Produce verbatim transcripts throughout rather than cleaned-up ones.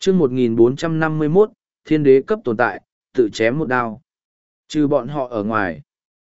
chương một nghìn bốn trăm năm mươi mốt, thiên đế cấp tồn tại, tự chém một đao. Trừ bọn họ ở ngoài.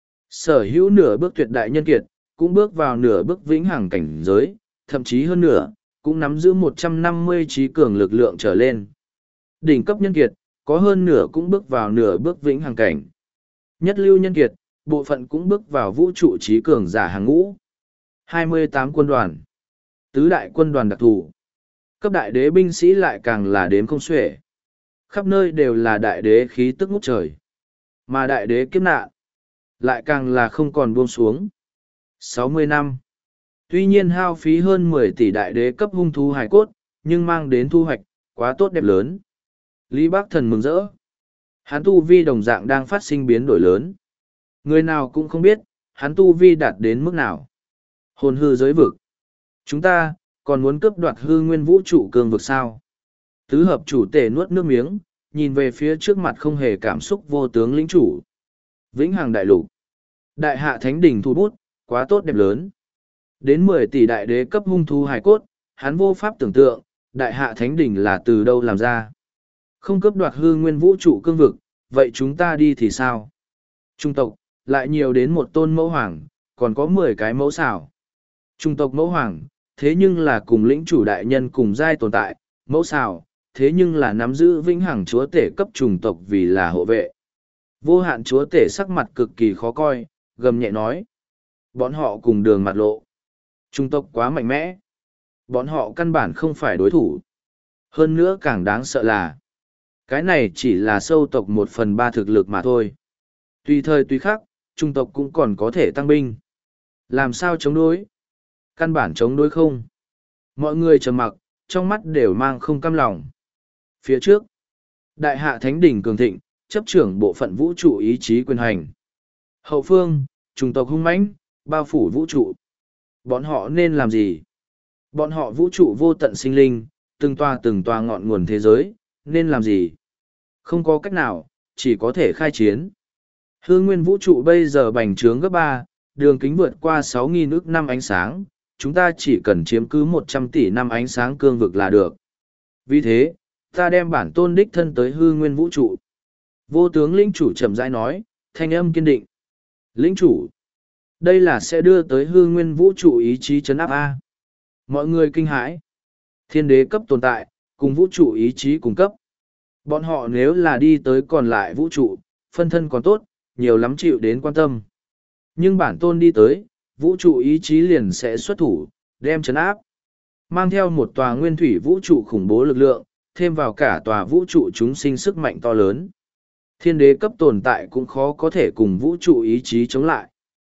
Sở hữu nửa bước tuyệt đại nhân kiệt, cũng bước vào nửa bước vĩnh hằng cảnh giới, thậm chí hơn nửa, cũng nắm giữ một trăm năm mươi trí cường lực lượng trở lên. Đỉnh cấp nhân kiệt, có hơn nửa cũng bước vào nửa bước vĩnh hằng cảnh. Nhất lưu nhân kiệt, bộ phận cũng bước vào vũ trụ trí cường giả hàng ngũ. hai mươi tám quân đoàn. Tứ đại quân đoàn đặc thù. Cấp đại đế binh sĩ lại càng là đếm không xuể. Khắp nơi đều là đại đế khí tức ngút trời. Mà đại đế kiếp nạn, lại càng là không còn buông xuống. sáu mươi năm. Tuy nhiên hao phí hơn mười tỷ đại đế cấp hung thú hài cốt, nhưng mang đến thu hoạch, quá tốt đẹp lớn. Lý Bác Thần mừng rỡ. Hắn tu vi đồng dạng đang phát sinh biến đổi lớn. Người nào cũng không biết, hắn tu vi đạt đến mức nào. Hồn hư giới vực. Chúng ta, còn muốn cướp đoạt hư nguyên vũ trụ cường vực sao? Tứ hợp chủ tể nuốt nước miếng, nhìn về phía trước mặt không hề cảm xúc vô tướng lĩnh chủ. Vĩnh hằng đại lục. Đại hạ thánh đỉnh thu bút, quá tốt đẹp lớn. Đến mười tỷ đại đế cấp hung thú hài cốt, hắn vô pháp tưởng tượng, đại hạ thánh đỉnh là từ đâu làm ra. Không cướp đoạt hư nguyên vũ trụ cương vực, vậy chúng ta đi thì sao? Trung tộc, lại nhiều đến một tôn mẫu hoàng, còn có mười cái mẫu xảo. Trung tộc mẫu hoàng, thế nhưng là cùng lĩnh chủ đại nhân cùng giai tồn tại, mẫu xảo, thế nhưng là nắm giữ vĩnh hằng chúa tể cấp trùng tộc vì là hộ vệ. Vô hạn chúa tể sắc mặt cực kỳ khó coi, gầm nhẹ nói. Bọn họ cùng đường mặt lộ. Trung tộc quá mạnh mẽ. Bọn họ căn bản không phải đối thủ. Hơn nữa càng đáng sợ là, cái này chỉ là sâu tộc một phần ba thực lực mà thôi. Tùy thời tùy khắc, trung tộc cũng còn có thể tăng binh. Làm sao chống đối? Căn bản chống đối không. Mọi người trầm mặc, trong mắt đều mang không cam lòng. Phía trước, đại hạ thánh đỉnh cường thịnh, chấp trưởng bộ phận vũ trụ ý chí quyền hành. Hậu phương, trung tộc hung mãnh, bao phủ vũ trụ. Bọn họ nên làm gì? Bọn họ vũ trụ vô tận sinh linh, từng toa từng toa ngọn nguồn thế giới, nên làm gì? Không có cách nào, chỉ có thể khai chiến. Hư nguyên vũ trụ bây giờ bành trướng gấp ba, đường kính vượt qua sáu nghìn ức năm ánh sáng, chúng ta chỉ cần chiếm cứ một trăm tỷ năm ánh sáng cương vực là được. Vì thế, ta đem bản tôn đích thân tới hư nguyên vũ trụ. Vô tướng lĩnh chủ chậm rãi nói, thanh âm kiên định. Lĩnh chủ, đây là sẽ đưa tới hư nguyên vũ trụ ý chí chấn áp A. Mọi người kinh hãi. Thiên đế cấp tồn tại, cùng vũ trụ ý chí cùng cấp. Bọn họ nếu là đi tới còn lại vũ trụ, phân thân còn tốt, nhiều lắm chịu đến quan tâm. Nhưng bản tôn đi tới, vũ trụ ý chí liền sẽ xuất thủ, đem chấn áp. Mang theo một tòa nguyên thủy vũ trụ khủng bố lực lượng, thêm vào cả tòa vũ trụ chúng sinh sức mạnh to lớn. Thiên đế cấp tồn tại cũng khó có thể cùng vũ trụ ý chí chống lại.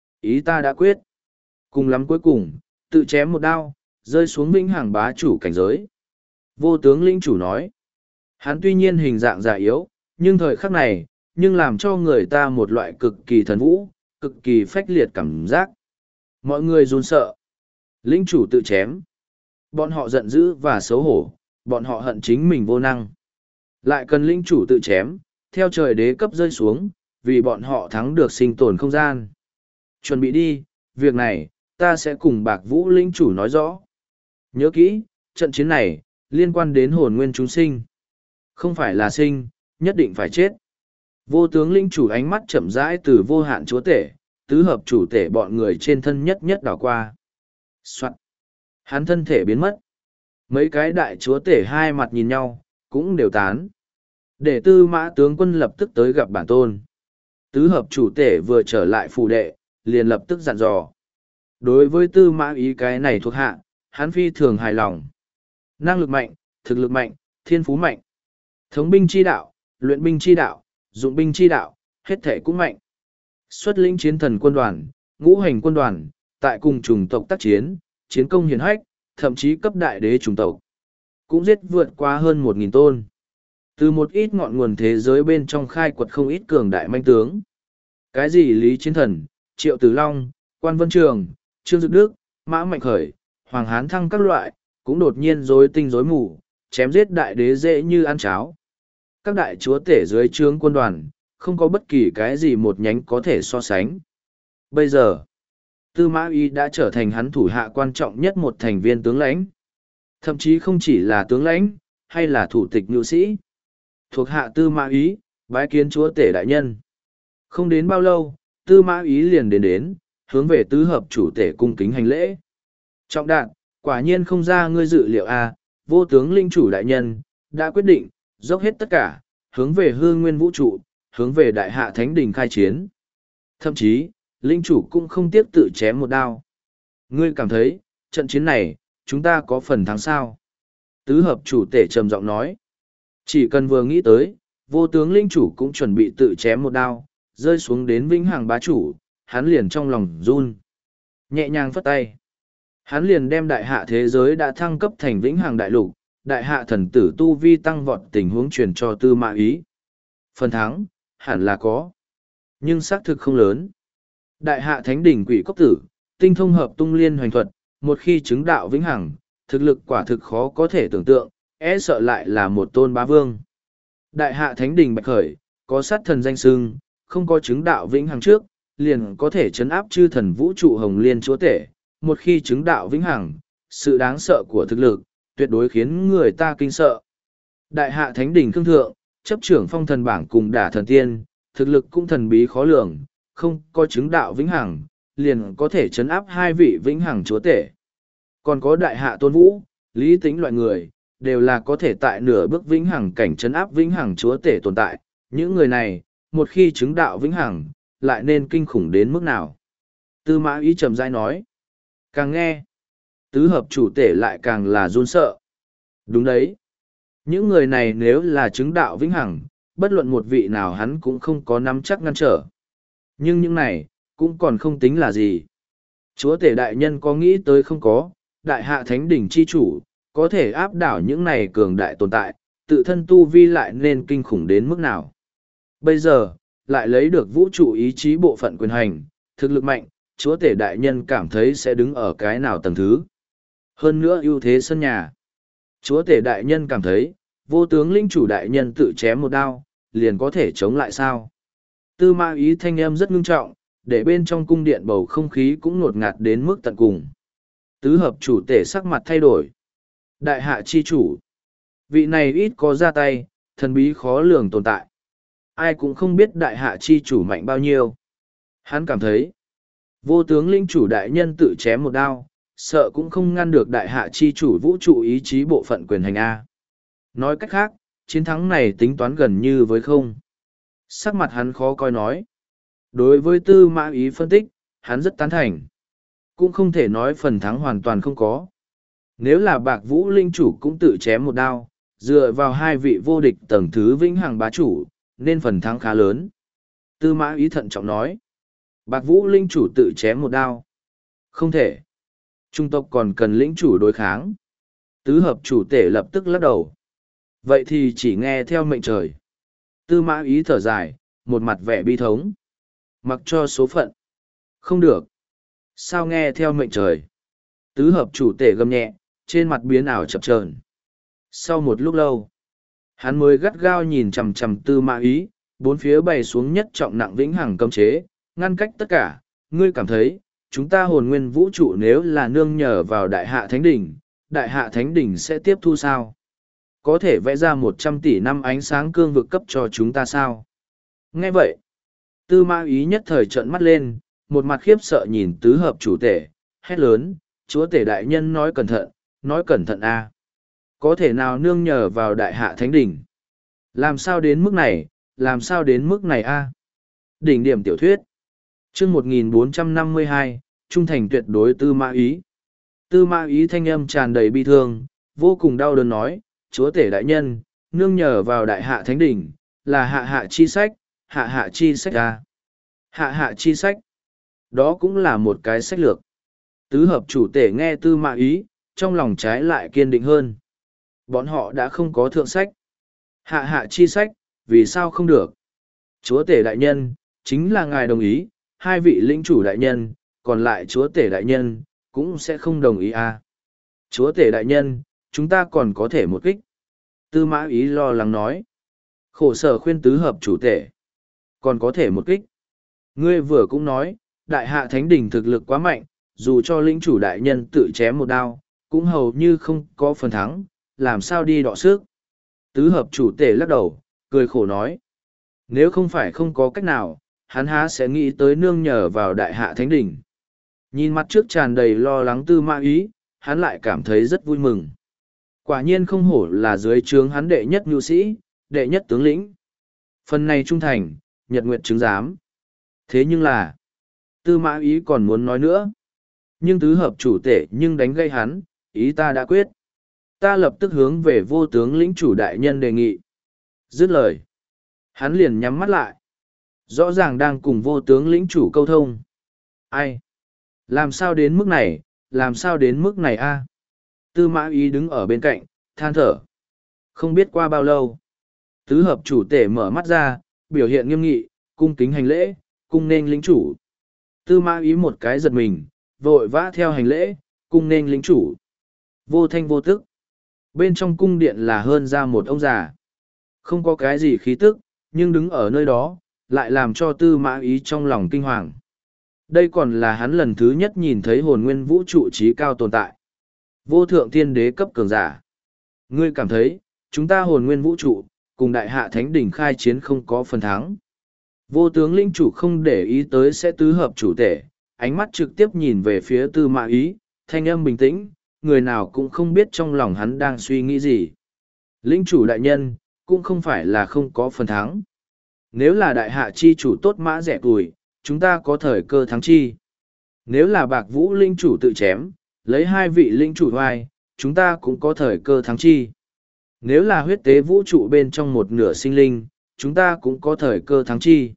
Ý ta đã quyết. Cùng lắm cuối cùng, tự chém một đao, rơi xuống vĩnh hằng bá chủ cảnh giới. Vô tướng lĩnh chủ nói. Hắn tuy nhiên hình dạng già yếu, nhưng thời khắc này, nhưng làm cho người ta một loại cực kỳ thần vũ, cực kỳ phách liệt cảm giác. Mọi người run sợ. Lĩnh chủ tự chém. Bọn họ giận dữ và xấu hổ, bọn họ hận chính mình vô năng. Lại cần lĩnh chủ tự chém, theo trời đế cấp rơi xuống, vì bọn họ thắng được sinh tồn không gian. Chuẩn bị đi, việc này, ta sẽ cùng bạc vũ lĩnh chủ nói rõ. Nhớ kỹ, trận chiến này, liên quan đến hồn nguyên chúng sinh. Không phải là sinh, nhất định phải chết. Vô tướng lĩnh chủ ánh mắt chậm rãi từ vô hạn chúa tể, tứ hợp chủ tể bọn người trên thân nhất nhất đảo qua. Soạn. Hắn thân thể biến mất. Mấy cái đại chúa tể hai mặt nhìn nhau, cũng đều tán. Để tư mã tướng quân lập tức tới gặp bản tôn. Tứ hợp chủ tể vừa trở lại phù đệ, liền lập tức dặn dò. Đối với tư mã ý cái này thuộc hạ, hắn phi thường hài lòng. Năng lực mạnh, thực lực mạnh, thiên phú mạnh. Thống binh chi đạo, luyện binh chi đạo, dụng binh chi đạo, hết thể cũng mạnh. Xuất lĩnh chiến thần quân đoàn, ngũ hành quân đoàn, tại cùng chủng tộc tác chiến, chiến công hiển hách, thậm chí cấp đại đế chủng tộc. Cũng giết vượt qua hơn một nghìn tôn. Từ một ít ngọn nguồn thế giới bên trong khai quật không ít cường đại manh tướng. Cái gì Lý Chiến Thần, Triệu Tử Long, Quan Vân Trường, Trương Dực Đức, Mã Mạnh Khởi, Hoàng Hán Thăng các loại, cũng đột nhiên rối tinh rối mù, chém giết đại đế dễ như ăn cháo. Các đại chúa tể dưới trướng quân đoàn, không có bất kỳ cái gì một nhánh có thể so sánh. Bây giờ, Tư Mã Ý đã trở thành hắn thủ hạ quan trọng nhất một thành viên tướng lãnh. Thậm chí không chỉ là tướng lãnh, hay là thủ tịch nhu sĩ. Thuộc hạ Tư Mã Ý, bái kiến chúa tể đại nhân. Không đến bao lâu, Tư Mã Ý liền đến đến, hướng về tứ hợp chủ tể cung kính hành lễ. Trọng đạn, quả nhiên không ra ngươi dự liệu a, vô tướng linh chủ đại nhân, đã quyết định, dốc hết tất cả, hướng về hương nguyên vũ trụ, hướng về đại hạ thánh đình khai chiến. Thậm chí, linh chủ cũng không tiếc tự chém một đao. Ngươi cảm thấy, trận chiến này, chúng ta có phần thắng sao? Tứ hợp chủ tể trầm giọng nói. Chỉ cần vừa nghĩ tới, vô tướng linh chủ cũng chuẩn bị tự chém một đao, rơi xuống đến vĩnh hằng bá chủ, hắn liền trong lòng run. Nhẹ nhàng phất tay. Hắn liền đem đại hạ thế giới đã thăng cấp thành vĩnh hằng đại lục, đại hạ thần tử tu vi tăng vọt tình huống truyền cho Tư Mã Ý. Phần thắng, hẳn là có. Nhưng xác thực không lớn. Đại hạ thánh đỉnh quỷ cốc tử, tinh thông hợp tung liên hoành thuật, một khi chứng đạo vĩnh hằng, thực lực quả thực khó có thể tưởng tượng, e sợ lại là một tôn bá vương. Đại hạ thánh đỉnh bạch khởi, có sát thần danh xưng, không có chứng đạo vĩnh hằng trước, liền có thể chấn áp chư thần vũ trụ hồng liên chúa tể. Một khi chứng đạo vĩnh hằng, sự đáng sợ của thực lực, tuyệt đối khiến người ta kinh sợ. Đại hạ thánh đỉnh cương thượng, chấp trưởng phong thần bảng cùng đả thần tiên, thực lực cũng thần bí khó lường, không có chứng đạo vĩnh hằng, liền có thể chấn áp hai vị vĩnh hằng chúa tể. Còn có đại hạ tôn vũ, lý tính loại người, đều là có thể tại nửa bước vĩnh hằng cảnh chấn áp vĩnh hằng chúa tể tồn tại. Những người này, một khi chứng đạo vĩnh hằng, lại nên kinh khủng đến mức nào? Tư Mã Ý trầm rãi nói. Càng nghe, tứ hợp chủ tể lại càng là run sợ. Đúng đấy. Những người này nếu là chứng đạo vĩnh hằng, bất luận một vị nào hắn cũng không có nắm chắc ngăn trở. Nhưng những này, cũng còn không tính là gì. Chúa tể đại nhân có nghĩ tới không có, đại hạ thánh đỉnh chi chủ, có thể áp đảo những này cường đại tồn tại, tự thân tu vi lại nên kinh khủng đến mức nào. Bây giờ, lại lấy được vũ trụ ý chí bộ phận quyền hành, thực lực mạnh, chúa tể đại nhân cảm thấy sẽ đứng ở cái nào tầng thứ. Hơn nữa ưu thế sân nhà. Chúa tể đại nhân cảm thấy, vô tướng linh chủ đại nhân tự chém một đao, liền có thể chống lại sao. Tư Mã Ý thanh âm rất ngưng trọng, để bên trong cung điện bầu không khí cũng ngột ngạt đến mức tận cùng. Tứ hợp chủ tể sắc mặt thay đổi. Đại hạ chi chủ. Vị này ít có ra tay, thần bí khó lường tồn tại. Ai cũng không biết đại hạ chi chủ mạnh bao nhiêu. Hắn cảm thấy, vô tướng linh chủ đại nhân tự chém một đao, sợ cũng không ngăn được đại hạ chi chủ vũ trụ ý chí bộ phận quyền hành A. Nói cách khác, chiến thắng này tính toán gần như với không. Sắc mặt hắn khó coi nói. Đối với Tư Mã Ý phân tích, hắn rất tán thành. Cũng không thể nói phần thắng hoàn toàn không có. Nếu là Bạc Vũ linh chủ cũng tự chém một đao, dựa vào hai vị vô địch tầng thứ vĩnh hằng bá chủ, nên phần thắng khá lớn. Tư Mã Ý thận trọng nói. Bạc Vũ linh chủ tự chém một đao. Không thể. Trung tộc còn cần lĩnh chủ đối kháng. Tứ hợp chủ tể lập tức lắc đầu. Vậy thì chỉ nghe theo mệnh trời. Tư Mã Ý thở dài, một mặt vẻ bi thống. Mặc cho số phận. Không được. Sao nghe theo mệnh trời? Tứ hợp chủ tể gầm nhẹ, trên mặt biến ảo chập chờn. Sau một lúc lâu, hắn mới gắt gao nhìn chằm chằm Tư Mã Ý, bốn phía bày xuống nhất trọng nặng vĩnh hằng cấm chế, ngăn cách tất cả. Ngươi cảm thấy, chúng ta hồn nguyên vũ trụ nếu là nương nhờ vào đại hạ thánh đỉnh, đại hạ thánh đỉnh sẽ tiếp thu sao? Có thể vẽ ra một trăm tỷ năm ánh sáng cương vực cấp cho chúng ta sao? Nghe vậy, Tư Mã Ý nhất thời trợn mắt lên, một mặt khiếp sợ nhìn tứ hợp chủ tể, hét lớn, chúa tể đại nhân nói cẩn thận, nói cẩn thận a. Có thể nào nương nhờ vào đại hạ thánh đỉnh? Làm sao đến mức này, làm sao đến mức này a? Đỉnh điểm tiểu thuyết. Chương một nghìn bốn trăm năm mươi hai, trung thành tuyệt đối Tư Mã Ý. Tư Mã Ý thanh âm tràn đầy bi thương, vô cùng đau đớn nói, chúa tể đại nhân, nương nhờ vào đại hạ thánh đỉnh, là hạ hạ chi sách, hạ hạ chi sách a. Hạ hạ chi sách. Đó cũng là một cái sách lược. Tứ hợp chủ tể nghe Tư Mã Ý, trong lòng trái lại kiên định hơn. Bọn họ đã không có thượng sách. Hạ hạ chi sách, vì sao không được? Chúa tể đại nhân, chính là ngài đồng ý, hai vị lĩnh chủ đại nhân, còn lại chúa tể đại nhân, cũng sẽ không đồng ý à. Chúa tể đại nhân, chúng ta còn có thể một kích. Tư Mã Ý lo lắng nói. Khổ sở khuyên tứ hợp chủ tể. Còn có thể một kích. Ngươi vừa cũng nói, đại hạ thánh đỉnh thực lực quá mạnh, dù cho lĩnh chủ đại nhân tự chém một đao, cũng hầu như không có phần thắng, làm sao đi đọ sức. Tứ hợp chủ tể lắc đầu, cười khổ nói. Nếu không phải không có cách nào, hắn há sẽ nghĩ tới nương nhờ vào đại hạ thánh đỉnh. Nhìn mặt trước tràn đầy lo lắng tư mã ý, hắn lại cảm thấy rất vui mừng. Quả nhiên không hổ là dưới trướng hắn đệ nhất nhu sĩ, đệ nhất tướng lĩnh. Phần này trung thành, nhật nguyệt chứng giám. Thế nhưng là, tư mã ý còn muốn nói nữa. Nhưng tứ hợp chủ tể nhưng đánh gây hắn, ý ta đã quyết. Ta lập tức hướng về vô tướng lĩnh chủ đại nhân đề nghị. Dứt lời. Hắn liền nhắm mắt lại. Rõ ràng đang cùng vô tướng lĩnh chủ câu thông. Ai? Làm sao đến mức này, làm sao đến mức này a? Tư mã ý đứng ở bên cạnh, than thở. Không biết qua bao lâu. Tứ hợp chủ tể mở mắt ra, biểu hiện nghiêm nghị, cung kính hành lễ, cung nên lĩnh chủ. Tư mã ý một cái giật mình, vội vã theo hành lễ, cung nên lĩnh chủ. Vô thanh vô tức. Bên trong cung điện là hơn ra một ông già. Không có cái gì khí tức, nhưng đứng ở nơi đó, lại làm cho tư mã ý trong lòng kinh hoàng. Đây còn là hắn lần thứ nhất nhìn thấy hồn nguyên vũ trụ trí cao tồn tại. Vô thượng thiên đế cấp cường giả. Ngươi cảm thấy, chúng ta hồn nguyên vũ trụ, cùng đại hạ thánh đỉnh khai chiến không có phần thắng. Vô tướng lĩnh chủ không để ý tới sẽ tứ hợp chủ tể, ánh mắt trực tiếp nhìn về phía tư mã ý, thanh âm bình tĩnh, người nào cũng không biết trong lòng hắn đang suy nghĩ gì. Lĩnh chủ đại nhân, cũng không phải là không có phần thắng. Nếu là đại hạ chi chủ tốt mã rẻ tuổi, chúng ta có thời cơ thắng chi. Nếu là bạc vũ linh chủ tự chém, lấy hai vị linh chủ hoài, chúng ta cũng có thời cơ thắng chi. Nếu là huyết tế vũ trụ bên trong một nửa sinh linh, chúng ta cũng có thời cơ thắng chi.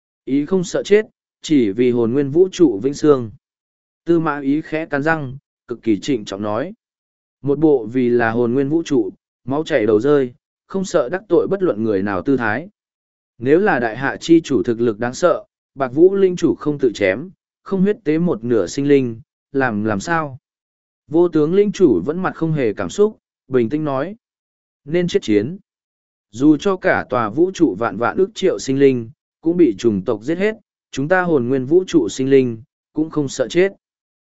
Ý không sợ chết, chỉ vì hồn nguyên vũ trụ vĩnh xương. Tư mã ý khẽ cắn răng, cực kỳ trịnh trọng nói. Một bộ vì là hồn nguyên vũ trụ, máu chảy đầu rơi, không sợ đắc tội bất luận người nào tư thái. Nếu là đại hạ chi chủ thực lực đáng sợ, bạc vũ linh chủ không tự chém, không huyết tế một nửa sinh linh, làm làm sao? Vô tướng linh chủ vẫn mặt không hề cảm xúc, bình tĩnh nói. Nên chết chiến. Dù cho cả tòa vũ trụ vạn vạn ước triệu sinh linh, cũng bị chủng tộc giết hết, chúng ta hồn nguyên vũ trụ sinh linh, cũng không sợ chết.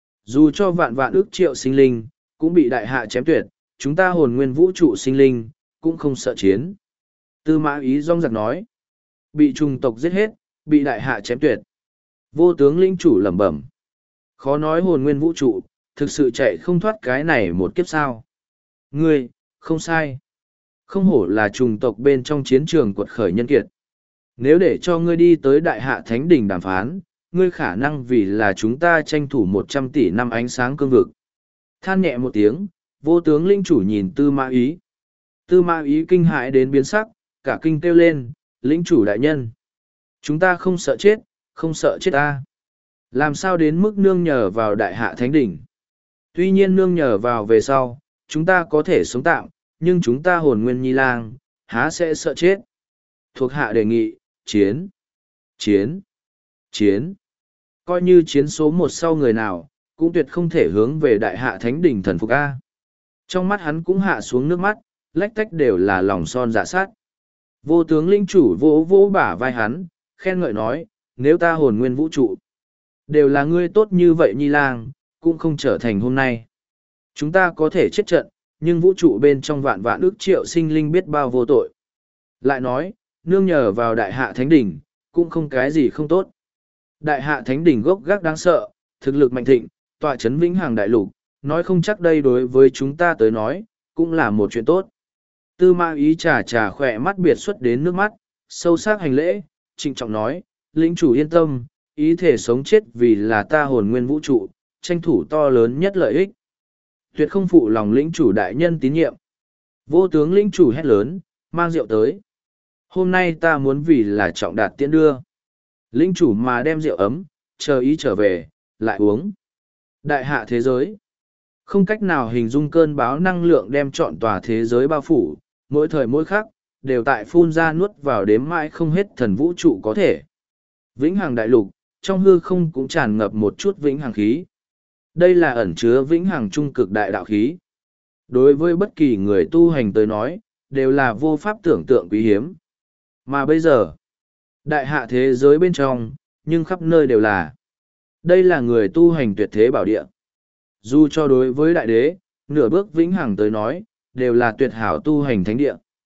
Dù cho vạn vạn ước triệu sinh linh, cũng bị đại hạ chém tuyệt, chúng ta hồn nguyên vũ trụ sinh linh, cũng không sợ chiến. Tư mã ý rong giặc nói. Bị chủng tộc giết hết, bị đại hạ chém tuyệt. Vô tướng linh chủ lẩm bẩm. Khó nói hồn nguyên vũ trụ, thực sự chạy không thoát cái này một kiếp sao. Ngươi, không sai. Không hổ là chủng tộc bên trong chiến trường quật khởi nhân kiệt. Nếu để cho ngươi đi tới đại hạ thánh đỉnh đàm phán, ngươi khả năng vì là chúng ta tranh thủ một trăm tỷ năm ánh sáng cương vực. Than nhẹ một tiếng, vô tướng linh chủ nhìn tư mã ý. Tư mã ý kinh hãi đến biến sắc, cả kinh kêu lên, lĩnh chủ đại nhân. Chúng ta không sợ chết, không sợ chết ta. Làm sao đến mức nương nhờ vào đại hạ thánh đỉnh. Tuy nhiên nương nhờ vào về sau, chúng ta có thể sống tạm, nhưng chúng ta hồn nguyên nhi lang, há sẽ sợ chết. Thuộc hạ đề nghị, chiến, chiến, chiến. Coi như chiến số một sau người nào, cũng tuyệt không thể hướng về đại hạ thánh đỉnh thần phục A. Trong mắt hắn cũng hạ xuống nước mắt, lách tách đều là lòng son dạ sát. Vô tướng linh chủ vỗ vỗ bả vai hắn, khen ngợi nói, nếu ta hồn nguyên vũ trụ, đều là ngươi tốt như vậy nhi lang, cũng không trở thành hôm nay. Chúng ta có thể chết trận, nhưng vũ trụ bên trong vạn vạn ước triệu sinh linh biết bao vô tội. Lại nói, nương nhờ vào đại hạ thánh đỉnh, cũng không cái gì không tốt. Đại hạ thánh đỉnh gốc gác đáng sợ, thực lực mạnh thịnh, tọa chấn vĩnh hằng đại lục, nói không chắc đây đối với chúng ta tới nói, cũng là một chuyện tốt. Tư mã ý trà trà khỏe mắt biệt xuất đến nước mắt, sâu sắc hành lễ, trịnh trọng nói, lĩnh chủ yên tâm, ý thể sống chết vì là ta hồn nguyên vũ trụ, tranh thủ to lớn nhất lợi ích. Tuyệt không phụ lòng lĩnh chủ đại nhân tín nhiệm. Vô tướng lĩnh chủ hét lớn, mang rượu tới. Hôm nay ta muốn vì là trọng đạt tiễn đưa. Lĩnh chủ mà đem rượu ấm, chờ ý trở về, lại uống. Đại hạ thế giới. Không cách nào hình dung cơn bão năng lượng đem trọn tòa thế giới bao phủ, mỗi thời mỗi khắc, đều tại phun ra nuốt vào đếm mãi không hết thần vũ trụ có thể. Vĩnh hằng đại lục, trong hư không cũng tràn ngập một chút vĩnh hằng khí. Đây là ẩn chứa vĩnh hằng trung cực đại đạo khí. Đối với bất kỳ người tu hành tới nói, đều là vô pháp tưởng tượng quý hiếm. Mà bây giờ, đại hạ thế giới bên trong, nhưng khắp nơi đều là. Đây là người tu hành tuyệt thế bảo địa. Dù cho đối với đại đế, nửa bước vĩnh hằng tới nói, đều là tuyệt hảo tu hành thánh địa.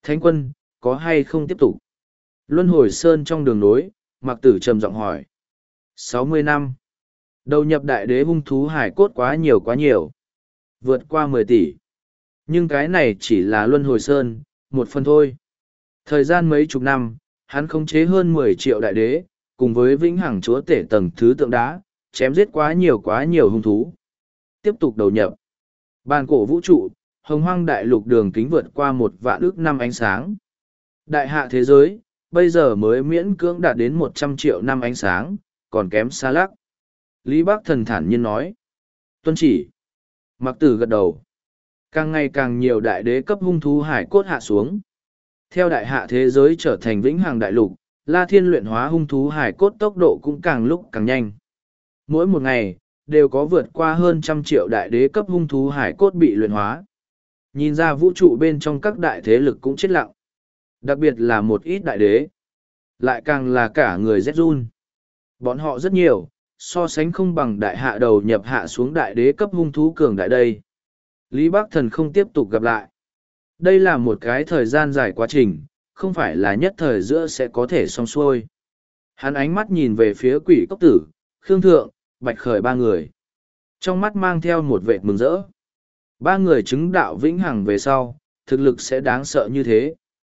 Thánh quân, có hay không tiếp tục? Luân hồi sơn trong đường nối, Mạc Tử trầm giọng hỏi. sáu mươi năm. Đầu nhập đại đế hung thú hải cốt quá nhiều quá nhiều. Vượt qua mười tỷ. Nhưng cái này chỉ là luân hồi sơn, một phần thôi. Thời gian mấy chục năm, hắn khống chế hơn mười triệu đại đế, cùng với vĩnh hằng chúa tể tầng thứ tượng đá, chém giết quá nhiều quá nhiều hung thú. Tiếp tục đầu nhập. Bàn cổ vũ trụ, hồng hoang đại lục đường kính vượt qua một vạn ước năm ánh sáng. Đại hạ thế giới, bây giờ mới miễn cưỡng đạt đến một trăm triệu năm ánh sáng, còn kém xa lắc. Lý Bác Thần thản nhiên nói. Tuân chỉ. Mặc Tử gật đầu. Càng ngày càng nhiều đại đế cấp hung thú hải cốt hạ xuống. Theo đại hạ thế giới trở thành vĩnh hằng đại lục, La Thiên luyện hóa hung thú hải cốt tốc độ cũng càng lúc càng nhanh. Mỗi một ngày, đều có vượt qua hơn trăm triệu đại đế cấp hung thú hải cốt bị luyện hóa. Nhìn ra vũ trụ bên trong các đại thế lực cũng chết lặng. Đặc biệt là một ít đại đế. Lại càng là cả người rét run. Bọn họ rất nhiều, so sánh không bằng đại hạ đầu nhập hạ xuống đại đế cấp hung thú cường đại đây. Lý Bác Thần không tiếp tục gặp lại. Đây là một cái thời gian dài quá trình, không phải là nhất thời giữa sẽ có thể xong xuôi. Hắn ánh mắt nhìn về phía Quỷ Cốc Tử, Khương Thượng, Bạch Khởi ba người. Trong mắt mang theo một vệt mừng rỡ. Ba người chứng đạo vĩnh hằng về sau, thực lực sẽ đáng sợ như thế.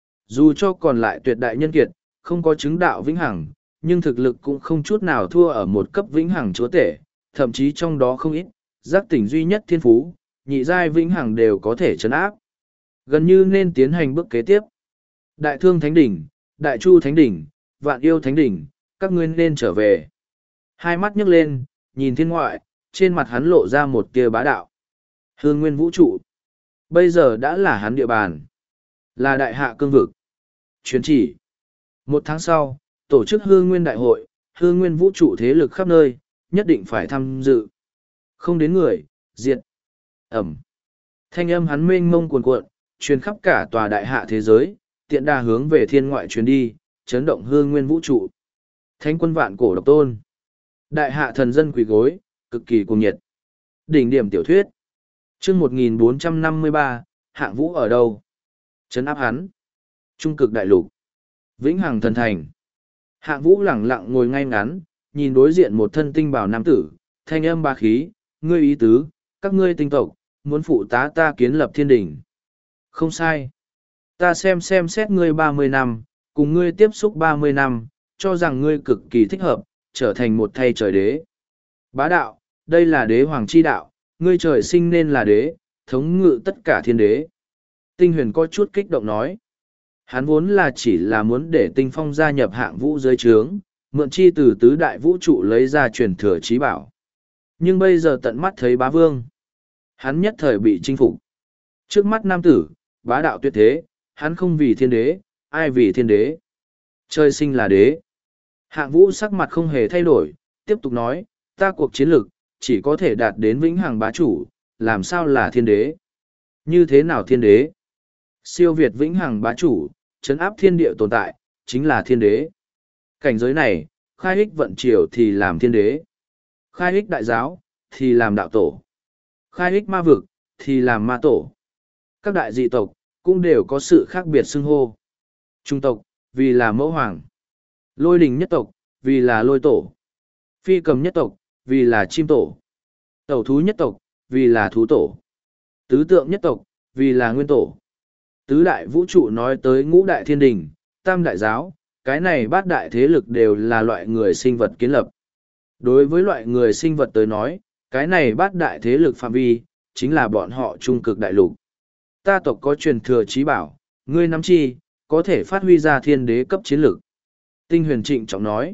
Dù cho còn lại tuyệt đại nhân kiệt, không có chứng đạo vĩnh hằng, nhưng thực lực cũng không chút nào thua ở một cấp vĩnh hằng chúa tể, thậm chí trong đó không ít, giác tỉnh duy nhất thiên phú, nhị giai vĩnh hằng đều có thể chấn áp. Gần như nên tiến hành bước kế tiếp. Đại Thương Thánh Đỉnh, Đại Chu Thánh Đỉnh, Vạn Yêu Thánh Đỉnh, các ngươi nên trở về. Hai mắt nhấc lên, nhìn thiên ngoại, trên mặt hắn lộ ra một tia bá đạo. Hương nguyên vũ trụ. Bây giờ đã là hắn địa bàn. Là đại hạ cương vực. Chuyến chỉ. Một tháng sau, tổ chức hương nguyên đại hội, hương nguyên vũ trụ thế lực khắp nơi, nhất định phải tham dự. Không đến người, diệt. Ẩm. Thanh âm hắn mênh mông cuồn cuộn, truyền khắp cả tòa đại hạ thế giới, tiện đà hướng về thiên ngoại truyền đi, chấn động hương nguyên vũ trụ. Thánh quân vạn cổ độc tôn. Đại hạ thần dân quỳ gối, cực kỳ cuồng nhiệt. Đỉnh điểm tiểu thuyết. Chương một nghìn bốn trăm năm mươi ba, hạng vũ ở đâu? Trấn áp hắn. Trung cực đại lục. Vĩnh hằng thần thành. Hạng vũ lẳng lặng ngồi ngay ngắn, nhìn đối diện một thân tinh bảo nam tử, thanh âm ba khí, ngươi ý tứ, các ngươi tinh tộc, muốn phụ tá ta kiến lập thiên đỉnh. Không sai. Ta xem xem xét ngươi ba mươi năm, cùng ngươi tiếp xúc ba mươi năm, cho rằng ngươi cực kỳ thích hợp, trở thành một thay trời đế. Bá đạo, đây là đế hoàng chi đạo, ngươi trời sinh nên là đế, thống ngự tất cả thiên đế. Tinh huyền có chút kích động nói. Hắn vốn là chỉ là muốn để tinh phong gia nhập hạng vũ dưới trướng, mượn chi từ tứ đại vũ trụ lấy ra truyền thừa trí bảo. Nhưng bây giờ tận mắt thấy bá vương. Hắn nhất thời bị chinh phục. Trước mắt nam tử, bá đạo tuyệt thế, hắn không vì thiên đế, ai vì thiên đế. Trời sinh là đế. Hạng vũ sắc mặt không hề thay đổi, tiếp tục nói, ta cuộc chiến lực, chỉ có thể đạt đến vĩnh hằng bá chủ, làm sao là thiên đế? Như thế nào thiên đế? Siêu việt vĩnh hằng bá chủ, trấn áp thiên địa tồn tại, chính là thiên đế. Cảnh giới này, khai ích vận triều thì làm thiên đế. Khai ích đại giáo, thì làm đạo tổ. Khai ích ma vực, thì làm ma tổ. Các đại dị tộc, cũng đều có sự khác biệt xưng hô. Trung tộc, vì là mẫu hoàng. Lôi đình nhất tộc, vì là lôi tổ. Phi cầm nhất tộc, vì là chim tổ. Tẩu thú nhất tộc, vì là thú tổ. Tứ tượng nhất tộc, vì là nguyên tổ. Tứ đại vũ trụ nói tới ngũ đại thiên đình, tam đại giáo, cái này bát đại thế lực đều là loại người sinh vật kiến lập. Đối với loại người sinh vật tới nói, cái này bát đại thế lực phạm vi, chính là bọn họ trung cực đại lục. Ta tộc có truyền thừa trí bảo, ngươi nắm chi, có thể phát huy ra thiên đế cấp chiến lược. Tinh huyền trịnh trọng nói.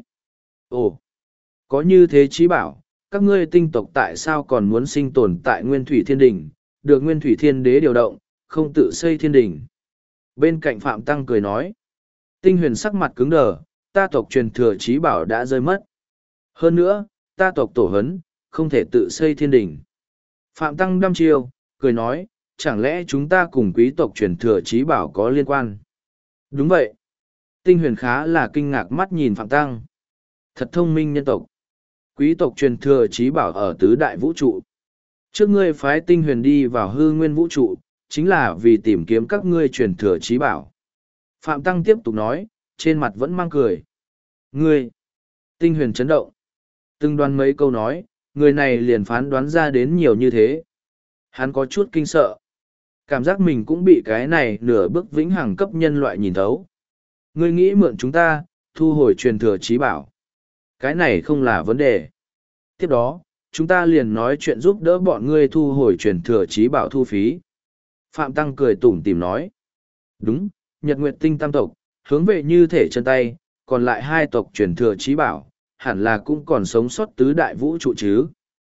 Ồ, có như thế trí bảo, các ngươi tinh tộc tại sao còn muốn sinh tồn tại nguyên thủy thiên đình, được nguyên thủy thiên đế điều động, không tự xây thiên đình. Bên cạnh Phạm Tăng cười nói. Tinh huyền sắc mặt cứng đờ, ta tộc truyền thừa trí bảo đã rơi mất. Hơn nữa, ta tộc tổ hấn, không thể tự xây thiên đình. Phạm Tăng đăm chiêu, cười nói, chẳng lẽ chúng ta cùng quý tộc truyền thừa trí bảo có liên quan? Đúng vậy. Tinh huyền khá là kinh ngạc mắt nhìn Phạm Tăng. Thật thông minh nhân tộc. Quý tộc truyền thừa trí bảo ở tứ đại vũ trụ. Trước ngươi phái tinh huyền đi vào hư nguyên vũ trụ, chính là vì tìm kiếm các ngươi truyền thừa trí bảo. Phạm Tăng tiếp tục nói, trên mặt vẫn mang cười. Ngươi! Tinh huyền chấn động. Từng đoán mấy câu nói, người này liền phán đoán ra đến nhiều như thế. Hắn có chút kinh sợ. Cảm giác mình cũng bị cái này nửa bước vĩnh hằng cấp nhân loại nhìn thấu. Ngươi nghĩ mượn chúng ta, thu hồi truyền thừa trí bảo. Cái này không là vấn đề. Tiếp đó, chúng ta liền nói chuyện giúp đỡ bọn ngươi thu hồi truyền thừa trí bảo thu phí. Phạm Tăng cười tủm tỉm nói. Đúng, Nhật Nguyệt Tinh tam tộc, hướng về như thể chân tay, còn lại hai tộc truyền thừa trí bảo, hẳn là cũng còn sống sót tứ đại vũ trụ chứ.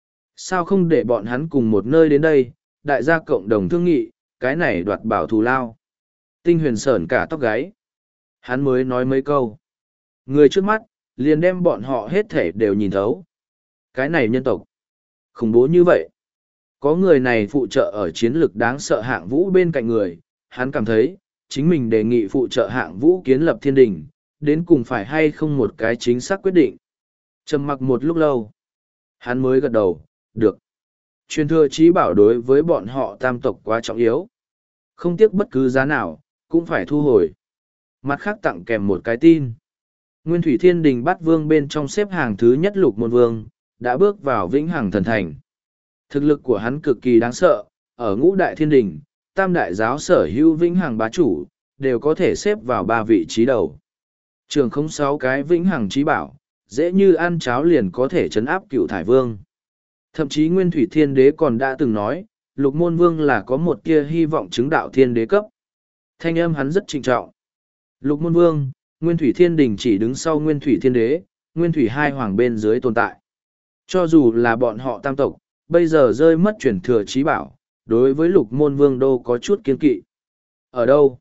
Sao không để bọn hắn cùng một nơi đến đây, đại gia cộng đồng thương nghị, cái này đoạt bảo thù lao. Tinh huyền sởn cả tóc gáy. Hắn mới nói mấy câu. Người trước mắt, liền đem bọn họ hết thể đều nhìn thấu. Cái này nhân tộc. Khủng bố như vậy. Có người này phụ trợ ở chiến lược đáng sợ hạng vũ bên cạnh người, hắn cảm thấy, chính mình đề nghị phụ trợ hạng vũ kiến lập thiên đình, đến cùng phải hay không một cái chính xác quyết định. Trầm mặc một lúc lâu, hắn mới gật đầu, được. Truyền thừa trí bảo đối với bọn họ tam tộc quá trọng yếu. Không tiếc bất cứ giá nào, cũng phải thu hồi. Mặt khác tặng kèm một cái tin. Nguyên Thủy Thiên Đình Bát Vương bên trong xếp hàng thứ nhất Lục Môn Vương, đã bước vào Vĩnh Hằng Thần Thành. Thực lực của hắn cực kỳ đáng sợ, ở ngũ đại thiên đình, tam đại giáo sở hữu Vĩnh Hằng bá chủ, đều có thể xếp vào ba vị trí đầu. Trường không sáu cái Vĩnh Hằng trí bảo, dễ như ăn cháo liền có thể chấn áp Cựu Thải Vương. Thậm chí Nguyên Thủy Thiên Đế còn đã từng nói, Lục Môn Vương là có một tia hy vọng chứng đạo thiên đế cấp. Thanh âm hắn rất trịnh trọng. Lục Môn Vương, Nguyên Thủy Thiên Đình chỉ đứng sau Nguyên Thủy Thiên Đế, Nguyên Thủy hai hoàng bên dưới tồn tại. Cho dù là bọn họ tam tộc, bây giờ rơi mất chuyển thừa trí bảo, đối với Lục Môn Vương đô có chút kiên kỵ. Ở đâu?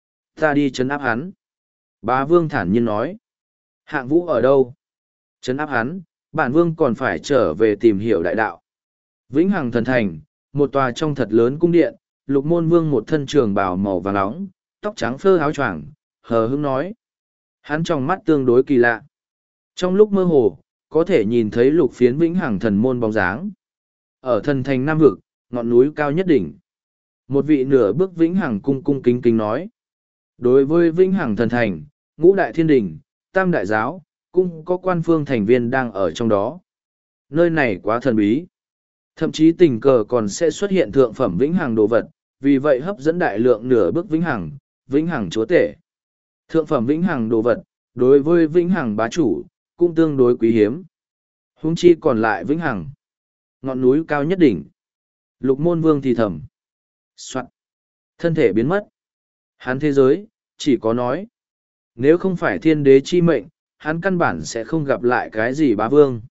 Ta đi trấn áp hắn. Bá Vương thản nhiên nói. Hạng Vũ ở đâu? Trấn áp hắn, bản Vương còn phải trở về tìm hiểu đại đạo. Vĩnh Hằng Thần Thành, một tòa trong thật lớn cung điện, Lục Môn Vương một thân trường bào màu vàng nóng, tóc trắng phơ áo choàng, hờ hững nói. Hắn trong mắt tương đối kỳ lạ. Trong lúc mơ hồ, có thể nhìn thấy lục phiến Vĩnh Hằng Thần môn bóng dáng. Ở thần thành Nam Vực, ngọn núi cao nhất đỉnh. Một vị nửa bước Vĩnh Hằng cung cung kính kính nói. Đối với Vĩnh Hằng Thần Thành, ngũ đại thiên đình, tam đại giáo, cũng có quan phương thành viên đang ở trong đó. Nơi này quá thần bí. Thậm chí tình cờ còn sẽ xuất hiện thượng phẩm Vĩnh Hằng đồ vật, vì vậy hấp dẫn đại lượng nửa bước Vĩnh Hằng, Vĩnh Hằng chúa tể. Thượng phẩm Vĩnh Hằng đồ vật, đối với Vĩnh Hằng bá chủ, cũng tương đối quý hiếm. Huống chi còn lại Vĩnh Hằng. Ngọn núi cao nhất đỉnh. Lục Môn Vương thì thầm. Soạn. Thân thể biến mất. Hắn thế giới, chỉ có nói. Nếu không phải thiên đế chi mệnh, hắn căn bản sẽ không gặp lại cái gì bá vương.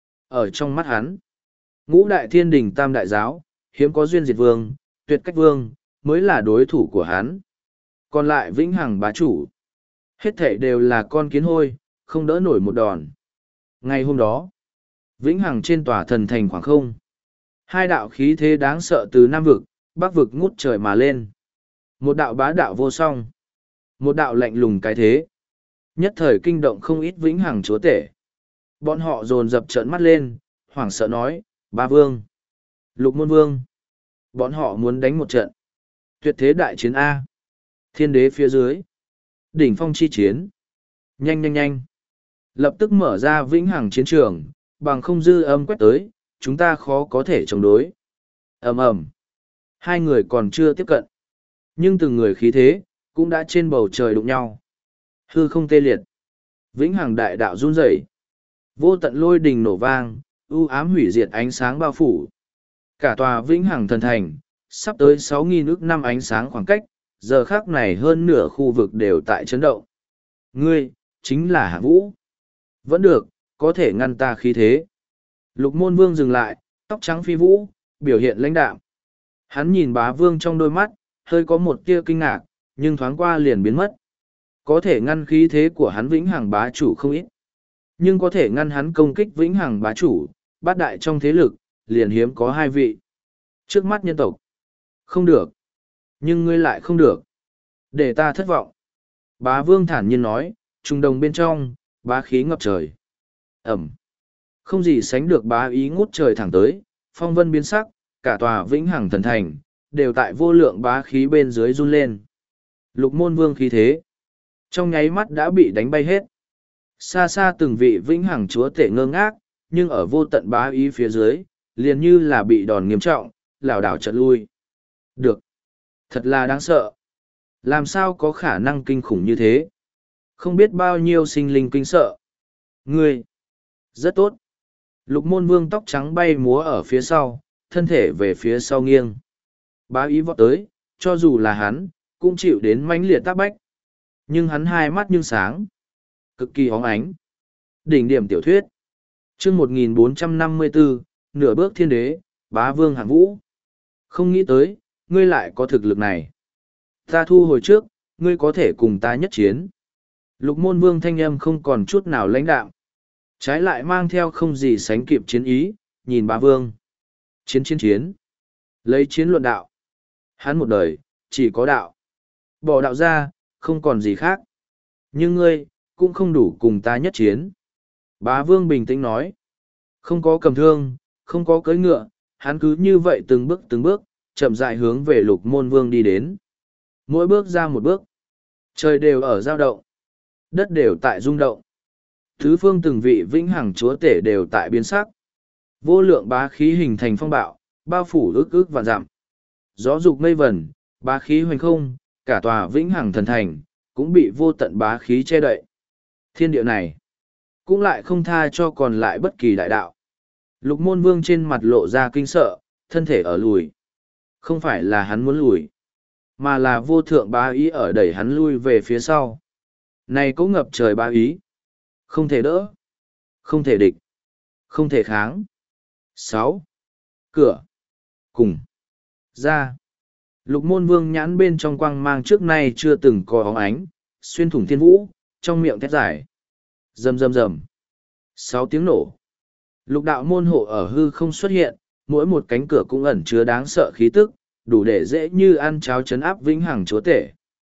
Ở trong mắt hắn, ngũ đại thiên đình tam đại giáo, hiếm có duyên diệt vương, tuyệt cách vương, mới là đối thủ của hắn. Còn lại Vĩnh Hằng bá chủ. Hết thảy đều là con kiến hôi, không đỡ nổi một đòn. Ngày hôm đó, Vĩnh Hằng trên tòa thần thành khoảng không. Hai đạo khí thế đáng sợ từ Nam Vực, Bắc Vực ngút trời mà lên. Một đạo bá đạo vô song. Một đạo lạnh lùng cái thế. Nhất thời kinh động không ít Vĩnh Hằng chúa tể. Bọn họ dồn dập trợn mắt lên, hoảng sợ nói, Ba Vương, Lục Môn Vương. Bọn họ muốn đánh một trận. Tuyệt thế đại chiến A. Thiên đế phía dưới. Đỉnh phong chi chiến. Nhanh nhanh nhanh. Lập tức mở ra Vĩnh Hằng chiến trường, bằng không dư âm quét tới, chúng ta khó có thể chống đối. Ầm ầm. Hai người còn chưa tiếp cận. Nhưng từng người khí thế, cũng đã trên bầu trời đụng nhau. Hư không tê liệt. Vĩnh Hằng đại đạo run rẩy. Vô tận lôi đình nổ vang, u ám hủy diệt ánh sáng bao phủ. Cả tòa Vĩnh Hằng thần thành, sắp tới sáu nghìn ức năm ánh sáng khoảng cách, giờ khác này hơn nửa khu vực đều tại chấn động. Ngươi, chính là Hạ Vũ. Vẫn được, có thể ngăn ta khí thế. Lục Môn Vương dừng lại, tóc trắng phi vũ, biểu hiện lãnh đạm. Hắn nhìn Bá Vương trong đôi mắt, hơi có một tia kinh ngạc, nhưng thoáng qua liền biến mất. Có thể ngăn khí thế của hắn Vĩnh Hằng bá chủ không ít. Nhưng có thể ngăn hắn công kích Vĩnh Hằng bá chủ, bát đại trong thế lực, liền hiếm có hai vị. Trước mắt nhân tộc. Không được. Nhưng ngươi lại không được. Để ta thất vọng. Bá Vương thản nhiên nói, trùng đồng bên trong, bá khí ngập trời. Ẩm. Không gì sánh được bá ý ngút trời thẳng tới, phong vân biến sắc, cả tòa Vĩnh Hằng thần thành, đều tại vô lượng bá khí bên dưới run lên. Lục Môn Vương khí thế. trong nháy mắt đã bị đánh bay hết. Xa xa từng vị vĩnh hằng chúa tể ngơ ngác, nhưng ở vô tận bá ý phía dưới, liền như là bị đòn nghiêm trọng, lảo đảo chợt lui. Được. Thật là đáng sợ. Làm sao có khả năng kinh khủng như thế? Không biết bao nhiêu sinh linh kinh sợ. Ngươi. Rất tốt. Lục môn vương tóc trắng bay múa ở phía sau, thân thể về phía sau nghiêng. Bá ý vọt tới, cho dù là hắn, cũng chịu đến mãnh liệt tác bách. Nhưng hắn hai mắt nhưng sáng. Cực kỳ óng ánh. Đỉnh điểm tiểu thuyết. chương một nghìn bốn trăm năm mươi bốn, nửa bước thiên đế, bá vương hạng vũ. Không nghĩ tới, ngươi lại có thực lực này. Ta thu hồi trước, ngươi có thể cùng ta nhất chiến. Lục môn vương thanh âm không còn chút nào lãnh đạm. Trái lại mang theo không gì sánh kịp chiến ý, nhìn bá vương. Chiến chiến chiến. Lấy chiến luận đạo. Hắn một đời, chỉ có đạo. Bỏ đạo ra, không còn gì khác. Nhưng ngươi, cũng không đủ cùng ta nhất chiến. Bá vương bình tĩnh nói. Không có cầm thương, không có cưỡi ngựa, hắn cứ như vậy từng bước từng bước, chậm rãi hướng về lục môn vương đi đến. Mỗi bước ra một bước, trời đều ở dao động, đất đều tại rung động. Thứ phương từng vị vĩnh hằng chúa tể đều tại biến sắc. Vô lượng bá khí hình thành phong bạo, bao phủ ước ước vạn dặm. Gió dục mây vẩn, bá khí hoành không, cả tòa vĩnh hằng thần thành, cũng bị vô tận bá khí che đậy. Thiên địa này, cũng lại không tha cho còn lại bất kỳ đại đạo. Lục môn vương trên mặt lộ ra kinh sợ, thân thể ở lùi. Không phải là hắn muốn lùi, mà là vô thượng bá ý ở đẩy hắn lui về phía sau. Này có ngập trời bá ý. Không thể đỡ. Không thể địch. Không thể kháng. Sáu. Cửa. Cùng. Ra. Lục môn vương nhãn bên trong quang mang trước nay chưa từng có óng ánh, xuyên thủng thiên vũ, trong miệng thét giải. Rầm rầm rầm. Sáu tiếng nổ. Lục đạo môn hộ ở hư không xuất hiện, mỗi một cánh cửa cũng ẩn chứa đáng sợ khí tức, đủ để dễ như ăn cháo chấn áp vĩnh hằng chúa tể.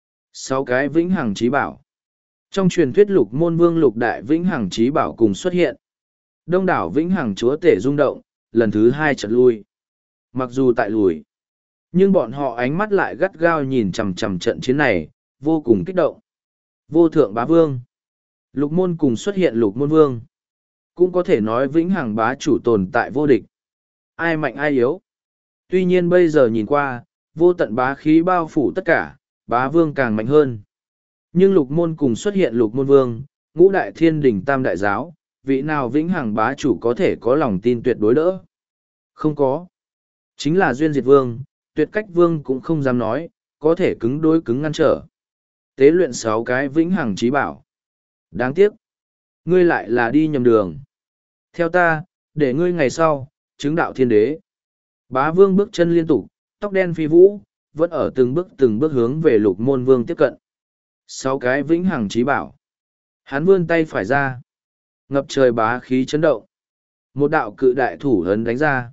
Sáu cái vĩnh hằng trí bảo. Trong truyền thuyết lục môn vương lục đại vĩnh hằng trí bảo cùng xuất hiện. Đông đảo vĩnh hằng chúa tể rung động, lần thứ hai chợt lui. Mặc dù tại lùi, nhưng bọn họ ánh mắt lại gắt gao nhìn chằm chằm trận chiến này, vô cùng kích động. Vô thượng bá vương. Lục môn cùng xuất hiện lục môn vương. Cũng có thể nói vĩnh hằng bá chủ tồn tại vô địch. Ai mạnh ai yếu. Tuy nhiên bây giờ nhìn qua, vô tận bá khí bao phủ tất cả, bá vương càng mạnh hơn. Nhưng lục môn cùng xuất hiện lục môn vương, ngũ đại thiên đỉnh tam đại giáo, vị nào vĩnh hằng bá chủ có thể có lòng tin tuyệt đối đỡ? Không có. Chính là duyên diệt vương, tuyệt cách vương cũng không dám nói, có thể cứng đối cứng ngăn trở. Tế luyện sáu cái vĩnh hằng trí bảo. Đáng tiếc. Ngươi lại là đi nhầm đường. Theo ta, để ngươi ngày sau, chứng đạo thiên đế. Bá vương bước chân liên tục, tóc đen phi vũ, vẫn ở từng bước từng bước hướng về lục môn vương tiếp cận. Sáu cái vĩnh hằng trí bảo. Hắn vươn tay phải ra. Ngập trời bá khí chấn động. Một đạo cự đại thủ ấn đánh ra.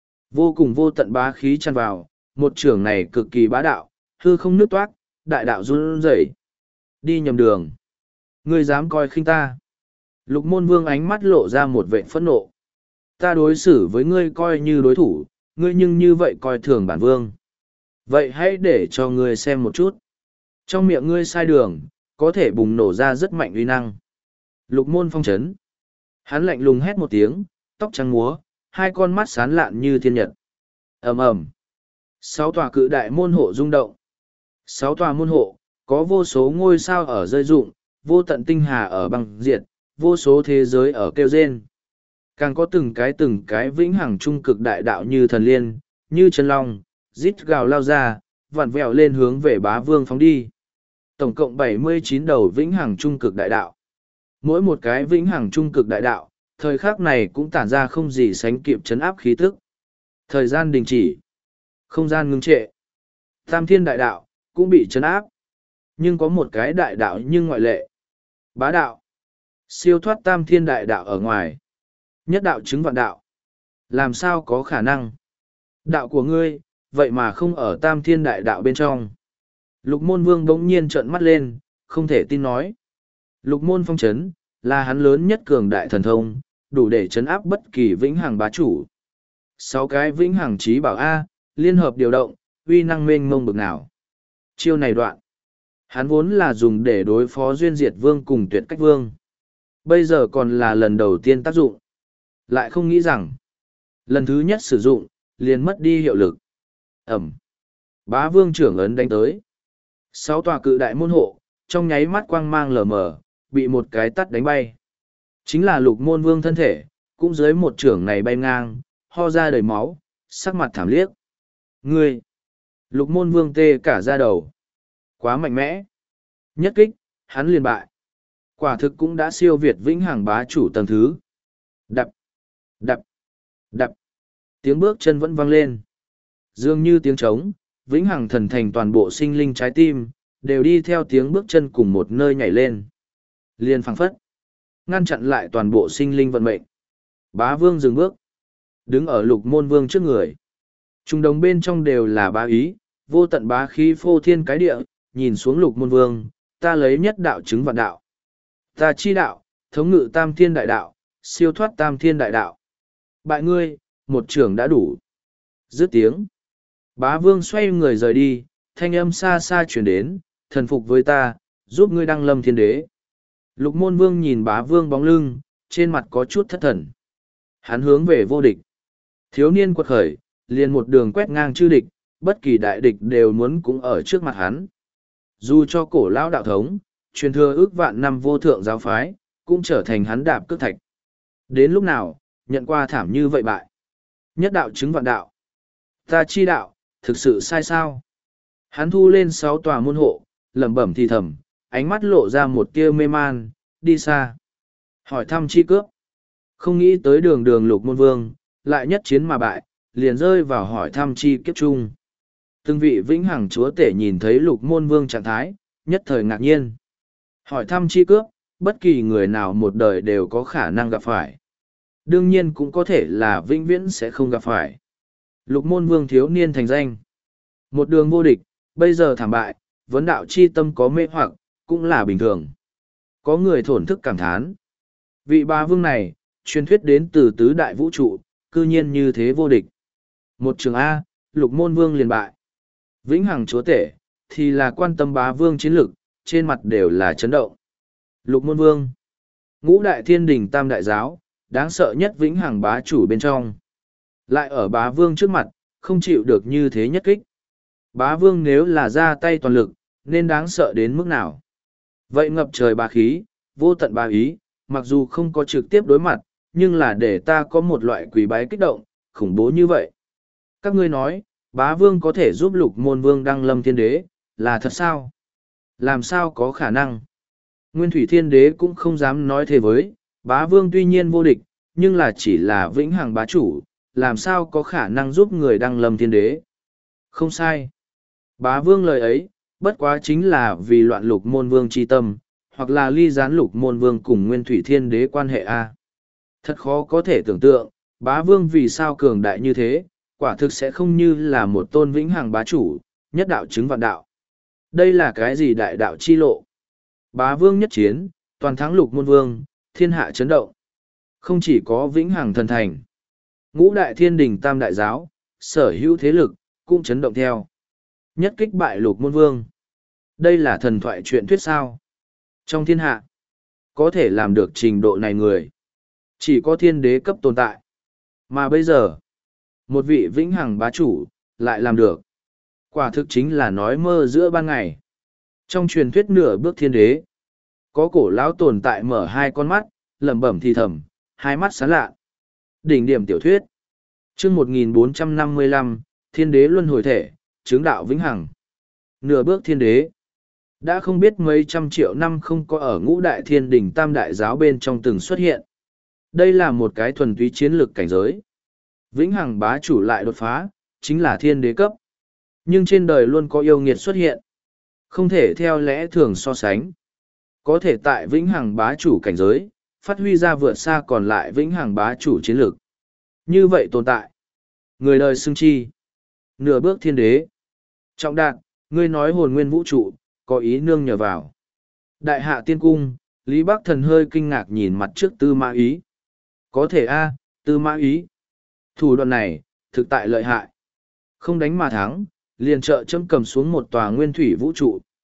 Vô cùng vô tận bá khí tràn vào, một trưởng này cực kỳ bá đạo, hư không nước toát, đại đạo run rẩy. Đi nhầm đường. Ngươi dám coi khinh ta. Lục môn vương ánh mắt lộ ra một vệ phẫn nộ. Ta đối xử với ngươi coi như đối thủ, ngươi nhưng như vậy coi thường bản vương. Vậy hãy để cho ngươi xem một chút. Trong miệng ngươi sai đường, có thể bùng nổ ra rất mạnh uy năng. Lục môn phong chấn. Hắn lạnh lùng hét một tiếng, tóc trắng múa, hai con mắt sán lạn như thiên nhật. ầm ầm. Sáu tòa cự đại môn hộ rung động. Sáu tòa môn hộ, có vô số ngôi sao ở rơi rụng, vô tận tinh hà ở băng diệt, vô số thế giới ở kêu rên. Càng có từng cái từng cái vĩnh hằng trung cực đại đạo như thần liên, như chân long, rít gào lao ra, vặn vẹo lên hướng về bá vương phóng đi. Tổng cộng bảy mươi chín đầu vĩnh hằng trung cực đại đạo. Mỗi một cái vĩnh hằng trung cực đại đạo, thời khắc này cũng tản ra không gì sánh kịp chấn áp khí tức. Thời gian đình chỉ, không gian ngưng trệ. Tam thiên đại đạo, cũng bị chấn áp. Nhưng có một cái đại đạo nhưng ngoại lệ. Bá đạo. Siêu thoát tam thiên đại đạo ở ngoài. Nhất đạo chứng vạn đạo. Làm sao có khả năng? Đạo của ngươi, vậy mà không ở tam thiên đại đạo bên trong. Lục môn vương bỗng nhiên trợn mắt lên, không thể tin nói. Lục môn phong chấn, là hắn lớn nhất cường đại thần thông, đủ để chấn áp bất kỳ vĩnh hằng bá chủ. Sáu cái vĩnh hằng trí bảo A, liên hợp điều động, uy năng mênh mông bực nào. Chiêu này đoạn. Hắn vốn là dùng để đối phó Duyên Diệt Vương cùng Tuyệt Cách Vương. Bây giờ còn là lần đầu tiên tác dụng. Lại không nghĩ rằng, lần thứ nhất sử dụng, liền mất đi hiệu lực. Ẩm. Bá Vương trưởng ấn đánh tới. Sáu tòa cự đại môn hộ, trong nháy mắt quang mang lờ mờ, bị một cái tắt đánh bay. Chính là Lục Môn Vương thân thể, cũng dưới một trưởng này bay ngang, ho ra đầy máu, sắc mặt thảm liếc. Ngươi! Lục Môn Vương tê cả da đầu. Quá mạnh mẽ. Nhất kích, hắn liền bại. Quả thực cũng đã siêu việt vĩnh hằng bá chủ tầng thứ. Đập, đập, đập. Tiếng bước chân vẫn vang lên. Dường như tiếng trống, vĩnh hằng thần thành toàn bộ sinh linh trái tim, đều đi theo tiếng bước chân cùng một nơi nhảy lên. Liền phảng phất. Ngăn chặn lại toàn bộ sinh linh vận mệnh. Bá Vương dừng bước. Đứng ở Lục Môn Vương trước người. Trung đồng bên trong đều là bá ý, vô tận bá khí phô thiên cái địa, nhìn xuống Lục Môn Vương, ta lấy nhất đạo chứng vạn đạo. Ta chi đạo, thống ngự tam thiên đại đạo, siêu thoát tam thiên đại đạo. Bại ngươi, một trưởng đã đủ. Dứt tiếng. Bá Vương xoay người rời đi, thanh âm xa xa chuyển đến, thần phục với ta, giúp ngươi đăng lâm thiên đế. Lục Môn Vương nhìn Bá Vương bóng lưng, trên mặt có chút thất thần. Hắn hướng về vô địch. Thiếu niên quật khởi, liền một đường quét ngang chư địch, bất kỳ đại địch đều muốn cũng ở trước mặt hắn. Dù cho cổ lão đạo thống, truyền thừa ước vạn năm vô thượng giáo phái, cũng trở thành hắn đạp cước thạch. Đến lúc nào, nhận qua thảm như vậy bại. Nhất đạo chứng vạn đạo. Ta chi đạo, thực sự sai sao? Hắn thu lên sáu tòa môn hộ, lẩm bẩm thì thầm, ánh mắt lộ ra một tia mê man, đi xa. Hỏi thăm chi cướp. Không nghĩ tới đường đường Lục Môn Vương, lại nhất chiến mà bại, liền rơi vào hỏi thăm chi kiếp chung. Từng vị vĩnh hằng chúa tể nhìn thấy Lục Môn Vương trạng thái, nhất thời ngạc nhiên. Hỏi thăm chi cướp, bất kỳ người nào một đời đều có khả năng gặp phải. Đương nhiên cũng có thể là vĩnh viễn sẽ không gặp phải. Lục Môn Vương thiếu niên thành danh. Một đường vô địch, bây giờ thảm bại, vấn đạo chi tâm có mê hoặc, cũng là bình thường. Có người thổn thức cảm thán. Vị bá vương này, truyền thuyết đến từ tứ đại vũ trụ, cư nhiên như thế vô địch. Một trường A, Lục Môn Vương liền bại. Vĩnh hằng chúa tể, thì là quan tâm bá vương chiến lực, trên mặt đều là chấn động. Lục Môn Vương, ngũ đại thiên đình tam đại giáo, đáng sợ nhất vĩnh hằng bá chủ bên trong. Lại ở bá vương trước mặt, không chịu được như thế nhất kích. Bá vương nếu là ra tay toàn lực, nên đáng sợ đến mức nào? Vậy ngập trời bá khí, vô tận bá ý, mặc dù không có trực tiếp đối mặt, nhưng là để ta có một loại quỷ bái kích động, khủng bố như vậy. Các ngươi nói, bá vương có thể giúp Lục Môn Vương đăng lâm thiên đế, là thật sao? Làm sao có khả năng? Nguyên Thủy Thiên Đế cũng không dám nói thế với, bá vương tuy nhiên vô địch, nhưng là chỉ là vĩnh hằng bá chủ, làm sao có khả năng giúp người đăng lâm thiên đế? Không sai. Bá vương lời ấy, bất quá chính là vì loạn Lục Môn Vương chi tâm, hoặc là ly gián Lục Môn Vương cùng Nguyên Thủy Thiên Đế quan hệ A. Thật khó có thể tưởng tượng, bá vương vì sao cường đại như thế, quả thực sẽ không như là một tôn vĩnh hằng bá chủ, nhất đạo chứng vạn đạo. Đây là cái gì đại đạo chi lộ? Bá vương nhất chiến, toàn thắng Lục Môn Vương, thiên hạ chấn động. Không chỉ có vĩnh hằng thần thành, ngũ đại thiên đình tam đại giáo, sở hữu thế lực, cũng chấn động theo. Nhất kích bại Lục Môn Vương. Đây là thần thoại chuyện thuyết sao? Trong thiên hạ, có thể làm được trình độ này người, chỉ có thiên đế cấp tồn tại. Mà bây giờ, một vị vĩnh hằng bá chủ, lại làm được. Quả thực chính là nói mơ giữa ban ngày. Trong truyền thuyết nửa bước thiên đế, có cổ lão tồn tại mở hai con mắt, lẩm bẩm thì thầm, hai mắt sáng lạ. Đỉnh điểm tiểu thuyết. Chương một nghìn bốn trăm năm mươi lăm, Thiên đế luân hồi thể, chứng đạo vĩnh hằng. Nửa bước thiên đế. Đã không biết mấy trăm triệu năm không có ở ngũ đại thiên đỉnh tam đại giáo bên trong từng xuất hiện. Đây là một cái thuần túy chiến lược cảnh giới. Vĩnh hằng bá chủ lại đột phá, chính là thiên đế cấp. Nhưng trên đời luôn có yêu nghiệt xuất hiện. Không thể theo lẽ thường so sánh. Có thể tại vĩnh hằng bá chủ cảnh giới, phát huy ra vượt xa còn lại vĩnh hằng bá chủ chiến lược. Như vậy tồn tại. Người đời xưng chi. Nửa bước thiên đế. Trọng đạt, ngươi nói hồn nguyên vũ trụ, có ý nương nhờ vào. Đại hạ tiên cung, Lý Bắc Thần hơi kinh ngạc nhìn mặt trước Tư Mã Ý. Có thể a, Tư Mã Ý. Thủ đoạn này, thực tại lợi hại. Không đánh mà thắng, liền trợ châm cầm xuống một tòa nguyên thủy vũ trụ.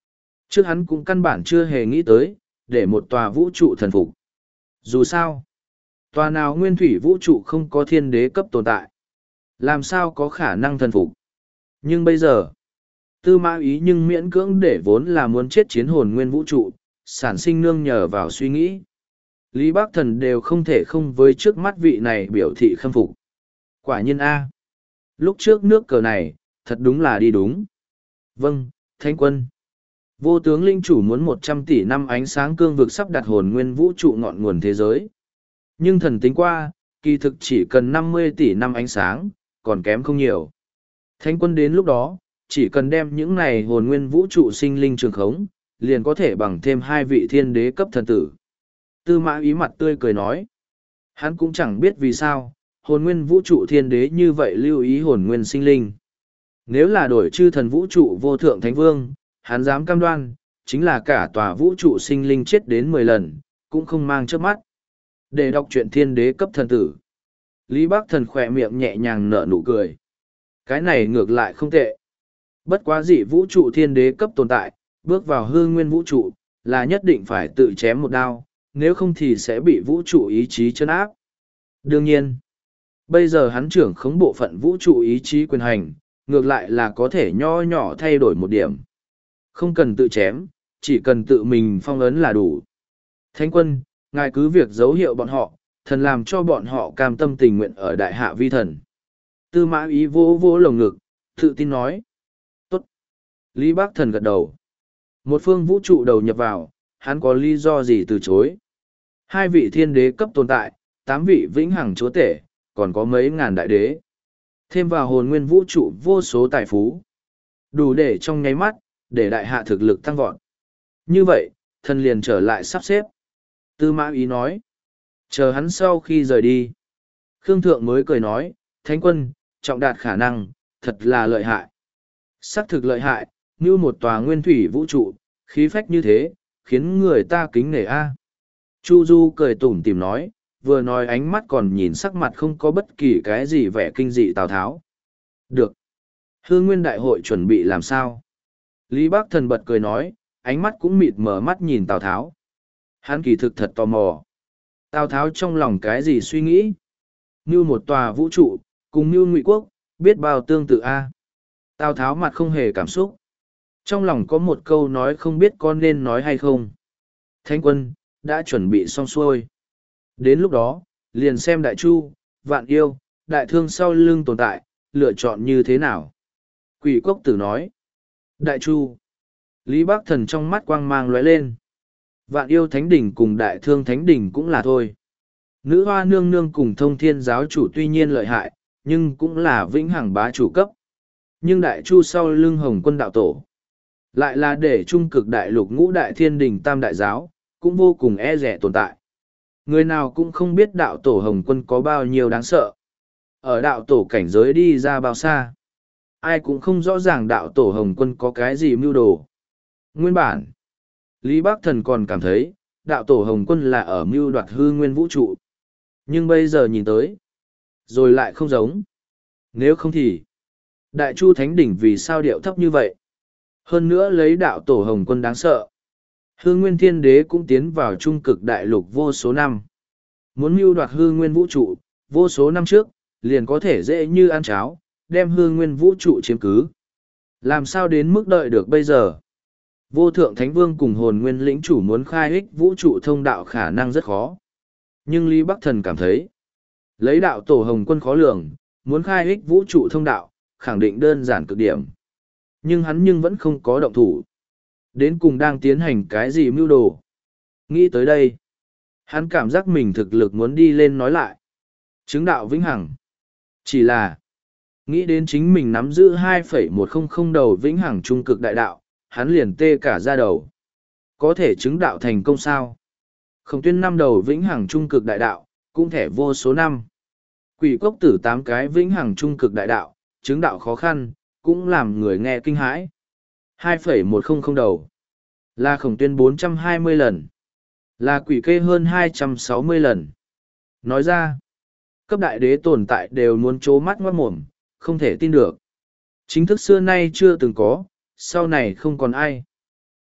Trước hắn cũng căn bản chưa hề nghĩ tới, để một tòa vũ trụ thần phục. Dù sao, tòa nào nguyên thủy vũ trụ không có thiên đế cấp tồn tại. Làm sao có khả năng thần phục. Nhưng bây giờ, Tư Mã Ý nhưng miễn cưỡng để vốn là muốn chết chiến hồn nguyên vũ trụ, sản sinh nương nhờ vào suy nghĩ. Lý Bác Thần đều không thể không với trước mắt vị này biểu thị khâm phục. Quả nhiên A. Lúc trước nước cờ này, thật đúng là đi đúng. Vâng, Thánh Quân. Vô tướng linh chủ muốn một trăm tỷ năm ánh sáng cương vực sắp đặt hồn nguyên vũ trụ ngọn nguồn thế giới. Nhưng thần tính qua, kỳ thực chỉ cần năm mươi tỷ năm ánh sáng, còn kém không nhiều. Thánh Quân đến lúc đó, chỉ cần đem những này hồn nguyên vũ trụ sinh linh trường khống, liền có thể bằng thêm hai vị thiên đế cấp thần tử. Tư Mã Ý mặt tươi cười nói. Hắn cũng chẳng biết vì sao, hồn nguyên vũ trụ thiên đế như vậy lưu ý hồn nguyên sinh linh. Nếu là đổi chư thần vũ trụ vô thượng thánh vương, hắn dám cam đoan, chính là cả tòa vũ trụ sinh linh chết đến mười lần, cũng không mang trước mắt. Để đọc truyện thiên đế cấp thần tử. Lý Bác Thần khỏe miệng nhẹ nhàng nở nụ cười. Cái này ngược lại không tệ. Bất quá dị vũ trụ thiên đế cấp tồn tại, bước vào hư nguyên vũ trụ, là nhất định phải tự chém một đao, nếu không thì sẽ bị vũ trụ ý chí chân áp. Đương nhiên, bây giờ hắn trưởng khống bộ phận vũ trụ ý chí quyền hành, ngược lại là có thể nho nhỏ thay đổi một điểm. Không cần tự chém, chỉ cần tự mình phong ấn là đủ. Thánh Quân, ngài cứ việc dấu hiệu bọn họ, thần làm cho bọn họ cam tâm tình nguyện ở đại hạ vi thần. Tư Mã Ý vỗ vỗ lồng ngực, tự tin nói. Tốt. Lý Bác Thần gật đầu. Một phương vũ trụ đầu nhập vào, hắn có lý do gì từ chối. Hai vị thiên đế cấp tồn tại, tám vị vĩnh hằng chúa tể, còn có mấy ngàn đại đế. Thêm vào hồn nguyên vũ trụ vô số tài phú. Đủ để trong nháy mắt, để đại hạ thực lực tăng vọt. Như vậy, thần liền trở lại sắp xếp. Tư Mã Ý nói. Chờ hắn sau khi rời đi. Khương Thượng mới cười nói, Thánh Quân, trọng đạt khả năng, thật là lợi hại. Sắc thực lợi hại, như một tòa nguyên thủy vũ trụ, khí phách như thế, khiến người ta kính nể a. Chu Du cười tủm tỉm nói, vừa nói ánh mắt còn nhìn sắc mặt không có bất kỳ cái gì vẻ kinh dị Tào Tháo. Được. Hương Nguyên Đại hội chuẩn bị làm sao? Lý Bác Thần bật cười nói, ánh mắt cũng mịt mở mắt nhìn Tào Tháo. Hắn kỳ thực thật tò mò. Tào Tháo trong lòng cái gì suy nghĩ? Như một tòa vũ trụ, cùng như Ngụy Quốc, biết bao tương tự a. Tào Tháo mặt không hề cảm xúc. Trong lòng có một câu nói không biết con nên nói hay không. Thánh Quân, đã chuẩn bị xong xuôi. Đến lúc đó, liền xem Đại Chu, Vạn Yêu, Đại Thương sau lưng tồn tại, lựa chọn như thế nào. Quỷ Cốc Tử nói. Đại Chu. Lý Bác Thần trong mắt quang mang lóe lên. Vạn Yêu Thánh Đỉnh cùng Đại Thương Thánh Đỉnh cũng là thôi. Nữ hoa nương nương cùng thông thiên giáo chủ tuy nhiên lợi hại, nhưng cũng là vĩnh hằng bá chủ cấp. Nhưng Đại Chu sau lưng Hồng Quân đạo tổ, lại là để trung cực đại lục ngũ đại thiên đình tam đại giáo, cũng vô cùng e rẻ tồn tại. Người nào cũng không biết đạo tổ Hồng Quân có bao nhiêu đáng sợ. Ở đạo tổ cảnh giới đi ra bao xa. Ai cũng không rõ ràng đạo tổ Hồng Quân có cái gì mưu đồ. Nguyên bản, Lý Bác Thần còn cảm thấy, đạo tổ Hồng Quân là ở mưu đoạt hư nguyên vũ trụ. Nhưng bây giờ nhìn tới, rồi lại không giống. Nếu không thì, Đại Chu Thánh Đỉnh vì sao điệu thấp như vậy? Hơn nữa lấy đạo tổ Hồng Quân đáng sợ. Hư Nguyên Thiên Đế cũng tiến vào trung cực đại lục vô số năm. Muốn mưu đoạt hư nguyên vũ trụ, vô số năm trước, liền có thể dễ như ăn cháo, đem hư nguyên vũ trụ chiếm cứ. Làm sao đến mức đợi được bây giờ? Vô thượng Thánh Vương cùng hồn nguyên lĩnh chủ muốn khai ích vũ trụ thông đạo khả năng rất khó. Nhưng Lý Bắc Thần cảm thấy, lấy đạo tổ Hồng Quân khó lường, muốn khai ích vũ trụ thông đạo, khẳng định đơn giản cực điểm. Nhưng hắn nhưng vẫn không có động thủ. Đến cùng đang tiến hành cái gì mưu đồ. Nghĩ tới đây, hắn cảm giác mình thực lực muốn đi lên nói lại. Chứng đạo vĩnh hằng. Chỉ là, nghĩ đến chính mình nắm giữ hai phẩy một không đầu vĩnh hằng trung cực đại đạo, hắn liền tê cả ra đầu. Có thể chứng đạo thành công sao? Không tuyên năm đầu vĩnh hằng trung cực đại đạo, cũng thể vô số năm. Quỷ Cốc Tử tám cái vĩnh hằng trung cực đại đạo, chứng đạo khó khăn, cũng làm người nghe kinh hãi. hai phẩy một không đầu. Là Khổng Tuyên bốn trăm hai mươi lần. Là Quỷ Kê hơn hai trăm sáu mươi lần. Nói ra, cấp đại đế tồn tại đều muốn trố mắt ngoát mồm, không thể tin được. Chính thức xưa nay chưa từng có, sau này không còn ai.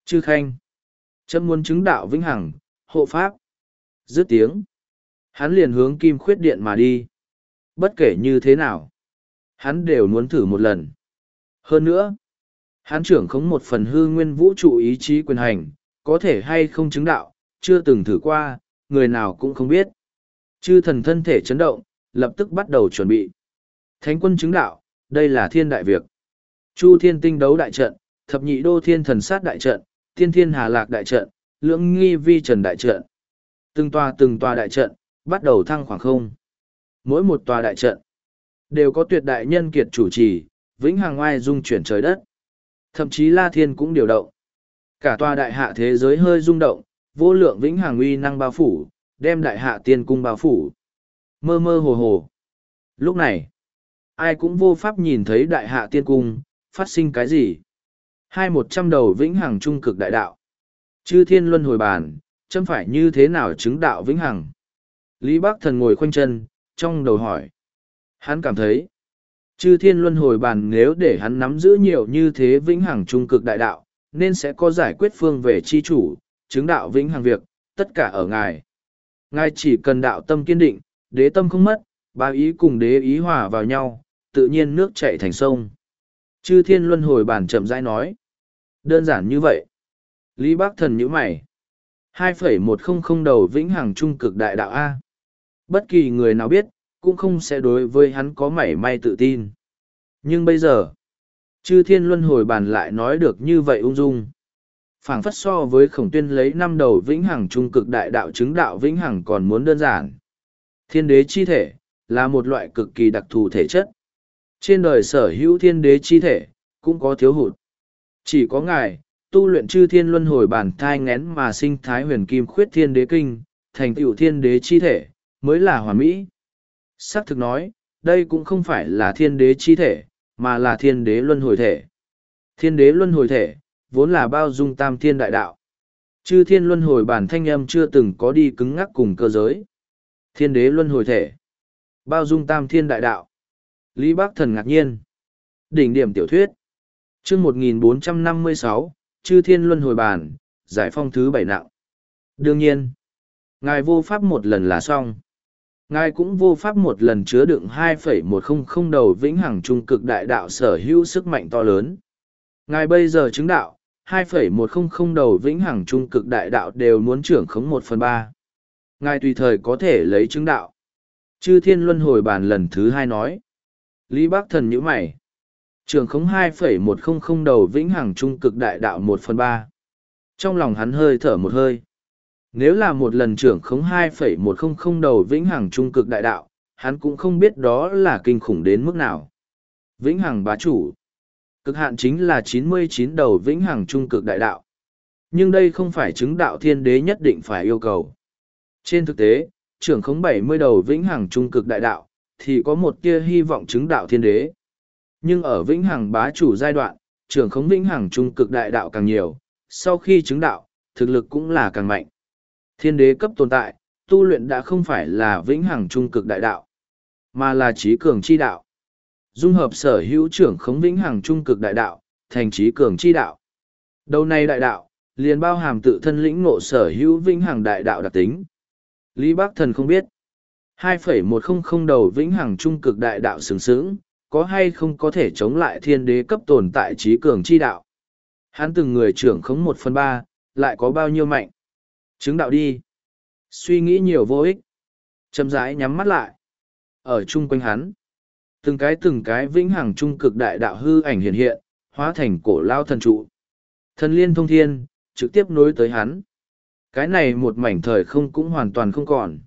Chư Khanh. Chấm muốn chứng đạo vĩnh hằng, hộ pháp. Dứt tiếng. Hắn liền hướng Kim Khuyết Điện mà đi. Bất kể như thế nào, hắn đều muốn thử một lần. Hơn nữa, hắn trưởng khống một phần hư nguyên vũ trụ ý chí quyền hành, có thể hay không chứng đạo, chưa từng thử qua, người nào cũng không biết. Chư thần thân thể chấn động, lập tức bắt đầu chuẩn bị. Thánh quân chứng đạo, đây là thiên đại việc. Chu thiên tinh đấu đại trận, thập nhị đô thiên thần sát đại trận, tiên thiên hà lạc đại trận, lưỡng nghi vi trần đại trận. Từng tòa từng tòa đại trận, bắt đầu thăng khoảng không. Mỗi một tòa đại trận, đều có tuyệt đại nhân kiệt chủ trì, vĩnh hằng oai dung chuyển trời đất. Thậm chí La Thiên cũng điều động. Cả tòa đại hạ thế giới hơi rung động, vô lượng vĩnh hằng uy năng bao phủ, đem đại hạ tiên cung bao phủ. Mơ mơ hồ hồ. Lúc này, ai cũng vô pháp nhìn thấy đại hạ tiên cung, phát sinh cái gì. Hai một trăm đầu vĩnh hằng trung cực đại đạo. Chư thiên luân hồi bàn, chấm phải như thế nào chứng đạo vĩnh hằng? Lý Bắc Thần ngồi khoanh chân, trong đầu hỏi. Hắn cảm thấy, chư thiên luân hồi bàn nếu để hắn nắm giữ nhiều như thế vĩnh hằng trung cực đại đạo, nên sẽ có giải quyết phương về chi chủ, chứng đạo vĩnh hằng việc, tất cả ở ngài. Ngài chỉ cần đạo tâm kiên định, đế tâm không mất, ba ý cùng đế ý hòa vào nhau, tự nhiên nước chảy thành sông. Chư thiên luân hồi bàn chậm rãi nói. Đơn giản như vậy. Lý Bắc Thần nhíu mày. hai phẩy một không đầu vĩnh hằng trung cực đại đạo A. Bất kỳ người nào biết, cũng không sẽ đối với hắn có mảy may tự tin. Nhưng bây giờ, chư thiên luân hồi bàn lại nói được như vậy ung dung. Phảng phất so với khổng tuyên lấy năm đầu vĩnh hằng trung cực đại đạo chứng đạo vĩnh hằng còn muốn đơn giản. Thiên đế chi thể, là một loại cực kỳ đặc thù thể chất. Trên đời sở hữu thiên đế chi thể, cũng có thiếu hụt. Chỉ có ngài, tu luyện chư thiên luân hồi bản thai ngén mà sinh thái huyền kim khuyết thiên đế kinh, thành tựu thiên đế chi thể, mới là hoàn mỹ. Sắc thực nói, đây cũng không phải là thiên đế chi thể, mà là thiên đế luân hồi thể. Thiên đế luân hồi thể, vốn là bao dung tam thiên đại đạo. Chư thiên luân hồi bản thanh âm chưa từng có đi cứng ngắc cùng cơ giới. Thiên đế luân hồi thể, bao dung tam thiên đại đạo. Lý Bắc Thần ngạc nhiên. Đỉnh điểm tiểu thuyết. Chương một nghìn bốn trăm năm mươi sáu, Chư thiên luân hồi bản, giải phong thứ bảy nặng. Đương nhiên, ngài vô pháp một lần là xong. Ngài cũng vô pháp một lần chứa đựng hai phẩy một không đầu vĩnh hằng trung cực đại đạo sở hữu sức mạnh to lớn. Ngài bây giờ chứng đạo, hai phẩy một không đầu vĩnh hằng trung cực đại đạo đều muốn trưởng khống một phần ba. Ngài tùy thời có thể lấy chứng đạo. Chư thiên luân hồi bàn lần thứ hai nói. Lý Bắc Thần nhíu mày. Trưởng khống hai phẩy một không đầu vĩnh hằng trung cực đại đạo một phần ba. Trong lòng hắn hơi thở một hơi. Nếu là một lần trưởng khống hai phẩy một không đầu vĩnh hằng trung cực đại đạo, hắn cũng không biết đó là kinh khủng đến mức nào. Vĩnh hằng bá chủ. Cực hạn chính là chín mươi chín đầu vĩnh hằng trung cực đại đạo. Nhưng đây không phải chứng đạo thiên đế nhất định phải yêu cầu. Trên thực tế, trưởng khống bảy mươi đầu vĩnh hằng trung cực đại đạo, thì có một tia hy vọng chứng đạo thiên đế. Nhưng ở vĩnh hằng bá chủ giai đoạn, trưởng khống vĩnh hằng trung cực đại đạo càng nhiều, sau khi chứng đạo, thực lực cũng là càng mạnh. Thiên đế cấp tồn tại, tu luyện đã không phải là vĩnh hằng trung cực đại đạo, mà là trí cường chi đạo. Dung hợp sở hữu trưởng khống vĩnh hằng trung cực đại đạo, thành trí cường chi đạo. Đầu này đại đạo, liền bao hàm tự thân lĩnh ngộ sở hữu vĩnh hằng đại đạo đặc tính. Lý Bắc Thần không biết, hai phẩy một không đầu vĩnh hằng trung cực đại đạo sướng sướng, có hay không có thể chống lại thiên đế cấp tồn tại trí cường chi đạo. Hắn từng người trưởng khống một phần ba, lại có bao nhiêu mạnh. Chứng đạo đi. Suy nghĩ nhiều vô ích. Chậm rãi nhắm mắt lại. Ở chung quanh hắn, từng cái từng cái vĩnh hằng trung cực đại đạo hư ảnh hiện hiện, hóa thành cổ lao thần trụ. Thần liên thông thiên, trực tiếp nối tới hắn. Cái này một mảnh thời không cũng hoàn toàn không còn.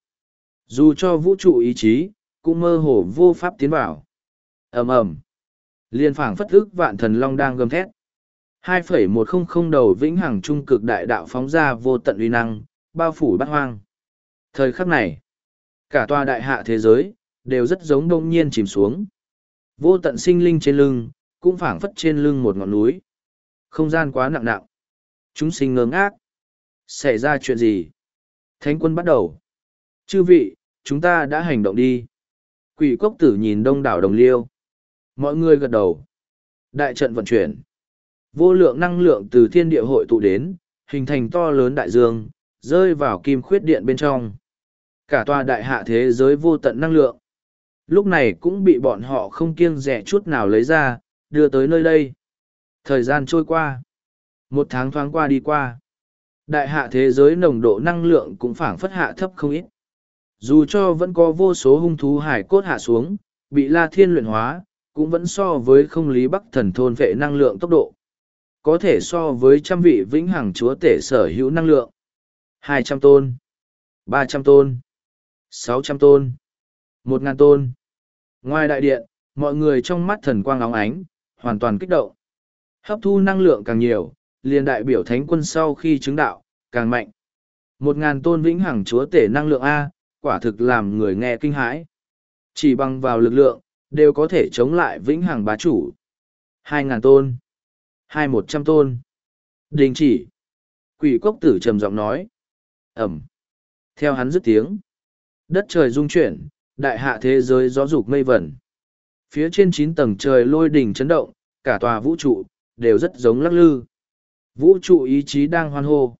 Dù cho vũ trụ ý chí, cũng mơ hồ vô pháp tiến vào. Ầm ầm. Liên phảng phất ức vạn thần long đang gầm thét. hai phẩy một không đầu vĩnh hằng trung cực đại đạo phóng ra vô tận uy năng, bao phủ bát hoang. Thời khắc này, cả tòa đại hạ thế giới, đều rất giống đông nhiên chìm xuống. Vô tận sinh linh trên lưng, cũng phảng phất trên lưng một ngọn núi. Không gian quá nặng nặng. Chúng sinh ngơ ngác. Xảy ra chuyện gì? Thánh quân bắt đầu. Chư vị, chúng ta đã hành động đi. Quỷ cốc tử nhìn đông đảo đồng liêu. Mọi người gật đầu. Đại trận vận chuyển. Vô lượng năng lượng từ thiên địa hội tụ đến, hình thành to lớn đại dương, rơi vào kim khuyết điện bên trong. Cả tòa đại hạ thế giới vô tận năng lượng. Lúc này cũng bị bọn họ không kiêng dè chút nào lấy ra, đưa tới nơi đây. Thời gian trôi qua. Một tháng thoáng qua đi qua. Đại hạ thế giới nồng độ năng lượng cũng phảng phất hạ thấp không ít. Dù cho vẫn có vô số hung thú hải cốt hạ xuống, bị La Thiên luyện hóa, cũng vẫn so với không lý bắc thần thôn vệ năng lượng tốc độ. Có thể so với trăm vị vĩnh hằng chúa tể sở hữu năng lượng. Hai trăm tôn, ba trăm tôn, sáu trăm tôn, một ngàn tôn. Ngoài đại điện, mọi người trong mắt thần quang óng ánh, hoàn toàn kích động. Hấp thu năng lượng càng nhiều, liền đại biểu thánh quân sau khi chứng đạo, càng mạnh. Một ngàn tôn vĩnh hằng chúa tể năng lượng A, quả thực làm người nghe kinh hãi. Chỉ bằng vào lực lượng, đều có thể chống lại vĩnh hằng bá chủ. Hai ngàn tôn, hai một trăm tôn. Đình chỉ. Quỷ cốc tử trầm giọng nói. Ẩm. Theo hắn dứt tiếng. Đất trời rung chuyển, đại hạ thế giới gió dục mây vẩn. Phía trên chín tầng trời lôi đỉnh chấn động, cả tòa vũ trụ, đều rất giống lắc lư. Vũ trụ ý chí đang hoan hô.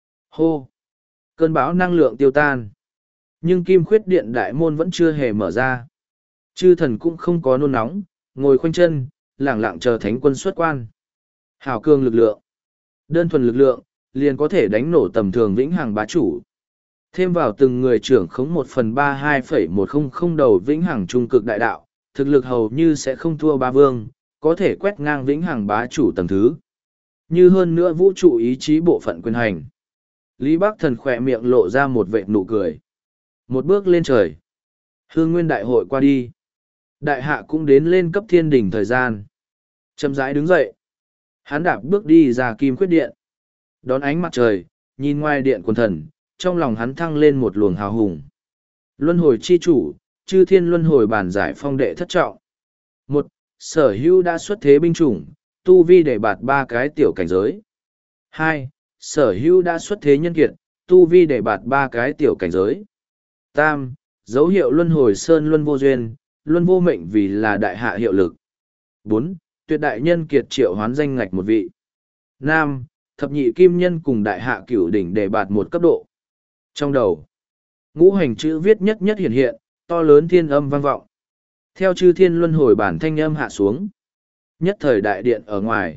Hô. Cơn bão năng lượng tiêu tan. Nhưng kim khuyết điện đại môn vẫn chưa hề mở ra. Chư thần cũng không có nôn nóng, ngồi khoanh chân, lẳng lặng chờ thánh quân xuất quan. Hào cường lực lượng. Đơn thuần lực lượng, liền có thể đánh nổ tầm thường vĩnh hằng bá chủ. Thêm vào từng người trưởng khống một phần ba hai phẩy một không không đầu vĩnh hằng trung cực đại đạo, thực lực hầu như sẽ không thua ba vương, có thể quét ngang vĩnh hằng bá chủ tầng thứ. Như hơn nữa vũ trụ ý chí bộ phận quyền hành. Lý Bắc Thần khỏe miệng lộ ra một vệt nụ cười. Một bước lên trời. Hương nguyên đại hội qua đi. Đại hạ cũng đến lên cấp thiên đỉnh thời gian. Chậm rãi đứng dậy. Hắn đạp bước đi ra kim khuyết điện. Đón ánh mặt trời, nhìn ngoài điện quần thần, trong lòng hắn thăng lên một luồng hào hùng. Luân hồi chi chủ, chư thiên luân hồi bản giải phong đệ thất trọng. Một, sở hữu đã xuất thế binh chủng, tu vi để bạt ba cái tiểu cảnh giới. Hai, sở hữu đã xuất thế nhân kiệt, tu vi để bạt ba cái tiểu cảnh giới. Tam, dấu hiệu luân hồi sơn luân vô duyên, luân vô mệnh vì là đại hạ hiệu lực. Bốn, tuyệt đại nhân kiệt triệu hoán danh ngạch một vị. Năm, thập nhị kim nhân cùng đại hạ cửu đỉnh để bạt một cấp độ. Trong đầu, ngũ hành chữ viết nhất nhất hiện hiện, to lớn thiên âm vang vọng. Theo chư thiên luân hồi bản thanh âm hạ xuống. Nhất thời đại điện ở ngoài.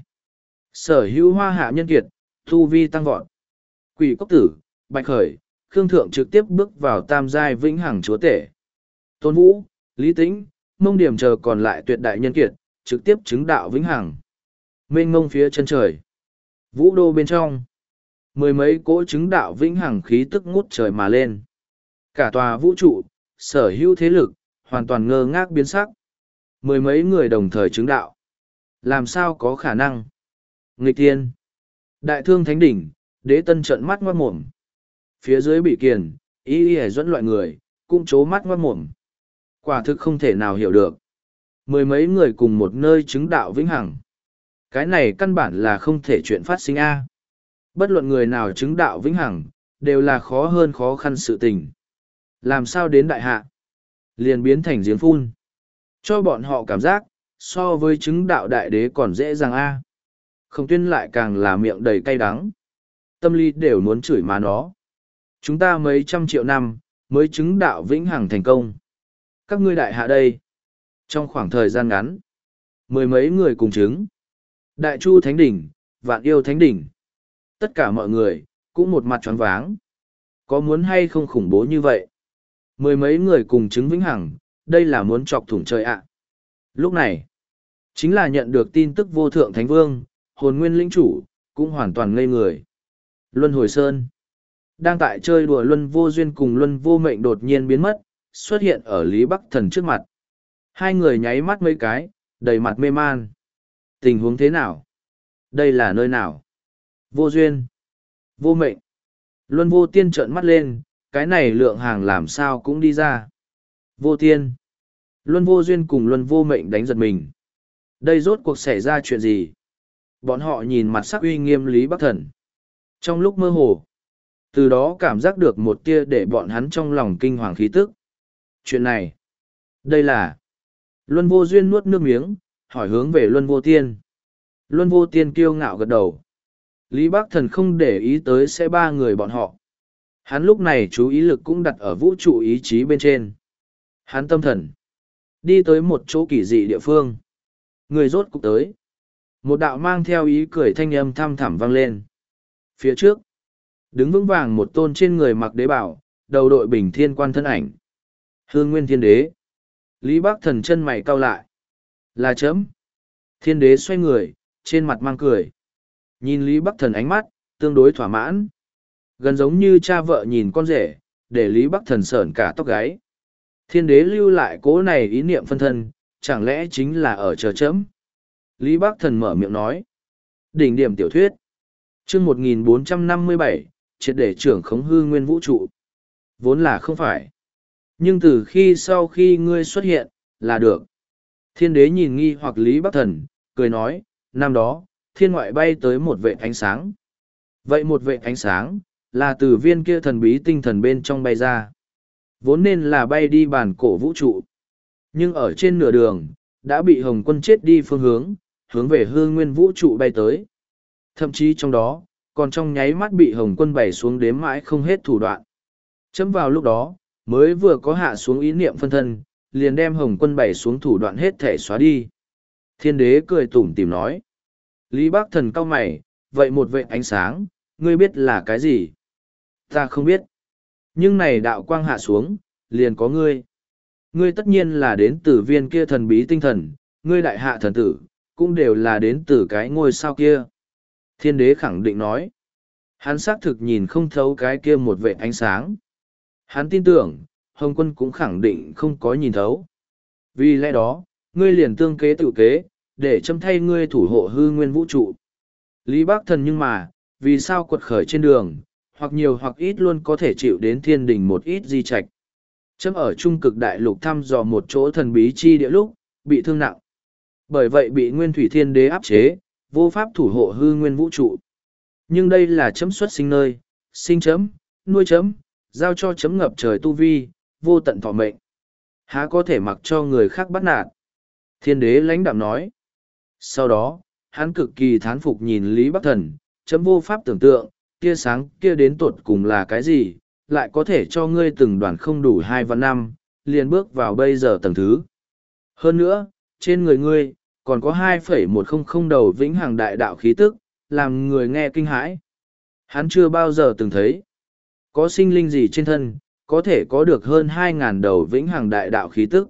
Sở hữu hoa hạ nhân kiệt, thu vi tăng vọt. Quỷ cốc tử, bạch khởi, khương thượng trực tiếp bước vào tam giai vĩnh hằng chúa tể. Tôn Vũ, Lý Tĩnh, mông điểm chờ còn lại tuyệt đại nhân kiệt, trực tiếp chứng đạo vĩnh hằng. Mênh mông phía chân trời. Vũ đô bên trong. Mười mấy cỗ chứng đạo vĩnh hằng khí tức ngút trời mà lên. Cả tòa vũ trụ, sở hữu thế lực, hoàn toàn ngơ ngác biến sắc. Mười mấy người đồng thời chứng đạo. Làm sao có khả năng? Nghịch tiên. Đại thương thánh đỉnh, đế tân trận mắt ngoát mồm. Phía dưới bị kiền, y y dẫn loại người, cũng chố mắt ngoát mồm. Quả thực không thể nào hiểu được. Mười mấy người cùng một nơi chứng đạo vĩnh hằng. Cái này căn bản là không thể chuyện phát sinh a. Bất luận người nào chứng đạo vĩnh hằng, đều là khó hơn khó khăn sự tình. Làm sao đến đại hạ? Liền biến thành giếng phun. Cho bọn họ cảm giác, so với chứng đạo đại đế còn dễ dàng a. Không tuyên lại càng là miệng đầy cay đắng. Tâm lý đều muốn chửi má nó. Chúng ta mấy trăm triệu năm, mới chứng đạo vĩnh hằng thành công. Các ngươi đại hạ đây. Trong khoảng thời gian ngắn, mười mấy người cùng chứng. Đại Chu Thánh Đỉnh, Vạn Yêu Thánh Đỉnh. Tất cả mọi người, cũng một mặt choáng váng. Có muốn hay không khủng bố như vậy? Mười mấy người cùng chứng vĩnh hằng, đây là muốn chọc thủng trời ạ. Lúc này, chính là nhận được tin tức vô thượng Thánh Vương, hồn nguyên lĩnh chủ, cũng hoàn toàn ngây người. Luân Hồi Sơn. Đang tại chơi đùa Luân Vô Duyên cùng Luân Vô Mệnh đột nhiên biến mất, xuất hiện ở Lý Bắc Thần trước mặt. Hai người nháy mắt mấy cái, đầy mặt mê man. Tình huống thế nào? Đây là nơi nào? Vô Duyên. Vô Mệnh. Luân Vô Tiên trợn mắt lên, cái này lượng hàng làm sao cũng đi ra. Vô Tiên. Luân Vô Duyên cùng Luân Vô Mệnh đánh giật mình. Đây rốt cuộc xảy ra chuyện gì? Bọn họ nhìn mặt sắc uy nghiêm Lý Bắc Thần. Trong lúc mơ hồ, từ đó cảm giác được một tia để bọn hắn trong lòng kinh hoàng khí tức. Chuyện này, đây là... Luân Vô Duyên nuốt nước miếng, hỏi hướng về Luân Vô Tiên. Luân Vô Tiên kiêu ngạo gật đầu. Lý Bắc Thần không để ý tới sẽ ba người bọn họ. Hắn lúc này chú ý lực cũng đặt ở vũ trụ ý chí bên trên. Hắn tâm thần. Đi tới một chỗ kỳ dị địa phương. Người rốt cục tới. Một đạo mang theo ý cười thanh âm thăm thẳm vang lên. Phía trước. Đứng vững vàng một tôn trên người mặc đế bảo, đầu đội bình thiên quan thân ảnh. Hương Nguyên Thiên Đế. Lý Bắc Thần chân mày cau lại. Là chấm. Thiên Đế xoay người, trên mặt mang cười. Nhìn Lý Bắc Thần ánh mắt, tương đối thỏa mãn. Gần giống như cha vợ nhìn con rể, để Lý Bắc Thần sởn cả tóc gáy. Thiên Đế lưu lại cố này ý niệm phân thân, chẳng lẽ chính là ở chờ chấm. Lý Bắc Thần mở miệng nói. Đỉnh điểm tiểu thuyết. Chương một nghìn bốn trăm năm mươi bảy, triệt để trưởng khống hư nguyên vũ trụ. Vốn là không phải. Nhưng từ khi sau khi ngươi xuất hiện, là được. Thiên Đế nhìn nghi hoặc Lý Bắc Thần, cười nói, năm đó, thiên ngoại bay tới một vệ ánh sáng. Vậy một vệ ánh sáng, là từ viên kia thần bí tinh thần bên trong bay ra. Vốn nên là bay đi bản cổ vũ trụ. Nhưng ở trên nửa đường, đã bị Hồng Quân chết đi phương hướng, hướng về hư nguyên vũ trụ bay tới. Thậm chí trong đó, còn trong nháy mắt bị Hồng Quân bày xuống đếm mãi không hết thủ đoạn. Chấm vào lúc đó, mới vừa có hạ xuống ý niệm phân thân, liền đem Hồng Quân bày xuống thủ đoạn hết thể xóa đi. Thiên Đế cười tủm tỉm nói. Lý Bắc Thần cau mày, vậy một vệ ánh sáng, ngươi biết là cái gì? Ta không biết. Nhưng này đạo quang hạ xuống, liền có ngươi. Ngươi tất nhiên là đến từ viên kia thần bí tinh thần, ngươi đại hạ thần tử, cũng đều là đến từ cái ngôi sao kia. Thiên Đế khẳng định nói. Hắn xác thực nhìn không thấu cái kia một vệ ánh sáng. Hắn tin tưởng, Hồng Quân cũng khẳng định không có nhìn thấu. Vì lẽ đó, ngươi liền tương kế tự kế, để châm thay ngươi thủ hộ hư nguyên vũ trụ. Lý Bắc Thần nhưng mà, vì sao quật khởi trên đường, hoặc nhiều hoặc ít luôn có thể chịu đến thiên đình một ít di trạch. Châm ở trung cực đại lục thăm dò một chỗ thần bí chi địa lúc, bị thương nặng. Bởi vậy bị Nguyên Thủy Thiên Đế áp chế, vô pháp thủ hộ hư nguyên vũ trụ. Nhưng đây là chấm xuất sinh nơi, sinh chấm, nuôi chấm, giao cho chấm ngập trời tu vi, vô tận thọ mệnh. Há có thể mặc cho người khác bắt nạt. Thiên Đế lãnh đạm nói. Sau đó, hắn cực kỳ thán phục nhìn Lý Bắc Thần, chấm vô pháp tưởng tượng, kia sáng kia đến tột cùng là cái gì, lại có thể cho ngươi từng đoàn không đủ hai vạn năm, liền bước vào bây giờ tầng thứ. Hơn nữa, trên người ngươi, còn có hai phẩy một không không đầu vĩnh hằng đại đạo khí tức, làm người nghe kinh hãi. Hắn chưa bao giờ từng thấy. Có sinh linh gì trên thân, có thể có được hơn hai ngàn đầu vĩnh hằng đại đạo khí tức.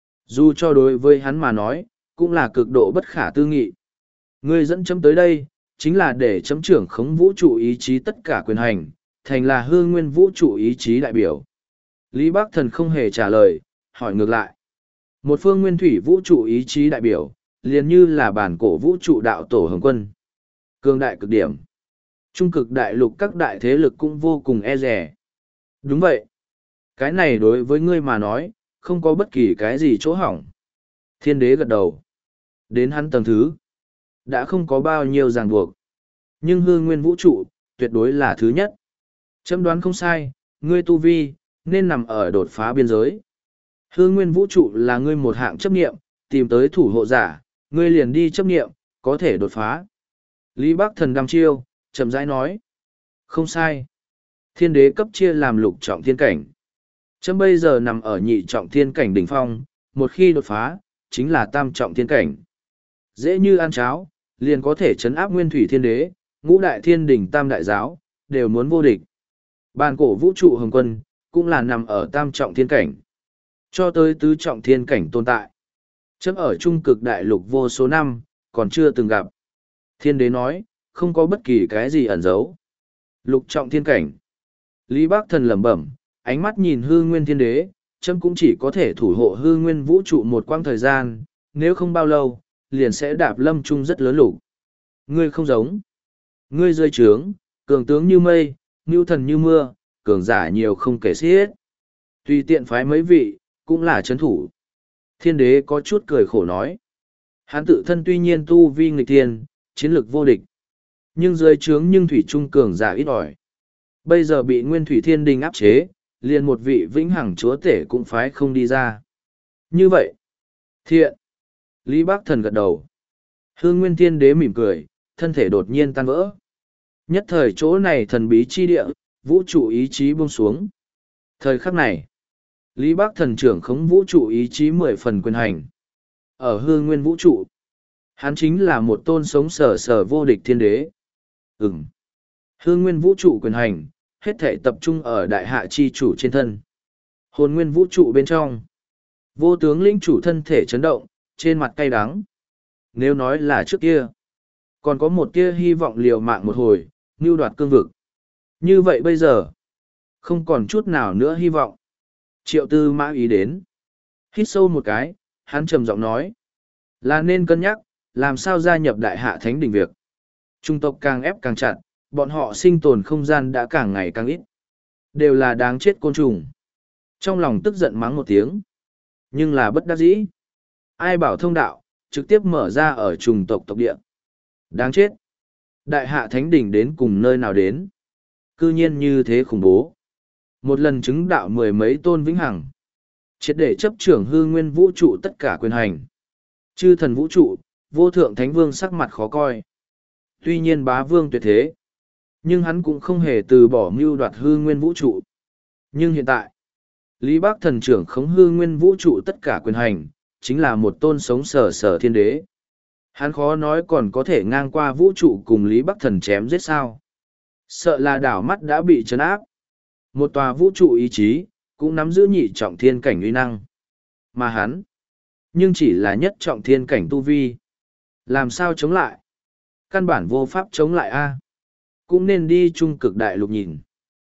Dù cho đối với hắn mà nói, cũng là cực độ bất khả tư nghị. Ngươi dẫn chấm tới đây, chính là để chấm trưởng khống vũ trụ ý chí tất cả quyền hành, thành là hư nguyên vũ trụ ý chí đại biểu. Lý Bắc Thần không hề trả lời, hỏi ngược lại. Một phương nguyên thủy vũ trụ ý chí đại biểu, liền như là bản cổ vũ trụ đạo tổ Hồng Quân. Cường đại cực điểm. Trung cực đại lục các đại thế lực cũng vô cùng e rẻ. Đúng vậy. Cái này đối với ngươi mà nói, không có bất kỳ cái gì chỗ hỏng. Thiên Đế gật đầu. Đến hắn tầng thứ. Đã không có bao nhiêu ràng buộc. Nhưng hư nguyên vũ trụ, tuyệt đối là thứ nhất. Chấm đoán không sai, ngươi tu vi, nên nằm ở đột phá biên giới. Hư nguyên vũ trụ là ngươi một hạng chấp nghiệm, tìm tới thủ hộ giả, ngươi liền đi chấp nghiệm, có thể đột phá. Lý Bắc Thần đăm chiêu, chậm rãi nói. Không sai. Thiên Đế cấp chia làm lục trọng thiên cảnh. Chấm bây giờ nằm ở nhị trọng thiên cảnh đỉnh phong, một khi đột phá, chính là tam trọng thiên cảnh. Dễ như ăn cháo, liền có thể chấn áp nguyên thủy thiên đế, ngũ đại thiên đỉnh tam đại giáo, đều muốn vô địch. Bàn cổ vũ trụ Hồng Quân, cũng là nằm ở tam trọng thiên cảnh. Cho tới tứ trọng thiên cảnh tồn tại. Chấm ở trung cực đại lục vô số năm, còn chưa từng gặp. Thiên đế nói, không có bất kỳ cái gì ẩn giấu. Lục trọng thiên cảnh. Lý Bắc Thần lẩm bẩm, ánh mắt nhìn hư nguyên thiên đế, chấm cũng chỉ có thể thủ hộ hư nguyên vũ trụ một quãng thời gian, nếu không bao lâu, liền sẽ đạp lâm trung rất lớn lục. Ngươi không giống. Ngươi rơi trướng, cường tướng như mây, mưu thần như mưa, cường giả nhiều không kể xiết. Tùy tiện phái mấy vị, cũng là chấn thủ. Thiên đế có chút cười khổ nói. Hắn tự thân tuy nhiên tu vi nghịch thiên, chiến lược vô địch. Nhưng dưới trướng nhưng thủy trung cường giả ít ỏi. Bây giờ bị nguyên thủy thiên đình áp chế, liền một vị vĩnh hằng chúa tể cũng phái không đi ra. Như vậy, thiện. Lý Bắc Thần gật đầu. Hương Nguyên Thiên Đế mỉm cười, thân thể đột nhiên tan vỡ. Nhất thời chỗ này thần bí chi địa, vũ trụ ý chí buông xuống. Thời khắc này, Lý Bác thần trưởng khống vũ trụ ý chí mười phần quyền hành. Ở Hương Nguyên vũ trụ, hắn chính là một tôn sống sở sở vô địch thiên đế. Ừm. Hương Nguyên vũ trụ quyền hành, hết thể tập trung ở đại hạ chi chủ trên thân. Hồn Nguyên vũ trụ bên trong. Vô tướng lĩnh chủ thân thể chấn động, trên mặt cay đắng. Nếu nói là trước kia, còn có một tia hy vọng liều mạng một hồi, mưu đoạt cương vực. Như vậy bây giờ, không còn chút nào nữa hy vọng. Triệu Tư Mã ý đến. Hít sâu một cái, hắn trầm giọng nói. Là nên cân nhắc, làm sao gia nhập đại hạ thánh đỉnh việc. Trung tộc càng ép càng chặt, bọn họ sinh tồn không gian đã càng ngày càng ít. Đều là đáng chết côn trùng. Trong lòng tức giận mắng một tiếng. Nhưng là bất đắc dĩ. Ai bảo thông đạo, trực tiếp mở ra ở trùng tộc tộc địa. Đáng chết. Đại hạ thánh đỉnh đến cùng nơi nào đến. Cư nhiên như thế khủng bố. Một lần chứng đạo mười mấy tôn vĩnh hằng. Triệt để chấp trưởng hư nguyên vũ trụ tất cả quyền hành. Chư thần vũ trụ, vô thượng thánh vương sắc mặt khó coi. Tuy nhiên bá vương tuyệt thế. Nhưng hắn cũng không hề từ bỏ mưu đoạt hư nguyên vũ trụ. Nhưng hiện tại, Lý Bác thần trưởng khống hư nguyên vũ trụ tất cả quyền hành, chính là một tôn sống sở sở thiên đế. Hắn khó nói còn có thể ngang qua vũ trụ cùng Lý Bắc thần chém giết sao. Sợ là đảo mắt đã bị trấn áp. Một tòa vũ trụ ý chí, cũng nắm giữ nhị trọng thiên cảnh uy năng. Mà hắn, nhưng chỉ là nhất trọng thiên cảnh tu vi. Làm sao chống lại? Căn bản vô pháp chống lại a. Cũng nên đi trung cực đại lục nhìn.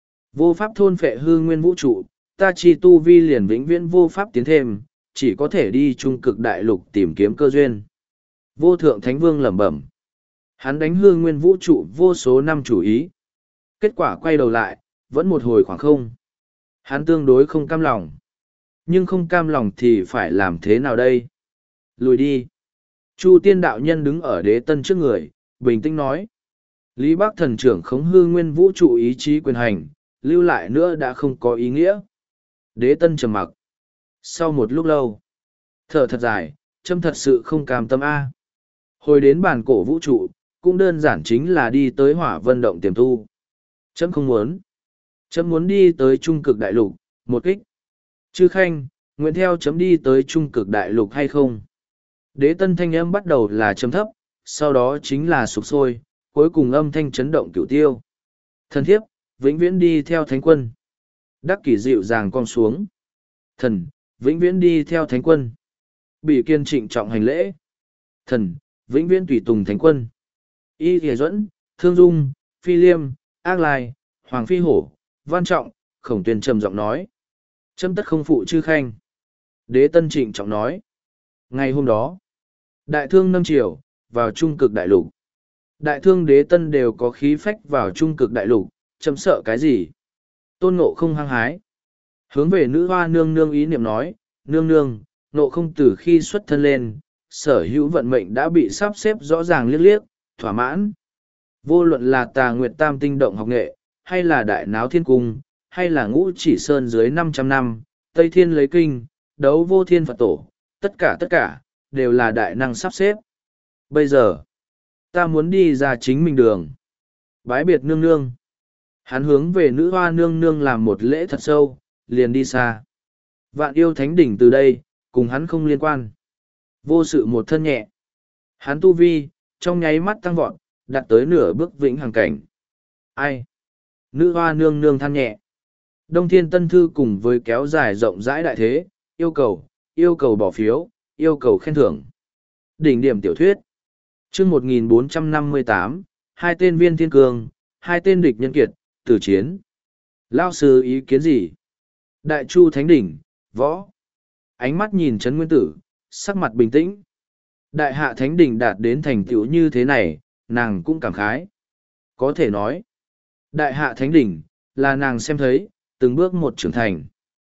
Vô pháp thôn phệ hư nguyên vũ trụ, ta chi tu vi liền vĩnh viễn vô pháp tiến thêm, chỉ có thể đi trung cực đại lục tìm kiếm cơ duyên. Vô thượng thánh vương lẩm bẩm. Hắn đánh hư nguyên vũ trụ vô số năm chủ ý. Kết quả quay đầu lại, vẫn một hồi khoảng không. Hắn tương đối không cam lòng. Nhưng không cam lòng thì phải làm thế nào đây? Lùi đi. Chu tiên đạo nhân đứng ở đế tân trước người, bình tĩnh nói. Lý Bác thần trưởng khống hư nguyên vũ trụ ý chí quyền hành, lưu lại nữa đã không có ý nghĩa. Đế tân trầm mặc. Sau một lúc lâu, thở thật dài, châm thật sự không cam tâm a. Hồi đến bản cổ vũ trụ, cũng đơn giản chính là đi tới hỏa vân động tiềm thu. Chấm không muốn. Chấm muốn đi tới trung cực đại lục, một kích. Chư Khanh, nguyện theo chấm đi tới trung cực đại lục hay không? Đế tân thanh âm bắt đầu là chấm thấp, sau đó chính là sục sôi, cuối cùng âm thanh chấn động cửu tiêu. Thần thiếp, vĩnh viễn đi theo thánh quân. Đắc kỷ dịu dàng con xuống. Thần, vĩnh viễn đi theo thánh quân. Bị kiên trịnh trọng hành lễ. Thần, vĩnh viễn tùy tùng thánh quân. Y Thìa Duẫn, Thương Dung, Phi Liêm, Ác Lai, Hoàng Phi Hổ, Văn Trọng, Khổng Tuyên trầm giọng nói. Châm tất không phụ chư khanh. Đế tân trịnh trọng nói. Ngày hôm đó, đại thương nâng triều, vào trung cực đại lục. Đại thương đế tân đều có khí phách vào trung cực đại lục, chấm sợ cái gì? Tôn Ngộ không hăng hái. Hướng về nữ hoa nương nương ý niệm nói, nương nương, Ngộ không từ khi xuất thân lên, sở hữu vận mệnh đã bị sắp xếp rõ ràng liếc liếc, thỏa mãn. Vô luận là tà nguyệt tam tinh động học nghệ, hay là đại náo thiên cung, hay là ngũ chỉ sơn dưới năm trăm năm, Tây Thiên lấy kinh, đấu vô thiên Phật tổ, tất cả tất cả, đều là đại năng sắp xếp. Bây giờ, ta muốn đi ra chính mình đường. Bái biệt nương nương. Hắn hướng về nữ hoa nương nương làm một lễ thật sâu, liền đi xa. Vạn yêu thánh đỉnh từ đây, cùng hắn không liên quan. Vô sự một thân nhẹ. Hắn tu vi, trong nháy mắt tăng vọt, đạt tới nửa bước vĩnh hằng cảnh. Ai? Nữ hoa nương nương than nhẹ. Đông Thiên Tân Thư cùng với kéo dài rộng rãi đại thế, yêu cầu, yêu cầu bỏ phiếu, yêu cầu khen thưởng. Đỉnh điểm tiểu thuyết. Chương một nghìn bốn trăm năm mươi tám, hai tên viên thiên cương, hai tên địch nhân kiệt, tử chiến. Lao sư ý kiến gì? Đại Chu Thánh Đỉnh, võ. Ánh mắt nhìn Trấn Nguyên Tử, sắc mặt bình tĩnh. Đại hạ Thánh Đỉnh đạt đến thành tựu như thế này, nàng cũng cảm khái. Có thể nói, Đại hạ Thánh Đỉnh, là nàng xem thấy, từng bước một trưởng thành.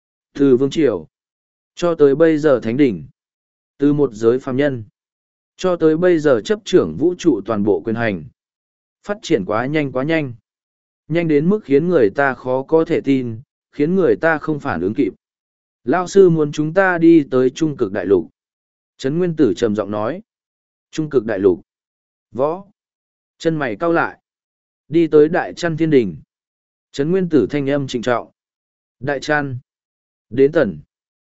Từ Vương Triều, cho tới bây giờ Thánh Đỉnh. Từ một giới phàm nhân, cho tới bây giờ chấp trưởng vũ trụ toàn bộ quyền hành. Phát triển quá nhanh quá nhanh. Nhanh đến mức khiến người ta khó có thể tin, khiến người ta không phản ứng kịp. Lao sư muốn chúng ta đi tới trung cực đại lục. Trấn Nguyên Tử trầm giọng nói. Trung cực đại lục. Võ. Chân mày cau lại. Đi tới đại trăn thiên đình. Trấn nguyên tử thanh âm trịnh trọng. Đại trăn. Đến tần.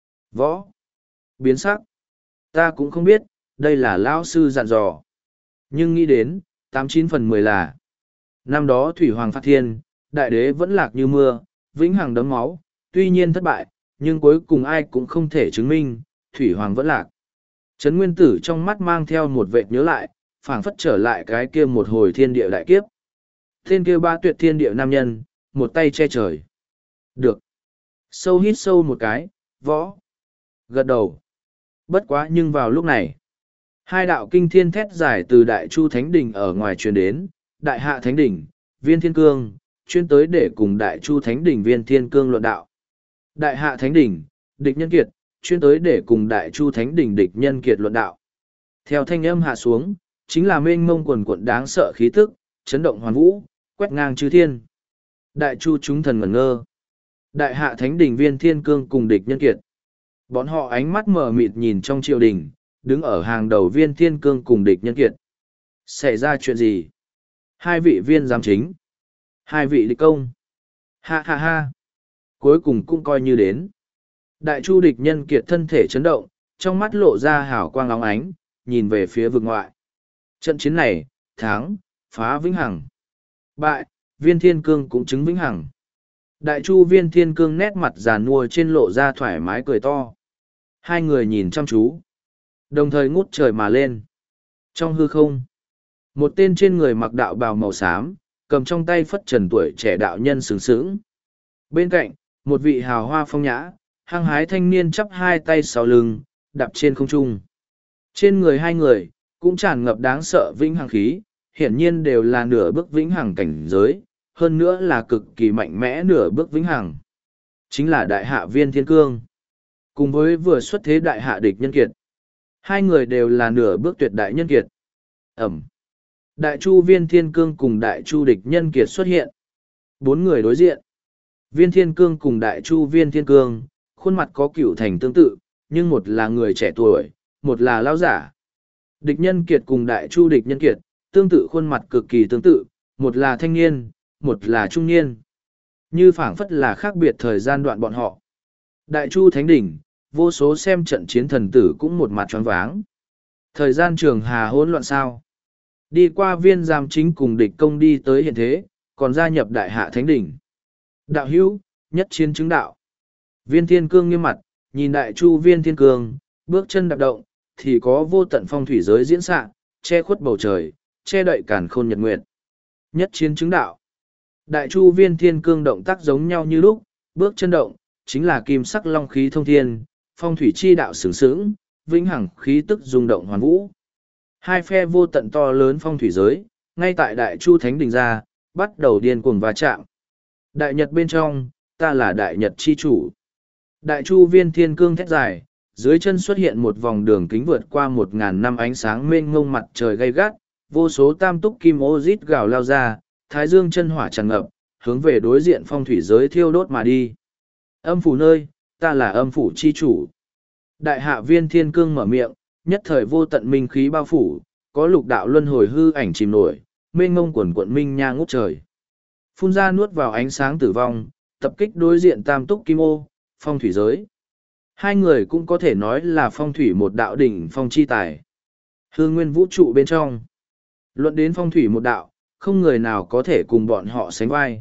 Võ. Biến sắc. Ta cũng không biết, đây là lão sư dặn dò. Nhưng nghĩ đến, tám chín phần mười là. Năm đó Thủy Hoàng phát thiên, đại đế vẫn lạc như mưa, vĩnh hằng đấm máu, tuy nhiên thất bại, nhưng cuối cùng ai cũng không thể chứng minh, Thủy Hoàng vẫn lạc. Trấn nguyên tử trong mắt mang theo một vệt nhớ lại, phảng phất trở lại cái kia một hồi thiên địa đại kiếp. Tên kia ba tuyệt thiên địa nam nhân, một tay che trời. Được. Sâu hít sâu một cái, võ. Gật đầu. Bất quá nhưng vào lúc này, hai đạo kinh thiên thét giải từ Đại Chu Thánh Đỉnh ở ngoài truyền đến, Đại Hạ Thánh Đỉnh, Viên Thiên Cương, chuyên tới để cùng Đại Chu Thánh Đỉnh Viên Thiên Cương luận đạo. Đại Hạ Thánh Đỉnh, Địch Nhân Kiệt, chuyên tới để cùng Đại Chu Thánh Đỉnh Địch Nhân Kiệt luận đạo. Theo thanh âm hạ xuống, chính là mênh mông quần quận đáng sợ khí tức, chấn động hoàn vũ, quét ngang chư thiên. Đại Chu chúng thần ngẩn ngơ. Đại Hạ Thánh Đỉnh Viên Thiên Cương cùng Địch Nhân Kiệt. Bọn họ ánh mắt mở mịt nhìn trong triều đình, đứng ở hàng đầu Viên Thiên Cương cùng Địch Nhân Kiệt. Xảy ra chuyện gì? Hai vị viên giám chính. Hai vị địch công. Ha ha ha. Cuối cùng cũng coi như đến. Đại Chu Địch Nhân Kiệt thân thể chấn động, trong mắt lộ ra hào quang óng ánh, nhìn về phía vực ngoại. Trận chiến này, thắng, phá vĩnh hằng. Bại, Viên Thiên Cương cũng chứng vĩnh hằng. Đại Chu Viên Thiên Cương nét mặt giàn mua trên lộ ra thoải mái cười to. Hai người nhìn chăm chú. Đồng thời ngút trời mà lên. Trong hư không, một tên trên người mặc đạo bào màu xám, cầm trong tay phất trần tuổi trẻ đạo nhân sướng sướng. Bên cạnh, một vị hào hoa phong nhã, hăng hái thanh niên chắp hai tay sau lưng, đạp trên không trung. Trên người hai người, cũng tràn ngập đáng sợ vĩnh hằng khí, hiển nhiên đều là nửa bước vĩnh hằng cảnh giới, hơn nữa là cực kỳ mạnh mẽ nửa bước vĩnh hằng. Chính là Đại Hạ Viên Thiên Cương. Cùng với vừa xuất thế Đại Hạ Địch Nhân Kiệt. Hai người đều là nửa bước tuyệt đại nhân kiệt. Ẩm. Đại Chu Viên Thiên Cương cùng Đại Chu Địch Nhân Kiệt xuất hiện. Bốn người đối diện. Viên Thiên Cương cùng Đại Chu Viên Thiên Cương, khuôn mặt có cựu thành tương tự, nhưng một là người trẻ tuổi, một là lão giả. Địch Nhân Kiệt cùng Đại Chu Địch Nhân Kiệt, tương tự khuôn mặt cực kỳ tương tự, một là thanh niên, một là trung niên. Như phảng phất là khác biệt thời gian đoạn bọn họ. Đại Chu Thánh Đỉnh, vô số xem trận chiến thần tử cũng một mặt choáng váng. Thời gian trường hà hỗn loạn sao. Đi qua viên giam chính cùng địch công đi tới hiện thế, còn gia nhập Đại Hạ Thánh Đỉnh. Đạo hữu, nhất chiến chứng đạo. Viên Thiên Cương nghiêm mặt, nhìn Đại Chu Viên Thiên Cương, bước chân đạp động, thì có vô tận phong thủy giới diễn xạ, che khuất bầu trời, che đậy càn khôn nhật nguyệt. Nhất chiến chứng đạo. Đại Chu Viên Thiên Cương động tác giống nhau như lúc, bước chân động, chính là kim sắc long khí thông thiên, phong thủy chi đạo sướng sướng, vĩnh hằng khí tức rung động hoàn vũ. Hai phe vô tận to lớn phong thủy giới, ngay tại Đại Chu Thánh Đình ra, bắt đầu điên cuồng va chạm. Đại Nhật bên trong, ta là Đại Nhật chi chủ. Đại Chu Viên Thiên Cương thét dài, dưới chân xuất hiện một vòng đường kính vượt qua một ngàn năm ánh sáng mênh ngông mặt trời gay gắt, vô số tam túc kim ô rít gào lao ra, thái dương chân hỏa tràn ngập, hướng về đối diện phong thủy giới thiêu đốt mà đi. Âm phủ nơi, ta là âm phủ chi chủ. Đại Hạ Viên Thiên Cương mở miệng, nhất thời vô tận minh khí bao phủ, có lục đạo luân hồi hư ảnh chìm nổi, mênh ngông quần quận minh nha ngút trời. Phun ra nuốt vào ánh sáng tử vong, tập kích đối diện tam túc kim ô, phong thủy giới. Hai người cũng có thể nói là phong thủy một đạo đỉnh phong chi tài. Hư nguyên vũ trụ bên trong. Luận đến phong thủy một đạo, không người nào có thể cùng bọn họ sánh vai.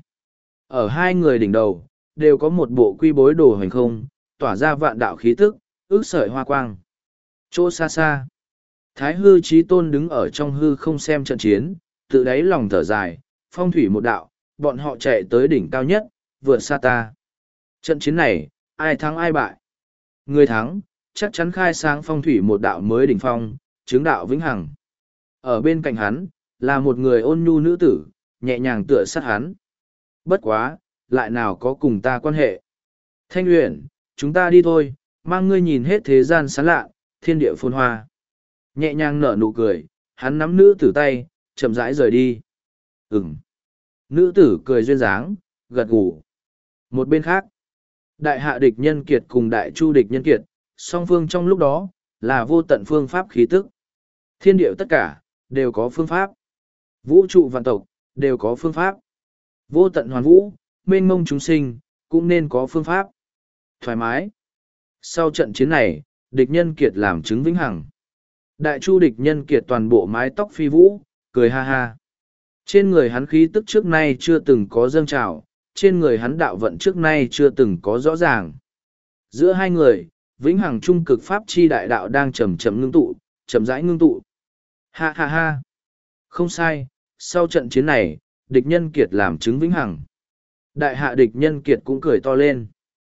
Ở hai người đỉnh đầu, đều có một bộ quy bối đồ hành không, tỏa ra vạn đạo khí tức, ước sợi hoa quang. Chỗ xa xa, Thái hư chí tôn đứng ở trong hư không xem trận chiến, tự đáy lòng thở dài, phong thủy một đạo, bọn họ chạy tới đỉnh cao nhất, vượt xa ta. Trận chiến này, ai thắng ai bại? Người thắng, chắc chắn khai sáng phong thủy một đạo mới đỉnh phong, chứng đạo vĩnh hằng. Ở bên cạnh hắn, là một người ôn nhu nữ tử, nhẹ nhàng tựa sát hắn. Bất quá, lại nào có cùng ta quan hệ. Thanh Uyển, chúng ta đi thôi, mang ngươi nhìn hết thế gian sáng lạ, thiên địa phồn hoa. Nhẹ nhàng nở nụ cười, hắn nắm nữ tử tay, chậm rãi rời đi. Ừm. Nữ tử cười duyên dáng, gật gù. Một bên khác, Đại Hạ Địch Nhân Kiệt cùng Đại Chu Địch Nhân Kiệt, song phương trong lúc đó, là vô tận phương pháp khí tức. Thiên điệu tất cả, đều có phương pháp. Vũ trụ vạn tộc, đều có phương pháp. Vô tận hoàn vũ, mênh mông chúng sinh, cũng nên có phương pháp. Thoải mái. Sau trận chiến này, địch nhân kiệt làm chứng vĩnh hằng. Đại chu địch nhân kiệt toàn bộ mái tóc phi vũ, cười ha ha. Trên người hắn khí tức trước nay chưa từng có dâng trào, trên người hắn đạo vận trước nay chưa từng có rõ ràng. Giữa hai người, vĩnh hằng trung cực pháp chi đại đạo đang chậm chậm ngưng tụ, chậm rãi ngưng tụ. Ha ha ha. Không sai, sau trận chiến này, địch nhân kiệt làm chứng vĩnh hằng. Đại hạ địch nhân kiệt cũng cười to lên.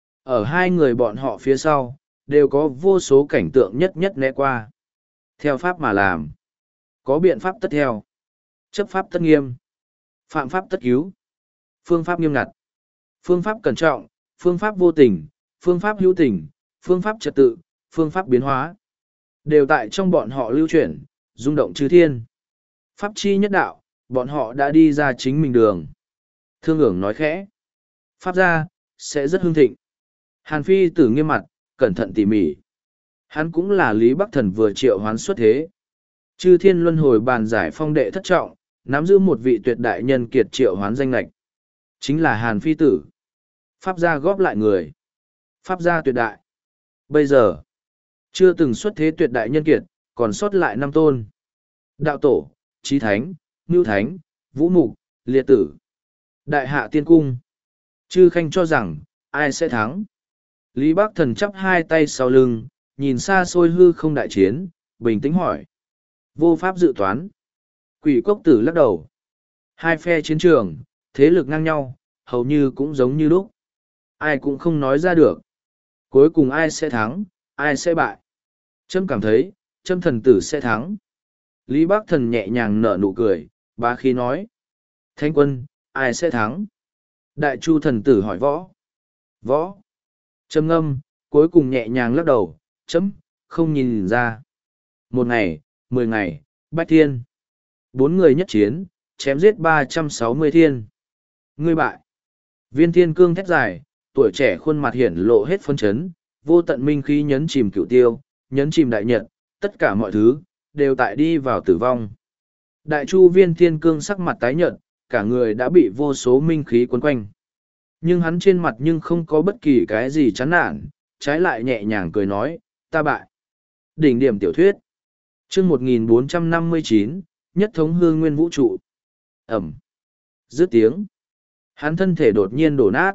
Ở hai người bọn họ phía sau, đều có vô số cảnh tượng nhất nhất né qua. Theo pháp mà làm. Có biện pháp tất theo. Chấp pháp tất nghiêm. Phạm pháp tất cứu. Phương pháp nghiêm ngặt. Phương pháp cẩn trọng, phương pháp vô tình, phương pháp hữu tình, phương pháp trật tự, phương pháp biến hóa. Đều tại trong bọn họ lưu chuyển, rung động chư thiên. Pháp chi nhất đạo, bọn họ đã đi ra chính mình đường. Thương ưởng nói khẽ. Pháp gia, sẽ rất hưng thịnh. Hàn Phi tử nghiêm mặt, cẩn thận tỉ mỉ. Hắn cũng là Lý Bắc Thần vừa triệu hoán xuất thế. Chư thiên luân hồi bàn giải phong đệ thất trọng, nắm giữ một vị tuyệt đại nhân kiệt triệu hoán danh lạch. Chính là Hàn Phi tử. Pháp gia góp lại người. Pháp gia tuyệt đại. Bây giờ, chưa từng xuất thế tuyệt đại nhân kiệt, còn sót lại năm tôn. Đạo tổ, Chí Thánh, Ngưu Thánh, Vũ Mục, Liệt Tử. Đại hạ tiên cung. Chư Khanh cho rằng, ai sẽ thắng? Lý Bắc Thần chắp hai tay sau lưng, nhìn xa xôi hư không đại chiến, bình tĩnh hỏi. Vô pháp dự toán. Quỷ cốc tử lắc đầu. Hai phe chiến trường, thế lực ngang nhau, hầu như cũng giống như lúc. Ai cũng không nói ra được. Cuối cùng ai sẽ thắng, ai sẽ bại. Trâm cảm thấy, Trâm thần tử sẽ thắng. Lý Bắc Thần nhẹ nhàng nở nụ cười, bá khí nói. Thánh quân, ai sẽ thắng? Đại chu thần tử hỏi võ. Võ. Trâm ngâm, cuối cùng nhẹ nhàng lắc đầu, chấm, không nhìn ra. Một ngày, mười ngày, bách thiên. Bốn người nhất chiến, chém giết ba trăm sáu mươi thiên. Ngươi bại. Viên thiên cương thét dài, tuổi trẻ khuôn mặt hiển lộ hết phân chấn, vô tận minh khí nhấn chìm cửu tiêu, nhấn chìm đại nhật, tất cả mọi thứ, đều tại đi vào tử vong. Đại chu viên thiên cương sắc mặt tái nhợt, cả người đã bị vô số minh khí quấn quanh. Nhưng hắn trên mặt nhưng không có bất kỳ cái gì chán nản, trái lại nhẹ nhàng cười nói, ta bại. Đỉnh điểm tiểu thuyết. Chương một nghìn bốn trăm năm mươi chín, nhất thống hương nguyên vũ trụ. Ẩm. Dứt tiếng. Hắn thân thể đột nhiên đổ nát.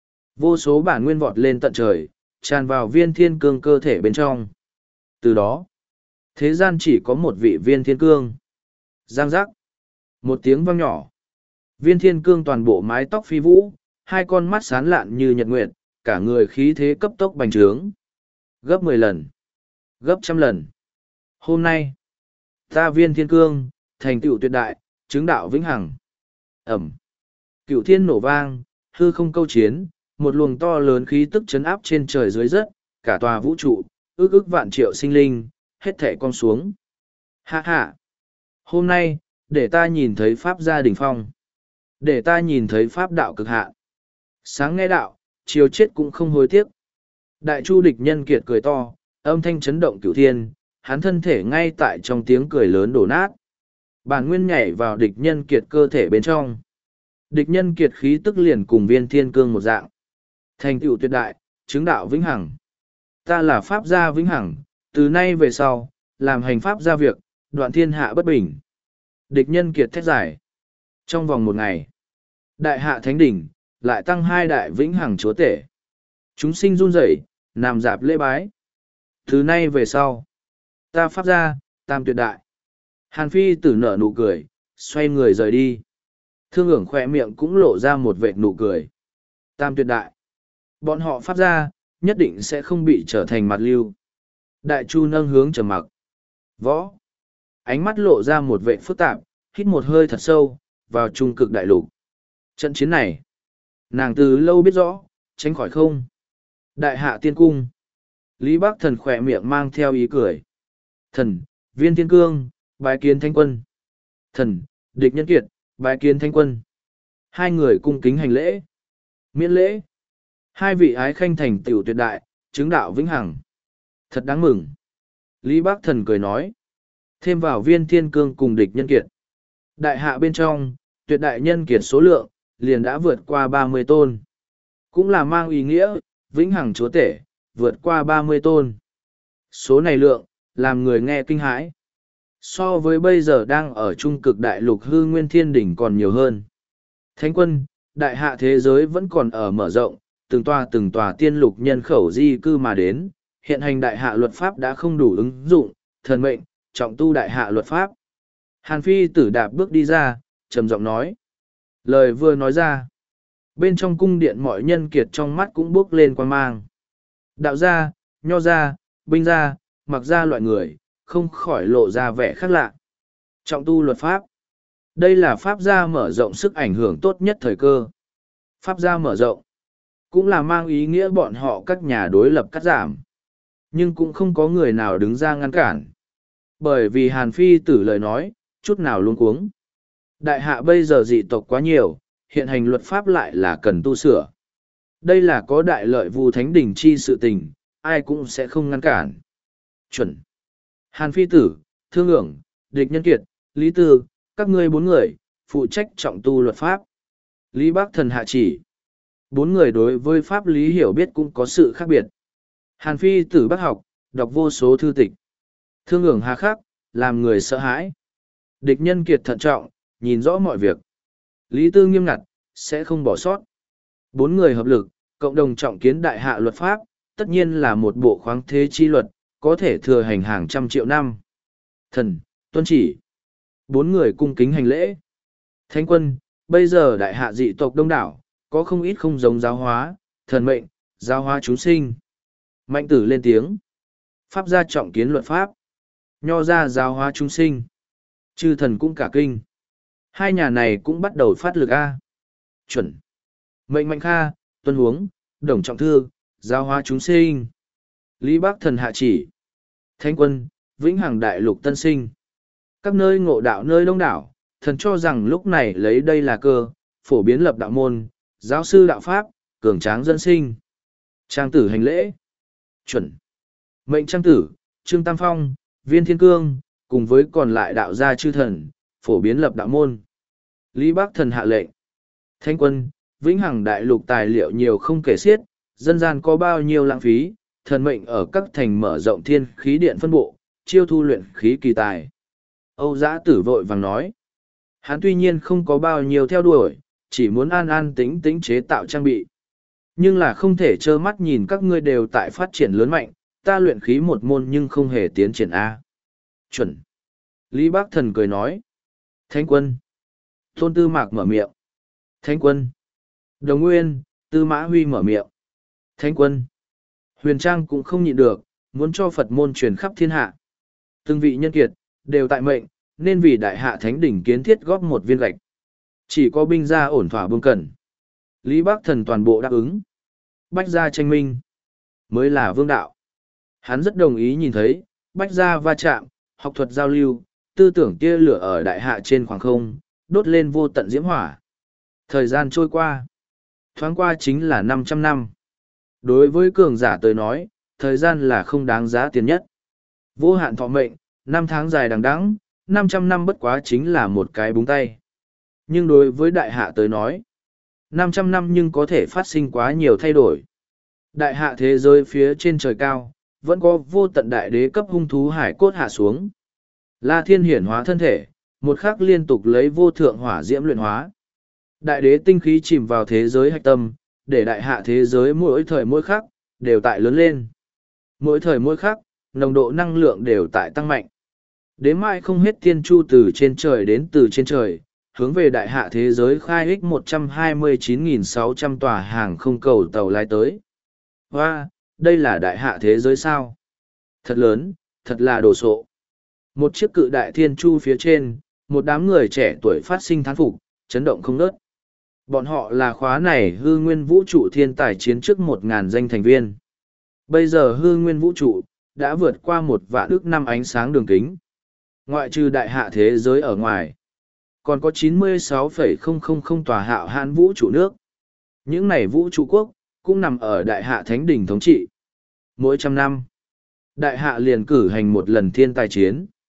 Vô số bản nguyên vọt lên tận trời, tràn vào viên thiên cương cơ thể bên trong. Từ đó, thế gian chỉ có một vị viên thiên cương. Giang giác. Một tiếng vang nhỏ. Viên thiên cương toàn bộ mái tóc phi vũ, hai con mắt sáng lạn như nhật nguyệt, cả người khí thế cấp tốc bành trướng. Gấp mười lần. Gấp trăm lần. Hôm nay, ta viên thiên cương, thành tựu tuyệt đại, chứng đạo vĩnh hằng. Ẩm. Cựu thiên nổ vang, hư không câu chiến, một luồng to lớn khí tức chấn áp trên trời dưới đất, cả tòa vũ trụ, ước ước vạn triệu sinh linh, hết thể con xuống. Hạ hạ. Hôm nay, để ta nhìn thấy pháp gia đỉnh phong. Để ta nhìn thấy pháp đạo cực hạ. Sáng nghe đạo, chiều chết cũng không hối tiếc. Đại chu địch nhân kiệt cười to, âm thanh chấn động cửu thiên, hắn thân thể ngay tại trong tiếng cười lớn đổ nát. Bản nguyên nhảy vào địch nhân kiệt cơ thể bên trong. Địch nhân kiệt khí tức liền cùng viên thiên cương một dạng. Thành tựu tuyệt đại, chứng đạo vĩnh hằng. Ta là pháp gia vĩnh hằng, từ nay về sau, làm hành pháp gia việc, đoạn thiên hạ bất bình. Địch nhân kiệt thét giải. Trong vòng một ngày, đại hạ thánh đỉnh, lại tăng hai đại vĩnh hằng chúa tể. Chúng sinh run rẩy, nằm dạp lễ bái. Từ nay về sau, ta pháp gia, tam tuyệt đại. Hàn Phi tử nở nụ cười, xoay người rời đi. Thương ưởng khỏe miệng cũng lộ ra một vệt nụ cười. Tam tuyệt đại. Bọn họ pháp gia, nhất định sẽ không bị trở thành mặt lưu. Đại chu nâng hướng trầm mặc. Võ. Ánh mắt lộ ra một vệt phức tạp, hít một hơi thật sâu, vào trung cực đại lục. Trận chiến này, nàng từ lâu biết rõ, tránh khỏi không. Đại hạ tiên cung. Lý Bắc Thần khỏe miệng mang theo ý cười. Thần, viên thiên cương, bái kiến thánh quân. Thần, địch nhân kiệt, bái kiến thánh quân. Hai người cung kính hành lễ. Miễn lễ. Hai vị ái khanh thành tiểu tuyệt đại, chứng đạo vĩnh hằng. Thật đáng mừng. Lý Bắc Thần cười nói. Thêm vào viên thiên cương cùng địch nhân kiệt. Đại hạ bên trong, tuyệt đại nhân kiệt số lượng, liền đã vượt qua ba mươi tôn. Cũng là mang ý nghĩa, vĩnh hằng chúa tể, vượt qua ba mươi tôn. Số này lượng, làm người nghe kinh hãi. So với bây giờ đang ở trung cực đại lục hư nguyên thiên đỉnh còn nhiều hơn. Thánh quân, đại hạ thế giới vẫn còn ở mở rộng, từng tòa từng tòa tiên lục nhân khẩu di cư mà đến, hiện hành đại hạ luật pháp đã không đủ ứng dụng, thần mệnh, trọng tu đại hạ luật pháp. Hàn Phi tử đạp bước đi ra, trầm giọng nói. Lời vừa nói ra. Bên trong cung điện mọi nhân kiệt trong mắt cũng bước lên quan mang. Đạo gia, nho gia, binh gia, mặc gia loại người, không khỏi lộ ra vẻ khác lạ. Trọng tu luật pháp. Đây là pháp gia mở rộng sức ảnh hưởng tốt nhất thời cơ. Pháp gia mở rộng. Cũng là mang ý nghĩa bọn họ các nhà đối lập cắt giảm. Nhưng cũng không có người nào đứng ra ngăn cản. Bởi vì Hàn Phi tử lời nói, chút nào luống cuống. Đại hạ bây giờ dị tộc quá nhiều, hiện hành luật pháp lại là cần tu sửa. Đây là có đại lợi vu thánh đỉnh chi sự tình, ai cũng sẽ không ngăn cản. Chuẩn. Hàn Phi tử, Thương ưởng, Địch Nhân Kiệt, Lý Tư, các ngươi bốn người, phụ trách trọng tu luật pháp. Lý Bác Thần hạ chỉ. Bốn người đối với pháp lý hiểu biết cũng có sự khác biệt. Hàn Phi tử bác học, đọc vô số thư tịch. Thương ưởng hà khắc, làm người sợ hãi. Địch Nhân Kiệt thận trọng, nhìn rõ mọi việc. Lý Tư nghiêm ngặt, sẽ không bỏ sót. Bốn người hợp lực, cộng đồng trọng kiến đại hạ luật pháp, tất nhiên là một bộ khoáng thế chi luật, có thể thừa hành hàng trăm triệu năm. Thần, tuân chỉ. Bốn người cung kính hành lễ. Thánh quân, bây giờ đại hạ dị tộc đông đảo, có không ít không giống giáo hóa, thần mệnh, giáo hóa chúng sinh. Mạnh tử lên tiếng. Pháp gia trọng kiến luật pháp. Nho gia giáo hóa chúng sinh. Chư thần cũng cả kinh. Hai nhà này cũng bắt đầu phát lực A. Chuẩn. Mệnh Mạnh Kha, Tuân Huống, Đồng Trọng Thư, giáo hóa chúng sinh. Lý Bác Thần hạ chỉ. Thánh quân, vĩnh hằng đại lục tân sinh. Các nơi ngộ đạo nơi đông đảo, thần cho rằng lúc này lấy đây là cơ, phổ biến lập đạo môn, giáo sư đạo pháp, cường tráng dân sinh. Trang tử hành lễ. Chuẩn. Mệnh Trang tử, Trương Tam Phong, Viên Thiên Cương, cùng với còn lại đạo gia chư thần, phổ biến lập đạo môn. Lý Bác Thần hạ lệnh. Thánh quân, vĩnh hằng đại lục tài liệu nhiều không kể xiết, dân gian có bao nhiêu lãng phí, thần mệnh ở các thành mở rộng thiên khí điện phân bộ, chiêu thu luyện khí kỳ tài. Âu Giã Tử vội vàng nói. Hắn tuy nhiên không có bao nhiêu theo đuổi, chỉ muốn an an tĩnh tĩnh chế tạo trang bị. Nhưng là không thể trơ mắt nhìn các ngươi đều tại phát triển lớn mạnh, ta luyện khí một môn nhưng không hề tiến triển A. Chuẩn. Lý Bác Thần cười nói. Thánh quân. Tôn Tư Mạc mở miệng. Thánh quân. Đồng Nguyên, Tư Mã Huy mở miệng. Thánh quân. Huyền Trang cũng không nhịn được, muốn cho Phật môn truyền khắp thiên hạ. Từng vị nhân kiệt, đều tại mệnh, nên vì đại hạ thánh đỉnh kiến thiết góp một viên gạch. Chỉ có binh gia ổn thỏa buông cần. Lý Bác Thần toàn bộ đáp ứng. Bách gia tranh minh, mới là vương đạo. Hắn rất đồng ý nhìn thấy, bách gia va chạm, học thuật giao lưu, tư tưởng tia lửa ở đại hạ trên khoảng không, đốt lên vô tận diễm hỏa. Thời gian trôi qua, thoáng qua chính là năm trăm năm. Đối với cường giả tới nói, thời gian là không đáng giá tiền nhất. Vô hạn thọ mệnh, năm tháng dài đằng đẵng, năm trăm năm bất quá chính là một cái búng tay. Nhưng đối với đại hạ tới nói, năm trăm năm nhưng có thể phát sinh quá nhiều thay đổi. Đại hạ thế giới phía trên trời cao, vẫn có vô tận đại đế cấp hung thú hải cốt hạ xuống. La Thiên hiển hóa thân thể, một khắc liên tục lấy vô thượng hỏa diễm luyện hóa. Đại đế tinh khí chìm vào thế giới hạch tâm, để đại hạ thế giới mỗi thời mỗi khắc, đều tại lớn lên. Mỗi thời mỗi khắc, nồng độ năng lượng đều tại tăng mạnh. Đến mai không hết thiên chu từ trên trời đến từ trên trời, hướng về đại hạ thế giới khai ích một trăm hai mươi chín nghìn sáu trăm tòa hàng không cầu tàu lái tới. Hoa, đây là đại hạ thế giới sao? Thật lớn, thật là đồ sộ. Một chiếc cự đại thiên chu phía trên, một đám người trẻ tuổi phát sinh thán phục, chấn động không nớt. Bọn họ là khóa này hư nguyên vũ trụ thiên tài chiến trước một ngàn danh thành viên. Bây giờ hư nguyên vũ trụ, đã vượt qua một vạn ước năm ánh sáng đường kính. Ngoại trừ đại hạ thế giới ở ngoài, còn có chín mươi sáu phẩy không không không tòa hạo hãn vũ trụ nước. Những này vũ trụ quốc, cũng nằm ở đại hạ thánh đỉnh thống trị. Mỗi trăm năm, đại hạ liền cử hành một lần thiên tài chiến.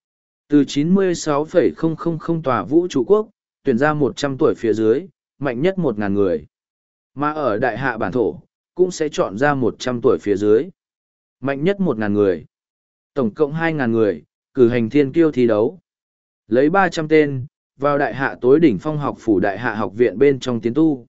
Từ chín mươi sáu phẩy không không không tòa vũ trụ quốc, tuyển ra một trăm tuổi phía dưới, mạnh nhất một ngàn người. Mà ở đại hạ bản thổ, cũng sẽ chọn ra một trăm tuổi phía dưới, mạnh nhất một ngàn người. Tổng cộng hai ngàn người, cử hành thiên kiêu thi đấu. Lấy ba trăm tên, vào đại hạ tối đỉnh phong học phủ đại hạ học viện bên trong tiến tu.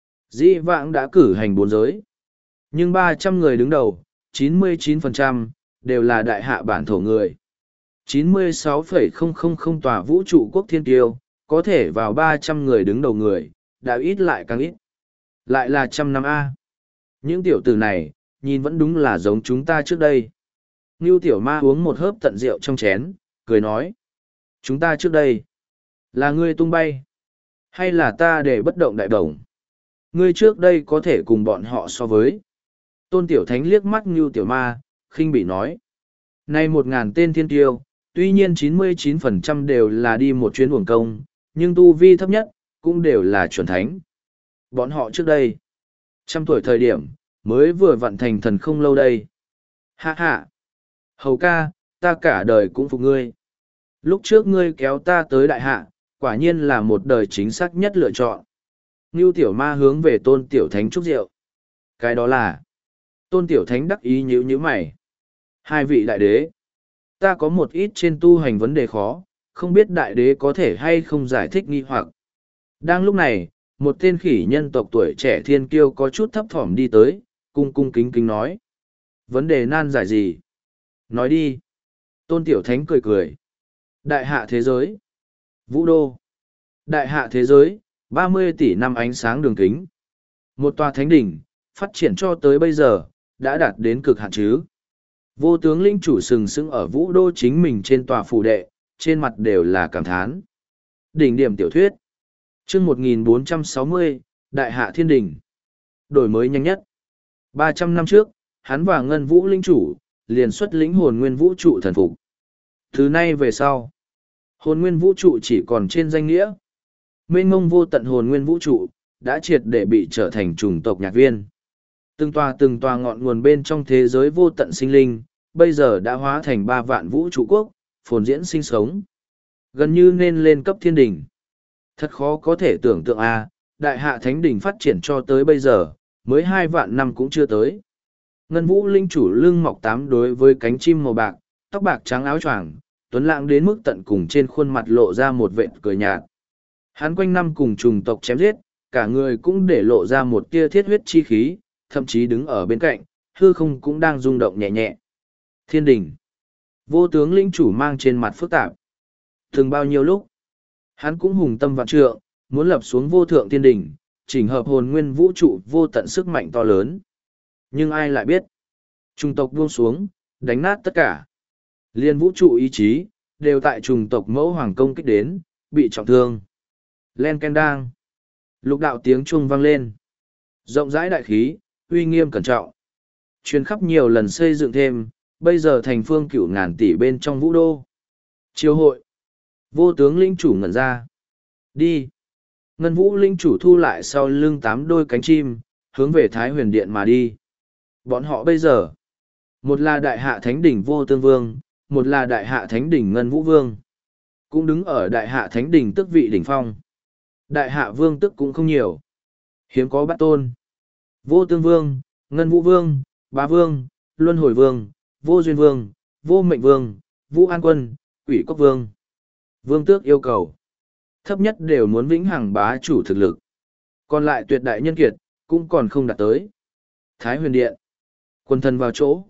Dĩ vãng đã cử hành bốn giới. Nhưng ba trăm người đứng đầu, chín mươi chín phần trăm, đều là đại hạ bản thổ người. chín mươi sáu phẩy không không không tòa vũ trụ quốc thiên kiêu, có thể vào ba trăm người đứng đầu người, đã ít lại càng ít. Lại là trăm năm A. Những tiểu tử này, nhìn vẫn đúng là giống chúng ta trước đây. Ngưu tiểu ma uống một hớp tận rượu trong chén, cười nói. Chúng ta trước đây, là ngươi tung bay, hay là ta để bất động đại đồng? Ngươi trước đây có thể cùng bọn họ so với. Tôn tiểu thánh liếc mắt Ngưu tiểu ma, khinh bỉ nói. Nay một ngàn tên thiên tiêu, tuy nhiên chín mươi chín phần trăm đều là đi một chuyến uổng công, nhưng tu vi thấp nhất, cũng đều là chuẩn thánh. Bọn họ trước đây, trăm tuổi thời điểm, mới vừa vận thành thần không lâu đây. Hạ hạ! Hầu ca, ta cả đời cũng phục ngươi. Lúc trước ngươi kéo ta tới đại hạ, quả nhiên là một đời chính xác nhất lựa chọn. Ngưu tiểu ma hướng về tôn tiểu thánh chúc rượu. Cái đó là, tôn tiểu thánh đắc ý nhíu nhíu mày. Hai vị đại đế, ta có một ít trên tu hành vấn đề khó, không biết đại đế có thể hay không giải thích nghi hoặc. Đang lúc này, một tên khỉ nhân tộc tuổi trẻ thiên kiêu có chút thấp thỏm đi tới, cung cung kính kính nói. Vấn đề nan giải gì? Nói đi. Tôn tiểu thánh cười cười. Đại hạ thế giới. Vũ đô. Đại hạ thế giới, ba mươi tỷ năm ánh sáng đường kính. Một tòa thánh đỉnh, phát triển cho tới bây giờ, đã đạt đến cực hạn chứ. Vô tướng linh chủ sừng sững ở vũ đô chính mình trên tòa phủ đệ, trên mặt đều là cảm thán. Đỉnh điểm tiểu thuyết. chương một nghìn bốn trăm sáu mươi, Đại hạ thiên đỉnh. Đổi mới nhanh nhất. ba trăm năm trước, hắn và ngân vũ linh chủ, liền xuất lĩnh hồn nguyên vũ trụ thần phục. Từ nay về sau, hồn nguyên vũ trụ chỉ còn trên danh nghĩa. Mênh mông vô tận hồn nguyên vũ trụ, đã triệt để bị trở thành chủng tộc nhạc viên. Từng tòa từng tòa ngọn nguồn bên trong thế giới vô tận sinh linh, bây giờ đã hóa thành ba vạn vũ trụ quốc, phồn diễn sinh sống. Gần như nên lên cấp thiên đỉnh. Thật khó có thể tưởng tượng a, đại hạ thánh đỉnh phát triển cho tới bây giờ, mới hai vạn năm cũng chưa tới. Ngân vũ linh chủ lưng mọc tám đối với cánh chim màu bạc, tóc bạc trắng áo choàng, tuấn lãng đến mức tận cùng trên khuôn mặt lộ ra một vệt cười nhạt. Hắn quanh năm cùng trùng tộc chém giết, cả người cũng để lộ ra một tia thiết huyết chi khí, thậm chí đứng ở bên cạnh, hư không cũng đang rung động nhẹ nhẹ. Thiên đình. Vô tướng linh chủ mang trên mặt phức tạp. Từng bao nhiêu lúc, hắn cũng hùng tâm vạn trượng, muốn lập xuống vô thượng thiên đình, chỉnh hợp hồn nguyên vũ trụ vô tận sức mạnh to lớn. Nhưng ai lại biết, trùng tộc buông xuống, đánh nát tất cả. Liên vũ trụ ý chí, đều tại trùng tộc mẫu hoàng công kích đến, bị trọng thương. Len ken đang. Lục đạo tiếng chuông vang lên. Rộng rãi đại khí, uy nghiêm cẩn trọng. Truyền khắp nhiều lần xây dựng thêm, bây giờ thành phương cửu ngàn tỷ bên trong vũ đô. Chiêu hội. Vô tướng linh chủ ngẩn ra. Đi. Ngân vũ linh chủ thu lại sau lưng tám đôi cánh chim, hướng về Thái Huyền Điện mà đi. Bọn họ bây giờ, một là đại hạ thánh đỉnh vô tương vương, một là đại hạ thánh đỉnh ngân vũ vương. Cũng đứng ở đại hạ thánh đỉnh tước vị đỉnh phong. Đại hạ vương tức cũng không nhiều. Hiếm có bát tôn. Vô tương vương, ngân vũ vương, bá vương, luân hồi vương, vô duyên vương, vô mệnh vương, vũ an quân, quỷ cốc vương. Vương tước yêu cầu. Thấp nhất đều muốn vĩnh hằng bá chủ thực lực. Còn lại tuyệt đại nhân kiệt, cũng còn không đạt tới. Thái Huyền Điện. Quân thần vào chỗ.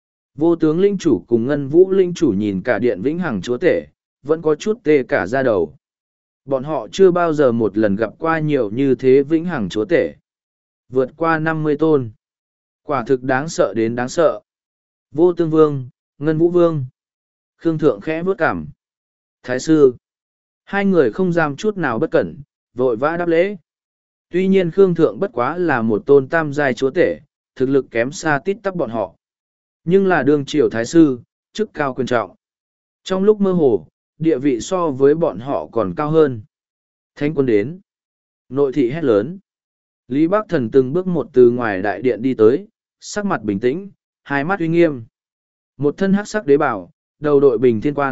Vô tướng linh chủ cùng ngân vũ linh chủ nhìn cả điện vĩnh hằng chúa tể, vẫn có chút tê cả da đầu. Bọn họ chưa bao giờ một lần gặp qua nhiều như thế vĩnh hằng chúa tể. Vượt qua năm mươi tôn. Quả thực đáng sợ đến đáng sợ. Vô tương vương, ngân vũ vương. Khương thượng khẽ bước cảm. Thái sư. Hai người không dám chút nào bất cẩn, vội vã đáp lễ. Tuy nhiên Khương thượng bất quá là một tôn tam giai chúa tể, thực lực kém xa tít tắp bọn họ. Nhưng là đương triều thái sư, chức cao quyền trọng. Trong lúc mơ hồ, địa vị so với bọn họ còn cao hơn. Thánh quân đến. Nội thị hét lớn. Lý Bắc Thần từng bước một từ ngoài đại điện đi tới, sắc mặt bình tĩnh, hai mắt uy nghiêm. Một thân hắc sắc đế bảo, đầu đội bình thiên quan,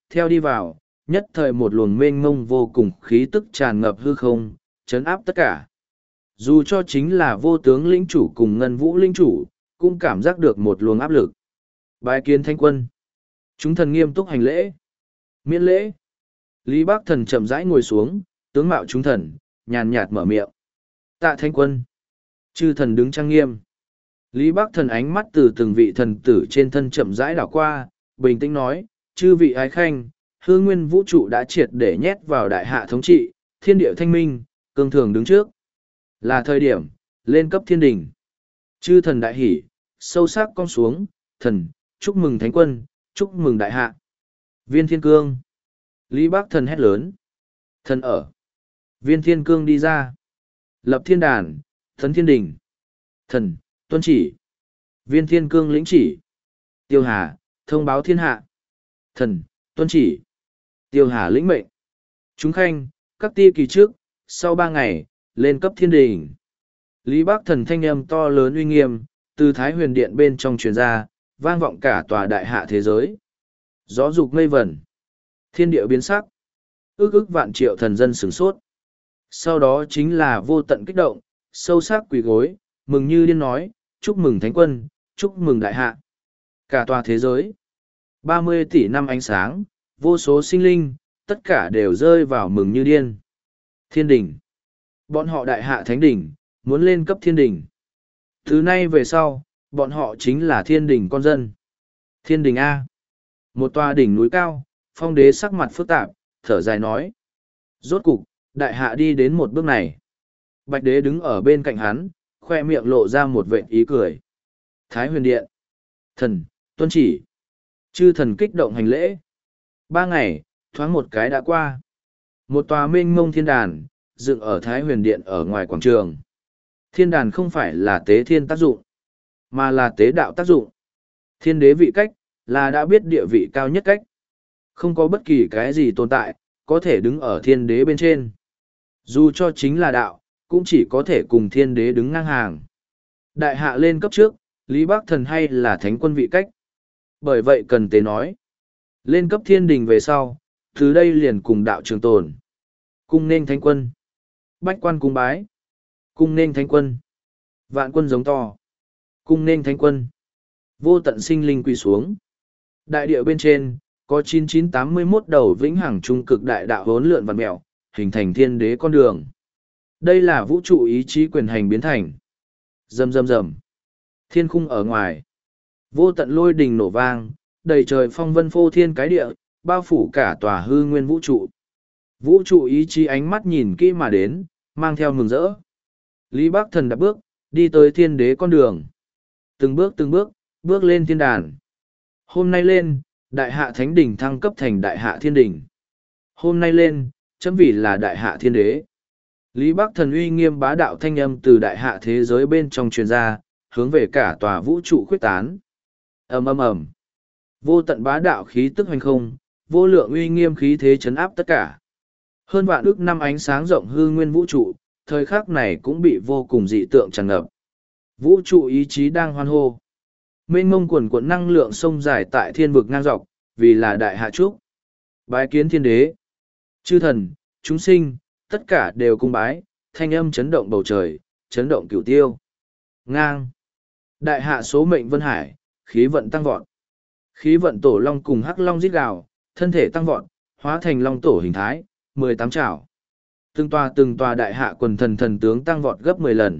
theo đi vào, nhất thời một luồng mênh mông vô cùng khí tức tràn ngập hư không, chấn áp tất cả. Dù cho chính là vô tướng lĩnh chủ cùng ngân vũ lĩnh chủ, cũng cảm giác được một luồng áp lực. Bái kiến thánh quân. Chúng thần nghiêm túc hành lễ. Miễn lễ. Lý Bác Thần chậm rãi ngồi xuống, tướng mạo chúng thần, nhàn nhạt mở miệng. Tạ thánh quân. Chư thần đứng trang nghiêm. Lý Bác Thần ánh mắt từ từng vị thần tử trên thân chậm rãi đảo qua, bình tĩnh nói, chư vị ái khanh, hư nguyên vũ trụ đã triệt để nhét vào đại hạ thống trị, thiên địa thanh minh, cương thường đứng trước. Là thời điểm, lên cấp thiên đình. Chư thần đại hỷ, sâu sắc cong xuống, thần, chúc mừng thánh quân, chúc mừng đại hạ. Viên thiên cương. Lý Bác Thần hét lớn. Thần ở. Viên thiên cương đi ra. Lập thiên đàn, thấn thiên đình. Thần, tuân chỉ. Viên thiên cương lĩnh chỉ. Tiêu Hà, thông báo thiên hạ. Thần, tuân chỉ. Tiêu Hà lĩnh mệnh. Chúng khanh, các ti kỳ trước, sau ba ngày, lên cấp thiên đình. Lý Bác Thần thanh âm to lớn uy nghiêm, từ Thái Huyền Điện bên trong truyền ra, vang vọng cả tòa đại hạ thế giới. Gió dục mây vẩn. Thiên địa biến sắc. Ước ước vạn triệu thần dân sửng sốt. Sau đó chính là vô tận kích động, sâu sắc quỳ gối, mừng như điên nói, chúc mừng thánh quân, chúc mừng đại hạ. Cả tòa thế giới. ba mươi tỷ năm ánh sáng, vô số sinh linh, tất cả đều rơi vào mừng như điên. Thiên đỉnh. Bọn họ đại hạ thánh đỉnh, muốn lên cấp thiên đỉnh. Thứ nay về sau, bọn họ chính là thiên đỉnh con dân. Thiên đỉnh A. Một tòa đỉnh núi cao, phong đế sắc mặt phức tạp, thở dài nói. Rốt cục, đại hạ đi đến một bước này. Bạch đế đứng ở bên cạnh hắn, khoe miệng lộ ra một vệt ý cười. Thái Huyền Điện. Thần, tuân chỉ. Chư thần kích động hành lễ. Ba ngày, thoáng một cái đã qua. Một tòa mênh mông thiên đàn, dựng ở Thái Huyền Điện ở ngoài quảng trường. Thiên đàn không phải là tế thiên tác dụng, mà là tế đạo tác dụng. Thiên đế vị cách, là đã biết địa vị cao nhất cách. Không có bất kỳ cái gì tồn tại, có thể đứng ở thiên đế bên trên. Dù cho chính là đạo, cũng chỉ có thể cùng thiên đế đứng ngang hàng. Đại hạ lên cấp trước, Lý Bác Thần hay là thánh quân vị cách. Bởi vậy cần tế nói. Lên cấp thiên đình về sau, từ đây liền cùng đạo trường tồn. Cung nên thánh quân. Bách quan cung bái. Cung nên thánh quân. Vạn quân giống to. Cung nên thánh quân. Vô tận sinh linh quỳ xuống. Đại địa bên trên, có chín nghìn chín trăm tám mươi mốt đầu vĩnh hằng trung cực đại đạo hỗn lượn vạn mẹo, hình thành thiên đế con đường. Đây là vũ trụ ý chí quyền hành biến thành. Rầm rầm rầm. Thiên khung ở ngoài. Vô tận lôi đình nổ vang, đầy trời phong vân phô thiên cái địa, bao phủ cả tòa hư nguyên vũ trụ. Vũ trụ ý chí ánh mắt nhìn kỹ mà đến, mang theo mừng rỡ. Lý Bác Thần đạp bước, đi tới thiên đế con đường. Từng bước từng bước, bước lên thiên đàn. Hôm nay lên, đại hạ thánh đỉnh thăng cấp thành đại hạ thiên đỉnh. Hôm nay lên, chấm vì là đại hạ thiên đế. Lý Bác Thần uy nghiêm bá đạo thanh âm từ đại hạ thế giới bên trong truyền ra, hướng về cả tòa vũ trụ khuyết tán. Ầm ầm ầm. Vô tận bá đạo khí tức hoành không, vô lượng uy nghiêm khí thế chấn áp tất cả. Hơn vạn ước năm ánh sáng rộng hư nguyên vũ trụ, thời khắc này cũng bị vô cùng dị tượng tràn ngập. Vũ trụ ý chí đang hoan hô. Mênh mông quần cuộn năng lượng sông dài tại thiên vực ngang dọc, vì là đại hạ trúc. Bái kiến thiên đế. Chư thần, chúng sinh, tất cả đều cung bái, thanh âm chấn động bầu trời, chấn động cửu tiêu. Ngang. Đại hạ số mệnh vân hải, khí vận tăng vọt. Khí vận tổ long cùng hắc long rít gào, thân thể tăng vọt, hóa thành long tổ hình thái, mười tám chảo. Từng tòa từng tòa đại hạ quần thần thần tướng tăng vọt gấp mười lần.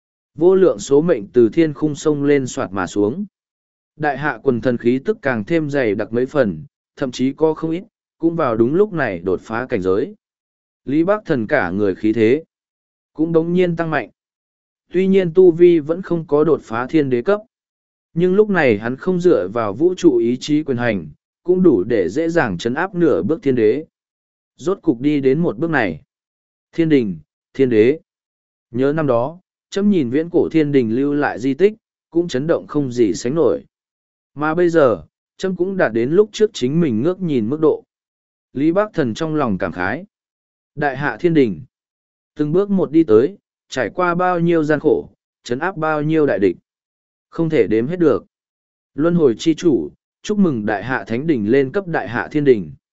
Vô lượng số mệnh từ thiên khung sông lên soạt mà xuống. Đại hạ quần thần khí tức càng thêm dày đặc mấy phần, thậm chí có không ít, cũng vào đúng lúc này đột phá cảnh giới. Lý Bác Thần cả người khí thế, cũng đống nhiên tăng mạnh. Tuy nhiên tu vi vẫn không có đột phá thiên đế cấp. Nhưng lúc này hắn không dựa vào vũ trụ ý chí quyền hành, cũng đủ để dễ dàng chấn áp nửa bước thiên đế. Rốt cục đi đến một bước này. Thiên đình, thiên đế. Nhớ năm đó, chấm nhìn viễn cổ thiên đình lưu lại di tích, cũng chấn động không gì sánh nổi. Mà bây giờ, chấm cũng đạt đến lúc trước chính mình ngước nhìn mức độ. Lý Bác Thần trong lòng cảm khái. Đại hạ thiên đình. Từng bước một đi tới, trải qua bao nhiêu gian khổ, chấn áp bao nhiêu đại địch. Không thể đếm hết được. Luân hồi chi chủ, chúc mừng đại hạ thánh đỉnh lên cấp đại hạ thiên đỉnh.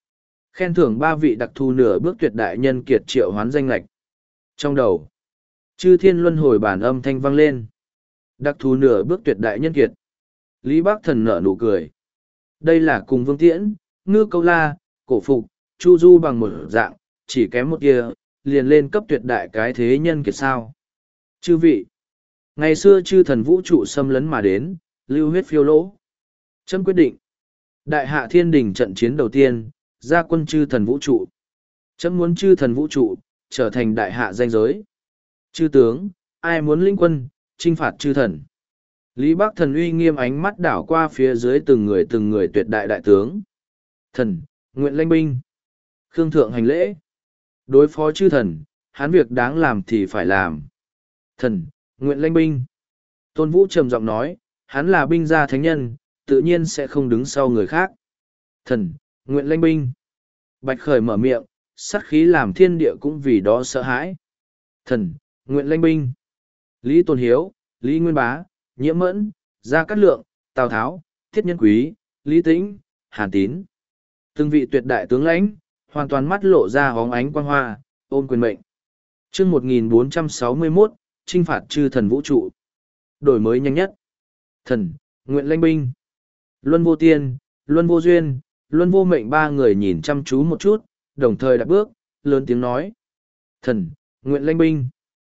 Khen thưởng ba vị đặc thù nửa bước tuyệt đại nhân kiệt triệu hoán danh lệch. Trong đầu, chư thiên luân hồi bản âm thanh vang lên. Đặc thù nửa bước tuyệt đại nhân kiệt. Lý Bác Thần nở nụ cười. Đây là cùng Vương Tiễn, Ngư Câu La, Cổ Phục, Chu Du bằng một dạng, chỉ kém một kia, liền lên cấp tuyệt đại cái thế nhân kiệt sao. Chư vị, ngày xưa chư thần vũ trụ xâm lấn mà đến, lưu huyết phiêu lỗ. Chấm quyết định. Đại hạ thiên đình trận chiến đầu tiên, ra quân chư thần vũ trụ. Chấm muốn chư thần vũ trụ, trở thành đại hạ danh giới. Chư tướng, ai muốn lĩnh quân, chinh phạt chư thần. Lý Bắc Thần uy nghiêm ánh mắt đảo qua phía dưới từng người từng người tuyệt đại đại tướng. Thần, nguyện lãnh binh. Khương Thượng hành lễ. Đối phó chư thần, hắn việc đáng làm thì phải làm. Thần, nguyện lãnh binh. Tôn Vũ trầm giọng nói, hắn là binh gia thánh nhân, tự nhiên sẽ không đứng sau người khác. Thần, nguyện lãnh binh. Bạch Khởi mở miệng, sát khí làm thiên địa cũng vì đó sợ hãi. Thần, nguyện lãnh binh. Lý Tôn Hiếu, Lý Nguyên Bá, Nhiễm Mẫn, Gia Cát Lượng, Tào Tháo, Thiết Nhân Quý, Lý Tĩnh, Hàn Tín. Từng vị tuyệt đại tướng lãnh, hoàn toàn mắt lộ ra hóng ánh quang hoa, ôm quyền mệnh. Chương một nghìn bốn trăm sáu mươi mốt, chinh phạt chư thần vũ trụ. Đổi mới nhanh nhất. Thần, nguyện lãnh binh. Luân Vô Tiên, Luân Vô Duyên, Luân Vô Mệnh ba người nhìn chăm chú một chút, đồng thời đặt bước, lớn tiếng nói. Thần, nguyện lãnh binh.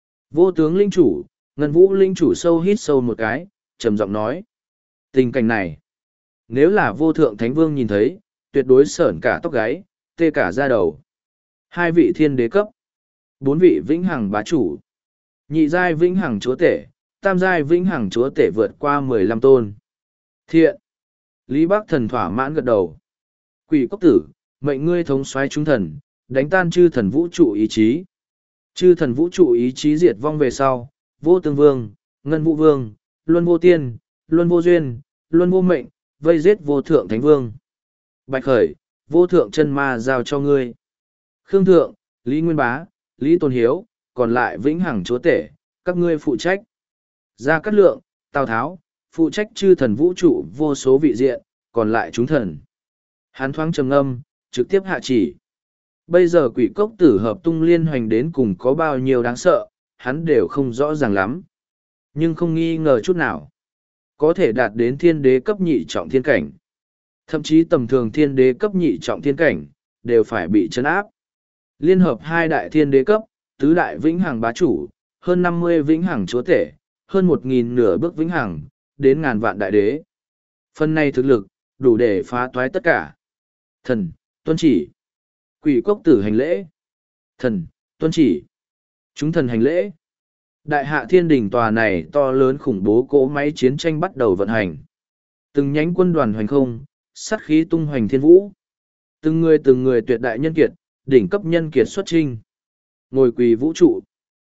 Vô tướng linh chủ, Ngân Vũ linh chủ sâu hít sâu một cái, trầm giọng nói. Tình cảnh này, nếu là vô thượng thánh vương nhìn thấy, tuyệt đối sởn cả tóc gáy, tê cả da đầu. Hai vị thiên đế cấp, bốn vị vĩnh hằng bá chủ, nhị giai vĩnh hằng chúa tể, tam giai vĩnh hằng chúa tể vượt qua mười lăm tôn. Thiện. Lý Bắc Thần thỏa mãn gật đầu. Quỷ cốc tử, mệnh ngươi thống soái chúng thần, đánh tan chư thần vũ trụ ý chí. Chư thần vũ trụ ý chí diệt vong về sau, Vô Tương Vương, Ngân Vũ Vương, Luân Vô Tiên, Luân Vô Duyên, Luân Vô Mệnh, vây giết vô thượng thánh vương. Bạch Khởi, vô thượng chân ma giao cho ngươi. Khương Thượng, Lý Nguyên Bá, Lý Tôn Hiếu, còn lại vĩnh hằng chúa tể, các ngươi phụ trách. Gia Cát Lượng, Tào Tháo, phụ trách chư thần vũ trụ vô số vị diện, còn lại chúng thần. Hán thoáng trầm ngâm, trực tiếp hạ chỉ. Bây giờ quỷ cốc tử hợp tung liên hoành đến cùng có bao nhiêu đáng sợ, hắn đều không rõ ràng lắm. Nhưng không nghi ngờ chút nào. Có thể đạt đến thiên đế cấp nhị trọng thiên cảnh. Thậm chí tầm thường thiên đế cấp nhị trọng thiên cảnh, đều phải bị chấn áp. Liên hợp hai đại thiên đế cấp, tứ đại vĩnh hằng bá chủ, hơn năm mươi vĩnh hằng chúa tể, hơn một nghìn nửa bước vĩnh hằng, đến ngàn vạn đại đế. Phần này thực lực, đủ để phá toái tất cả. Thần, tuân chỉ. Quỷ cốc tử hành lễ. Thần, tuân chỉ. Chúng thần hành lễ. Đại hạ thiên đình tòa này to lớn khủng bố cỗ máy chiến tranh bắt đầu vận hành. Từng nhánh quân đoàn hoành không, sát khí tung hoành thiên vũ. Từng người từng người tuyệt đại nhân kiệt, đỉnh cấp nhân kiệt xuất trinh. Ngồi quỳ vũ trụ.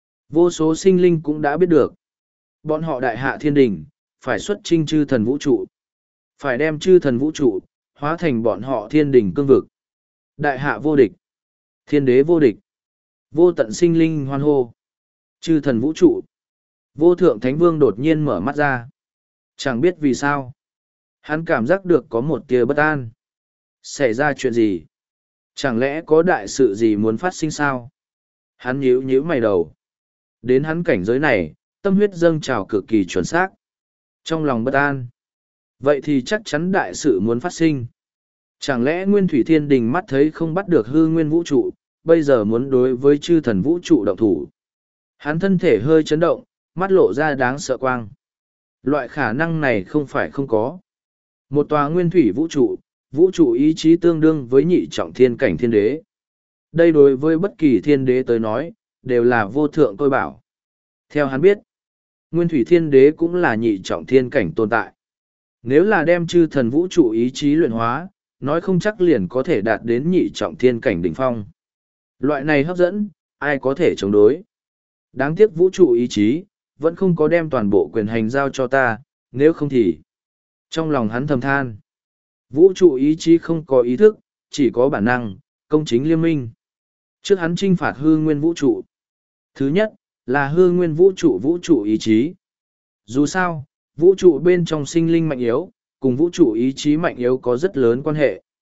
Vô số sinh linh cũng đã biết được. Bọn họ đại hạ thiên đình, phải xuất trinh chư thần vũ trụ. Phải đem chư thần vũ trụ, hóa thành bọn họ thiên đình cương vực. Đại hạ vô địch. Thiên đế vô địch. Vô tận sinh linh hoan hô. Chư thần vũ trụ. Vô thượng thánh vương đột nhiên mở mắt ra. Chẳng biết vì sao. Hắn cảm giác được có một tia bất an. Xảy ra chuyện gì? Chẳng lẽ có đại sự gì muốn phát sinh sao? Hắn nhíu nhíu mày đầu. Đến hắn cảnh giới này, tâm huyết dâng trào cực kỳ chuẩn xác. Trong lòng bất an. Vậy thì chắc chắn đại sự muốn phát sinh. Chẳng lẽ Nguyên Thủy Thiên Đình mắt thấy không bắt được hư nguyên vũ trụ, bây giờ muốn đối với chư thần vũ trụ động thủ. Hắn thân thể hơi chấn động, mắt lộ ra đáng sợ quang. Loại khả năng này không phải không có. Một tòa nguyên thủy vũ trụ, vũ trụ ý chí tương đương với nhị trọng thiên cảnh thiên đế. Đây đối với bất kỳ thiên đế tới nói, đều là vô thượng tôi bảo. Theo hắn biết, nguyên thủy thiên đế cũng là nhị trọng thiên cảnh tồn tại. Nếu là đem chư thần vũ trụ ý chí luyện hóa, nói không chắc liền có thể đạt đến nhị trọng thiên cảnh đỉnh phong. Loại này hấp dẫn, ai có thể chống đối. Đáng tiếc vũ trụ ý chí, vẫn không có đem toàn bộ quyền hành giao cho ta, nếu không thì... Trong lòng hắn thầm than, vũ trụ ý chí không có ý thức, chỉ có bản năng, công chính liêm minh. Trước hắn trinh phạt hư nguyên vũ trụ. Thứ nhất, là hư nguyên vũ trụ vũ trụ ý chí. Dù sao, vũ trụ bên trong sinh linh mạnh yếu, cùng vũ trụ ý chí mạnh yếu có rất lớn quan hệ.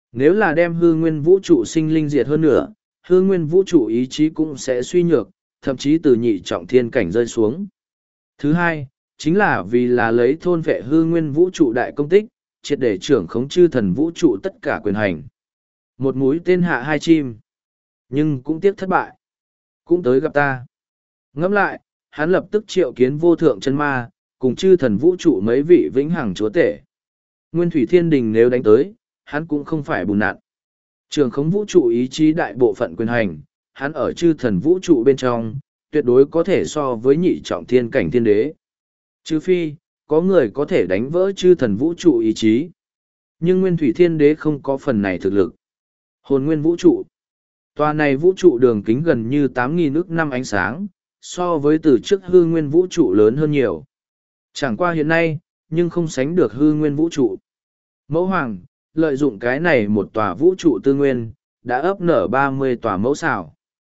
Nếu là đem hư nguyên vũ trụ sinh linh diệt hơn nữa, hư nguyên vũ trụ ý chí cũng sẽ suy nhược, thậm chí từ nhị trọng thiên cảnh rơi xuống. Thứ hai, chính là vì là lấy thôn vệ hư nguyên vũ trụ đại công tích, triệt để trưởng khống chư thần vũ trụ tất cả quyền hành. Một mũi tên hạ hai chim, nhưng cũng tiếc thất bại. Cũng tới gặp ta. Ngẫm lại, hắn lập tức triệu kiến vô thượng chân ma, cùng chư thần vũ trụ mấy vị vĩnh hằng chúa tể. Nguyên thủy thiên đình nếu đánh tới, hắn cũng không phải bùn nạn. Trường khống vũ trụ ý chí đại bộ phận quyền hành, hắn ở chư thần vũ trụ bên trong, tuyệt đối có thể so với nhị trọng thiên cảnh thiên đế. Trừ phi, có người có thể đánh vỡ chư thần vũ trụ ý chí. Nhưng nguyên thủy thiên đế không có phần này thực lực. Hồn nguyên vũ trụ. Tòa này vũ trụ đường kính gần như tám nghìn ức năm ánh sáng, so với từ trước hư nguyên vũ trụ lớn hơn nhiều. Chẳng qua hiện nay, nhưng không sánh được hư nguyên vũ trụ. Mẫu Hoàng, lợi dụng cái này một tòa vũ trụ tư nguyên, đã ấp nở ba mươi tòa mẫu xảo.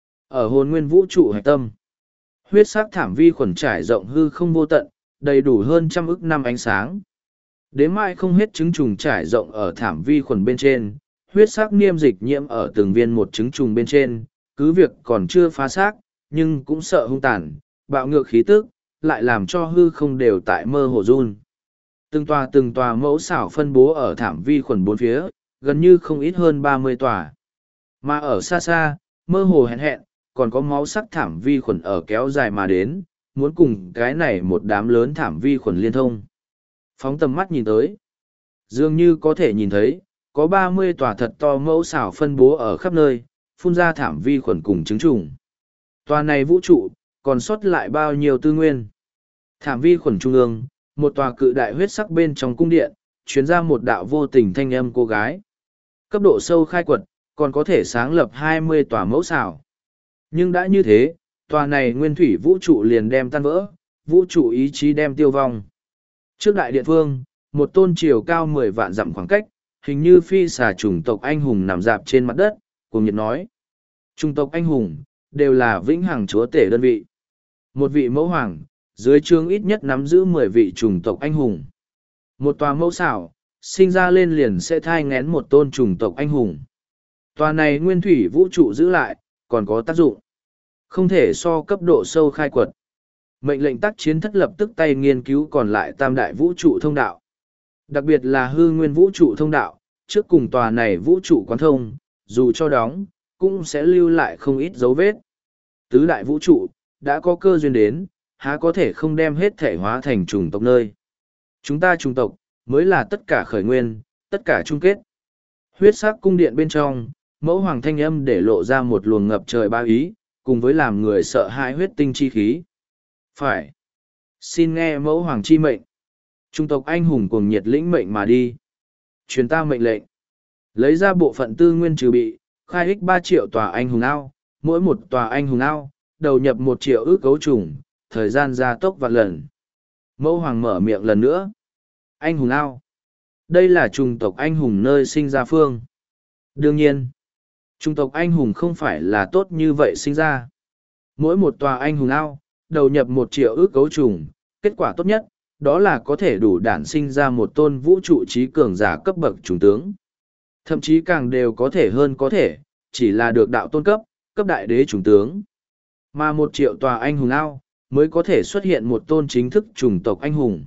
Ở hồn nguyên vũ trụ hạch tâm, huyết sắc thảm vi khuẩn trải rộng hư không vô tận, đầy đủ hơn trăm ức năm ánh sáng. Đến mai không hết trứng trùng trải rộng ở thảm vi khuẩn bên trên, huyết sắc niêm dịch nhiễm ở từng viên một trứng trùng bên trên, cứ việc còn chưa phá xác, nhưng cũng sợ hung tàn, bạo ngược khí tức, lại làm cho hư không đều tại mơ hồ run. Từng tòa từng tòa mẫu xảo phân bố ở thảm vi khuẩn bốn phía, gần như không ít hơn ba mươi tòa. Mà ở xa xa, mơ hồ hẹn hẹn, còn có máu sắc thảm vi khuẩn ở kéo dài mà đến, muốn cùng cái này một đám lớn thảm vi khuẩn liên thông. Phóng tầm mắt nhìn tới, dường như có thể nhìn thấy, có ba mươi tòa thật to mẫu xảo phân bố ở khắp nơi, phun ra thảm vi khuẩn cùng trứng trùng. Tòa này vũ trụ, còn sót lại bao nhiêu tư nguyên. Thảm vi khuẩn trung ương, một tòa cự đại huyết sắc bên trong cung điện, chuyến ra một đạo vô tình thanh âm cô gái. Cấp độ sâu khai quật, còn có thể sáng lập hai mươi tòa mẫu xảo. Nhưng đã như thế, tòa này nguyên thủy vũ trụ liền đem tan vỡ, vũ trụ ý chí đem tiêu vong. Trước đại điện phương, một tôn chiều cao mười vạn dặm khoảng cách, hình như phi xà chủng tộc anh hùng nằm dạp trên mặt đất, cùng nhiệt nói. Chủng tộc anh hùng, đều là vĩnh hằng chúa tể đơn vị. Một vị mẫu hoàng, dưới trướng ít nhất nắm giữ mười vị chủng tộc anh hùng. Một tòa mẫu xảo, sinh ra lên liền sẽ thai ngén một tôn chủng tộc anh hùng. Tòa này nguyên thủy vũ trụ giữ lại, còn có tác dụng. Không thể so cấp độ sâu khai quật. Mệnh lệnh tác chiến thất lập tức tay nghiên cứu còn lại tam đại vũ trụ thông đạo. Đặc biệt là hư nguyên vũ trụ thông đạo, trước cùng tòa này vũ trụ quán thông, dù cho đóng, cũng sẽ lưu lại không ít dấu vết. Tứ đại vũ trụ, đã có cơ duyên đến, há có thể không đem hết thể hóa thành chủng tộc nơi. Chúng ta chủng tộc, mới là tất cả khởi nguyên, tất cả chung kết. Huyết sắc cung điện bên trong, mẫu hoàng thanh âm để lộ ra một luồng ngập trời ba ý, cùng với làm người sợ hãi huyết tinh chi khí. Phải. Xin nghe mẫu hoàng chi mệnh. Chủng tộc anh hùng cùng nhiệt lĩnh mệnh mà đi. Truyền ta mệnh lệnh. Lấy ra bộ phận tư nguyên trừ bị, khai ích ba triệu tòa anh hùng ao, mỗi một tòa anh hùng ao, đầu nhập một triệu ước cấu trùng, thời gian gia tốc vạn lần. Mẫu hoàng mở miệng lần nữa. Anh hùng ao. Đây là chủng tộc anh hùng nơi sinh ra phương. Đương nhiên, chủng tộc anh hùng không phải là tốt như vậy sinh ra. Mỗi một tòa anh hùng ao, đầu nhập một triệu ước cấu trùng, kết quả tốt nhất, đó là có thể đủ đản sinh ra một tôn vũ trụ trí cường giả cấp bậc chủng tướng. Thậm chí càng đều có thể hơn có thể, chỉ là được đạo tôn cấp, cấp đại đế chủng tướng. Mà một triệu tòa anh hùng ao, mới có thể xuất hiện một tôn chính thức chủng tộc anh hùng.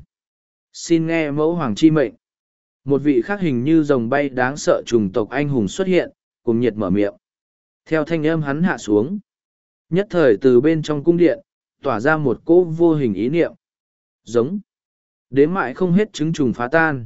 Xin nghe mẫu hoàng chi mệnh. Một vị khác hình như rồng bay đáng sợ chủng tộc anh hùng xuất hiện, cùng nhiệt mở miệng. Theo thanh âm hắn hạ xuống. Nhất thời từ bên trong cung điện, tỏa ra một cỗ vô hình ý niệm. Giống. Đến mãi không hết trứng trùng phá tan.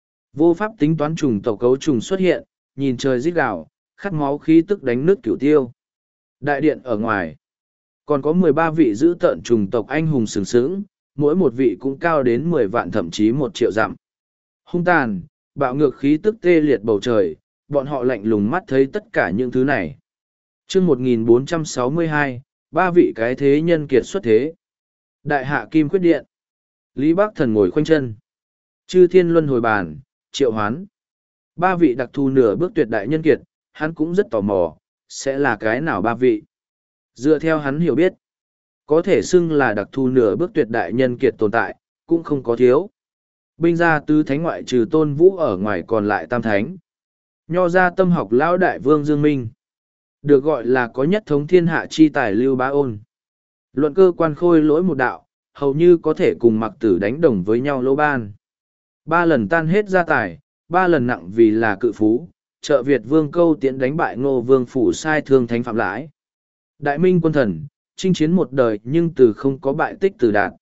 Vô pháp tính toán trùng tộc cấu trùng xuất hiện, nhìn trời rít gào, khát máu khí tức đánh nước cửu tiêu. Đại điện ở ngoài, còn có mười ba vị giữ tợn trùng tộc anh hùng sừng sững, mỗi một vị cũng cao đến mười vạn thậm chí một triệu dặm. Hung tàn, bạo ngược khí tức tê liệt bầu trời, bọn họ lạnh lùng mắt thấy tất cả những thứ này. Chương một nghìn bốn trăm sáu mươi hai, ba vị cái thế nhân kiệt xuất thế. Đại hạ kim quyết điện. Lý Bắc Thần ngồi khoanh chân. Chư thiên luân hồi bàn, triệu hoán. Ba vị đặc thù nửa bước tuyệt đại nhân kiệt, hắn cũng rất tò mò, sẽ là cái nào ba vị. Dựa theo hắn hiểu biết, có thể xưng là đặc thù nửa bước tuyệt đại nhân kiệt tồn tại, cũng không có thiếu. Binh gia tứ thánh ngoại trừ tôn vũ ở ngoài còn lại tam thánh. Nho ra tâm học lão đại vương Dương Minh. Được gọi là có nhất thống thiên hạ chi tài Lưu Bá Ôn. Luận cơ quan khôi lỗi một đạo, hầu như có thể cùng mặc tử đánh đồng với nhau lỗ ban. Ba lần tan hết gia tài, ba lần nặng vì là cự phú, trợ Việt vương câu tiễn đánh bại ngô vương phủ sai thương thánh phạm lãi. Đại minh quân thần, chinh chiến một đời nhưng từ không có bại tích từ đạt.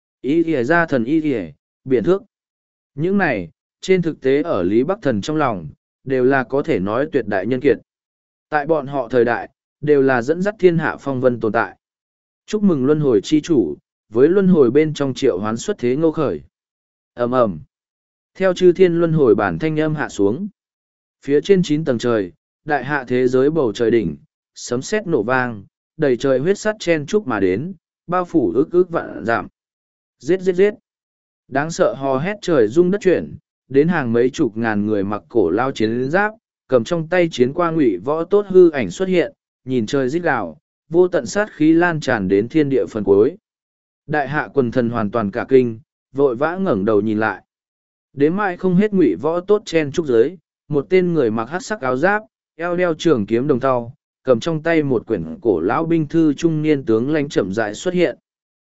Ý ỉa ra thần ý ỉa, biển thước. Những này, trên thực tế ở Lý Bắc Thần trong lòng, đều là có thể nói tuyệt đại nhân kiệt. Tại bọn họ thời đại, đều là dẫn dắt thiên hạ phong vân tồn tại. Chúc mừng luân hồi chi chủ, với luân hồi bên trong triệu hoán xuất thế ngô khởi. ầm ầm Theo chư thiên luân hồi bản thanh âm hạ xuống. Phía trên chín tầng trời, đại hạ thế giới bầu trời đỉnh, sấm sét nổ vang, đầy trời huyết sắt chen chúc mà đến, bao phủ ước ước vạn giảm. Giết giết giết. Đáng sợ hò hét trời rung đất chuyển, đến hàng mấy chục ngàn người mặc cổ lao chiến giáp, cầm trong tay chiến qua ngụy võ tốt hư ảnh xuất hiện, nhìn trời rít gào, vô tận sát khí lan tràn đến thiên địa phần cuối. Đại hạ quần thần hoàn toàn cả kinh, vội vã ngẩng đầu nhìn lại. Đến mãi không hết ngụy võ tốt chen trúc dưới, một tên người mặc hắc sắc áo giáp, eo đeo trường kiếm đồng thau, cầm trong tay một quyển cổ lão binh thư trung niên tướng lãnh chậm rãi xuất hiện.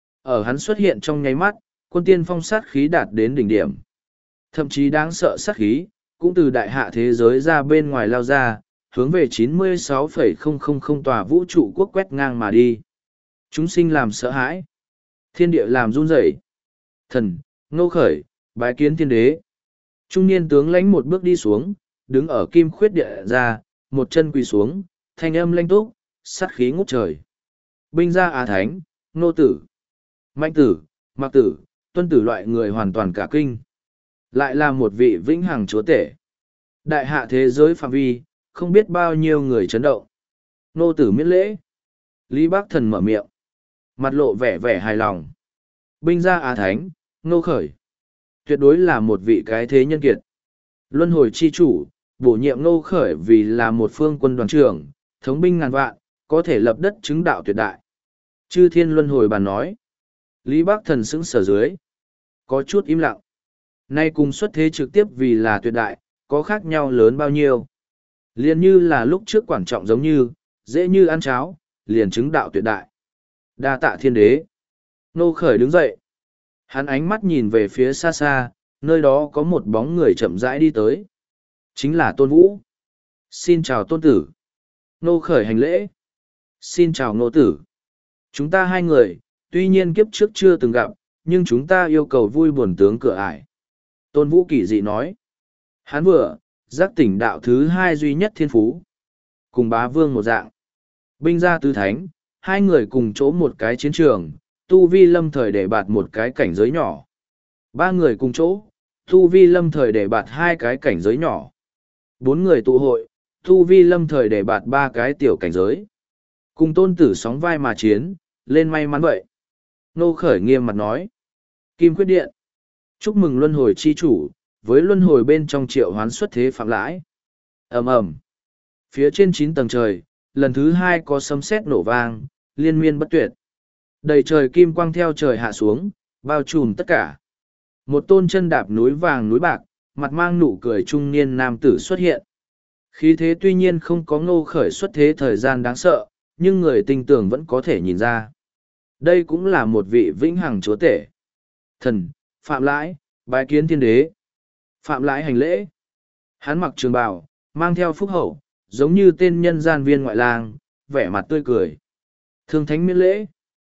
Ở hắn xuất hiện trong nháy mắt, quân tiên phong sát khí đạt đến đỉnh điểm. Thậm chí đáng sợ sát khí, cũng từ đại hạ thế giới ra bên ngoài lao ra, hướng về chín mươi sáu phẩy không không không tòa vũ trụ quốc quét ngang mà đi. Chúng sinh làm sợ hãi. Thiên địa làm run rẩy. Thần, Ngô Khởi, bái kiến thiên đế. Trung niên tướng lãnh một bước đi xuống, đứng ở kim khuyết địa ra, một chân quỳ xuống, thanh âm lanh túc, sát khí ngút trời. Binh gia Á Thánh, Nô Tử, Mạnh Tử, Mạc Tử, Tuân Tử loại người hoàn toàn cả kinh. Lại là một vị vĩnh hằng chúa tể. Đại hạ thế giới phạm vi, không biết bao nhiêu người chấn động. Nô Tử miễn lễ. Lý Bác Thần mở miệng. Mặt lộ vẻ vẻ hài lòng. Binh gia Á Thánh, Nô Khởi. Tuyệt đối là một vị cái thế nhân kiệt. Luân hồi chi chủ, bổ nhiệm Nô Khởi vì là một phương quân đoàn trưởng, thống binh ngàn vạn, có thể lập đất chứng đạo tuyệt đại. Chư thiên luân hồi bàn nói. Lý Bác Thần sững sở dưới. Có chút im lặng. Nay cùng xuất thế trực tiếp vì là tuyệt đại, có khác nhau lớn bao nhiêu. Liền như là lúc trước quan trọng giống như, dễ như ăn cháo, liền chứng đạo tuyệt đại. Đa tạ thiên đế. Nô Khởi đứng dậy. Hắn ánh mắt nhìn về phía xa xa, nơi đó có một bóng người chậm rãi đi tới. Chính là Tôn Vũ. Xin chào Tôn Tử. Nô Khởi hành lễ. Xin chào Nô Tử. Chúng ta hai người, tuy nhiên kiếp trước chưa từng gặp, nhưng chúng ta yêu cầu vui buồn tướng cửa ải. Tôn Vũ kỳ dị nói. Hắn vừa, giác tỉnh đạo thứ hai duy nhất thiên phú. Cùng bá vương một dạng. Binh gia tứ thánh, hai người cùng chỗ một cái chiến trường, tu vi lâm thời để bạt một cái cảnh giới nhỏ. Ba người cùng chỗ, tu vi lâm thời để bạt hai cái cảnh giới nhỏ. Bốn người tụ hội, tu vi lâm thời để bạt ba cái tiểu cảnh giới. Cùng Tôn Tử sóng vai mà chiến, lên may mắn vậy. Nô Khởi nghiêm mặt nói. Kim Quyết Điện. Chúc mừng luân hồi chi chủ, với luân hồi bên trong triệu hoán xuất thế phạm lãi. ầm ầm Phía trên chín tầng trời, lần thứ hai có sấm sét nổ vang, liên miên bất tuyệt. Đầy trời kim quang theo trời hạ xuống, bao trùm tất cả. Một tôn chân đạp núi vàng núi bạc, mặt mang nụ cười trung niên nam tử xuất hiện. Khí thế tuy nhiên không có Ngô Khởi xuất thế thời gian đáng sợ, nhưng người tinh tường vẫn có thể nhìn ra. Đây cũng là một vị vĩnh hằng chúa tể. Thần, Phạm Lãi, bái kiến thiên đế. Phạm Lãi hành lễ. Hắn mặc trường bào, mang theo phúc hậu, giống như tên nhân gian viên ngoại lang, vẻ mặt tươi cười. Thương thánh miễn lễ.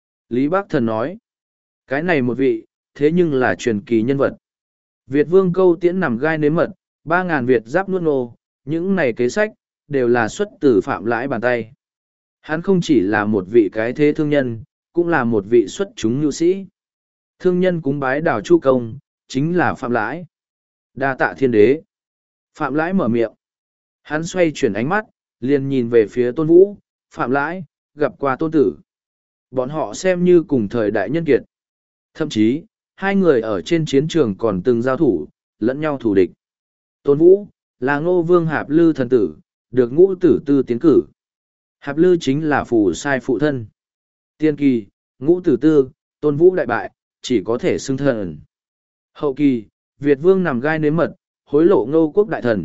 Lý Bác Thần nói. Cái này một vị, thế nhưng là truyền kỳ nhân vật. Việt vương câu tiễn nằm gai nếm mật, ba ngàn Việt giáp nuốt nô, những này kế sách, đều là xuất từ Phạm Lãi bàn tay. Hắn không chỉ là một vị cái thế thương nhân, cũng là một vị xuất chúng nhu sĩ. Thương nhân cúng bái đào chu công, chính là Phạm Lãi. Đa tạ thiên đế. Phạm Lãi mở miệng. Hắn xoay chuyển ánh mắt, liền nhìn về phía Tôn Vũ, Phạm Lãi, gặp qua Tôn Tử. Bọn họ xem như cùng thời đại nhân kiệt. Thậm chí, hai người ở trên chiến trường còn từng giao thủ, lẫn nhau thủ địch. Tôn Vũ, là Ngô Vương Hạp Lư thần tử, được Ngũ Tử Tư tiến cử. Hạp Lư chính là phù sai phụ thân. Tiên kỳ, Ngũ Tử Tư, Tôn Vũ đại bại, chỉ có thể xưng thần. Hậu kỳ, Việt Vương nằm gai nếm mật, hối lộ Ngô Quốc đại thần,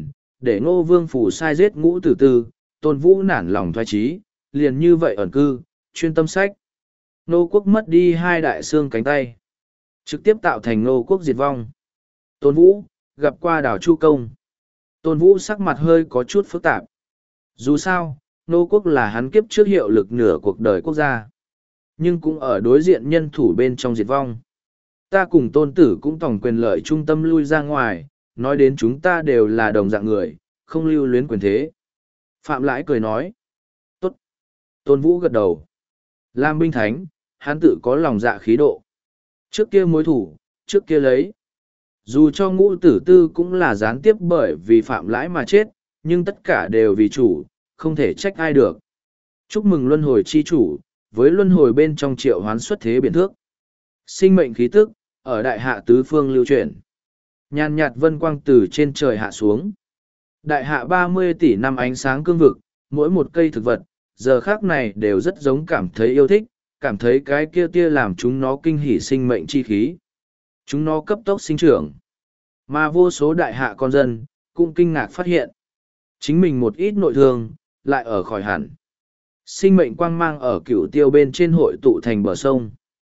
để Ngô Vương phủ sai giết Ngũ Tử Tư, Tôn Vũ nản lòng thoái chí, liền như vậy ẩn cư, chuyên tâm sách. Ngô quốc mất đi hai đại xương cánh tay, trực tiếp tạo thành Ngô quốc diệt vong. Tôn Vũ, gặp qua đảo Chu Công. Tôn Vũ sắc mặt hơi có chút phức tạp. Dù sao, Ngô quốc là hắn kiếp trước hiệu lực nửa cuộc đời quốc gia. Nhưng cũng ở đối diện nhân thủ bên trong diệt vong. Ta cùng tôn tử cũng tổng quyền lợi trung tâm lui ra ngoài, nói đến chúng ta đều là đồng dạng người, không lưu luyến quyền thế. Phạm Lãi cười nói. Tốt. Tôn Vũ gật đầu. Làm binh thánh, hắn tự có lòng dạ khí độ. Trước kia mối thủ, trước kia lấy. Dù cho Ngũ Tử Tư cũng là gián tiếp bởi vì Phạm Lãi mà chết, nhưng tất cả đều vì chủ, không thể trách ai được. Chúc mừng luân hồi chi chủ, với luân hồi bên trong triệu hoán xuất thế biển thước. Sinh mệnh khí tức, ở đại hạ tứ phương lưu chuyển. Nhàn nhạt vân quang từ trên trời hạ xuống. Đại hạ ba mươi tỷ năm ánh sáng cương vực, mỗi một cây thực vật, giờ khác này đều rất giống cảm thấy yêu thích, cảm thấy cái kia tia làm chúng nó kinh hỉ sinh mệnh chi khí. Chúng nó cấp tốc sinh trưởng. Mà vô số đại hạ con dân, cũng kinh ngạc phát hiện. Chính mình một ít nội thương, lại ở khỏi hẳn. Sinh mệnh quang mang ở cửu tiêu bên trên hội tụ thành bờ sông.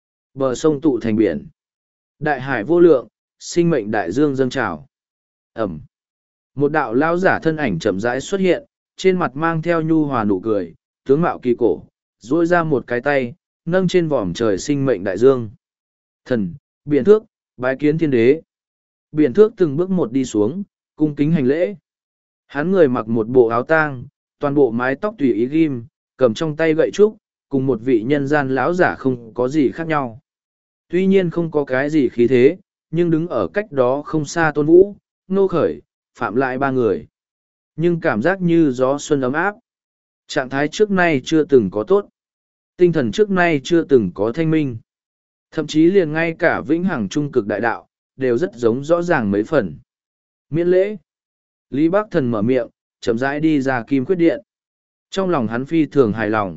Bờ sông tụ thành biển. Đại hải vô lượng, sinh mệnh đại dương dâng trào. Ẩm. Một đạo lao giả thân ảnh chậm rãi xuất hiện, trên mặt mang theo nhu hòa nụ cười, tướng mạo kỳ cổ, duỗi ra một cái tay, nâng trên vòm trời sinh mệnh đại dương. Thần, biển thước, bái kiến thiên đế. Biển thước từng bước một đi xuống, cung kính hành lễ. Hắn người mặc một bộ áo tang, toàn bộ mái tóc tùy ý ghim, cầm trong tay gậy trúc, cùng một vị nhân gian lão giả không có gì khác nhau. Tuy nhiên không có cái gì khí thế, nhưng đứng ở cách đó không xa Tôn Vũ, Ngô Khởi, Phạm Lãi ba người. Nhưng cảm giác như gió xuân ấm áp. Trạng thái trước nay chưa từng có tốt. Tinh thần trước nay chưa từng có thanh minh. Thậm chí liền ngay cả vĩnh hằng trung cực đại đạo, đều rất giống rõ ràng mấy phần. Miễn lễ. Lý Bác Thần mở miệng, chậm rãi đi ra Kim Khuyết Điện. Trong lòng hắn phi thường hài lòng.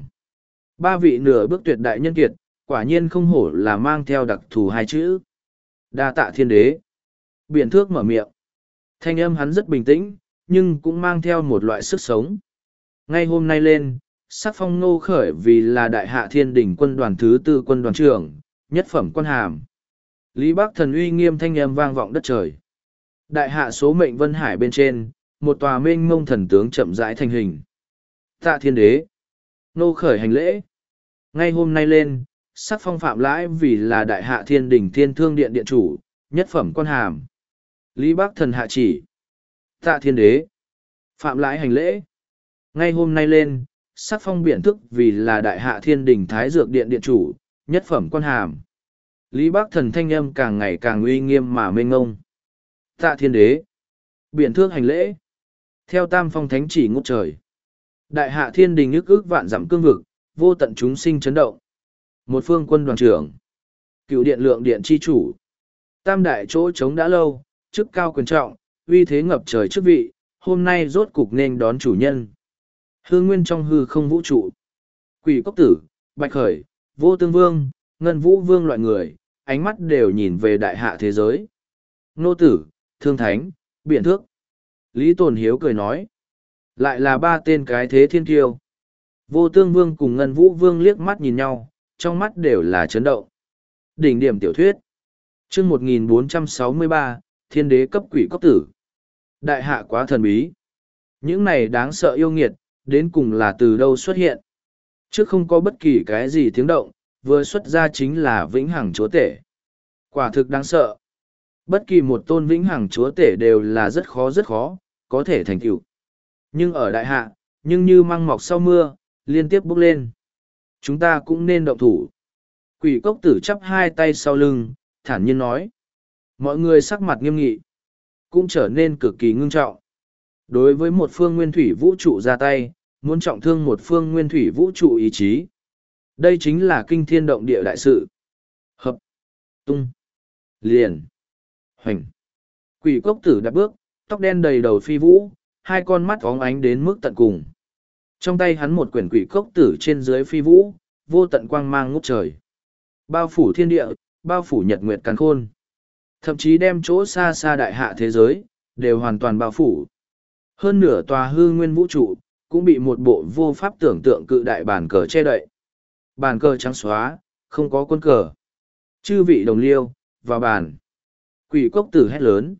Ba vị nửa bước tuyệt đại nhân kiệt, quả nhiên không hổ là mang theo đặc thù hai chữ. Đa tạ thiên đế. Biển thước mở miệng. Thanh âm hắn rất bình tĩnh, nhưng cũng mang theo một loại sức sống. Ngay hôm nay lên, sắc phong Ngô Khởi vì là đại hạ thiên đỉnh quân đoàn thứ tư quân đoàn trưởng, nhất phẩm quan hàm. Lý Bác Thần uy nghiêm thanh âm vang vọng đất trời. Đại hạ số mệnh vân hải bên trên, một tòa mênh mông thần tướng chậm rãi thành hình. Tạ thiên đế. Ngô Khởi hành lễ. Ngay hôm nay lên, sắc phong Phạm Lãi vì là đại hạ thiên đỉnh thiên thương điện điện chủ, nhất phẩm quan hàm. Lý Bác Thần hạ chỉ. Tạ thiên đế. Phạm Lãi hành lễ. Ngay hôm nay lên, sắc phong biển thức vì là đại hạ thiên đỉnh thái dược điện điện chủ, nhất phẩm quan hàm. Lý Bác Thần thanh âm càng ngày càng uy nghiêm mà mênh ngông. Tạ thiên đế. Biển thước hành lễ. Theo tam phong thánh chỉ ngút trời. Đại hạ thiên đình ức ức vạn dặm cương vực, vô tận chúng sinh chấn động. Một phương quân đoàn trưởng. Cựu điện lượng điện chi chủ. Tam đại chỗ trống đã lâu, chức cao quyền trọng, uy thế ngập trời chức vị, hôm nay rốt cục nên đón chủ nhân. Hư nguyên trong hư không vũ trụ. Quỷ cốc tử, bạch khởi, vô tương vương, ngân vũ vương loại người, ánh mắt đều nhìn về đại hạ thế giới. Nô tử, thương thánh, biện thước. Lý Tồn Hiếu cười nói. Lại là ba tên cái thế thiên kiêu. Vô tương vương cùng ngân vũ vương liếc mắt nhìn nhau, trong mắt đều là chấn động. Đỉnh điểm tiểu thuyết. chương một nghìn bốn trăm sáu mươi ba, thiên đế cấp quỷ cốc tử. Đại hạ quá thần bí. Những này đáng sợ yêu nghiệt, đến cùng là từ đâu xuất hiện. Trước không có bất kỳ cái gì tiếng động, vừa xuất ra chính là vĩnh hằng chúa tể. Quả thực đáng sợ. Bất kỳ một tôn vĩnh hằng chúa tể đều là rất khó rất khó, có thể thành tựu. Nhưng ở đại hạ, nhưng như măng mọc sau mưa, liên tiếp bốc lên. Chúng ta cũng nên động thủ. Quỷ cốc tử chắp hai tay sau lưng, thản nhiên nói. Mọi người sắc mặt nghiêm nghị, cũng trở nên cực kỳ ngưng trọng. Đối với một phương nguyên thủy vũ trụ ra tay, muốn trọng thương một phương nguyên thủy vũ trụ ý chí. Đây chính là kinh thiên động địa đại sự. Hợp, tung, liền, hoành. Quỷ cốc tử đặt bước, tóc đen đầy đầu phi vũ, hai con mắt óng ánh đến mức tận cùng. Trong tay hắn một quyển quỷ cốc tử trên dưới phi vũ, vô tận quang mang ngút trời. Bao phủ thiên địa, bao phủ nhật nguyệt càn khôn. Thậm chí đem chỗ xa xa đại hạ thế giới, đều hoàn toàn bao phủ. Hơn nửa tòa hư nguyên vũ trụ, cũng bị một bộ vô pháp tưởng tượng cự đại bàn cờ che đậy. Bàn cờ trắng xóa, không có quân cờ. Chư vị đồng liêu, vào bàn. Quỷ cốc tử hét lớn.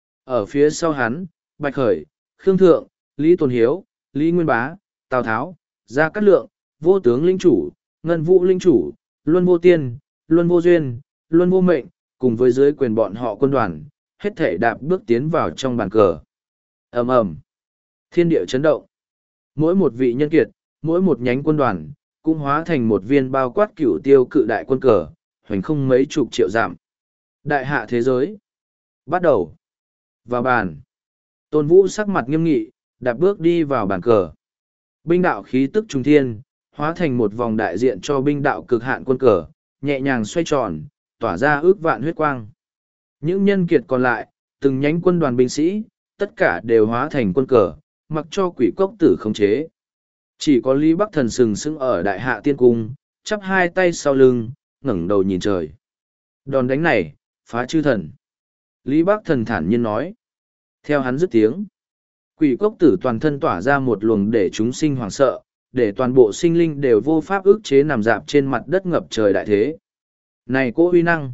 Ở phía sau hắn, Bạch Khởi, Khương Thượng, Lý Tôn Hiếu, Lý Nguyên Bá, Tào Tháo, Gia Cát Lượng, Vô Tướng Linh Chủ, Ngân Vũ Linh Chủ, Luân Vô Tiên, Luân Vô Duyên, Luân Vô Mệnh, cùng với dưới quyền bọn họ quân đoàn, hết thể đạp bước tiến vào trong bàn cờ. Ầm ầm, thiên địa chấn động. Mỗi một vị nhân kiệt, mỗi một nhánh quân đoàn, cũng hóa thành một viên bao quát cửu tiêu cự đại quân cờ, hoành không mấy chục triệu dặm. Đại hạ thế giới. Bắt đầu. Vào bàn. Tôn Vũ sắc mặt nghiêm nghị, đạp bước đi vào bàn cờ. Binh đạo khí tức trung thiên, hóa thành một vòng đại diện cho binh đạo cực hạn quân cờ, nhẹ nhàng xoay tròn, tỏa ra ước vạn huyết quang. Những nhân kiệt còn lại, từng nhánh quân đoàn binh sĩ, tất cả đều hóa thành quân cờ, mặc cho quỷ cốc tử khống chế. Chỉ có Lý Bắc Thần sừng sững ở đại hạ tiên cung, chắp hai tay sau lưng, ngẩng đầu nhìn trời. Đòn đánh này, phá chư thần. Lý Bắc Thần thản nhiên nói. Theo hắn dứt tiếng, quỷ cốc tử toàn thân tỏa ra một luồng để chúng sinh hoảng sợ, để toàn bộ sinh linh đều vô pháp ức chế nằm dạp trên mặt đất ngập trời đại thế. Này cô huy năng!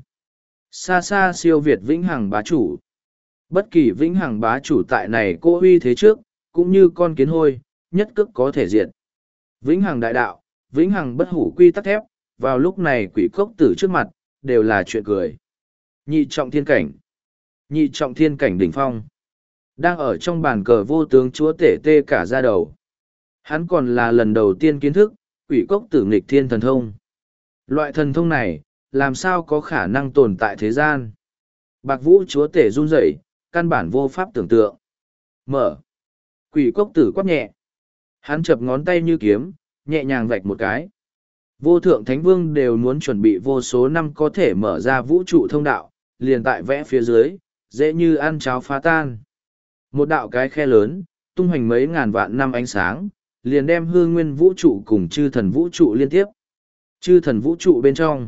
Xa xa siêu việt vĩnh hằng bá chủ. Bất kỳ vĩnh hằng bá chủ tại này cô huy thế trước, cũng như con kiến hôi, nhất cước có thể diệt. Vĩnh hằng đại đạo, vĩnh hằng bất hủ quy tắc thép, vào lúc này quỷ cốc tử trước mặt, đều là chuyện cười. Nhị trọng thiên cảnh. Nhị trọng thiên cảnh đỉnh phong. Đang ở trong bàn cờ vô tướng chúa tể tê cả ra đầu. Hắn còn là lần đầu tiên kiến thức, quỷ cốc tử nghịch thiên thần thông. Loại thần thông này, làm sao có khả năng tồn tại thế gian. Bạc vũ chúa tể run rẩy, căn bản vô pháp tưởng tượng. Mở. Quỷ cốc tử quát nhẹ. Hắn chập ngón tay như kiếm, nhẹ nhàng vạch một cái. Vô thượng thánh vương đều muốn chuẩn bị vô số năm có thể mở ra vũ trụ thông đạo, liền tại vẽ phía dưới, dễ như ăn cháo phá tan. Một đạo cái khe lớn, tung hoành mấy ngàn vạn năm ánh sáng, liền đem hư nguyên vũ trụ cùng chư thần vũ trụ liên tiếp. Chư thần vũ trụ bên trong.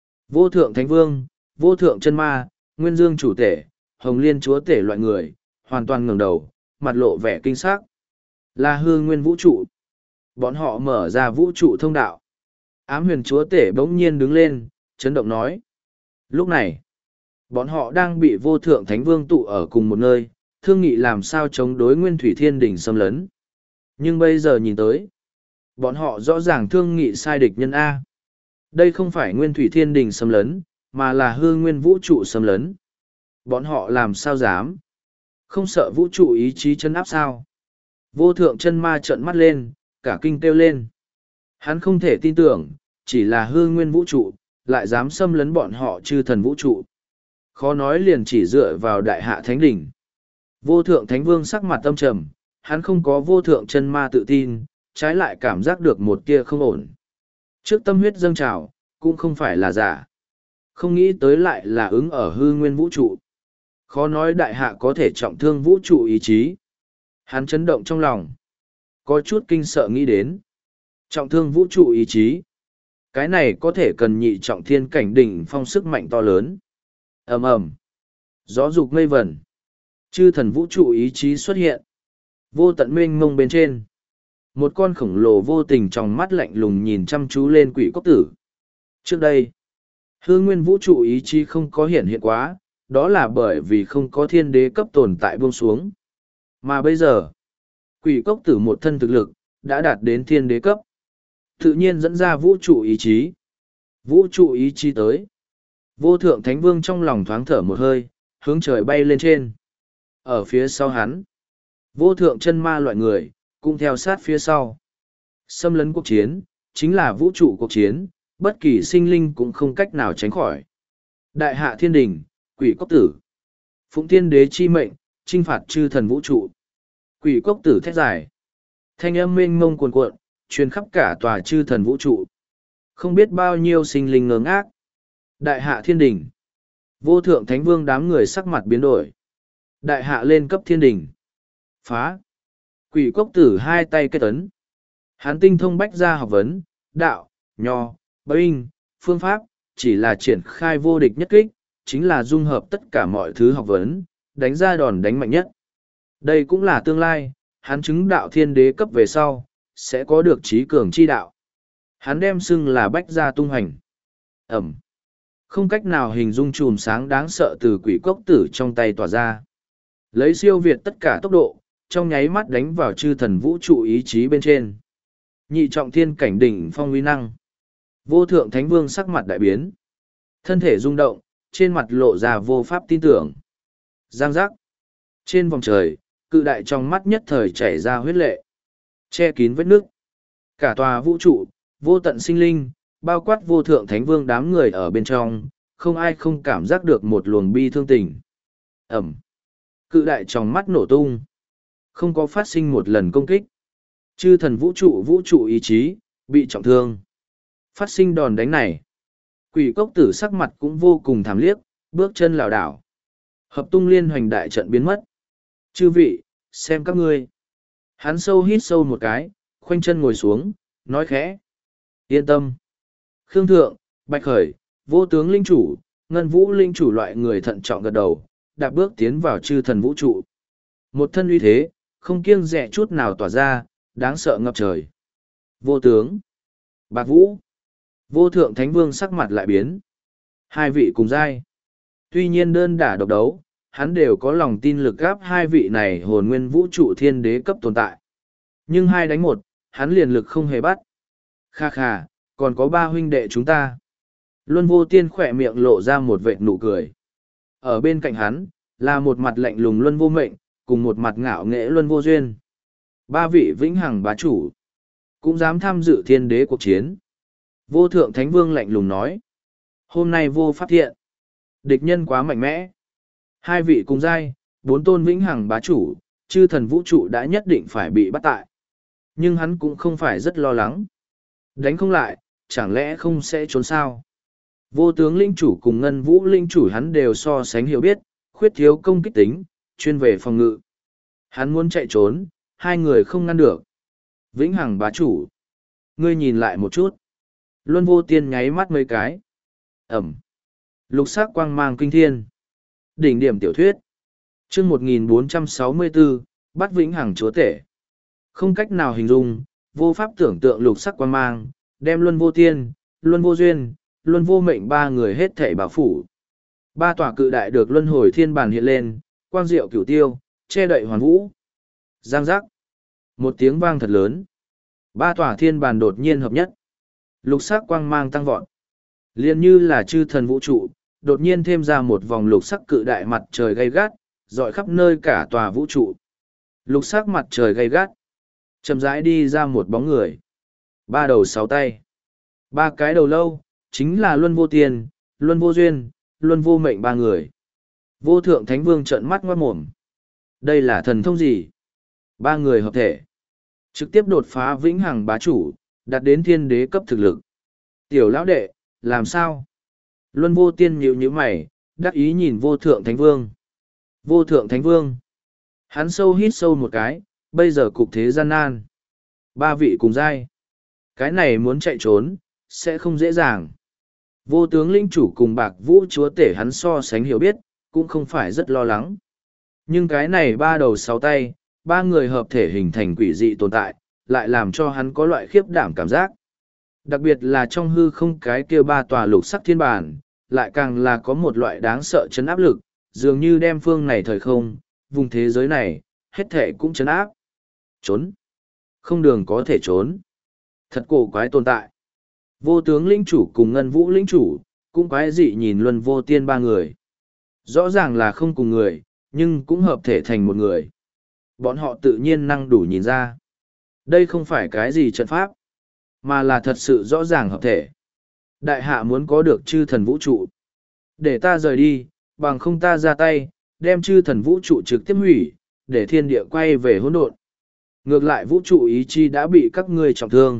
Vô thượng thánh vương, vô thượng chân ma, nguyên dương chủ tể, hồng liên chúa tể loại người, hoàn toàn ngẩng đầu, mặt lộ vẻ kinh sắc. Là hư nguyên vũ trụ. Bọn họ mở ra vũ trụ thông đạo. Ám huyền chúa tể bỗng nhiên đứng lên, chấn động nói. Lúc này, bọn họ đang bị vô thượng thánh vương tụ ở cùng một nơi, thương nghị làm sao chống đối nguyên thủy thiên đỉnh xâm lấn. Nhưng bây giờ nhìn tới, bọn họ rõ ràng thương nghị sai địch nhân A. Đây không phải nguyên thủy thiên đình xâm lấn, mà là hư nguyên vũ trụ xâm lấn. Bọn họ làm sao dám? Không sợ vũ trụ ý chí chân áp sao? Vô thượng chân ma trợn mắt lên, cả kinh kêu lên. Hắn không thể tin tưởng, chỉ là hư nguyên vũ trụ, lại dám xâm lấn bọn họ chư thần vũ trụ. Khó nói liền chỉ dựa vào đại hạ thánh đỉnh. Vô thượng thánh vương sắc mặt tâm trầm, hắn không có vô thượng chân ma tự tin, trái lại cảm giác được một tia không ổn. Trước tâm huyết dâng trào, cũng không phải là giả. Không nghĩ tới lại là ứng ở hư nguyên vũ trụ. Khó nói đại hạ có thể trọng thương vũ trụ ý chí. Hắn chấn động trong lòng. Có chút kinh sợ nghĩ đến. Trọng thương vũ trụ ý chí. Cái này có thể cần nhị trọng thiên cảnh đỉnh phong sức mạnh to lớn. Ầm ầm. Gió dục mây vẩn. Chư thần vũ trụ ý chí xuất hiện. Vô tận mênh mông bên trên. Một con khổng lồ vô tình trong mắt lạnh lùng nhìn chăm chú lên quỷ cốc tử. Trước đây, hư nguyên vũ trụ ý chí không có hiện hiện quá, đó là bởi vì không có thiên đế cấp tồn tại buông xuống. Mà bây giờ, quỷ cốc tử một thân thực lực, đã đạt đến thiên đế cấp. Tự nhiên dẫn ra vũ trụ ý chí. Vũ trụ ý chí tới. Vô thượng thánh vương trong lòng thoáng thở một hơi, hướng trời bay lên trên. Ở phía sau hắn, vô thượng chân ma loại người, cũng theo sát phía sau. Xâm lấn cuộc chiến, chính là vũ trụ cuộc chiến, bất kỳ sinh linh cũng không cách nào tránh khỏi. Đại hạ thiên đình, quỷ cốc tử. Phụng thiên đế chi mệnh, trinh phạt chư thần vũ trụ. Quỷ cốc tử thét dài. Thanh âm mênh mông cuồn cuộn, truyền khắp cả tòa chư thần vũ trụ. Không biết bao nhiêu sinh linh ngơ ngác. Đại hạ thiên đình. Vô thượng thánh vương đám người sắc mặt biến đổi. Đại hạ lên cấp thiên đình. Phá. Quỷ cốc tử hai tay kết ấn. Hán tinh thông bách gia học vấn, đạo, nho, binh, phương pháp, chỉ là triển khai vô địch nhất kích, chính là dung hợp tất cả mọi thứ học vấn, đánh ra đòn đánh mạnh nhất. Đây cũng là tương lai, Hắn chứng đạo thiên đế cấp về sau, sẽ có được trí cường chi đạo. Hắn đem xưng là bách gia tung hành. Ẩm. Không cách nào hình dung chùm sáng đáng sợ từ quỷ cốc tử trong tay tỏa ra. Lấy siêu việt tất cả tốc độ, trong nháy mắt đánh vào chư thần vũ trụ ý chí bên trên. Nhị trọng thiên cảnh đỉnh phong uy năng. Vô thượng thánh vương sắc mặt đại biến. Thân thể rung động, trên mặt lộ ra vô pháp tin tưởng. Giang giác. Trên vòng trời, cự đại trong mắt nhất thời chảy ra huyết lệ. Che kín vết nước. Cả tòa vũ trụ, vô tận sinh linh, bao quát vô thượng thánh vương đám người ở bên trong, không ai không cảm giác được một luồng bi thương tình. Ẩm. Cự đại trong mắt nổ tung. Không có phát sinh một lần công kích. Chư thần vũ trụ vũ trụ ý chí, bị trọng thương. Phát sinh đòn đánh này. Quỷ cốc tử sắc mặt cũng vô cùng thảm liếc, bước chân lảo đảo. Hợp tung liên hoành đại trận biến mất. Chư vị, xem các ngươi. Hắn sâu hít sâu một cái, khoanh chân ngồi xuống, nói khẽ. Yên tâm. Khương Thượng, Bạch Khởi, Vô Tướng Linh Chủ, Ngân Vũ Linh Chủ loại người thận trọng gật đầu, đạp bước tiến vào chư thần vũ trụ. Một thân uy thế, không kiêng dè chút nào tỏa ra, đáng sợ ngập trời. Vô Tướng, Bạc Vũ, Vô Thượng Thánh Vương sắc mặt lại biến. Hai vị cùng giai. Tuy nhiên đơn đả độc đấu, hắn đều có lòng tin lực gáp hai vị này hồn nguyên vũ trụ thiên đế cấp tồn tại. Nhưng hai đánh một, hắn liền lực không hề bắt. Kha kha, còn có ba huynh đệ chúng ta. Luân Vô Tiên khỏe miệng lộ ra một vệt nụ cười. Ở bên cạnh hắn, là một mặt lạnh lùng Luân Vô Mệnh, cùng một mặt ngạo nghễ Luân Vô Duyên. Ba vị vĩnh hằng bá chủ, cũng dám tham dự thiên đế cuộc chiến. Vô Thượng Thánh Vương lạnh lùng nói. Hôm nay vô pháp thiện. Địch nhân quá mạnh mẽ. Hai vị cùng giai, bốn tôn vĩnh hằng bá chủ, chư thần vũ trụ đã nhất định phải bị bắt tại. Nhưng hắn cũng không phải rất lo lắng. Đánh không lại, chẳng lẽ không sẽ trốn sao? Vô tướng linh chủ cùng ngân vũ linh chủ hắn đều so sánh hiểu biết, khuyết thiếu công kích tính, chuyên về phòng ngự. Hắn muốn chạy trốn, hai người không ngăn được. Vĩnh hằng bá chủ. Ngươi nhìn lại một chút. Luân Vô Tiên nháy mắt mấy cái. Ẩm. Lục sắc quang mang kinh thiên. Đỉnh điểm tiểu thuyết. chương một nghìn bốn trăm sáu mươi bốn, bắt vĩnh hằng chúa tể. Không cách nào hình dung, vô pháp tưởng tượng lục sắc quang mang, đem Luân Vô Tiên, Luân Vô Duyên, Luân Vô Mệnh ba người hết thảy bảo phủ. Ba tòa cự đại được luân hồi thiên bàn hiện lên, quang diệu cửu tiêu, che đậy hoàn vũ. Giang giác. Một tiếng vang thật lớn. Ba tòa thiên bàn đột nhiên hợp nhất. Lục sắc quang mang tăng vọt. Liên như là chư thần vũ trụ, đột nhiên thêm ra một vòng lục sắc cự đại mặt trời gay gắt, dọi khắp nơi cả tòa vũ trụ. Lục sắc mặt trời gay gắt. Chậm rãi đi ra một bóng người. Ba đầu sáu tay. Ba cái đầu lâu, chính là Luân Vô Tiên, Luân Vô Duyên, Luân Vô Mệnh ba người. Vô Thượng Thánh Vương trợn mắt ngoát mồm. Đây là thần thông gì? Ba người hợp thể. Trực tiếp đột phá vĩnh hằng bá chủ, đạt đến thiên đế cấp thực lực. Tiểu lão đệ, làm sao? Luân Vô Tiên nhíu nhíu mày, đắc ý nhìn Vô Thượng Thánh Vương. Vô Thượng Thánh Vương. Hắn sâu hít sâu một cái, bây giờ cục thế gian nan. Ba vị cùng giai. Cái này muốn chạy trốn, sẽ không dễ dàng. Vô tướng linh chủ cùng Bạc Vũ chúa tể hắn so sánh hiểu biết, cũng không phải rất lo lắng. Nhưng cái này ba đầu sáu tay, ba người hợp thể hình thành quỷ dị tồn tại, lại làm cho hắn có loại khiếp đảm cảm giác. Đặc biệt là trong hư không cái kia ba tòa lục sắc thiên bản, lại càng là có một loại đáng sợ chấn áp lực, dường như đem phương này thời không, vùng thế giới này, hết thể cũng chấn áp. Trốn. Không đường có thể trốn. Thật cổ quái tồn tại. Vô tướng lĩnh chủ cùng ngân vũ lĩnh chủ, cũng quái dị nhìn Luân Vô Tiên ba người. Rõ ràng là không cùng người, nhưng cũng hợp thể thành một người. Bọn họ tự nhiên năng đủ nhìn ra. Đây không phải cái gì trận pháp, mà là thật sự rõ ràng hợp thể. Đại hạ muốn có được chư thần vũ trụ. Để ta rời đi, bằng không ta ra tay, đem chư thần vũ trụ trực tiếp hủy, để thiên địa quay về hỗn độn. Ngược lại vũ trụ ý chi đã bị các ngươi trọng thương.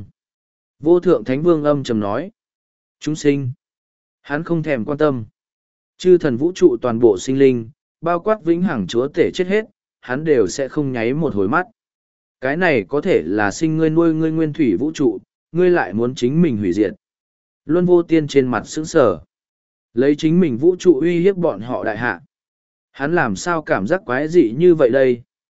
Vô Thượng Thánh Vương âm trầm nói. Chúng sinh. Hắn không thèm quan tâm. Chư thần vũ trụ toàn bộ sinh linh, bao quát vĩnh hằng chúa tể chết hết, hắn đều sẽ không nháy một hồi mắt. Cái này có thể là sinh ngươi nuôi ngươi nguyên thủy vũ trụ, ngươi lại muốn chính mình hủy diệt. Luân Vô Tiên trên mặt sững sờ. Lấy chính mình vũ trụ uy hiếp bọn họ đại hạ. Hắn làm sao cảm giác quái dị như vậy đây?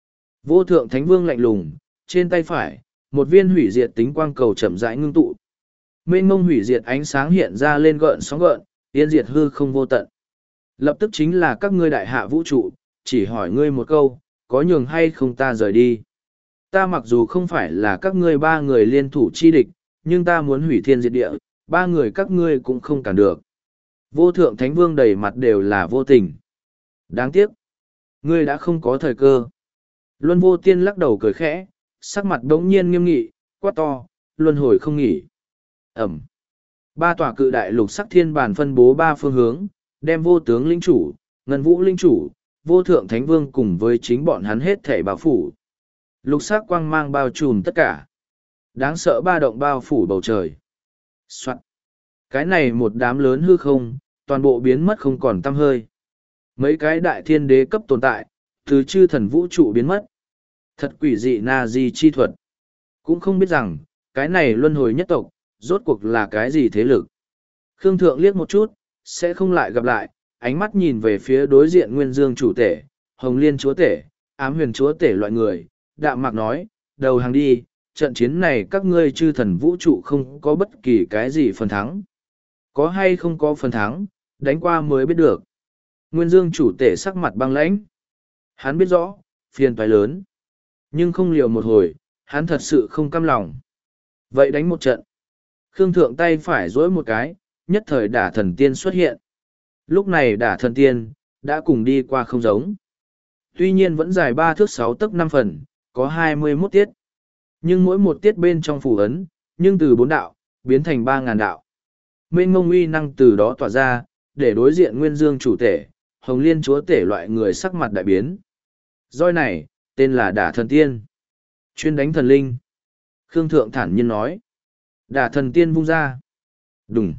Vô thượng thánh vương lạnh lùng, trên tay phải, một viên hủy diệt tính quang cầu chậm rãi ngưng tụ. Mênh mông hủy diệt ánh sáng hiện ra lên gợn sóng gợn, yên diệt hư không vô tận. Lập tức chính là các ngươi đại hạ vũ trụ, chỉ hỏi ngươi một câu, có nhường hay không ta rời đi. Ta mặc dù không phải là các ngươi ba người liên thủ chi địch, nhưng ta muốn hủy thiên diệt địa, ba người các ngươi cũng không cản được. Vô thượng thánh vương đầy mặt đều là vô tình. Đáng tiếc, ngươi đã không có thời cơ. Luân vô tiên lắc đầu cười khẽ, sắc mặt đống nhiên nghiêm nghị, quát to, luân hồi không nghỉ. Ẩm. Ba tòa cự đại lục sắc thiên bản phân bố ba phương hướng, đem vô tướng linh chủ, ngân vũ linh chủ, vô thượng thánh vương cùng với chính bọn hắn hết thể bao phủ. Lục sắc quang mang bao trùm tất cả. Đáng sợ ba động bao phủ bầu trời. Soạn. Cái này một đám lớn hư không, toàn bộ biến mất không còn tăm hơi. Mấy cái đại thiên đế cấp tồn tại, từ chư thần vũ trụ biến mất. Thật quỷ dị na di chi thuật. Cũng không biết rằng, cái này luân hồi nhất tộc, rốt cuộc là cái gì thế lực. Khương Thượng liếc một chút, sẽ không lại gặp lại, ánh mắt nhìn về phía đối diện Nguyên Dương chủ tể, Hồng Liên chúa tể, Ám Huyền chúa tể loại người, đạm mạc nói, đầu hàng đi, trận chiến này các ngươi chư thần vũ trụ không có bất kỳ cái gì phần thắng. Có hay không có phần thắng, đánh qua mới biết được. Nguyên Dương chủ tể sắc mặt băng lãnh. Hắn biết rõ, phiền toái lớn. Nhưng không liều một hồi, hắn thật sự không căm lòng. Vậy đánh một trận. Khương Thượng tay phải duỗi một cái, nhất thời đả thần tiên xuất hiện. Lúc này đả thần tiên, đã cùng đi qua không giống. Tuy nhiên vẫn dài ba thước sáu tấc năm phần, có hai mươi mốt tiết. Nhưng mỗi một tiết bên trong phù ấn, nhưng từ bốn đạo, biến thành ba ngàn đạo. Mênh mông uy năng từ đó tỏa ra, để đối diện Nguyên Dương chủ tể, Hồng Liên chúa tể loại người sắc mặt đại biến. Roi này, tên là đả thần tiên. Chuyên đánh thần linh. Khương Thượng thản nhiên nói. Đả thần tiên vung ra. Đùng.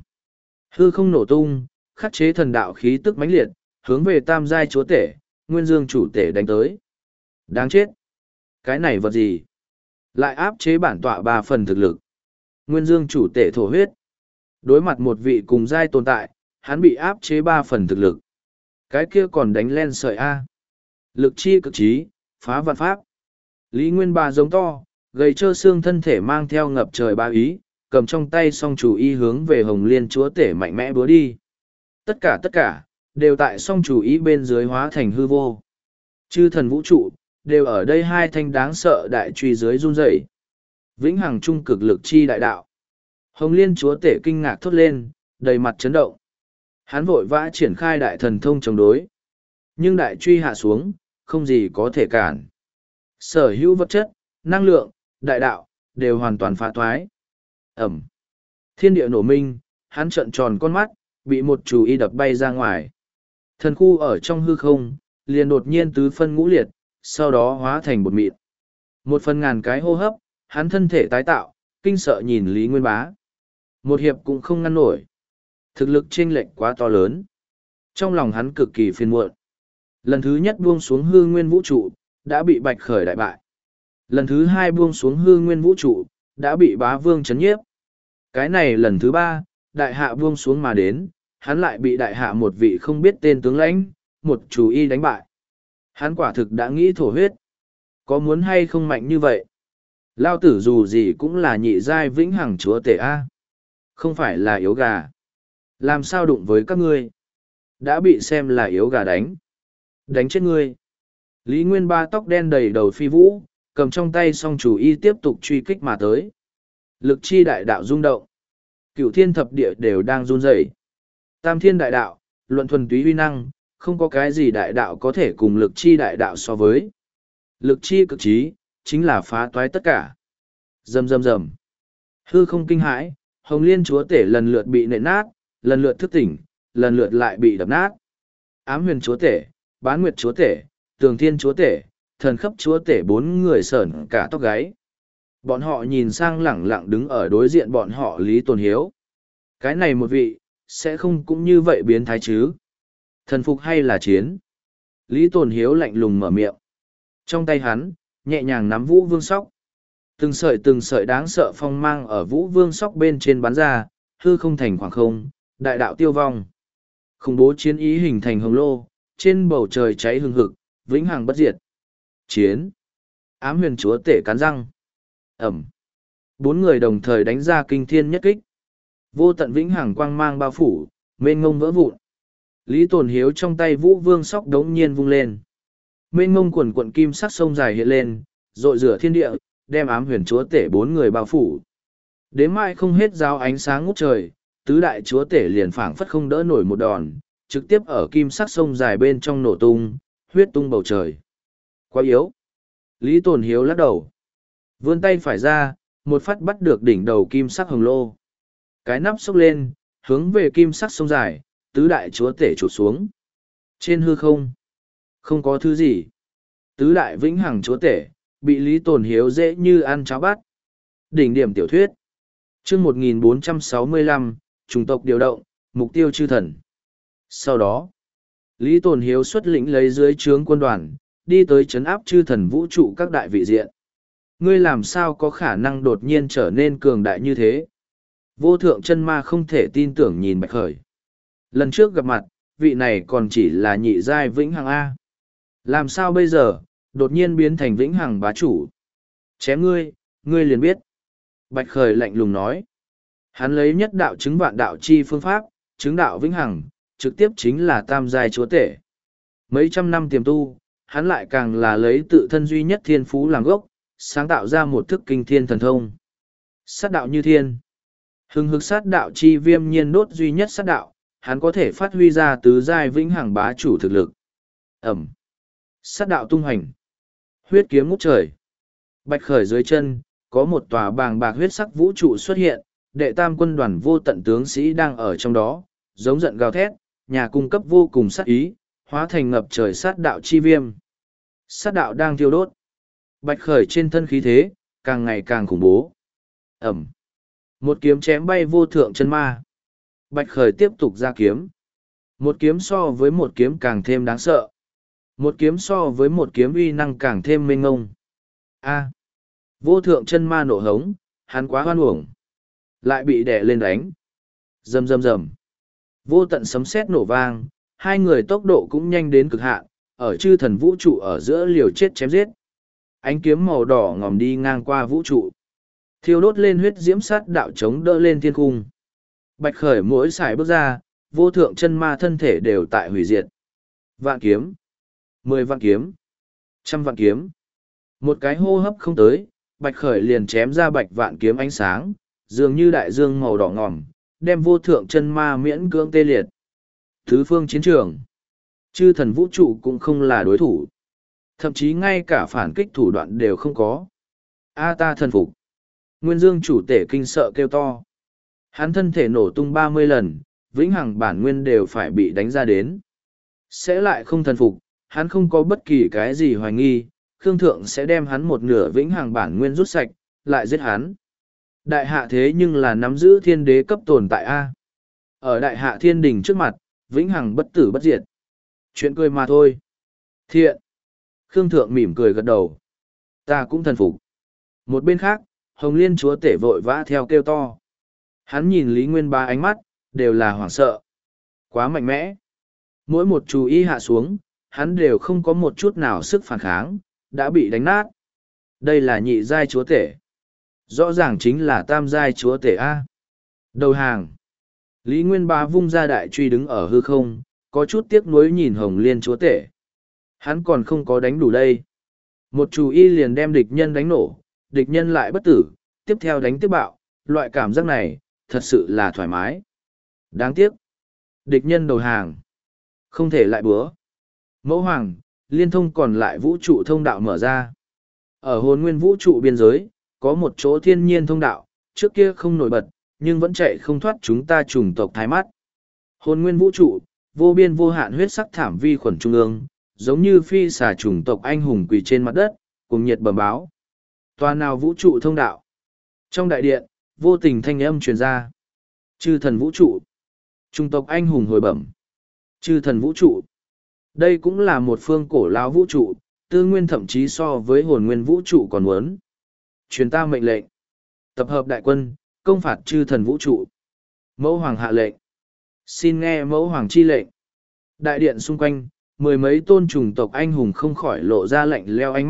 Hư không nổ tung, khắc chế thần đạo khí tức mãnh liệt, hướng về tam giai chúa tể, Nguyên Dương chủ tể đánh tới. Đáng chết. Cái này vật gì? Lại áp chế bản tọa ba phần thực lực. Nguyên Dương chủ tể thổ huyết. Đối mặt một vị cùng giai tồn tại, hắn bị áp chế ba phần thực lực. Cái kia còn đánh len sợi A. Lực chi cực trí, phá vạn pháp. Lý Nguyên Ba giống to, gầy trơ xương thân thể mang theo ngập trời ba ý, cầm trong tay song chủ y hướng về Hồng Liên chúa tể mạnh mẽ búa đi. Tất cả tất cả, đều tại song chủ ý bên dưới hóa thành hư vô. Chư thần vũ trụ, đều ở đây hai thanh đáng sợ đại truy dưới run rẩy. Vĩnh hằng trung cực lực chi đại đạo. Hồng Liên chúa tể kinh ngạc thốt lên, đầy mặt chấn động. Hắn vội vã triển khai đại thần thông chống đối. Nhưng đại truy hạ xuống, không gì có thể cản. Sở hữu vật chất, năng lượng, đại đạo, đều hoàn toàn phá thoái. Ẩm. Thiên địa nổ minh, hắn trợn tròn con mắt, bị một chủ y đập bay ra ngoài. Thần khu ở trong hư không, liền đột nhiên tứ phân ngũ liệt, sau đó hóa thành bột mịn. Một phần ngàn cái hô hấp, hắn thân thể tái tạo, kinh sợ nhìn Lý Nguyên Bá. Một hiệp cũng không ngăn nổi. Thực lực chênh lệch quá to lớn. Trong lòng hắn cực kỳ phiền muộn. Lần thứ nhất buông xuống hư nguyên vũ trụ, đã bị bạch khởi đại bại. Lần thứ hai buông xuống hư nguyên vũ trụ, đã bị bá vương chấn nhiếp. Cái này lần thứ ba, đại hạ buông xuống mà đến, hắn lại bị đại hạ một vị không biết tên tướng lãnh, một chủ y đánh bại. Hắn quả thực đã nghĩ thổ huyết. Có muốn hay không mạnh như vậy? Lao tử dù gì cũng là nhị giai vĩnh hằng chúa tể A. Không phải là yếu gà. Làm sao đụng với các ngươi? Đã bị xem là yếu gà đánh. Đánh chết ngươi. Lý Nguyên Ba tóc đen đầy đầu phi vũ, cầm trong tay song chủ y tiếp tục truy kích mà tới. Lực chi đại đạo rung động. Cửu thiên thập địa đều đang run rẩy. Tam thiên đại đạo, luận thuần túy huy năng, không có cái gì đại đạo có thể cùng lực chi đại đạo so với. Lực chi cực trí, chính là phá toái tất cả. Rầm rầm rầm. Hư không kinh hãi, Hồng Liên chúa tể lần lượt bị nện nát, lần lượt thức tỉnh, lần lượt lại bị đập nát. Ám Huyền chúa tể, Bán Nguyệt chúa tể, Tường Thiên chúa tể, Thần Khắp chúa tể bốn người sởn cả tóc gáy. Bọn họ nhìn sang lẳng lặng đứng ở đối diện bọn họ Lý Tồn Hiếu. Cái này một vị, sẽ không cũng như vậy biến thái chứ. Thần phục hay là chiến? Lý Tồn Hiếu lạnh lùng mở miệng. Trong tay hắn, nhẹ nhàng nắm Vũ Vương Sóc. Từng sợi từng sợi đáng sợ phong mang ở Vũ Vương Sóc bên trên bắn ra, hư không thành khoảng không, đại đạo tiêu vong. Khủng bố chiến ý hình thành hồng lô, trên bầu trời cháy hừng hực, vĩnh hằng bất diệt. Chiến! Ám huyền chúa tể cắn răng. Ẩm. Bốn người đồng thời đánh ra kinh thiên nhất kích. Vô tận vĩnh hằng quang mang bao phủ, mênh ngông vỡ vụn. Lý Tồn Hiếu trong tay Vũ Vương sóc đống nhiên vung lên. Mênh ngông quần quận kim sắc sông dài hiện lên, rội rửa thiên địa, đem ám huyền chúa tể bốn người bao phủ. Đến mai không hết giáo ánh sáng ngút trời, tứ đại chúa tể liền phảng phất không đỡ nổi một đòn, trực tiếp ở kim sắc sông dài bên trong nổ tung, huyết tung bầu trời. Quá yếu. Lý Tồn Hiếu lắc đầu. Vươn tay phải ra, một phát bắt được đỉnh đầu kim sắc hồng lô. Cái nắp xốc lên, hướng về kim sắc sông dài, tứ đại chúa tể chụp xuống. Trên hư không, không có thứ gì. Tứ đại vĩnh hằng chúa tể, bị Lý Tồn Hiếu dễ như ăn cháo bát. Đỉnh điểm tiểu thuyết. Chương một nghìn bốn trăm sáu mươi lăm, chủng tộc điều động, mục tiêu chư thần. Sau đó, Lý Tồn Hiếu xuất lĩnh lấy dưới trướng quân đoàn, đi tới trấn áp chư thần vũ trụ các đại vị diện. Ngươi làm sao có khả năng đột nhiên trở nên cường đại như thế? Vô thượng chân ma không thể tin tưởng nhìn Bạch Khởi. Lần trước gặp mặt, vị này còn chỉ là nhị giai vĩnh hằng A. Làm sao bây giờ, đột nhiên biến thành vĩnh hằng bá chủ? Chém ngươi, ngươi liền biết. Bạch Khởi lạnh lùng nói. Hắn lấy nhất đạo chứng vạn đạo chi phương pháp, chứng đạo vĩnh hằng, trực tiếp chính là tam giai chúa tể. Mấy trăm năm tiềm tu, hắn lại càng là lấy tự thân duy nhất thiên phú làm gốc, sáng tạo ra một thức kinh thiên thần thông. Sát đạo như thiên. Hưng hực sát đạo chi viêm nhiên đốt duy nhất sát đạo, hắn có thể phát huy ra tứ giai vĩnh hằng bá chủ thực lực. Ẩm. Sát đạo tung hành. Huyết kiếm ngút trời. Bạch Khởi dưới chân, có một tòa bàng bạc huyết sắc vũ trụ xuất hiện, đệ tam quân đoàn vô tận tướng sĩ đang ở trong đó, giống giận gào thét, nhà cung cấp vô cùng sát ý, hóa thành ngập trời sát đạo chi viêm. Sát đạo đang thiêu đốt. Bạch Khởi trên thân khí thế, càng ngày càng khủng bố. Ẩm. Một kiếm chém bay vô thượng chân ma. Bạch Khởi tiếp tục ra kiếm. Một kiếm so với một kiếm càng thêm đáng sợ. Một kiếm so với một kiếm uy năng càng thêm mênh ngông. A. Vô thượng chân ma nổ hống, hắn quá hoan uổng. Lại bị đè lên đánh. Rầm rầm rầm. Vô tận sấm sét nổ vang, hai người tốc độ cũng nhanh đến cực hạn, ở chư thần vũ trụ ở giữa liều chết chém giết. Ánh kiếm màu đỏ ngòm đi ngang qua vũ trụ. Thiêu đốt lên huyết diễm sát đạo chống đỡ lên thiên cung. Bạch Khởi mỗi sải bước ra, vô thượng chân ma thân thể đều tại hủy diệt. Vạn kiếm. Mười vạn kiếm. Trăm vạn kiếm. Một cái hô hấp không tới, Bạch Khởi liền chém ra bạch vạn kiếm ánh sáng, dường như đại dương màu đỏ ngòm, đem vô thượng chân ma miễn cưỡng tê liệt. Thứ phương chiến trường. Chư thần vũ trụ cũng không là đối thủ. Thậm chí ngay cả phản kích thủ đoạn đều không có. A ta thần phục. Nguyên Dương chủ tể kinh sợ kêu to. Hắn thân thể nổ tung ba mươi lần, vĩnh hằng bản nguyên đều phải bị đánh ra đến. Sẽ lại không thần phục, hắn không có bất kỳ cái gì hoài nghi, Khương Thượng sẽ đem hắn một nửa vĩnh hằng bản nguyên rút sạch, lại giết hắn. Đại hạ thế nhưng là nắm giữ thiên đế cấp tồn tại A. Ở đại hạ thiên đình trước mặt, vĩnh hằng bất tử bất diệt. Chuyện cười mà thôi. Thiện. Khương Thượng mỉm cười gật đầu. Ta cũng thần phục. Một bên khác, Hồng Liên chúa tể vội vã theo kêu to. Hắn nhìn Lý Nguyên Bá ánh mắt, đều là hoảng sợ. Quá mạnh mẽ. Mỗi một chú ý hạ xuống, hắn đều không có một chút nào sức phản kháng, đã bị đánh nát. Đây là nhị giai chúa tể. Rõ ràng chính là tam giai chúa tể A. Đầu hàng. Lý Nguyên Bá vung ra đại truy đứng ở hư không, có chút tiếc nuối nhìn Hồng Liên chúa tể. Hắn còn không có đánh đủ đây. Một chú y liền đem địch nhân đánh nổ, địch nhân lại bất tử, tiếp theo đánh tiếp bạo, loại cảm giác này, thật sự là thoải mái. Đáng tiếc. Địch nhân đầu hàng. Không thể lại bữa. Mẫu hoàng, liên thông còn lại vũ trụ thông đạo mở ra. Ở hồn nguyên vũ trụ biên giới, có một chỗ thiên nhiên thông đạo, trước kia không nổi bật, nhưng vẫn chạy không thoát chúng ta chủng tộc thái mắt. Hồn nguyên vũ trụ, vô biên vô hạn huyết sắc thảm vi khuẩn trung ương, giống như phi xà chủng tộc anh hùng quỳ trên mặt đất, cùng nhiệt bẩm báo. Tòa nào vũ trụ thông đạo? Trong đại điện, vô tình thanh âm truyền ra. Chư thần vũ trụ. Chủng tộc anh hùng hồi bẩm. Chư thần vũ trụ. Đây cũng là một phương cổ lão vũ trụ, tư nguyên thậm chí so với hồn nguyên vũ trụ còn muốn. Truyền ta mệnh lệnh. Tập hợp đại quân, công phạt chư thần vũ trụ. Mẫu hoàng hạ lệnh. Xin nghe mẫu hoàng chi lệnh. Đại điện xung quanh, mười mấy tôn chủng tộc anh hùng không khỏi lộ ra lạnh leo ánh mắt,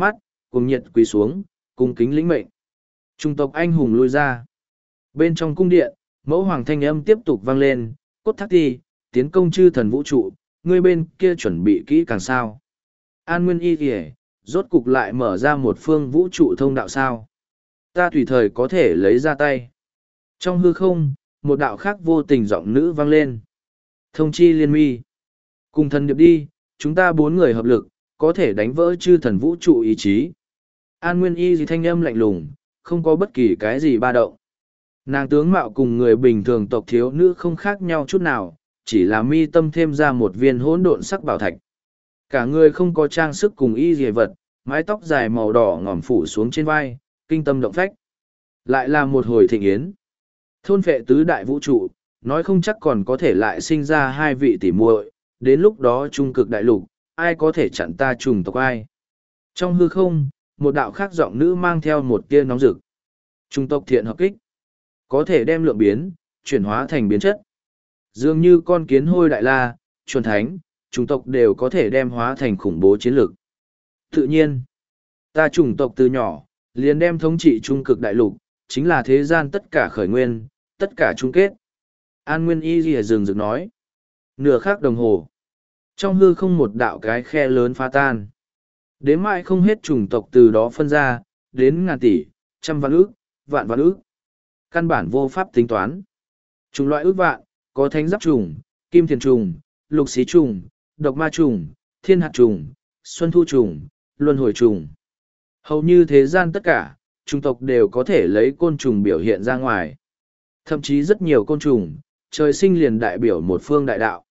cùng nhiệt quỳ xuống, cung kính lĩnh mệnh. Chủng tộc anh hùng lui ra. Bên trong cung điện, mẫu hoàng thanh âm tiếp tục vang lên, Cốt Thác Ti, tiến công chư thần vũ trụ, ngươi bên kia chuẩn bị kỹ càng sao. An Nguyên Y kìa, rốt cục lại mở ra một phương vũ trụ thông đạo sao. Ta tùy thời có thể lấy ra tay. Trong hư không, một đạo khác vô tình giọng nữ vang lên. Thông chi liên mi. Cùng thần điệp đi, chúng ta bốn người hợp lực, có thể đánh vỡ chư thần vũ trụ ý chí. An Nguyên Y gì thanh âm lạnh lùng, không có bất kỳ cái gì ba động. Nàng tướng mạo cùng người bình thường tộc thiếu nữ không khác nhau chút nào, chỉ là mi tâm thêm ra một viên hỗn độn sắc bảo thạch. Cả người không có trang sức cùng y dề vật, mái tóc dài màu đỏ ngòm phủ xuống trên vai, kinh tâm động phách. Lại là một hồi thịnh yến. Thôn phệ tứ đại vũ trụ, nói không chắc còn có thể lại sinh ra hai vị tỷ muội, đến lúc đó trung cực đại lục, ai có thể chặn ta trùng tộc ai. Trong hư không, một đạo khác giọng nữ mang theo một tia nóng rực. Trung tộc thiện hợp kích, có thể đem lượng biến, chuyển hóa thành biến chất. Dường như con kiến hôi đại la, chuẩn thánh, chủng tộc đều có thể đem hóa thành khủng bố chiến lược. Tự nhiên, ta chủng tộc từ nhỏ, liền đem thống trị trung cực đại lục, chính là thế gian tất cả khởi nguyên, tất cả chung kết. An Nguyên Y Ghi rừng rực nói. Nửa khắc đồng hồ. Trong hư không một đạo cái khe lớn phá tan. Đến mãi không hết chủng tộc từ đó phân ra, đến ngàn tỷ, trăm vạn ước, vạn vạn ước. Căn bản vô pháp tính toán. Chủng loại ước vạn, có thánh giáp trùng, kim thiền trùng, lục xí trùng, độc ma trùng, thiên hạt trùng, xuân thu trùng, luân hồi trùng. Hầu như thế gian tất cả, chủng tộc đều có thể lấy côn trùng biểu hiện ra ngoài. Thậm chí rất nhiều côn trùng, trời sinh liền đại biểu một phương đại đạo.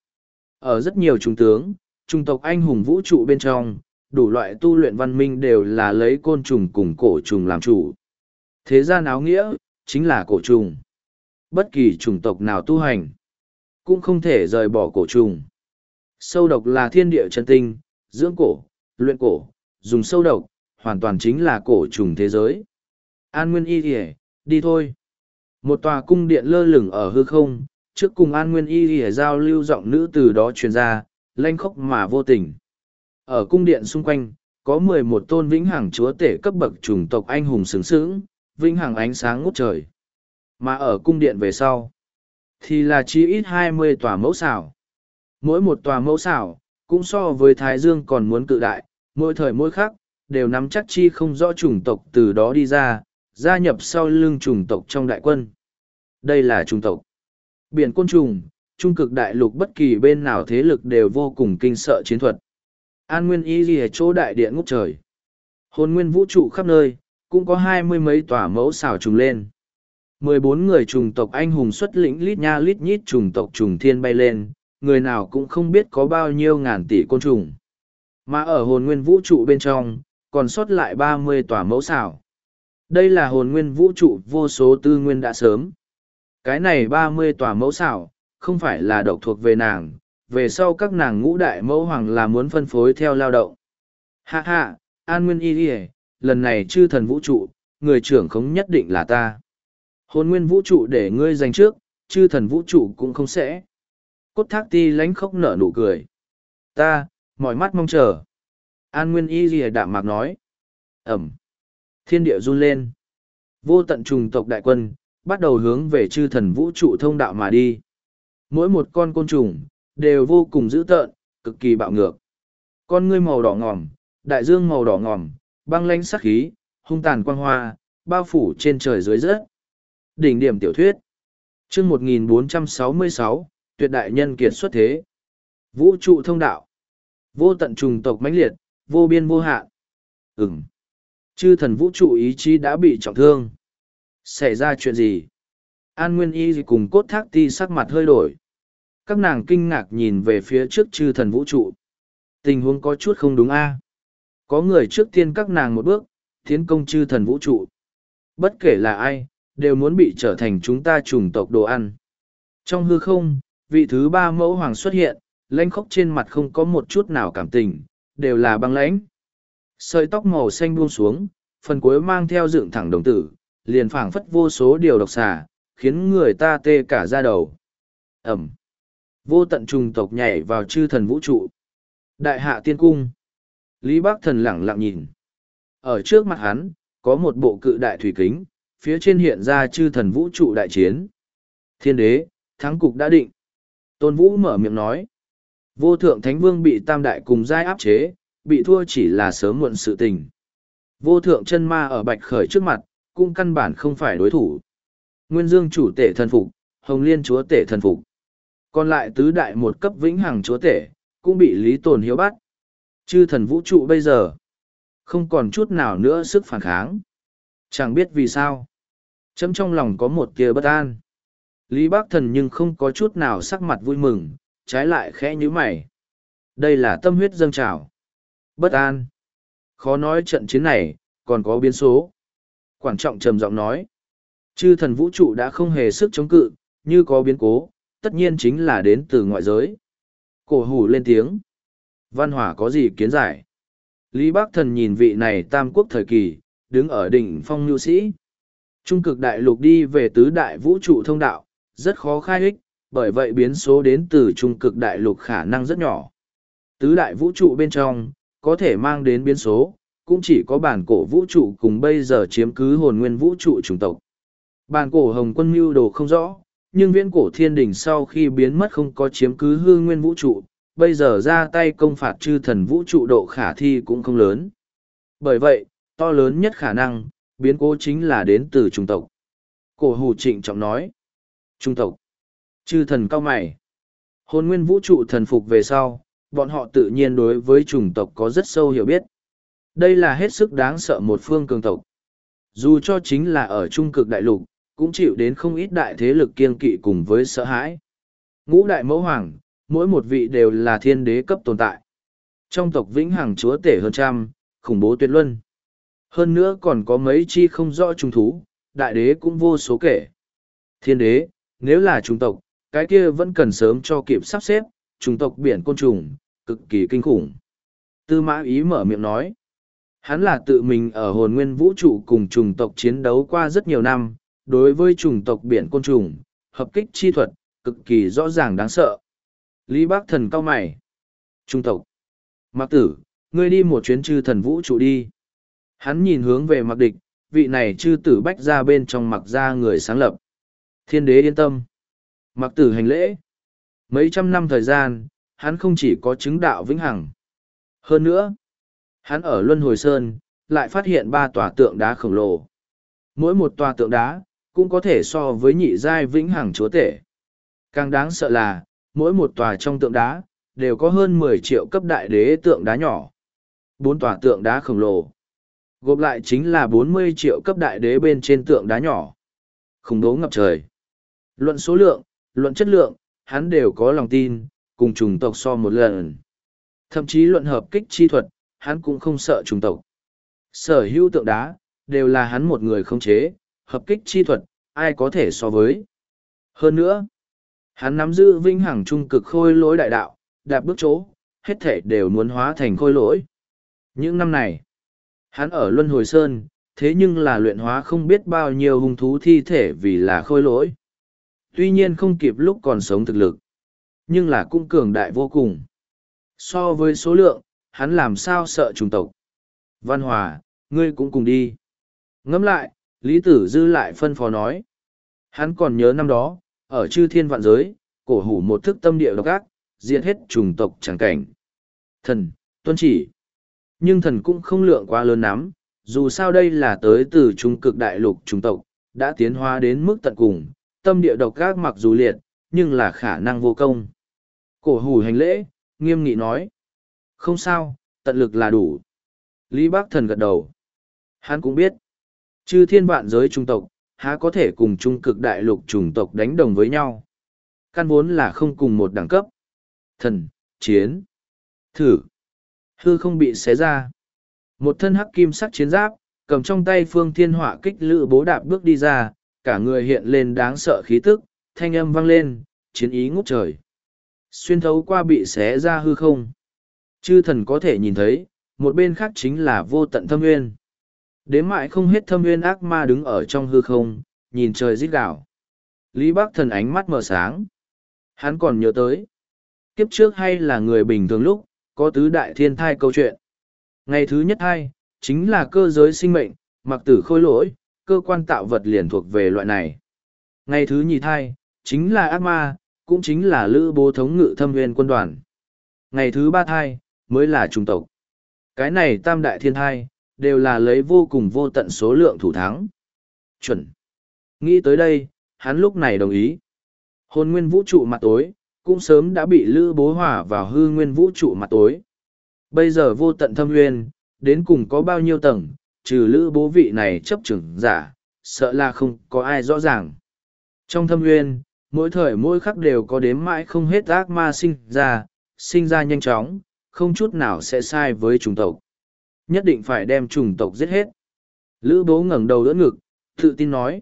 Ở rất nhiều chủng tướng, chủng tộc anh hùng vũ trụ bên trong, đủ loại tu luyện văn minh đều là lấy côn trùng cùng cổ trùng làm chủ. Thế gian áo nghĩa, chính là cổ trùng. Bất kỳ chủng tộc nào tu hành, cũng không thể rời bỏ cổ trùng. Sâu độc là thiên địa chân tinh, dưỡng cổ, luyện cổ, dùng sâu độc, hoàn toàn chính là cổ trùng thế giới. An Nguyên Y Ghi, đi thôi. Một tòa cung điện lơ lửng ở hư không, trước cùng An Nguyên Y Ghi giao lưu giọng nữ từ đó truyền ra, lanh khốc mà vô tình. Ở cung điện xung quanh, có mười một tôn vĩnh hằng chúa tể cấp bậc chủng tộc anh hùng sướng sướng, vĩnh hằng ánh sáng ngút trời. Mà ở cung điện về sau, thì là chí ít hai mươi tòa mẫu xảo. Mỗi một tòa mẫu xảo, cũng so với Thái Dương còn muốn cự đại, mỗi thời mỗi khắc, đều nắm chắc chi không rõ chủng tộc từ đó đi ra, gia nhập sau lưng chủng tộc trong đại quân. Đây là chủng tộc. Biển côn trùng, trung cực đại lục bất kỳ bên nào thế lực đều vô cùng kinh sợ chiến thuật. An Nguyên Y Ghi ở chỗ đại điện ngút trời. Hồn nguyên vũ trụ khắp nơi, cũng có hai mươi mấy tòa mẫu xảo trùng lên. Mười bốn người trùng tộc anh hùng xuất lĩnh lít nha lít nhít trùng tộc trùng thiên bay lên, người nào cũng không biết có bao nhiêu ngàn tỷ côn trùng. Mà ở hồn nguyên vũ trụ bên trong, còn sót lại ba mươi tòa mẫu xảo. Đây là hồn nguyên vũ trụ vô số tư nguyên đã sớm. Cái này ba mươi tòa mẫu xảo, không phải là độc thuộc về nàng, về sau các nàng ngũ đại mẫu hoàng là muốn phân phối theo lao động. Ha ha, An Nguyên Y Ghi, lần này chư thần vũ trụ, người trưởng khống nhất định là ta. Hồn nguyên vũ trụ để ngươi giành trước, chư thần vũ trụ cũng không sẽ. Cốt Thác Ti lánh khóc nở nụ cười. Ta, mỏi mắt mong chờ. An Nguyên Y Ghi đạm mạc nói. Ẩm. Thiên địa run lên. Vô tận trùng tộc đại quân, bắt đầu hướng về chư thần vũ trụ thông đạo mà đi. Mỗi một con côn trùng, đều vô cùng dữ tợn, cực kỳ bạo ngược. Con ngươi màu đỏ ngòm, đại dương màu đỏ ngòm, băng lãnh sắc khí, hung tàn quang hoa, bao phủ trên trời dưới đất. Đỉnh điểm tiểu thuyết. Chương một nghìn bốn trăm sáu mươi sáu, tuyệt đại nhân kiệt xuất thế. Vũ trụ thông đạo. Vô tận trùng tộc mãnh liệt, vô biên vô hạn. Ừm. Chư thần vũ trụ ý chí đã bị trọng thương. Xảy ra chuyện gì? An Nguyên Y cùng Cốt Thác Ti sắc mặt hơi đổi. Các nàng kinh ngạc nhìn về phía trước chư thần vũ trụ. Tình huống có chút không đúng a. Có người trước tiên các nàng một bước, tiến công chư thần vũ trụ. Bất kể là ai, đều muốn bị trở thành chúng ta chủng tộc đồ ăn. Trong hư không, vị thứ ba mẫu hoàng xuất hiện, lãnh khốc trên mặt không có một chút nào cảm tình, đều là băng lãnh. Sợi tóc màu xanh buông xuống, phần cuối mang theo dựng thẳng đồng tử, liền phảng phất vô số điều độc xà, khiến người ta tê cả da đầu. Ẩm. Vô tận trùng tộc nhảy vào chư thần vũ trụ. Đại hạ tiên cung. Lý Bác Thần lẳng lặng nhìn. Ở trước mặt hắn, có một bộ cự đại thủy kính, phía trên hiện ra chư thần vũ trụ đại chiến. Thiên đế, thắng cục đã định. Tôn Vũ mở miệng nói. Vô thượng thánh vương bị tam đại cùng giai áp chế, bị thua chỉ là sớm muộn sự tình. Vô thượng chân ma ở bạch khởi trước mặt, cũng căn bản không phải đối thủ. Nguyên dương chủ tể thần phục, hồng liên chúa tể thần phục. Còn lại tứ đại một cấp vĩnh hằng chúa tể, cũng bị Lý Tồn Hiếu bắt. Chư thần vũ trụ bây giờ, không còn chút nào nữa sức phản kháng. Chẳng biết vì sao. Chấm trong lòng có một tia bất an. Lý Bác Thần nhưng không có chút nào sắc mặt vui mừng, trái lại khẽ như mày. Đây là tâm huyết dâng trào. Bất an. Khó nói trận chiến này, còn có biến số. Quản trọng trầm giọng nói. Chư thần vũ trụ đã không hề sức chống cự, như có biến cố, tất nhiên chính là đến từ ngoại giới. Cổ hủ lên tiếng. Văn Hỏa có gì kiến giải? Lý Bác Thần nhìn vị này tam quốc thời kỳ, đứng ở đỉnh phong nhu sĩ. Trung cực đại lục đi về tứ đại vũ trụ thông đạo, rất khó khai ích, bởi vậy biến số đến từ trung cực đại lục khả năng rất nhỏ. Tứ đại vũ trụ bên trong, có thể mang đến biến số, cũng chỉ có bản cổ vũ trụ cùng bây giờ chiếm cứ hồn nguyên vũ trụ chủng tộc. Bản cổ hồng quân mưu đồ không rõ, nhưng viễn cổ thiên đình sau khi biến mất không có chiếm cứ hư nguyên vũ trụ, bây giờ ra tay công phạt chư thần vũ trụ độ khả thi cũng không lớn. Bởi vậy, to lớn nhất khả năng, biến cố chính là đến từ chủng tộc. Cổ hủ trịnh trọng nói. Chủng tộc. Chư thần cao mày. Hồn nguyên vũ trụ thần phục về sau, bọn họ tự nhiên đối với chủng tộc có rất sâu hiểu biết. Đây là hết sức đáng sợ một phương cường tộc. Dù cho chính là ở trung cực đại lục, cũng chịu đến không ít đại thế lực kiên kỵ cùng với sợ hãi. Ngũ đại mẫu hoàng, mỗi một vị đều là thiên đế cấp tồn tại. Trong tộc vĩnh hằng chúa tể hơn trăm, khủng bố tuyệt luân. Hơn nữa còn có mấy chi không rõ trùng thú, đại đế cũng vô số kể. Thiên đế, nếu là chủng tộc, cái kia vẫn cần sớm cho kịp sắp xếp, chủng tộc biển côn trùng, cực kỳ kinh khủng. Tư Mã Ý mở miệng nói. Hắn là tự mình ở hồn nguyên vũ trụ cùng chủng tộc chiến đấu qua rất nhiều năm, đối với chủng tộc biển côn trùng, hợp kích chi thuật, cực kỳ rõ ràng đáng sợ. Lý Bác Thần cau mày. Chủng tộc. Mạc Tử, ngươi đi một chuyến chư thần vũ trụ đi. Hắn nhìn hướng về Mạc Địch, vị này chư tử bách ra bên trong Mạc gia người sáng lập. Thiên đế yên tâm. Mạc Tử hành lễ. Mấy trăm năm thời gian, hắn không chỉ có chứng đạo vĩnh hằng. Hơn nữa, hắn ở Luân Hồi Sơn, lại phát hiện ba tòa tượng đá khổng lồ. Mỗi một tòa tượng đá, cũng có thể so với nhị giai vĩnh hằng chúa tể. Càng đáng sợ là, mỗi một tòa trong tượng đá, đều có hơn mười triệu cấp đại đế tượng đá nhỏ. Bốn tòa tượng đá khổng lồ. Gộp lại chính là bốn mươi triệu cấp đại đế bên trên tượng đá nhỏ. Khủng bố ngập trời. Luận số lượng, luận chất lượng, hắn đều có lòng tin, cùng chủng tộc so một lần. Thậm chí luận hợp kích chi thuật, hắn cũng không sợ chủng tộc. Sở hữu tượng đá, đều là hắn một người không chế, hợp kích chi thuật, ai có thể so với. Hơn nữa, hắn nắm giữ vinh hằng trung cực khôi lỗi đại đạo, đạp bước chỗ, hết thể đều muốn hóa thành khôi lỗi. Những năm này, hắn ở Luân Hồi Sơn, thế nhưng là luyện hóa không biết bao nhiêu hung thú thi thể vì là khôi lỗi. Tuy nhiên không kịp lúc còn sống thực lực, nhưng là cũng cường đại vô cùng. So với số lượng, hắn làm sao sợ chủng tộc. Văn Hòa, ngươi cũng cùng đi. Ngẫm lại, Lý Tử Dư lại phân phó nói. Hắn còn nhớ năm đó, ở chư thiên vạn giới, cổ hủ một thức tâm địa độc ác, diệt hết chủng tộc chẳng cảnh. Thần, tuân chỉ. Nhưng thần cũng không lượng quá lớn lắm, dù sao đây là tới từ trung cực đại lục chủng tộc, đã tiến hóa đến mức tận cùng, tâm địa độc ác mặc dù liệt, nhưng là khả năng vô công. Cổ hủ hành lễ, nghiêm nghị nói. Không sao, tận lực là đủ. Lý Bác Thần gật đầu. Hắn cũng biết, chư thiên vạn giới chủng tộc, há có thể cùng trung cực đại lục chủng tộc đánh đồng với nhau. Căn vốn là không cùng một đẳng cấp. Thần, chiến, thử. Hư không bị xé ra. Một thân hắc kim sắc chiến giáp, cầm trong tay phương thiên họa kích lự bố đạp bước đi ra, cả người hiện lên đáng sợ khí tức, thanh âm vang lên, chiến ý ngút trời. Xuyên thấu qua bị xé ra hư không. Chư thần có thể nhìn thấy, một bên khác chính là vô tận thâm nguyên. Đến mãi không hết thâm nguyên ác ma đứng ở trong hư không, nhìn trời rít gào. Lý Bác Thần ánh mắt mở sáng. Hắn còn nhớ tới. Kiếp trước hay là người bình thường lúc, có tứ đại thiên thai câu chuyện. Ngày thứ nhất hai, chính là cơ giới sinh mệnh, mặc tử khôi lỗi, cơ quan tạo vật liền thuộc về loại này. Ngày thứ nhì thai, chính là ác ma, cũng chính là lữ bố thống ngự thâm viên quân đoàn. Ngày thứ ba thai, mới là chủng tộc. Cái này tam đại thiên thai, đều là lấy vô cùng vô tận số lượng thủ thắng. Chuẩn. Nghĩ tới đây, hắn lúc này đồng ý. Hồn nguyên vũ trụ mặt tối, cũng sớm đã bị lữ bố hỏa vào hư nguyên vũ trụ mặt tối. Bây giờ vô tận thâm nguyên, đến cùng có bao nhiêu tầng, trừ lữ bố vị này chấp trưởng giả, sợ là không có ai rõ ràng. Trong thâm nguyên, mỗi thời mỗi khắc đều có đếm mãi không hết ác ma sinh ra, sinh ra nhanh chóng, không chút nào sẽ sai với chủng tộc. Nhất định phải đem chủng tộc giết hết. Lữ bố ngẩng đầu đỡ ngực, tự tin nói.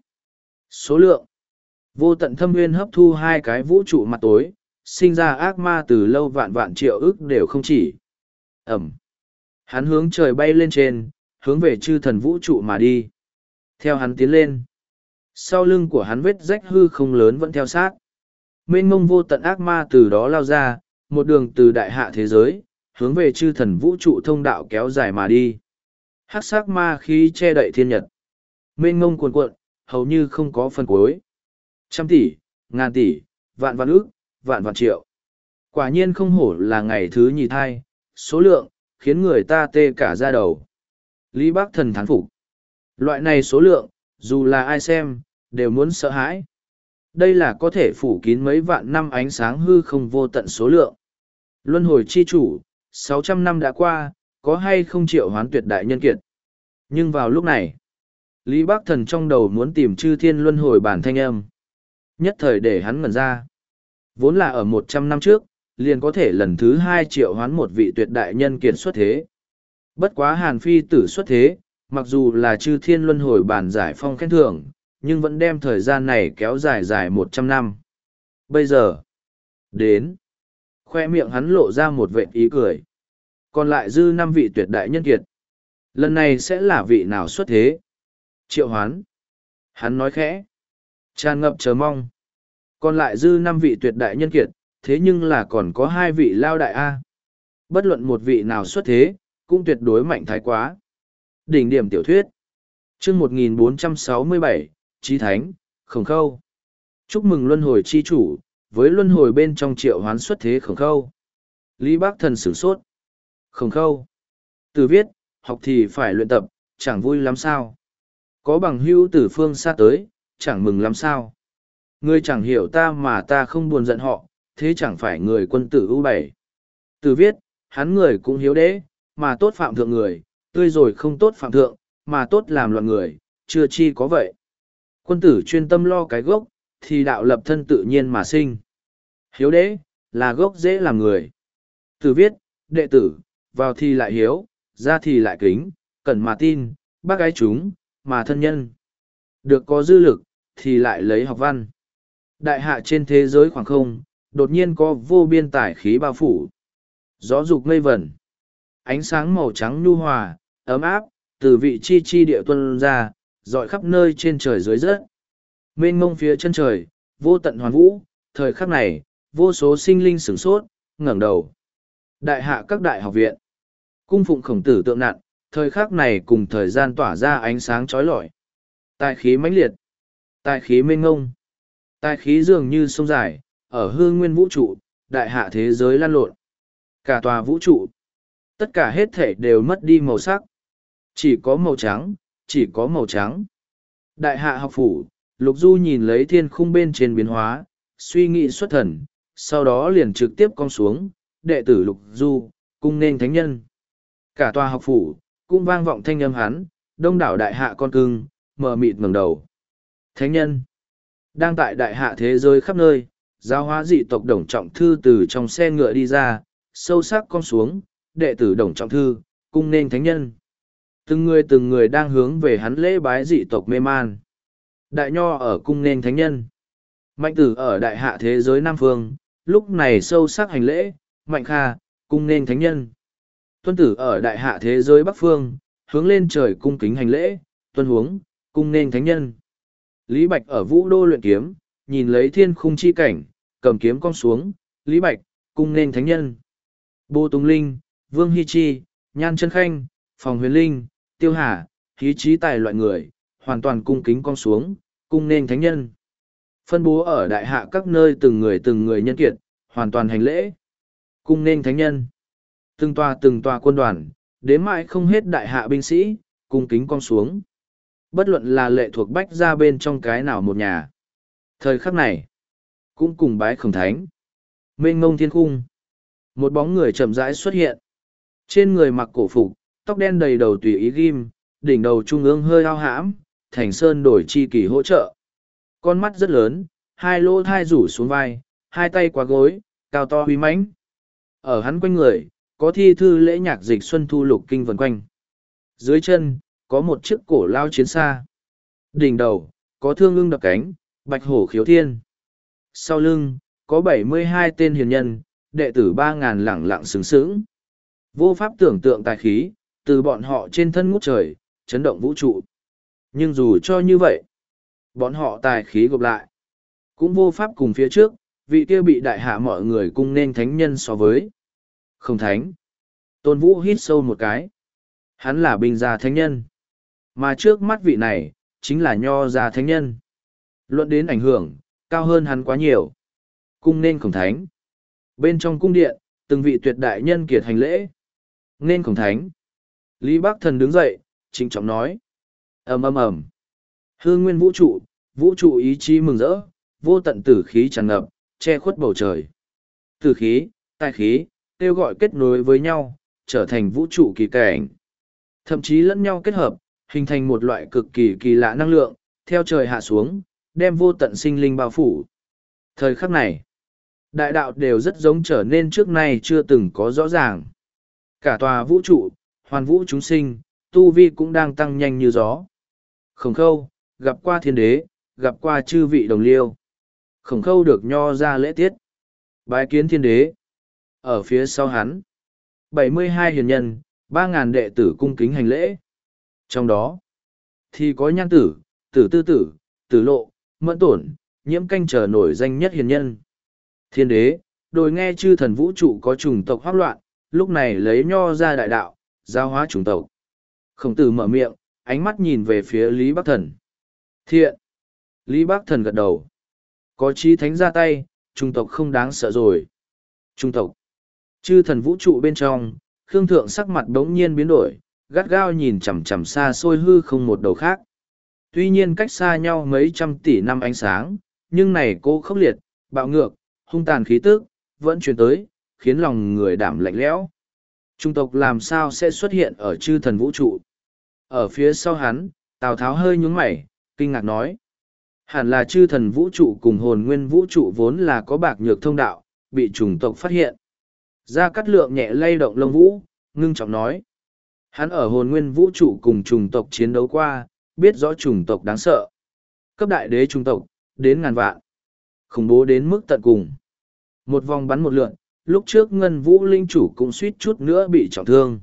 Số lượng. Vô tận thâm nguyên hấp thu hai cái vũ trụ mặt tối, sinh ra ác ma từ lâu vạn vạn triệu ức đều không chỉ. Ẩm. Hắn hướng trời bay lên trên, hướng về chư thần vũ trụ mà đi. Theo hắn tiến lên. Sau lưng của hắn vết rách hư không lớn vẫn theo sát. Mênh mông vô tận ác ma từ đó lao ra, một đường từ đại hạ thế giới, hướng về chư thần vũ trụ thông đạo kéo dài mà đi. Hắc sắc ma khí che đậy thiên nhật. Mênh mông cuồn cuộn, hầu như không có phần cuối. Trăm tỷ, ngàn tỷ, vạn vạn ước, vạn vạn triệu. Quả nhiên không hổ là ngày thứ nhì thai, số lượng, khiến người ta tê cả da đầu. Lý Bác Thần thán phục. Loại này số lượng, dù là ai xem, đều muốn sợ hãi. Đây là có thể phủ kín mấy vạn năm ánh sáng hư không vô tận số lượng. Luân hồi chi chủ, sáu trăm năm đã qua, có hay không triệu hoán tuyệt đại nhân kiệt. Nhưng vào lúc này, Lý Bác Thần trong đầu muốn tìm chư thiên luân hồi bản thanh âm. Nhất thời để hắn ngẩn ra. Vốn là ở một trăm năm trước, liền có thể lần thứ hai triệu hoán một vị tuyệt đại nhân kiệt xuất thế. Bất quá Hàn Phi tử xuất thế, mặc dù là chư thiên luân hồi bản giải phong khen thưởng, nhưng vẫn đem thời gian này kéo dài dài một trăm năm. Bây giờ, đến, khoe miệng hắn lộ ra một vệt ý cười. Còn lại dư năm vị tuyệt đại nhân kiệt. Lần này sẽ là vị nào xuất thế? Triệu hoán. Hắn nói khẽ. Tràn ngập chờ mong. Còn lại dư năm vị tuyệt đại nhân kiệt, thế nhưng là còn có hai vị lao đại A. Bất luận một vị nào xuất thế, cũng tuyệt đối mạnh thái quá. Đỉnh điểm tiểu thuyết. chương một nghìn bốn trăm sáu mươi bảy, Chí Thánh, Khổng Khâu. Chúc mừng luân hồi chi chủ, với luân hồi bên trong triệu hoán xuất thế Khổng Khâu. Lý Bác Thần sửng sốt. Khổng Khâu. Từ viết, học thì phải luyện tập, chẳng vui lắm sao. Có bằng hữu từ phương xa tới, chẳng mừng lắm sao. Ngươi chẳng hiểu ta mà ta không buồn giận họ, thế chẳng phải người quân tử ưu bảy. Từ viết, hắn người cũng hiếu đế, mà tốt phạm thượng người, tươi rồi không tốt phạm thượng, mà tốt làm loạn người, chưa chi có vậy. Quân tử chuyên tâm lo cái gốc, thì đạo lập thân tự nhiên mà sinh. Hiếu đế, là gốc dễ làm người. Từ viết, đệ tử, vào thì lại hiếu, ra thì lại kính, cần mà tin, bác gái chúng, mà thân nhân. Được có dư lực, thì lại lấy học văn. Đại hạ trên thế giới khoảng không, đột nhiên có vô biên tải khí bao phủ. Gió dục mây vẩn. Ánh sáng màu trắng nhu hòa, ấm áp, từ vị chi chi địa tuân ra, dọi khắp nơi trên trời dưới rớt. Mênh mông phía chân trời, vô tận hoàn vũ, thời khắc này, vô số sinh linh sửng sốt, ngẩng đầu. Đại hạ các đại học viện. Cung phụng khổng tử tượng nặn, thời khắc này cùng thời gian tỏa ra ánh sáng chói lọi. Tài khí mãnh liệt. Tài khí mênh ngông. Tài khí dường như sông dài, ở hư nguyên vũ trụ, đại hạ thế giới lan lộn. Cả tòa vũ trụ. Tất cả hết thể đều mất đi màu sắc. Chỉ có màu trắng, chỉ có màu trắng. Đại hạ học phủ, Lục Du nhìn lấy thiên khung bên trên biến hóa, suy nghĩ xuất thần, sau đó liền trực tiếp cong xuống, đệ tử Lục Du, cung nên thánh nhân. Cả tòa học phủ, cũng vang vọng thanh âm hắn, đông đảo đại hạ con cưng, mờ mịt ngẩng đầu. Thánh nhân, đang tại đại hạ thế giới khắp nơi, giáo hóa dị tộc Đồng Trọng Thư từ trong xe ngựa đi ra, sâu sắc cong xuống, đệ tử Đồng Trọng Thư, cung nên thánh nhân. Từng người từng người đang hướng về hắn lễ bái dị tộc mê man. Đại Nho ở cung nên thánh nhân. Mạnh Tử ở đại hạ thế giới Nam Phương, lúc này sâu sắc hành lễ, Mạnh Kha, cung nên thánh nhân. Tuân Tử ở đại hạ thế giới Bắc Phương, hướng lên trời cung kính hành lễ, Tuân Huống, cung nên thánh nhân. Lý Bạch ở Vũ Đô luyện kiếm, nhìn lấy thiên khung chi cảnh, cầm kiếm cong xuống, Lý Bạch, cung nên thánh nhân. Bô Tùng Linh, Vương Hy Chi, Nhan Chân Khanh, Phòng Huyền Linh, Tiêu Hà, khí trí tài loại người, hoàn toàn cung kính cong xuống, cung nên thánh nhân. Phân bố ở đại hạ các nơi từng người từng người nhân kiệt, hoàn toàn hành lễ. Cung nên thánh nhân. Từng tòa từng tòa quân đoàn, đến mãi không hết đại hạ binh sĩ, cung kính cong xuống. Bất luận là lệ thuộc bách ra bên trong cái nào một nhà. Thời khắc này, cũng cùng bái khổng thánh. Mênh ngông thiên khung. Một bóng người chậm rãi xuất hiện. Trên người mặc cổ phục, tóc đen đầy đầu tùy ý ghim, đỉnh đầu trung ương hơi ao hãm, thành sơn đổi chi kỳ hỗ trợ. Con mắt rất lớn, hai lỗ thai rủ xuống vai, hai tay quá gối, cao to huy mãnh. Ở hắn quanh người, có thi thư lễ nhạc dịch xuân thu lục kinh vần quanh. Dưới chân, có một chiếc cổ lao chiến xa. Đỉnh đầu, có thương ưng đập cánh, bạch hổ khiếu thiên. Sau lưng, có bảy mươi hai tên hiền nhân, đệ tử ba ngàn lẳng lặng sướng sướng. Vô pháp tưởng tượng tài khí, từ bọn họ trên thân ngút trời, chấn động vũ trụ. Nhưng dù cho như vậy, bọn họ tài khí gộp lại. Cũng vô pháp cùng phía trước, vị kia bị đại hạ mọi người cung nên thánh nhân so với. Không thánh. Tôn Vũ hít sâu một cái. Hắn là binh gia thánh nhân. Mà trước mắt vị này, chính là nho gia thánh nhân. Luận đến ảnh hưởng, cao hơn hắn quá nhiều. Cung nên khổng thánh. Bên trong cung điện, từng vị tuyệt đại nhân kiệt hành lễ. Nên khổng thánh. Lý Bắc Thần đứng dậy, trịnh trọng nói. ầm ầm ầm. Hư nguyên vũ trụ, vũ trụ ý chí mừng rỡ, vô tận tử khí tràn ngập, che khuất bầu trời. Tử khí, tài khí, kêu gọi kết nối với nhau, trở thành vũ trụ kỳ cảnh. Thậm chí lẫn nhau kết hợp, hình thành một loại cực kỳ kỳ lạ năng lượng, theo trời hạ xuống, đem vô tận sinh linh bao phủ. Thời khắc này, đại đạo đều rất giống trở nên trước nay chưa từng có rõ ràng. Cả tòa vũ trụ, hoàn vũ chúng sinh, tu vi cũng đang tăng nhanh như gió. Khổng Khâu, gặp qua thiên đế, gặp qua chư vị đồng liêu. Khổng Khâu được nho ra lễ tiết. Bái kiến thiên đế. Ở phía sau hắn, bảy mươi hai hiền nhân, ba ngàn đệ tử cung kính hành lễ. Trong đó, thì có Nhan Tử, Tử Tư Tử, Tử Lộ, Mẫn Tổn, Nhiễm Canh trở nổi danh nhất hiền nhân. Thiên đế, đồi nghe chư thần vũ trụ có chủng tộc hoác loạn, lúc này lấy nho ra đại đạo, giao hóa chủng tộc. Khổng Tử mở miệng, ánh mắt nhìn về phía Lý Bắc Thần. Thiện. Lý Bắc Thần gật đầu. Có chí thánh ra tay, chủng tộc không đáng sợ rồi. Chủng tộc. Chư thần vũ trụ bên trong, Khương Thượng sắc mặt đống nhiên biến đổi, gắt gao nhìn chằm chằm xa xôi hư không một đầu khác. Tuy nhiên cách xa nhau mấy trăm tỷ năm ánh sáng, nhưng này cô khốc liệt, bạo ngược, hung tàn khí tức, vẫn truyền tới, khiến lòng người đảm lạnh lẽo. Chủng tộc làm sao sẽ xuất hiện ở chư thần vũ trụ? Ở phía sau hắn, Tào Tháo hơi nhún mày, kinh ngạc nói. Hẳn là chư thần vũ trụ cùng hồn nguyên vũ trụ vốn là có bạc nhược thông đạo, bị chủng tộc phát hiện. Gia Cát Lượng nhẹ lay động lông vũ, ngưng trọng nói. Hắn ở hồn nguyên vũ trụ cùng chủng tộc chiến đấu qua, biết rõ chủng tộc đáng sợ. Cấp đại đế chủng tộc, đến ngàn vạn. Khủng bố đến mức tận cùng. Một vòng bắn một lượn, lúc trước Ngân Vũ Linh chủ cũng suýt chút nữa bị trọng thương.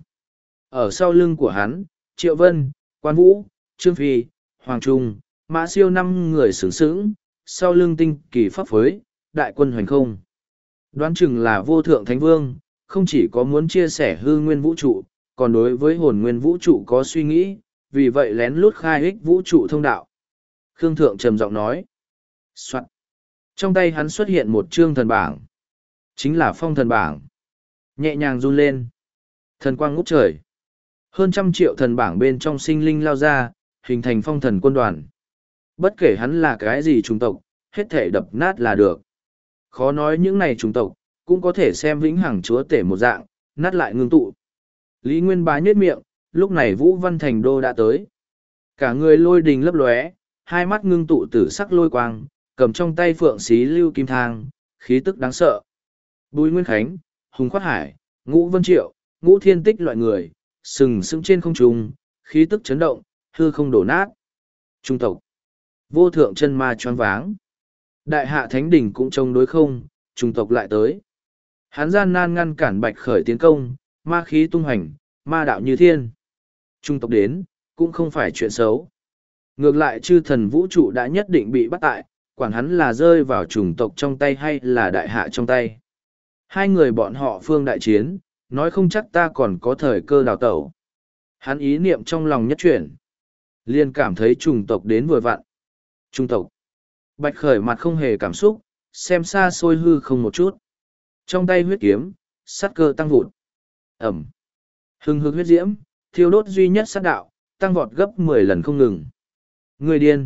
Ở sau lưng của hắn, Triệu Vân, Quan Vũ, Trương Phi, Hoàng Trung, Mã Siêu năm người sướng sướng, sau lưng tinh kỳ pháp phối, đại quân hoành không. Đoán chừng là vô thượng thánh vương, không chỉ có muốn chia sẻ hư nguyên vũ trụ, còn đối với hồn nguyên vũ trụ có suy nghĩ, vì vậy lén lút khai ích vũ trụ thông đạo. Khương Thượng trầm giọng nói. Soạn. Trong tay hắn xuất hiện một chương thần bảng. Chính là phong thần bảng. Nhẹ nhàng run lên. Thần quang ngút trời. Hơn trăm triệu thần bảng bên trong sinh linh lao ra, hình thành phong thần quân đoàn. Bất kể hắn là cái gì chủng tộc, hết thể đập nát là được. Khó nói những này chủng tộc, cũng có thể xem vĩnh hằng chúa tể một dạng, nát lại ngưng tụ. Lý Nguyên Bá nhếch miệng, lúc này Vũ Văn Thành Đô đã tới. Cả người lôi đình lấp lóe, hai mắt ngưng tụ tử sắc lôi quang, cầm trong tay phượng xí lưu kim thang, khí tức đáng sợ. Bùi Nguyên Khánh, Hùng Khoát Hải, Ngũ Vân Triệu, Ngũ Thiên Tích loại người, sừng sững trên không trung, khí tức chấn động, hư không đổ nát. Trung tộc, vô thượng chân ma choáng váng. Đại hạ thánh đỉnh cũng chống đối không, trung tộc lại tới. Hắn gian nan ngăn cản bạch khởi tiến công, ma khí tung hành, ma đạo như thiên. Trung tộc đến, cũng không phải chuyện xấu. Ngược lại chư thần vũ trụ đã nhất định bị bắt tại, quản hắn là rơi vào chủng tộc trong tay hay là đại hạ trong tay. Hai người bọn họ phương đại chiến, nói không chắc ta còn có thời cơ đào tẩu. Hắn ý niệm trong lòng nhất chuyển. Liền cảm thấy trùng tộc đến vừa vặn. Trung tộc. Bạch Khởi mặt không hề cảm xúc, xem xa xôi hư không một chút. Trong tay huyết kiếm, sát cơ tăng vụt. Ẩm. Hừng hực huyết diễm, thiêu đốt duy nhất sát đạo, tăng vọt gấp mười lần không ngừng. Người điên.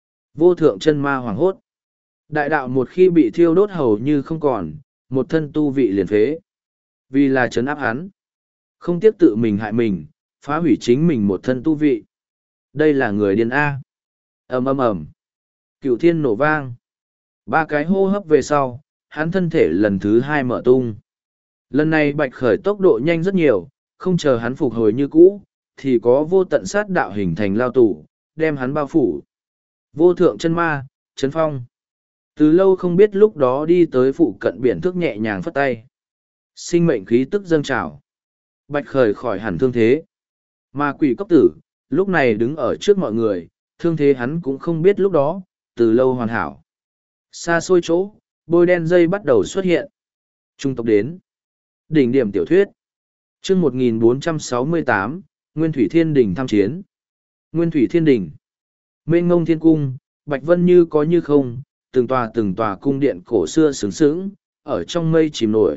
Vô thượng chân ma hoàng hốt. Đại đạo một khi bị thiêu đốt hầu như không còn, một thân tu vị liền phế. Vì là trấn áp hắn. Không tiếc tự mình hại mình, phá hủy chính mình một thân tu vị. Đây là người điên A. ầm ầm ầm. Cựu thiên nổ vang. Ba cái hô hấp về sau, hắn thân thể lần thứ hai mở tung. Lần này Bạch Khởi tốc độ nhanh rất nhiều, không chờ hắn phục hồi như cũ, thì có vô tận sát đạo hình thành lao tù, đem hắn bao phủ. Vô thượng chân ma, chấn phong. Từ lâu không biết lúc đó đi tới phụ cận biển thước nhẹ nhàng phất tay. Sinh mệnh khí tức dâng trào. Bạch Khởi khỏi hẳn thương thế. Mà quỷ cốc tử, lúc này đứng ở trước mọi người, thương thế hắn cũng không biết lúc đó, từ lâu hoàn hảo. Xa xôi chỗ, bôi đen dây bắt đầu xuất hiện. Trung tộc đến. Đỉnh điểm tiểu thuyết. chương một nghìn bốn trăm sáu mươi tám, Nguyên Thủy Thiên Đình tham chiến. Nguyên Thủy Thiên Đình. Mênh ngông thiên cung, Bạch Vân như có như không, từng tòa từng tòa cung điện cổ xưa sướng sướng, ở trong mây chìm nổi.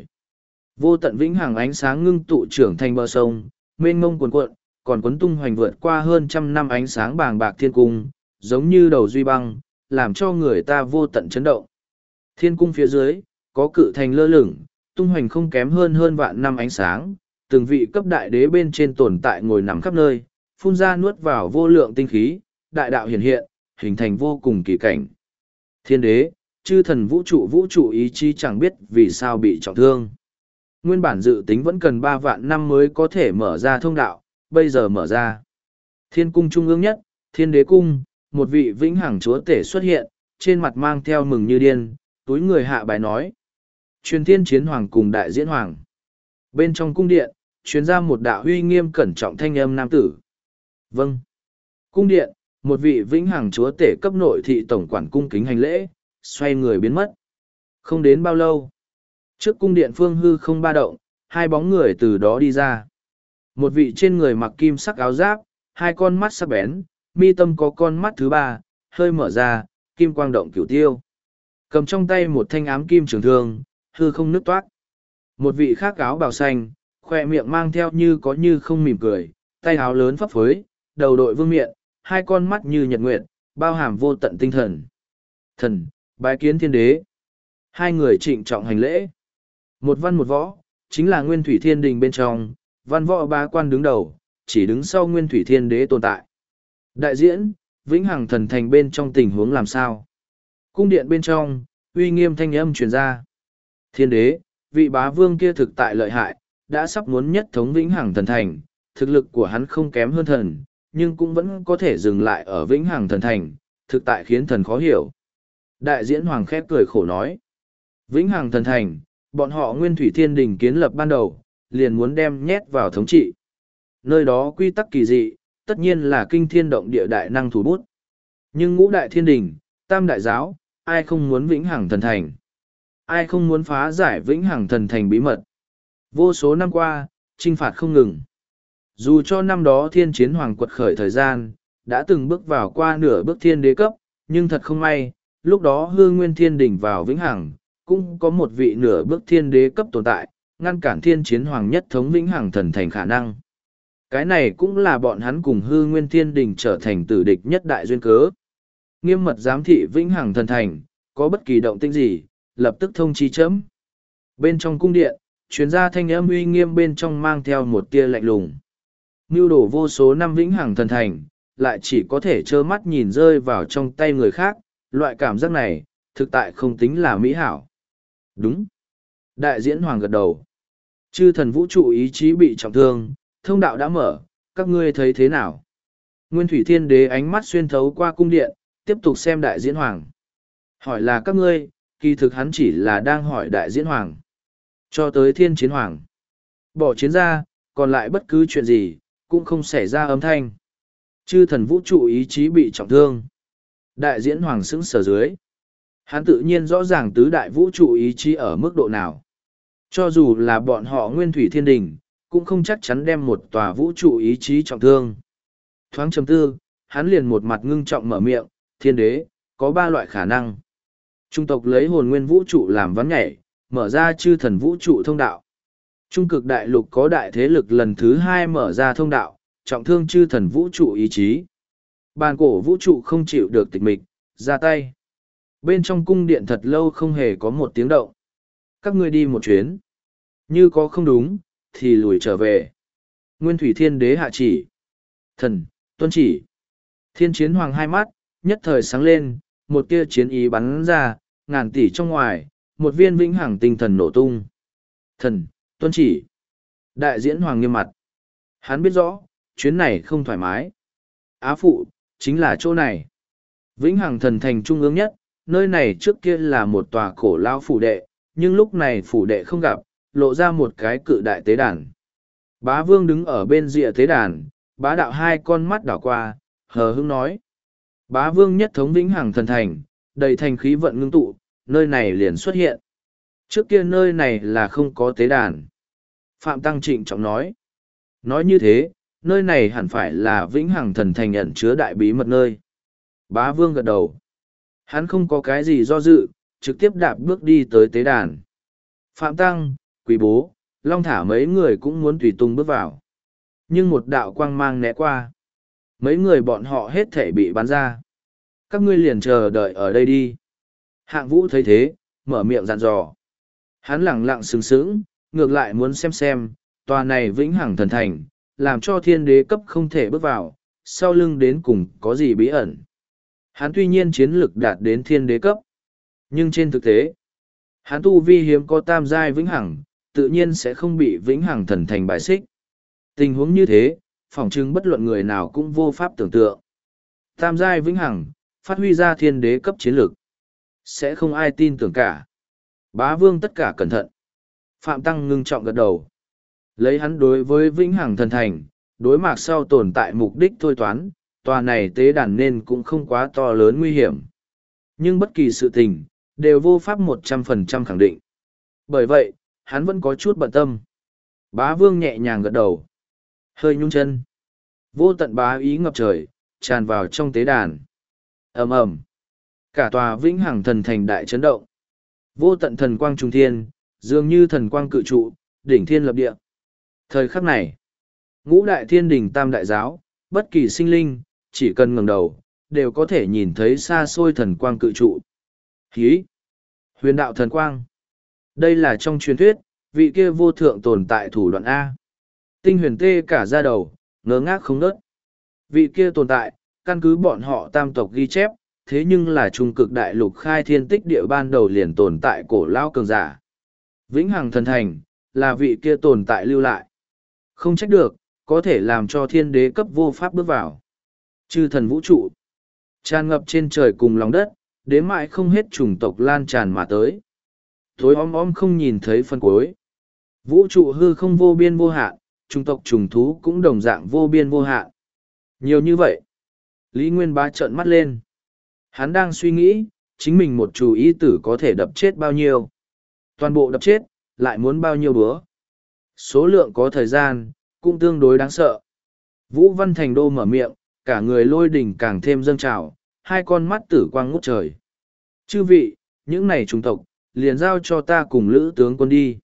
Vô tận vĩnh hằng ánh sáng ngưng tụ trưởng thành bờ sông, mênh ngông cuồn cuộn, còn cuốn tung hoành vượt qua hơn trăm năm ánh sáng bàng bạc thiên cung, giống như đầu duy băng, làm cho người ta vô tận chấn động. Thiên cung phía dưới, có cự thành lơ lửng, tung hoành không kém hơn hơn vạn năm ánh sáng, từng vị cấp đại đế bên trên tồn tại ngồi nằm khắp nơi, phun ra nuốt vào vô lượng tinh khí, đại đạo hiển hiện, hình thành vô cùng kỳ cảnh. Thiên đế, chư thần vũ trụ vũ trụ ý chí chẳng biết vì sao bị trọng thương. Nguyên bản dự tính vẫn cần ba vạn năm mới có thể mở ra thông đạo, bây giờ mở ra. Thiên cung trung ương nhất, thiên đế cung, một vị vĩnh hằng chúa tể xuất hiện, trên mặt mang theo mừng như điên, túi người hạ bài nói. Truyền thiên chiến hoàng cùng đại diễn hoàng. Bên trong cung điện, truyền ra một đạo huy nghiêm cẩn trọng thanh âm nam tử. Vâng. Cung điện, một vị vĩnh hằng chúa tể cấp nội thị tổng quản cung kính hành lễ, xoay người biến mất. Không đến bao lâu. Trước cung điện phương hư không ba động, hai bóng người từ đó đi ra. Một vị trên người mặc kim sắc áo giáp, hai con mắt sắc bén, mi tâm có con mắt thứ ba, hơi mở ra, kim quang động cửu tiêu. Cầm trong tay một thanh ám kim trường thương, hư không nứt toát. Một vị khác áo bào xanh, khoe miệng mang theo như có như không mỉm cười, tay áo lớn phấp phới, đầu đội vương miện, hai con mắt như nhật nguyệt, bao hàm vô tận tinh thần. Thần, bái kiến thiên đế. Hai người trịnh trọng hành lễ. Một văn một võ, chính là Nguyên Thủy Thiên Đình bên trong, văn võ ba quan đứng đầu, chỉ đứng sau Nguyên Thủy Thiên Đế tồn tại. Đại diễn, vĩnh hằng thần thành bên trong tình huống làm sao? Cung điện bên trong, uy nghiêm thanh âm truyền ra. Thiên đế, vị bá vương kia thực tại lợi hại, đã sắp muốn nhất thống vĩnh hằng thần thành, thực lực của hắn không kém hơn thần, nhưng cũng vẫn có thể dừng lại ở vĩnh hằng thần thành, thực tại khiến thần khó hiểu. Đại diễn hoàng khép cười khổ nói. Vĩnh hằng thần thành, bọn họ Nguyên Thủy Thiên Đình kiến lập ban đầu, liền muốn đem nhét vào thống trị. Nơi đó quy tắc kỳ dị, tất nhiên là kinh thiên động địa đại năng thủ bút. Nhưng ngũ đại thiên đình, tam đại giáo, ai không muốn vĩnh hằng thần thành? Ai không muốn phá giải vĩnh hằng thần thành bí mật? Vô số năm qua, chinh phạt không ngừng. Dù cho năm đó thiên chiến hoàng quật khởi thời gian, đã từng bước vào qua nửa bước thiên đế cấp, nhưng thật không may, lúc đó hương nguyên thiên đình vào vĩnh hằng, cũng có một vị nửa bước thiên đế cấp tồn tại, ngăn cản thiên chiến hoàng nhất thống vĩnh hằng thần thành khả năng. Cái này cũng là bọn hắn cùng hư nguyên thiên đình trở thành tử địch nhất đại duyên cớ. Nghiêm mật giám thị vĩnh hằng thần thành, có bất kỳ động tĩnh gì, lập tức thông chi chấm. Bên trong cung điện, chuyên gia thanh âm uy nghiêm bên trong mang theo một tia lạnh lùng. Mưu đổ vô số năm vĩnh hằng thần thành, lại chỉ có thể trơ mắt nhìn rơi vào trong tay người khác, loại cảm giác này, thực tại không tính là mỹ hảo. Đúng. Đại diễn hoàng gật đầu. Chư thần vũ trụ ý chí bị trọng thương, thông đạo đã mở, các ngươi thấy thế nào? Nguyên Thủy Thiên Đế ánh mắt xuyên thấu qua cung điện, tiếp tục xem đại diễn hoàng. Hỏi là các ngươi, kỳ thực hắn chỉ là đang hỏi đại diễn hoàng. Cho tới thiên chiến hoàng. Bỏ chiến ra, còn lại bất cứ chuyện gì, cũng không xảy ra âm thanh. Chư thần vũ trụ ý chí bị trọng thương. Đại diễn hoàng sững sờ dưới. Hắn tự nhiên rõ ràng tứ đại vũ trụ ý chí ở mức độ nào. Cho dù là bọn họ Nguyên Thủy Thiên Đình, cũng không chắc chắn đem một tòa vũ trụ ý chí trọng thương. Thoáng chấm tư, hắn liền một mặt ngưng trọng mở miệng, thiên đế, có ba loại khả năng. Trung tộc lấy hồn nguyên vũ trụ làm ván nhảy, mở ra chư thần vũ trụ thông đạo. Trung cực đại lục có đại thế lực lần thứ hai mở ra thông đạo, trọng thương chư thần vũ trụ ý chí. Bàn cổ vũ trụ không chịu được tịch mịch, ra tay. Bên trong cung điện thật lâu không hề có một tiếng động. Các ngươi đi một chuyến. Như có không đúng, thì lùi trở về. Nguyên thủy thiên đế hạ chỉ. Thần, tuân chỉ. Thiên chiến hoàng hai mắt, nhất thời sáng lên, một tia chiến ý bắn ra, ngàn tỷ trong ngoài, một viên vĩnh hằng tinh thần nổ tung. Thần, tuân chỉ. Đại diễn hoàng nghiêm mặt. Hắn biết rõ, chuyến này không thoải mái. Á phụ, chính là chỗ này. Vĩnh hằng thần thành trung ương nhất, nơi này trước kia là một tòa cổ lao phủ đệ, nhưng lúc này phủ đệ không gặp, lộ ra một cái cự đại tế đàn. Bá vương đứng ở bên rìa tế đàn, bá đạo hai con mắt đảo qua, hờ hững nói. Bá vương nhất thống vĩnh hằng thần thành, đầy thành khí vận ngưng tụ, nơi này liền xuất hiện. Trước kia nơi này là không có tế đàn. Phạm Tăng trịnh trọng nói. Nói như thế, nơi này hẳn phải là vĩnh hằng thần thành ẩn chứa đại bí mật nơi. Bá vương gật đầu. Hắn không có cái gì do dự, trực tiếp đạp bước đi tới tế đàn. Phạm Tăng, Quý Bố, Long Thả mấy người cũng muốn tùy tung bước vào. Nhưng một đạo quang mang né qua. Mấy người bọn họ hết thể bị bắn ra. Các ngươi liền chờ đợi ở đây đi. Hạng Vũ thấy thế, mở miệng dặn dò. Hắn lẳng lặng sừng sững, ngược lại muốn xem xem, tòa này vĩnh hằng thần thành, làm cho thiên đế cấp không thể bước vào, sau lưng đến cùng có gì bí ẩn. Hắn tuy nhiên chiến lực đạt đến thiên đế cấp, nhưng trên thực tế, hắn tu vi hiếm có tam giai vĩnh hằng, tự nhiên sẽ không bị vĩnh hằng thần thành bài xích. Tình huống như thế, phỏng chừng bất luận người nào cũng vô pháp tưởng tượng. Tam giai vĩnh hằng, phát huy ra thiên đế cấp chiến lực, sẽ không ai tin tưởng cả. Bá vương tất cả cẩn thận. Phạm Tăng ngưng trọng gật đầu. Lấy hắn đối với vĩnh hằng thần thành, đối mặt sau tồn tại mục đích thôi toán, tòa này tế đàn nên cũng không quá to lớn nguy hiểm. Nhưng bất kỳ sự tình, đều vô pháp một trăm phần trăm khẳng định. Bởi vậy, hắn vẫn có chút bận tâm. Bá vương nhẹ nhàng gật đầu. Hơi nhung chân. Vô tận bá ý ngập trời, tràn vào trong tế đàn. Ầm ầm. Cả tòa vĩnh hằng thần thành đại chấn động. Vô tận thần quang trung thiên, dường như thần quang cự trụ, đỉnh thiên lập địa. Thời khắc này, ngũ đại thiên đình tam đại giáo, bất kỳ sinh linh, chỉ cần ngẩng đầu, đều có thể nhìn thấy xa xôi thần quang cự trụ. Hí! Huyền đạo thần quang. Đây là trong truyền thuyết, vị kia vô thượng tồn tại thủ đoạn A. Tinh huyền tê cả ra đầu, ngớ ngác không nớt. Vị kia tồn tại, căn cứ bọn họ tam tộc ghi chép, thế nhưng là trung cực đại lục khai thiên tích địa ban đầu liền tồn tại cổ lao cường giả. Vĩnh hằng thần thành, là vị kia tồn tại lưu lại. Không trách được, có thể làm cho thiên đế cấp vô pháp bước vào. Chư thần vũ trụ, tràn ngập trên trời cùng lòng đất, đến mãi không hết chủng tộc lan tràn mà tới. Tối om om không nhìn thấy phân cuối. Vũ trụ hư không vô biên vô hạn, chủng tộc trùng thú cũng đồng dạng vô biên vô hạn. Nhiều như vậy. Lý Nguyên Bá trợn mắt lên. Hắn đang suy nghĩ, chính mình một chủ ý tử có thể đập chết bao nhiêu. Toàn bộ đập chết, lại muốn bao nhiêu bữa. Số lượng có thời gian, cũng tương đối đáng sợ. Vũ Văn Thành Đô mở miệng, cả người lôi đỉnh càng thêm dâng trào, hai con mắt tử quang ngút trời. Chư vị, những này chủng tộc, liền giao cho ta cùng lữ tướng quân đi.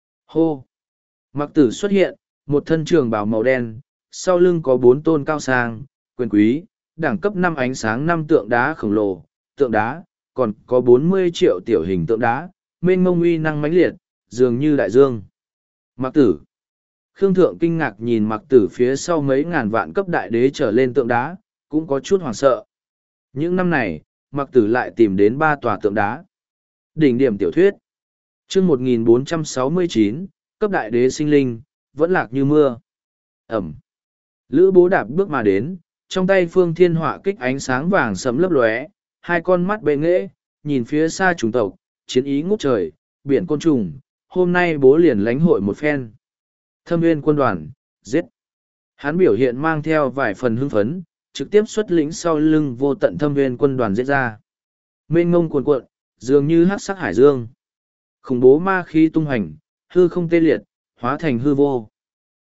Hô! Mặc tử xuất hiện, một thân trường bào màu đen, sau lưng có bốn tôn cao sang, quyền quý, đẳng cấp năm ánh sáng năm tượng đá khổng lồ, tượng đá, còn có bốn mươi triệu tiểu hình tượng đá, mênh mông uy năng mãnh liệt, dường như đại dương. Mặc tử. Khương Thượng kinh ngạc nhìn mặc tử phía sau mấy ngàn vạn cấp đại đế trở lên tượng đá, cũng có chút hoảng sợ. Những năm này, mặc tử lại tìm đến ba tòa tượng đá. Đỉnh điểm tiểu thuyết. chương một nghìn bốn trăm sáu mươi chín, cấp đại đế sinh linh, vẫn lạc như mưa. Ẩm. Lữ bố đạp bước mà đến, trong tay phương thiên họa kích ánh sáng vàng sẫm lấp lóe, hai con mắt bệ nghễ, nhìn phía xa chủng tộc, chiến ý ngút trời, biển côn trùng, hôm nay bố liền lánh hội một phen. Thâm Nguyên quân đoàn, giết. Hắn biểu hiện mang theo vài phần hưng phấn, trực tiếp xuất lĩnh sau lưng vô tận Thâm Nguyên quân đoàn giết ra. Mênh ngông cuồn cuộn, dường như hắc sắc hải dương. Khủng bố ma khí tung hành, hư không tê liệt, hóa thành hư vô.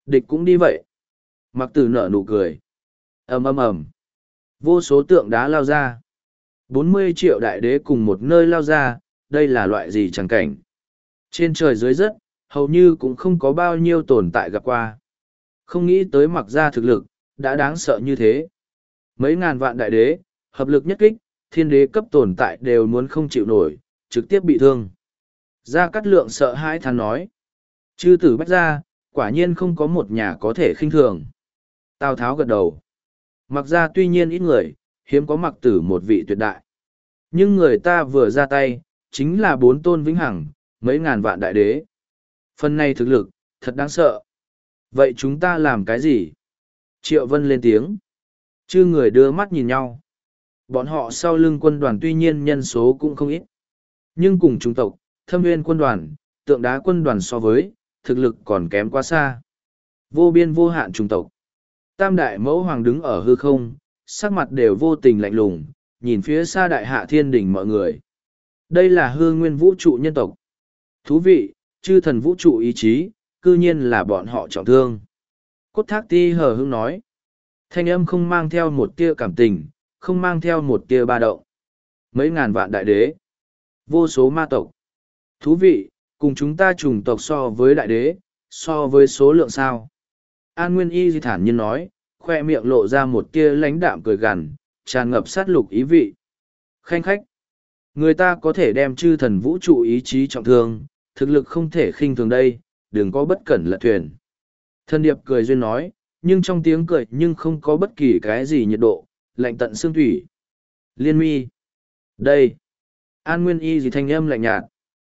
Địch cũng đi vậy. Mặc tử nở nụ cười. ầm ầm ầm. Vô số tượng đá lao ra. bốn mươi triệu đại đế cùng một nơi lao ra, đây là loại gì chẳng cảnh. Trên trời dưới đất, hầu như cũng không có bao nhiêu tồn tại gặp qua. Không nghĩ tới mặc ra thực lực, đã đáng sợ như thế. Mấy ngàn vạn đại đế, hợp lực nhất kích, thiên đế cấp tồn tại đều muốn không chịu nổi, trực tiếp bị thương. Gia Cát Lượng sợ hãi thán nói. Chư tử bách gia, quả nhiên không có một nhà có thể khinh thường. Tào Tháo gật đầu. Mặc ra tuy nhiên ít người, hiếm có mặc tử một vị tuyệt đại. Nhưng người ta vừa ra tay, chính là bốn tôn vĩnh hằng, mấy ngàn vạn đại đế. Phần này thực lực, thật đáng sợ. Vậy chúng ta làm cái gì? Triệu Vân lên tiếng. Chư người đưa mắt nhìn nhau. Bọn họ sau lưng quân đoàn tuy nhiên nhân số cũng không ít. Nhưng cùng chủng tộc, Thâm Nguyên quân đoàn, Tượng Đá quân đoàn so với, thực lực còn kém quá xa. Vô biên vô hạn chủng tộc. Tam đại mẫu hoàng đứng ở hư không, sắc mặt đều vô tình lạnh lùng, nhìn phía xa đại hạ thiên đỉnh mọi người. Đây là hư nguyên vũ trụ nhân tộc. Thú vị, chư thần vũ trụ ý chí, cư nhiên là bọn họ trọng thương. Cốt Thác Ti hờ hững nói. Thanh âm không mang theo một tia cảm tình, không mang theo một tia ba động. Mấy ngàn vạn đại đế. Vô số ma tộc. Thú vị, cùng chúng ta chủng tộc so với đại đế, so với số lượng sao. An Nguyên Y di thản nhiên nói, khoe miệng lộ ra một tia lãnh đạm cười gằn, tràn ngập sát lục ý vị. Khanh khách. Người ta có thể đem chư thần vũ trụ ý chí trọng thương, thực lực không thể khinh thường đây, đừng có bất cẩn lật thuyền. Thân điệp cười duyên nói, nhưng trong tiếng cười nhưng không có bất kỳ cái gì nhiệt độ, lạnh tận xương thủy. Liên mi. Đây. An Nguyên Y gì thanh âm lạnh nhạt.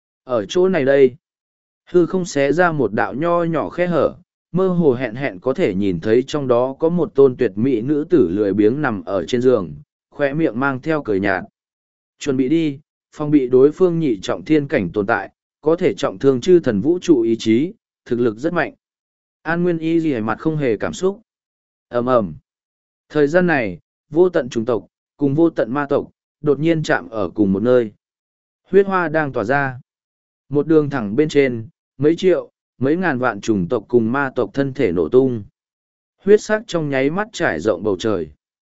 Ở chỗ này đây. Hư không xé ra một đạo nho nhỏ khe hở, mơ hồ hẹn hẹn có thể nhìn thấy trong đó có một tôn tuyệt mỹ nữ tử lười biếng nằm ở trên giường, khóe miệng mang theo cười nhạt. Chuẩn bị đi, phòng bị đối phương nhị trọng thiên cảnh tồn tại, có thể trọng thương chư thần vũ trụ ý chí, thực lực rất mạnh. An Nguyên Y gì mặt không hề cảm xúc. ầm ầm. Thời gian này, vô tận chủng tộc, cùng vô tận ma tộc, đột nhiên chạm ở cùng một nơi. Huyết hoa đang tỏa ra. Một đường thẳng bên trên, mấy triệu, mấy ngàn vạn chủng tộc cùng ma tộc thân thể nổ tung. Huyết sắc trong nháy mắt trải rộng bầu trời.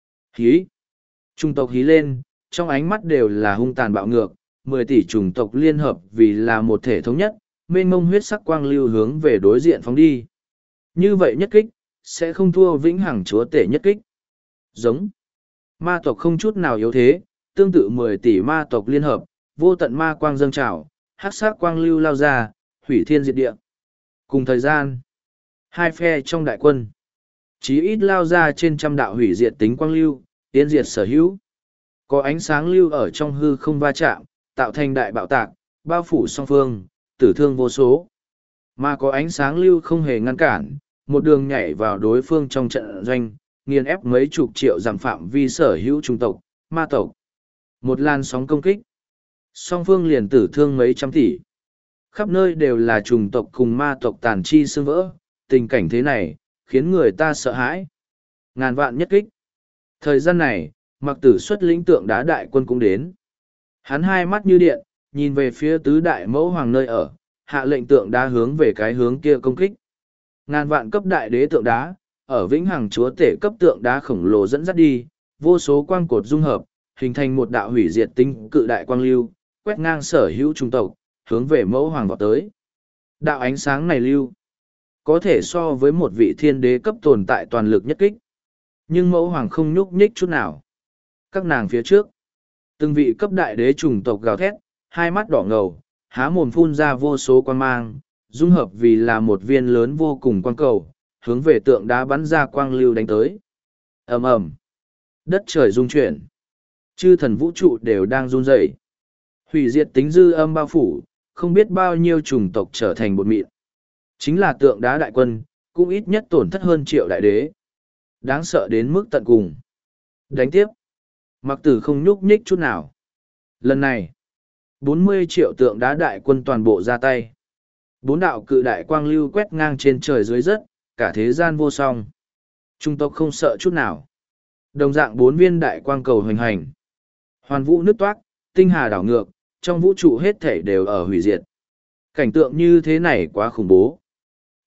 Hí. Chủng tộc hí lên, trong ánh mắt đều là hung tàn bạo ngược, mười tỷ chủng tộc liên hợp vì là một thể thống nhất, mênh mông huyết sắc quang lưu hướng về đối diện phóng đi. Như vậy nhất kích, sẽ không thua vĩnh hằng chúa tể nhất kích. Giống. Ma tộc không chút nào yếu thế, tương tự mười tỷ ma tộc liên hợp, vô tận ma quang dâng trào, hắc sắc quang lưu lao ra, hủy thiên diệt địa. Cùng thời gian, hai phe trong đại quân, chí ít lao ra trên trăm đạo hủy diệt tính quang lưu, tiến diệt sở hữu. Có ánh sáng lưu ở trong hư không va chạm, tạo thành đại bạo tạc, bao phủ song phương, tử thương vô số. Mà có ánh sáng lưu không hề ngăn cản, một đường nhảy vào đối phương trong trận doanh, nghiền ép mấy chục triệu giảm phạm vi sở hữu trung tộc, ma tộc. Một làn sóng công kích. Song phương liền tử thương mấy trăm tỷ. Khắp nơi đều là trùng tộc cùng ma tộc tàn chi xương vỡ, tình cảnh thế này, khiến người ta sợ hãi. Ngàn vạn nhất kích. Thời gian này, mặc tử xuất lĩnh tượng đá đại quân cũng đến. Hắn hai mắt như điện, nhìn về phía tứ đại mẫu hoàng nơi ở, hạ lệnh tượng đá hướng về cái hướng kia công kích. Ngàn vạn cấp đại đế tượng đá, ở vĩnh hằng chúa tể cấp tượng đá khổng lồ dẫn dắt đi, vô số quang cột dung hợp, hình thành một đạo hủy diệt tinh cự đại quang lưu, quét ngang sở hữu trung tộc, hướng về mẫu hoàng vọt tới. Đạo ánh sáng này lưu, có thể so với một vị thiên đế cấp tồn tại toàn lực nhất kích. Nhưng mẫu hoàng không nhúc nhích chút nào. Các nàng phía trước, từng vị cấp đại đế chủng tộc gào thét, hai mắt đỏ ngầu, há mồm phun ra vô số quan mang, dung hợp vì là một viên lớn vô cùng quang cầu, hướng về tượng đá bắn ra quang lưu đánh tới. Ầm ầm, đất trời rung chuyển, chư thần vũ trụ đều đang run rẩy. Hủy diệt tính dư âm bao phủ, không biết bao nhiêu chủng tộc trở thành bột mịn. Chính là tượng đá đại quân, cũng ít nhất tổn thất hơn triệu đại đế. Đáng sợ đến mức tận cùng. Đánh tiếp. Mặc tử không nhúc nhích chút nào. Lần này, bốn mươi triệu tượng đá đại quân toàn bộ ra tay. Bốn đạo cự đại quang lưu quét ngang trên trời dưới đất, cả thế gian vô song. Trung tộc không sợ chút nào. Đồng dạng bốn viên đại quang cầu hoành hành. Hoàn vũ nứt toác, tinh hà đảo ngược, trong vũ trụ hết thể đều ở hủy diệt. Cảnh tượng như thế này quá khủng bố.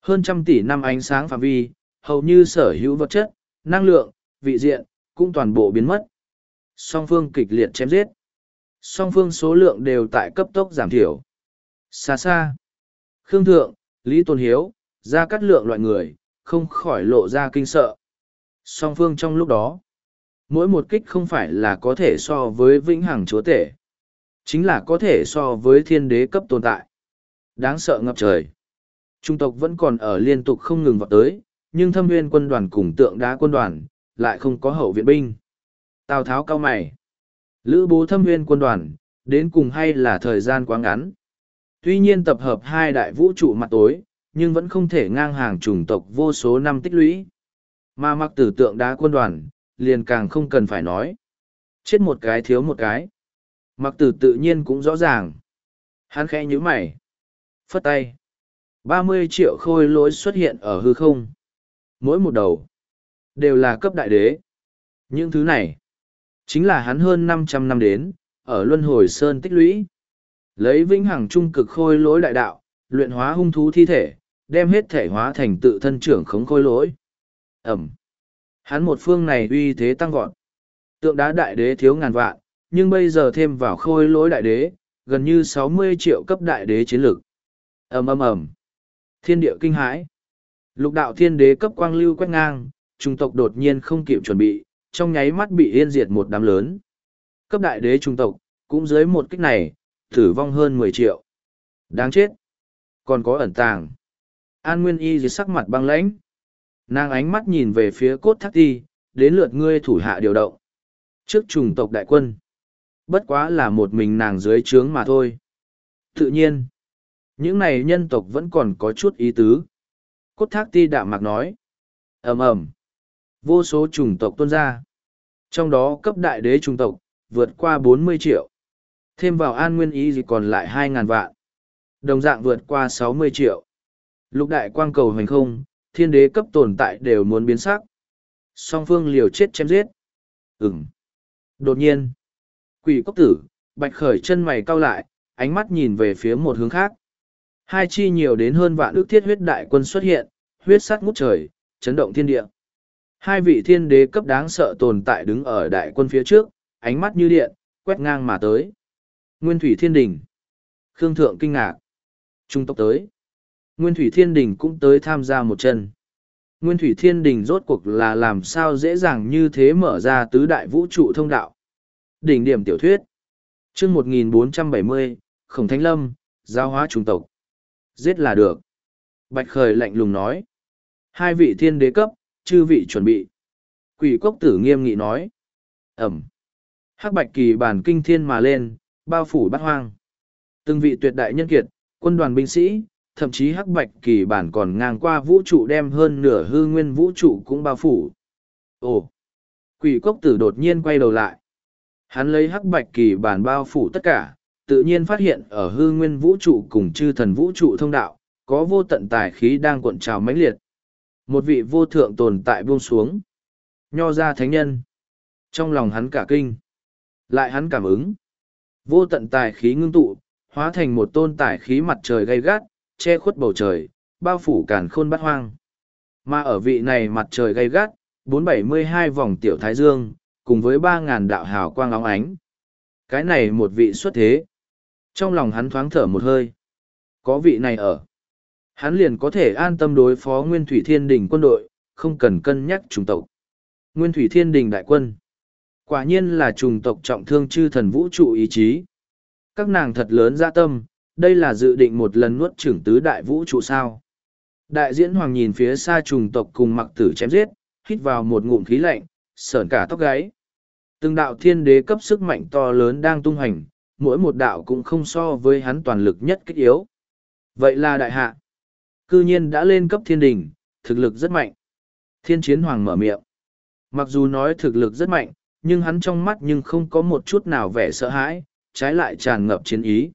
Hơn trăm tỷ năm ánh sáng phạm vi, hầu như sở hữu vật chất, năng lượng, vị diện, cũng toàn bộ biến mất. Song phương kịch liệt chém giết. Song phương số lượng đều tại cấp tốc giảm thiểu. Xa xa. Khương Thượng, Lý Tôn Hiếu, Gia Cát Lượng loại người, không khỏi lộ ra kinh sợ. Song phương trong lúc đó, mỗi một kích không phải là có thể so với vĩnh hằng chúa tể. Chính là có thể so với thiên đế cấp tồn tại. Đáng sợ ngập trời. Trung tộc vẫn còn ở liên tục không ngừng vào tới, nhưng thâm nguyên quân đoàn cùng tượng đá quân đoàn, lại không có hậu viện binh. Tào Tháo cao mày. Lữ bố thâm nguyên quân đoàn, đến cùng hay là thời gian quá ngắn. Tuy nhiên tập hợp hai đại vũ trụ mặt tối, nhưng vẫn không thể ngang hàng chủng tộc vô số năm tích lũy. Mà mặc tử tượng đá quân đoàn, liền càng không cần phải nói. Chết một cái thiếu một cái. Mặc tử tự nhiên cũng rõ ràng. Hắn khẽ nhíu mày. Phất tay. ba mươi triệu khôi lỗi xuất hiện ở hư không. Mỗi một đầu, đều là cấp đại đế. Những thứ này, chính là hắn hơn năm trăm năm đến, ở Luân Hồi Sơn tích lũy. Lấy vĩnh hằng trung cực khôi lỗi đại đạo, luyện hóa hung thú thi thể, đem hết thể hóa thành tự thân trưởng khống khôi lỗi. Ẩm. Hắn một phương này uy thế tăng vọt. Tượng đá đại đế thiếu ngàn vạn, nhưng bây giờ thêm vào khôi lỗi đại đế, gần như sáu mươi triệu cấp đại đế chiến lực. Ầm ầm ầm. Thiên địa kinh hãi. Lục đạo thiên đế cấp quang lưu quét ngang, trung tộc đột nhiên không kịp chuẩn bị, trong nháy mắt bị yên diệt một đám lớn. Cấp đại đế trung tộc, cũng dưới một kích này, tử vong hơn mười triệu. Đáng chết. Còn có ẩn tàng. An Nguyên Y dưới sắc mặt băng lãnh. Nàng ánh mắt nhìn về phía cốt thác ti, đến lượt ngươi thủ hạ điều động. Trước trùng tộc đại quân. Bất quá là một mình nàng dưới trướng mà thôi. Tự nhiên, những này nhân tộc vẫn còn có chút ý tứ. Cốt thác ti đạm mạc nói. Ầm ầm. Vô số chủng tộc tuôn ra. Trong đó cấp đại đế chủng tộc, vượt qua bốn mươi triệu. Thêm vào An Nguyên Ý gì còn lại hai ngàn vạn. Đồng dạng vượt qua sáu mươi triệu. Lục đại quang cầu hành không, thiên đế cấp tồn tại đều muốn biến sắc. Song phương liều chết chém giết. Ừm. Đột nhiên, quỷ cốc tử, bạch khởi chân mày cau lại, ánh mắt nhìn về phía một hướng khác. Hai chi nhiều đến hơn vạn ước thiết huyết đại quân xuất hiện, huyết sát ngút trời, chấn động thiên địa. Hai vị thiên đế cấp đáng sợ tồn tại đứng ở đại quân phía trước, ánh mắt như điện, quét ngang mà tới. Nguyên Thủy Thiên Đình. Khương Thượng kinh ngạc. Trung tộc tới. Nguyên Thủy Thiên Đình cũng tới tham gia một chân. Nguyên Thủy Thiên Đình rốt cuộc là làm sao dễ dàng như thế mở ra tứ đại vũ trụ thông đạo. Đỉnh điểm tiểu thuyết. Chương một nghìn bốn trăm bảy mươi, Khổng Thánh Lâm, giáo hóa trung tộc. Giết là được. Bạch Khởi lạnh lùng nói. Hai vị thiên đế cấp, chư vị chuẩn bị. Quỷ cốc tử nghiêm nghị nói. Ẩm. Hắc bạch kỳ bản kinh thiên mà lên, bao phủ bát hoang. Từng vị tuyệt đại nhân kiệt, quân đoàn binh sĩ, thậm chí hắc bạch kỳ bản còn ngang qua vũ trụ đem hơn nửa hư nguyên vũ trụ cũng bao phủ. Ồ! Quỷ cốc tử đột nhiên quay đầu lại. Hắn lấy hắc bạch kỳ bản bao phủ tất cả, tự nhiên phát hiện ở hư nguyên vũ trụ cùng chư thần vũ trụ thông đạo, có vô tận tài khí đang cuộn trào mãnh liệt. Một vị vô thượng tồn tại buông xuống. Nho ra thánh nhân. Trong lòng hắn cả kinh. Lại hắn cảm ứng. Vô tận tài khí ngưng tụ, hóa thành một tôn tài khí mặt trời gay gắt, che khuất bầu trời, bao phủ càn khôn bát hoang. Mà ở vị này mặt trời gay gắt, bốn bảy mươi hai vòng tiểu thái dương, cùng với ba ngàn đạo hào quang óng ánh. Cái này một vị xuất thế. Trong lòng hắn thoáng thở một hơi. Có vị này ở. Hắn liền có thể an tâm đối phó Nguyên Thủy Thiên Đình quân đội, không cần cân nhắc chủng tộc. Nguyên Thủy Thiên Đình đại quân. Quả nhiên là chủng tộc trọng thương chư thần vũ trụ ý chí. Các nàng thật lớn dạ tâm, đây là dự định một lần nuốt chửng tứ đại vũ trụ sao. Đại diễn hoàng nhìn phía xa chủng tộc cùng mặc tử chém giết, hít vào một ngụm khí lạnh, sởn cả tóc gáy. Từng đạo thiên đế cấp sức mạnh to lớn đang tung hành, mỗi một đạo cũng không so với hắn toàn lực nhất kích yếu. Vậy là đại hạ. Cư nhiên đã lên cấp thiên đình, thực lực rất mạnh. Thiên chiến hoàng mở miệng. Mặc dù nói thực lực rất mạnh, nhưng hắn trong mắt nhưng không có một chút nào vẻ sợ hãi, trái lại tràn ngập chiến ý.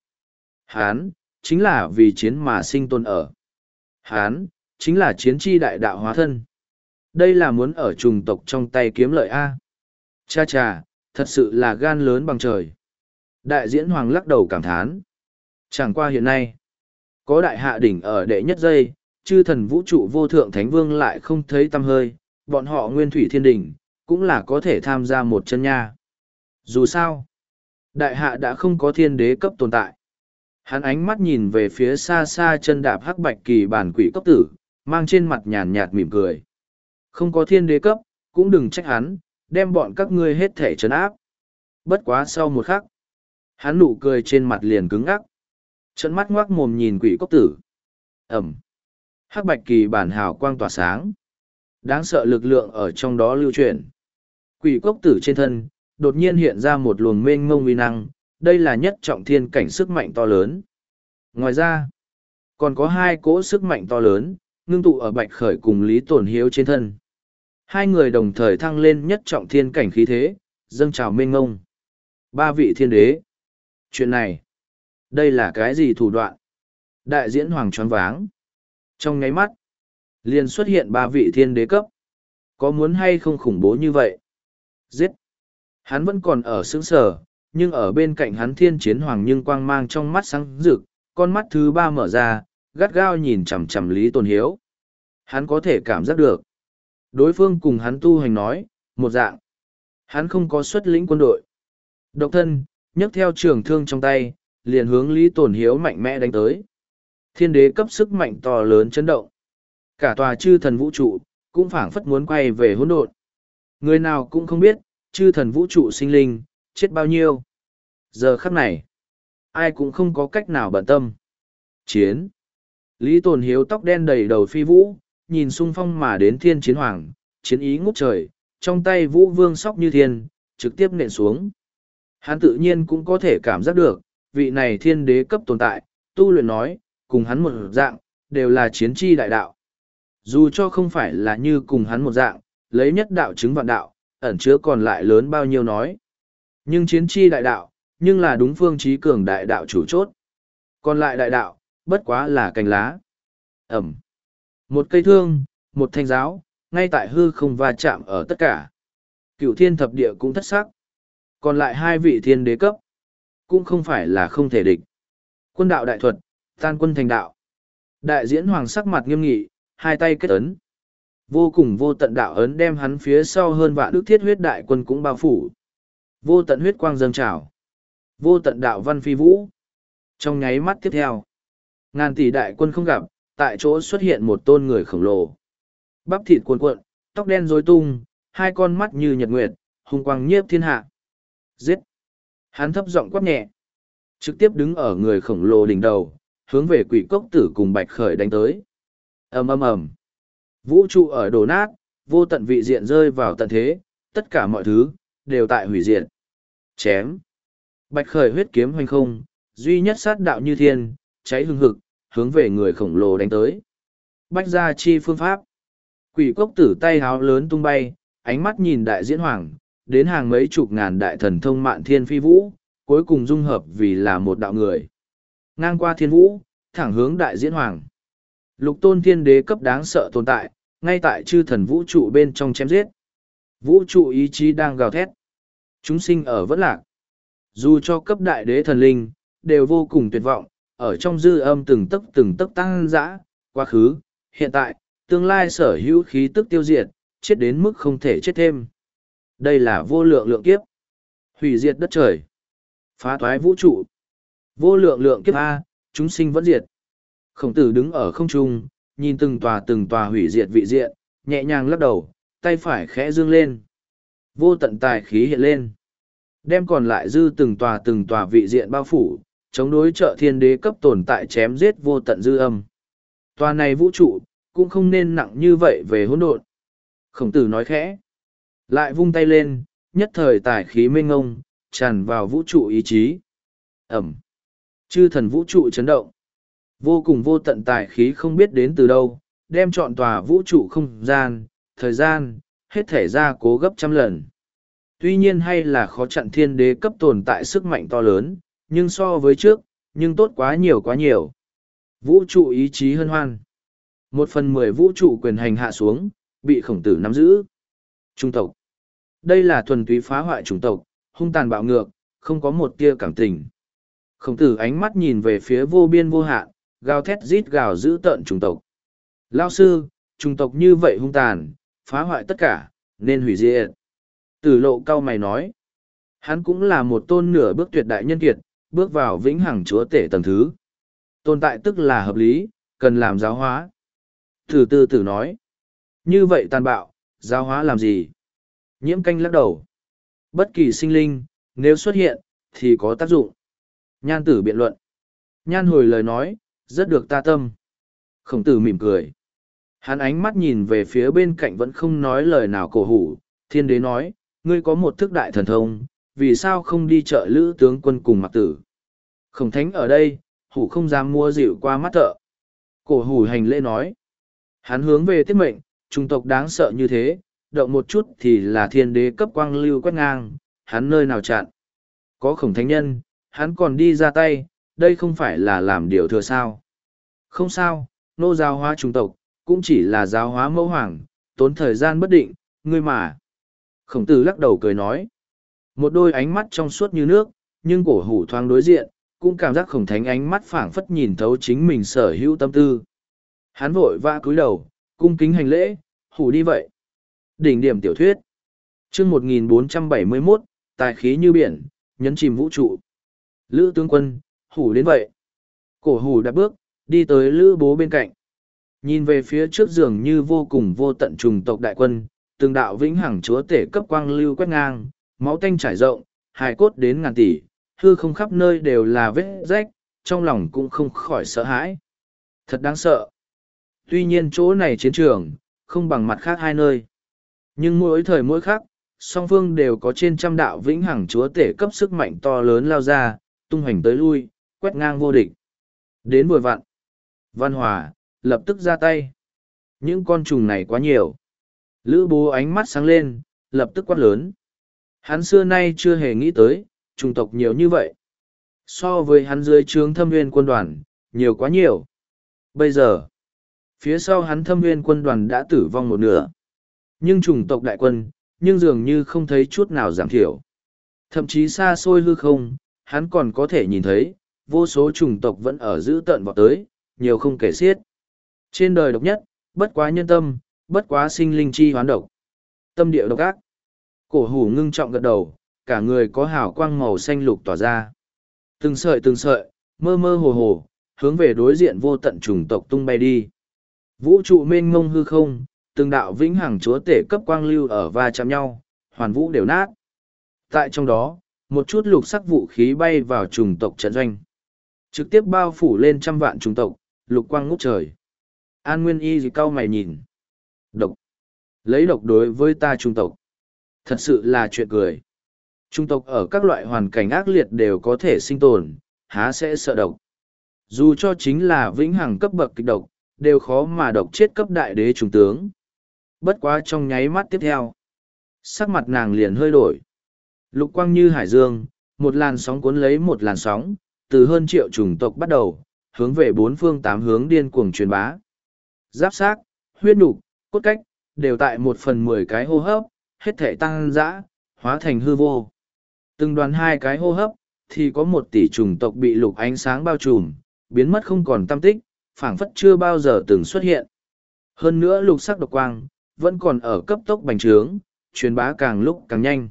Hán, chính là vì chiến mà sinh tồn ở. Hán, chính là chiến chi đại đạo hóa thân. Đây là muốn ở trùng tộc trong tay kiếm lợi A. Cha cha, thật sự là gan lớn bằng trời. Đại diễn hoàng lắc đầu cảm thán. Chẳng qua hiện nay, có đại hạ đỉnh ở đệ nhất giây, chư thần vũ trụ vô thượng thánh vương lại không thấy tăm hơi, bọn họ nguyên thủy thiên đình, cũng là có thể tham gia một chân nha. Dù sao, đại hạ đã không có thiên đế cấp tồn tại. Hắn ánh mắt nhìn về phía xa xa chân đạp hắc bạch kỳ bản quỷ cốc tử, mang trên mặt nhàn nhạt mỉm cười. Không có thiên đế cấp, cũng đừng trách hắn, đem bọn các ngươi hết thể trấn áp. Bất quá sau một khắc, hắn nụ cười trên mặt liền cứng ngắc. Trận mắt ngoác mồm nhìn quỷ cốc tử. Ẩm. Hắc bạch kỳ bản hào quang tỏa sáng. Đáng sợ lực lượng ở trong đó lưu chuyển. Quỷ cốc tử trên thân, đột nhiên hiện ra một luồng mênh mông uy năng, đây là nhất trọng thiên cảnh sức mạnh to lớn. Ngoài ra, còn có hai cỗ sức mạnh to lớn, ngưng tụ ở Bạch Khởi cùng Lý Tổn Hiếu trên thân. Hai người đồng thời thăng lên nhất trọng thiên cảnh khí thế, dâng trào mênh mông. Ba vị thiên đế. Chuyện này, đây là cái gì thủ đoạn? Đại diễn hoàng choáng váng. Trong nháy mắt, liền xuất hiện ba vị thiên đế cấp. Có muốn hay không khủng bố như vậy? Giết! Hắn vẫn còn ở sững sờ, nhưng ở bên cạnh hắn thiên chiến hoàng nhưng quang mang trong mắt sáng rực, con mắt thứ ba mở ra, gắt gao nhìn chằm chằm Lý Tồn Hiếu. Hắn có thể cảm giác được. Đối phương cùng hắn tu hành nói, một dạng. Hắn không có xuất lĩnh quân đội. Độc thân, nhấc theo trường thương trong tay, liền hướng Lý Tồn Hiếu mạnh mẽ đánh tới. Thiên đế cấp sức mạnh to lớn chấn động. Cả tòa chư thần vũ trụ, cũng phảng phất muốn quay về hỗn độn. Người nào cũng không biết, chư thần vũ trụ sinh linh, chết bao nhiêu. Giờ khắc này, ai cũng không có cách nào bận tâm. Chiến. Lý Tồn Hiếu tóc đen đầy đầu phi vũ, nhìn xung phong mà đến thiên chiến hoàng, chiến ý ngút trời, trong tay vũ vương sóc như thiên, trực tiếp nện xuống. Hắn tự nhiên cũng có thể cảm giác được, vị này thiên đế cấp tồn tại, tu luyện nói, cùng hắn một dạng, đều là chiến chi đại đạo. Dù cho không phải là như cùng hắn một dạng, lấy nhất đạo chứng vạn đạo, ẩn chứa còn lại lớn bao nhiêu nói. Nhưng chiến chi đại đạo, nhưng là đúng phương trí cường đại đạo chủ chốt. Còn lại đại đạo, bất quá là cành lá. Ẩm. Một cây thương, một thanh giáo, ngay tại hư không va chạm ở tất cả. Cựu thiên thập địa cũng thất sắc. Còn lại hai vị thiên đế cấp, cũng không phải là không thể địch. Quân đạo đại thuật, tan quân thành đạo. Đại diễn hoàng sắc mặt nghiêm nghị, hai tay kết ấn. Vô cùng vô tận đạo ấn đem hắn phía sau hơn vạn ức thiết huyết đại quân cũng bao phủ. Vô tận huyết quang dâng trào. Vô tận đạo văn phi vũ. Trong nháy mắt tiếp theo, ngàn tỷ đại quân không gặp, tại chỗ xuất hiện một tôn người khổng lồ. Bắp thịt cuồn cuộn, tóc đen rối tung, hai con mắt như nhật nguyệt, hung quang nhiếp thiên hạ. Giết! Hắn thấp giọng quát nhẹ. Trực tiếp đứng ở người khổng lồ đỉnh đầu, hướng về quỷ cốc tử cùng Bạch Khởi đánh tới. Ầm ầm ầm. Vũ trụ ở đổ nát, vô tận vị diện rơi vào tận thế, tất cả mọi thứ, đều tại hủy diệt. Chém. Bạch Khởi huyết kiếm hoành không, duy nhất sát đạo như thiên, cháy hừng hực, hướng về người khổng lồ đánh tới. Bách gia chi phương pháp. Quỷ cốc tử tay háo lớn tung bay, ánh mắt nhìn đại diễn hoàng, đến hàng mấy chục ngàn đại thần thông mạn thiên phi vũ, cuối cùng dung hợp vì là một đạo người. Ngang qua thiên vũ, thẳng hướng đại diễn hoàng. Lục tôn thiên đế cấp đáng sợ tồn tại, ngay tại chư thần vũ trụ bên trong chém giết. Vũ trụ ý chí đang gào thét. Chúng sinh ở vẫn lạc. Dù cho cấp đại đế thần linh, đều vô cùng tuyệt vọng, ở trong dư âm từng tấc từng tấc tăng dã, quá khứ, hiện tại, tương lai sở hữu khí tức tiêu diệt, chết đến mức không thể chết thêm. Đây là vô lượng lượng kiếp. Hủy diệt đất trời. Phá thoái vũ trụ. Vô lượng lượng kiếp A, chúng sinh vẫn diệt. Khổng tử đứng ở không trung, nhìn từng tòa từng tòa hủy diệt vị diện, nhẹ nhàng lắc đầu, tay phải khẽ dương lên. Vô tận tài khí hiện lên. Đem còn lại dư từng tòa từng tòa vị diện bao phủ, chống đối trợ thiên đế cấp tồn tại chém giết vô tận dư âm. Tòa này vũ trụ, cũng không nên nặng như vậy về hỗn độn. Khổng tử nói khẽ. Lại vung tay lên, nhất thời tài khí mênh ngông, tràn vào vũ trụ ý chí. Ẩm. Chư thần vũ trụ chấn động. Vô cùng vô tận tài khí không biết đến từ đâu, đem trọn tòa vũ trụ không gian, thời gian, hết thể ra cố gấp trăm lần. Tuy nhiên hay là khó chặn thiên đế cấp tồn tại sức mạnh to lớn, nhưng so với trước, nhưng tốt quá nhiều quá nhiều. Vũ trụ ý chí hân hoan. Một phần mười vũ trụ quyền hành hạ xuống, bị khổng tử nắm giữ. Trung tộc. Đây là thuần túy phá hoại chủng tộc, hung tàn bạo ngược, không có một tia cảm tình. Khổng tử ánh mắt nhìn về phía vô biên vô hạn, gào thét rít gào giữ tợn chủng tộc. Lao sư, trùng tộc như vậy hung tàn, phá hoại tất cả, nên hủy diệt. Tử lộ cao mày nói. Hắn cũng là một tôn nửa bước tuyệt đại nhân kiệt, bước vào vĩnh hằng chúa tể tầng thứ. Tồn tại tức là hợp lý, cần làm giáo hóa. Tử tư tử nói. Như vậy tàn bạo, giáo hóa làm gì? Nhiễm canh lắc đầu. Bất kỳ sinh linh, nếu xuất hiện, thì có tác dụng. Nhan tử biện luận. Nhan hồi lời nói, rất được ta tâm. Khổng tử mỉm cười. Hắn ánh mắt nhìn về phía bên cạnh vẫn không nói lời nào cổ hủ. Thiên đế nói, ngươi có một thức đại thần thông, vì sao không đi chợ lữ tướng quân cùng mặc tử? Khổng thánh ở đây, hủ không dám mua dịu qua mắt thợ. Cổ hủ hành lễ nói. Hắn hướng về tiết mệnh, trung tộc đáng sợ như thế, động một chút thì là thiên đế cấp quang lưu quét ngang, hắn nơi nào chặn. Có khổng thánh nhân, hắn còn đi ra tay, đây không phải là làm điều thừa sao. Không sao, nô giáo hóa trung tộc, cũng chỉ là giáo hóa mẫu hoàng, tốn thời gian bất định, ngươi mà. Khổng tử lắc đầu cười nói. Một đôi ánh mắt trong suốt như nước, nhưng cổ hủ thoáng đối diện, cũng cảm giác khổng thánh ánh mắt phảng phất nhìn thấu chính mình sở hữu tâm tư. Hắn vội vã cúi đầu, cung kính hành lễ, hủ đi vậy. Đỉnh điểm tiểu thuyết. Chương một nghìn bốn trăm bảy mươi mốt, tài khí như biển, nhấn chìm vũ trụ. Lữ tướng quân, hủ đến vậy. Cổ hủ đạp bước, đi tới lữ bố bên cạnh. Nhìn về phía trước giường như vô cùng vô tận trùng tộc đại quân, từng đạo vĩnh hằng chúa tể cấp quang lưu quét ngang, máu tanh trải rộng, hài cốt đến ngàn tỷ, hư không khắp nơi đều là vết rách, trong lòng cũng không khỏi sợ hãi. Thật đáng sợ. Tuy nhiên chỗ này chiến trường, không bằng mặt khác hai nơi. Nhưng mỗi thời mỗi khác, song phương đều có trên trăm đạo vĩnh hằng chúa tể cấp sức mạnh to lớn lao ra, tung hoành tới lui, quét ngang vô địch. Đến vừa vặn. Văn Hòa, lập tức ra tay. Những con trùng này quá nhiều. Lữ bố ánh mắt sáng lên, lập tức quát lớn. Hắn xưa nay chưa hề nghĩ tới, trùng tộc nhiều như vậy. So với hắn dưới trướng thâm nguyên quân đoàn, nhiều quá nhiều. Bây giờ, phía sau hắn thâm nguyên quân đoàn đã tử vong một nửa. Nhưng trùng tộc đại quân, nhưng dường như không thấy chút nào giảm thiểu. Thậm chí xa xôi hư không, hắn còn có thể nhìn thấy, vô số trùng tộc vẫn ở giữ tận vọt tới, nhiều không kể xiết. Trên đời độc nhất, bất quá nhân tâm, bất quá sinh linh chi hoán độc. Tâm địa độc ác. Cổ hủ ngưng trọng gật đầu, cả người có hào quang màu xanh lục tỏa ra. Từng sợi từng sợi, mơ mơ hồ hồ, hướng về đối diện vô tận trùng tộc tung bay đi. Vũ trụ mênh mông hư không, từng đạo vĩnh hằng chúa tể cấp quang lưu ở va chạm nhau, hoàn vũ đều nát. Tại trong đó, một chút lục sắc vũ khí bay vào trùng tộc trận doanh. Trực tiếp bao phủ lên trăm vạn trùng tộc, lục quang ngút trời. An Nguyên Y gì cau mày nhìn. Độc. Lấy độc đối với ta trùng tộc. Thật sự là chuyện cười. Trùng tộc ở các loại hoàn cảnh ác liệt đều có thể sinh tồn, há sẽ sợ độc. Dù cho chính là vĩnh hằng cấp bậc kịch độc, đều khó mà độc chết cấp đại đế trùng tướng. Bất quá trong nháy mắt tiếp theo. Sắc mặt nàng liền hơi đổi. Lục quang như hải dương, một làn sóng cuốn lấy một làn sóng, từ hơn triệu chủng tộc bắt đầu, hướng về bốn phương tám hướng điên cuồng truyền bá. Giáp xác, huyết nục, cốt cách, đều tại một phần mười cái hô hấp, hết thể tăng dã, hóa thành hư vô. Từng đoàn hai cái hô hấp, thì có một tỷ chủng tộc bị lục ánh sáng bao trùm, biến mất không còn tâm tích, phảng phất chưa bao giờ từng xuất hiện. Hơn nữa lục sắc độc quang, vẫn còn ở cấp tốc bành trướng, truyền bá càng lúc càng nhanh.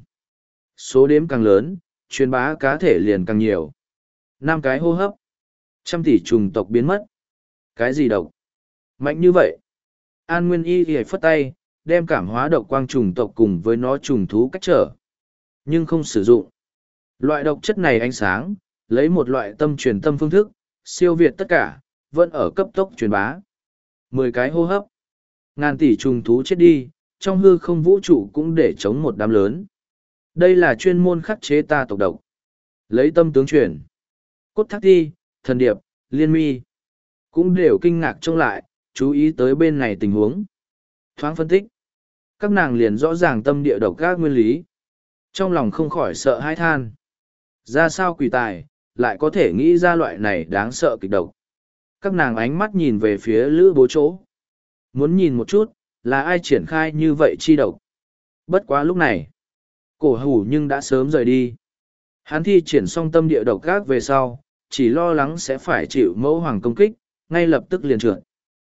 Số đếm càng lớn, truyền bá cá thể liền càng nhiều. Năm cái hô hấp, trăm tỷ trùng tộc biến mất. Cái gì độc? Mạnh như vậy. An Nguyên Y thì phất tay, đem cảm hóa độc quang trùng tộc cùng với nó trùng thú cách trở. Nhưng không sử dụng. Loại độc chất này ánh sáng, lấy một loại tâm truyền tâm phương thức, siêu việt tất cả, vẫn ở cấp tốc truyền bá. Mười cái hô hấp. Ngàn tỷ trùng thú chết đi, trong hư không vũ trụ cũng để chống một đám lớn. Đây là chuyên môn khắc chế ta tộc độc. Lấy tâm tướng truyền. Cốt thác thi, thần điệp, liên mi. Cũng đều kinh ngạc trông lại, chú ý tới bên này tình huống. Thoáng phân tích. Các nàng liền rõ ràng tâm địa độc các nguyên lý. Trong lòng không khỏi sợ hãi than. Ra sao quỷ tài, lại có thể nghĩ ra loại này đáng sợ kịch độc. Các nàng ánh mắt nhìn về phía lữ bố chỗ. Muốn nhìn một chút, là ai triển khai như vậy chi độc. Bất quá lúc này, cổ hủ nhưng đã sớm rời đi. Hắn thi triển xong tâm địa độc gác về sau, chỉ lo lắng sẽ phải chịu mẫu hoàng công kích, ngay lập tức liền trượt.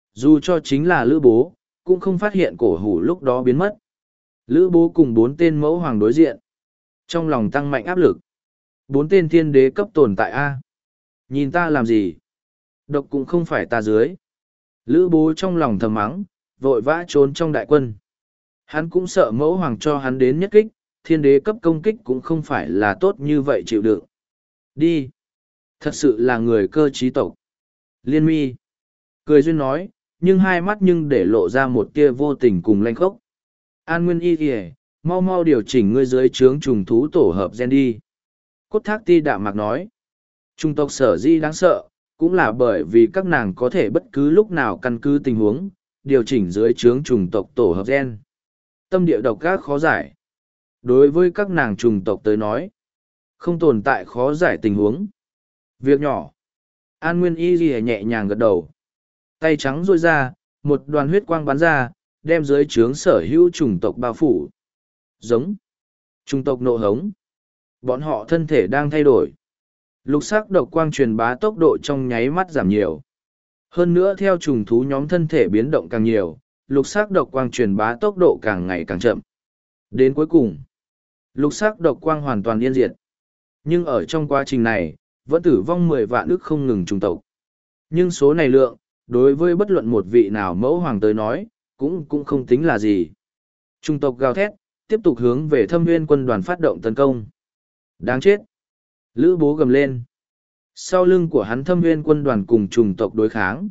Dù cho chính là Lữ Bố, cũng không phát hiện cổ hủ lúc đó biến mất. Lữ Bố cùng bốn tên mẫu hoàng đối diện. Trong lòng tăng mạnh áp lực. Bốn tên thiên đế cấp tồn tại A. Nhìn ta làm gì? Độc cũng không phải ta dưới. Lữ Bố trong lòng thầm mắng, vội vã trốn trong đại quân. Hắn cũng sợ mẫu hoàng cho hắn đến nhất kích, thiên đế cấp công kích cũng không phải là tốt như vậy chịu đựng. Đi! Thật sự là người cơ trí tộc. Liên mi! Cười duyên nói, nhưng hai mắt nhưng để lộ ra một tia vô tình cùng lanh khốc. An Nguyên Y kìa, mau mau điều chỉnh ngươi dưới trướng trùng thú tổ hợp gen đi. Cốt thác ti đạm mạc nói. Trung tộc sở di đáng sợ, cũng là bởi vì các nàng có thể bất cứ lúc nào căn cứ tình huống, điều chỉnh dưới trướng trùng tộc tổ hợp gen. Tâm địa độc ác khó giải. Đối với các nàng trùng tộc tới nói, không tồn tại khó giải tình huống. Việc nhỏ. An Nguyên Y ghi nhẹ nhàng gật đầu. Tay trắng rôi ra, một đoàn huyết quang bắn ra, đem dưới trướng sở hữu trùng tộc bao phủ. Giống. Trùng tộc nộ hống. Bọn họ thân thể đang thay đổi. Lục sắc độc quang truyền bá tốc độ trong nháy mắt giảm nhiều. Hơn nữa theo trùng thú nhóm thân thể biến động càng nhiều, lục sắc độc quang truyền bá tốc độ càng ngày càng chậm. Đến cuối cùng, lục sắc độc quang hoàn toàn yên diệt. Nhưng ở trong quá trình này, vẫn tử vong mười vạn ức không ngừng trùng tộc. Nhưng số này lượng, đối với bất luận một vị nào mẫu hoàng tới nói, cũng cũng không tính là gì. Trùng tộc gào thét, tiếp tục hướng về Thâm Nguyên quân đoàn phát động tấn công. Đáng chết! Lữ Bố gầm lên. Sau lưng của hắn Thâm Nguyên quân đoàn cùng trùng tộc đối kháng.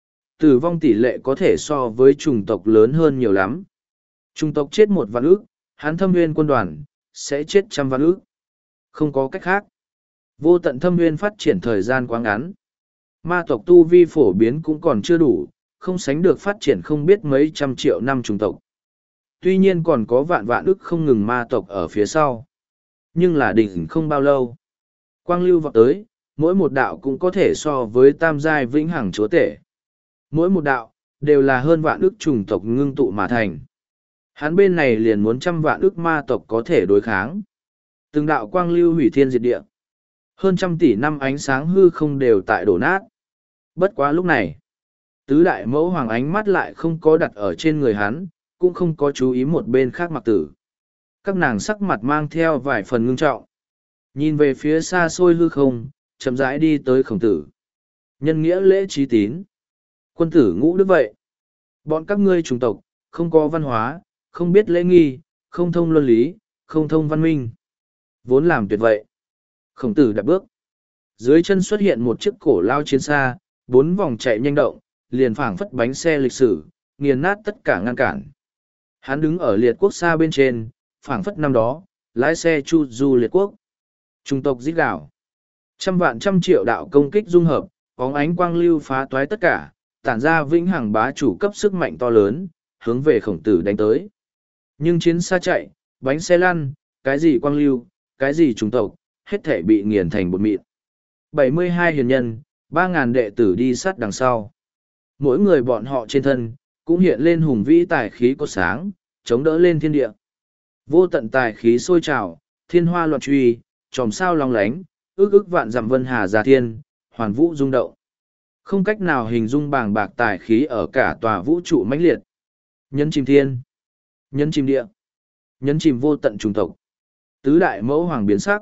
Tử vong tỷ lệ có thể so với trùng tộc lớn hơn nhiều lắm. Trùng tộc chết một vạn ức, hắn Thâm Nguyên quân đoàn sẽ chết trăm vạn ức. Không có cách khác. Vô tận Thâm Nguyên phát triển thời gian quá ngắn. Ma tộc tu vi phổ biến cũng còn chưa đủ, không sánh được phát triển không biết mấy trăm triệu năm trùng tộc. Tuy nhiên còn có vạn vạn ức không ngừng ma tộc ở phía sau. Nhưng là đỉnh không bao lâu. Quang lưu vọt tới, mỗi một đạo cũng có thể so với tam giai vĩnh hằng chúa tể. Mỗi một đạo, đều là hơn vạn ức trùng tộc ngưng tụ mà thành. Hắn bên này liền muốn trăm vạn ức ma tộc có thể đối kháng. Từng đạo quang lưu hủy thiên diệt địa. Hơn trăm tỷ năm ánh sáng hư không đều tại đổ nát. Bất quá lúc này, tứ đại mẫu hoàng ánh mắt lại không có đặt ở trên người hắn, cũng không có chú ý một bên khác mặc tử. Các nàng sắc mặt mang theo vài phần ngưng trọng. Nhìn về phía xa xôi hư không, chậm rãi đi tới Khổng Tử. Nhân nghĩa lễ trí tín. Quân tử ngũ đức vậy. Bọn các ngươi chủng tộc, không có văn hóa, không biết lễ nghi, không thông luân lý, không thông văn minh. Vốn làm tuyệt vậy. Khổng Tử đạp bước. Dưới chân xuất hiện một chiếc cổ lao chiến xa, bốn vòng chạy nhanh động, liền phảng phất bánh xe lịch sử, nghiền nát tất cả ngăn cản. Hắn đứng ở liệt quốc xa bên trên, phảng phất năm đó, lái xe chu du liệt quốc. Trung tộc giết gạo. Trăm vạn trăm triệu đạo công kích dung hợp, bóng ánh quang lưu phá toái tất cả, tản ra vĩnh hằng bá chủ cấp sức mạnh to lớn, hướng về Khổng Tử đánh tới. Nhưng chiến xa chạy, bánh xe lăn, cái gì quang lưu, cái gì trung tộc, hết thể bị nghiền thành bột mịn. bảy mươi hai hiền nhân, ba ngàn đệ tử đi sát đằng sau. Mỗi người bọn họ trên thân, cũng hiện lên hùng vĩ tài khí có sáng, chống đỡ lên thiên địa. Vô tận tài khí sôi trào, thiên hoa loạn truy, chòm sao long lánh, ước ước vạn dặm vân hà gia thiên, hoàn vũ rung động. Không cách nào hình dung bàng bạc tài khí ở cả tòa vũ trụ mãnh liệt. Nhấn chìm thiên, nhấn chìm địa, nhấn chìm vô tận trùng tộc. Tứ đại mẫu hoàng biến sắc.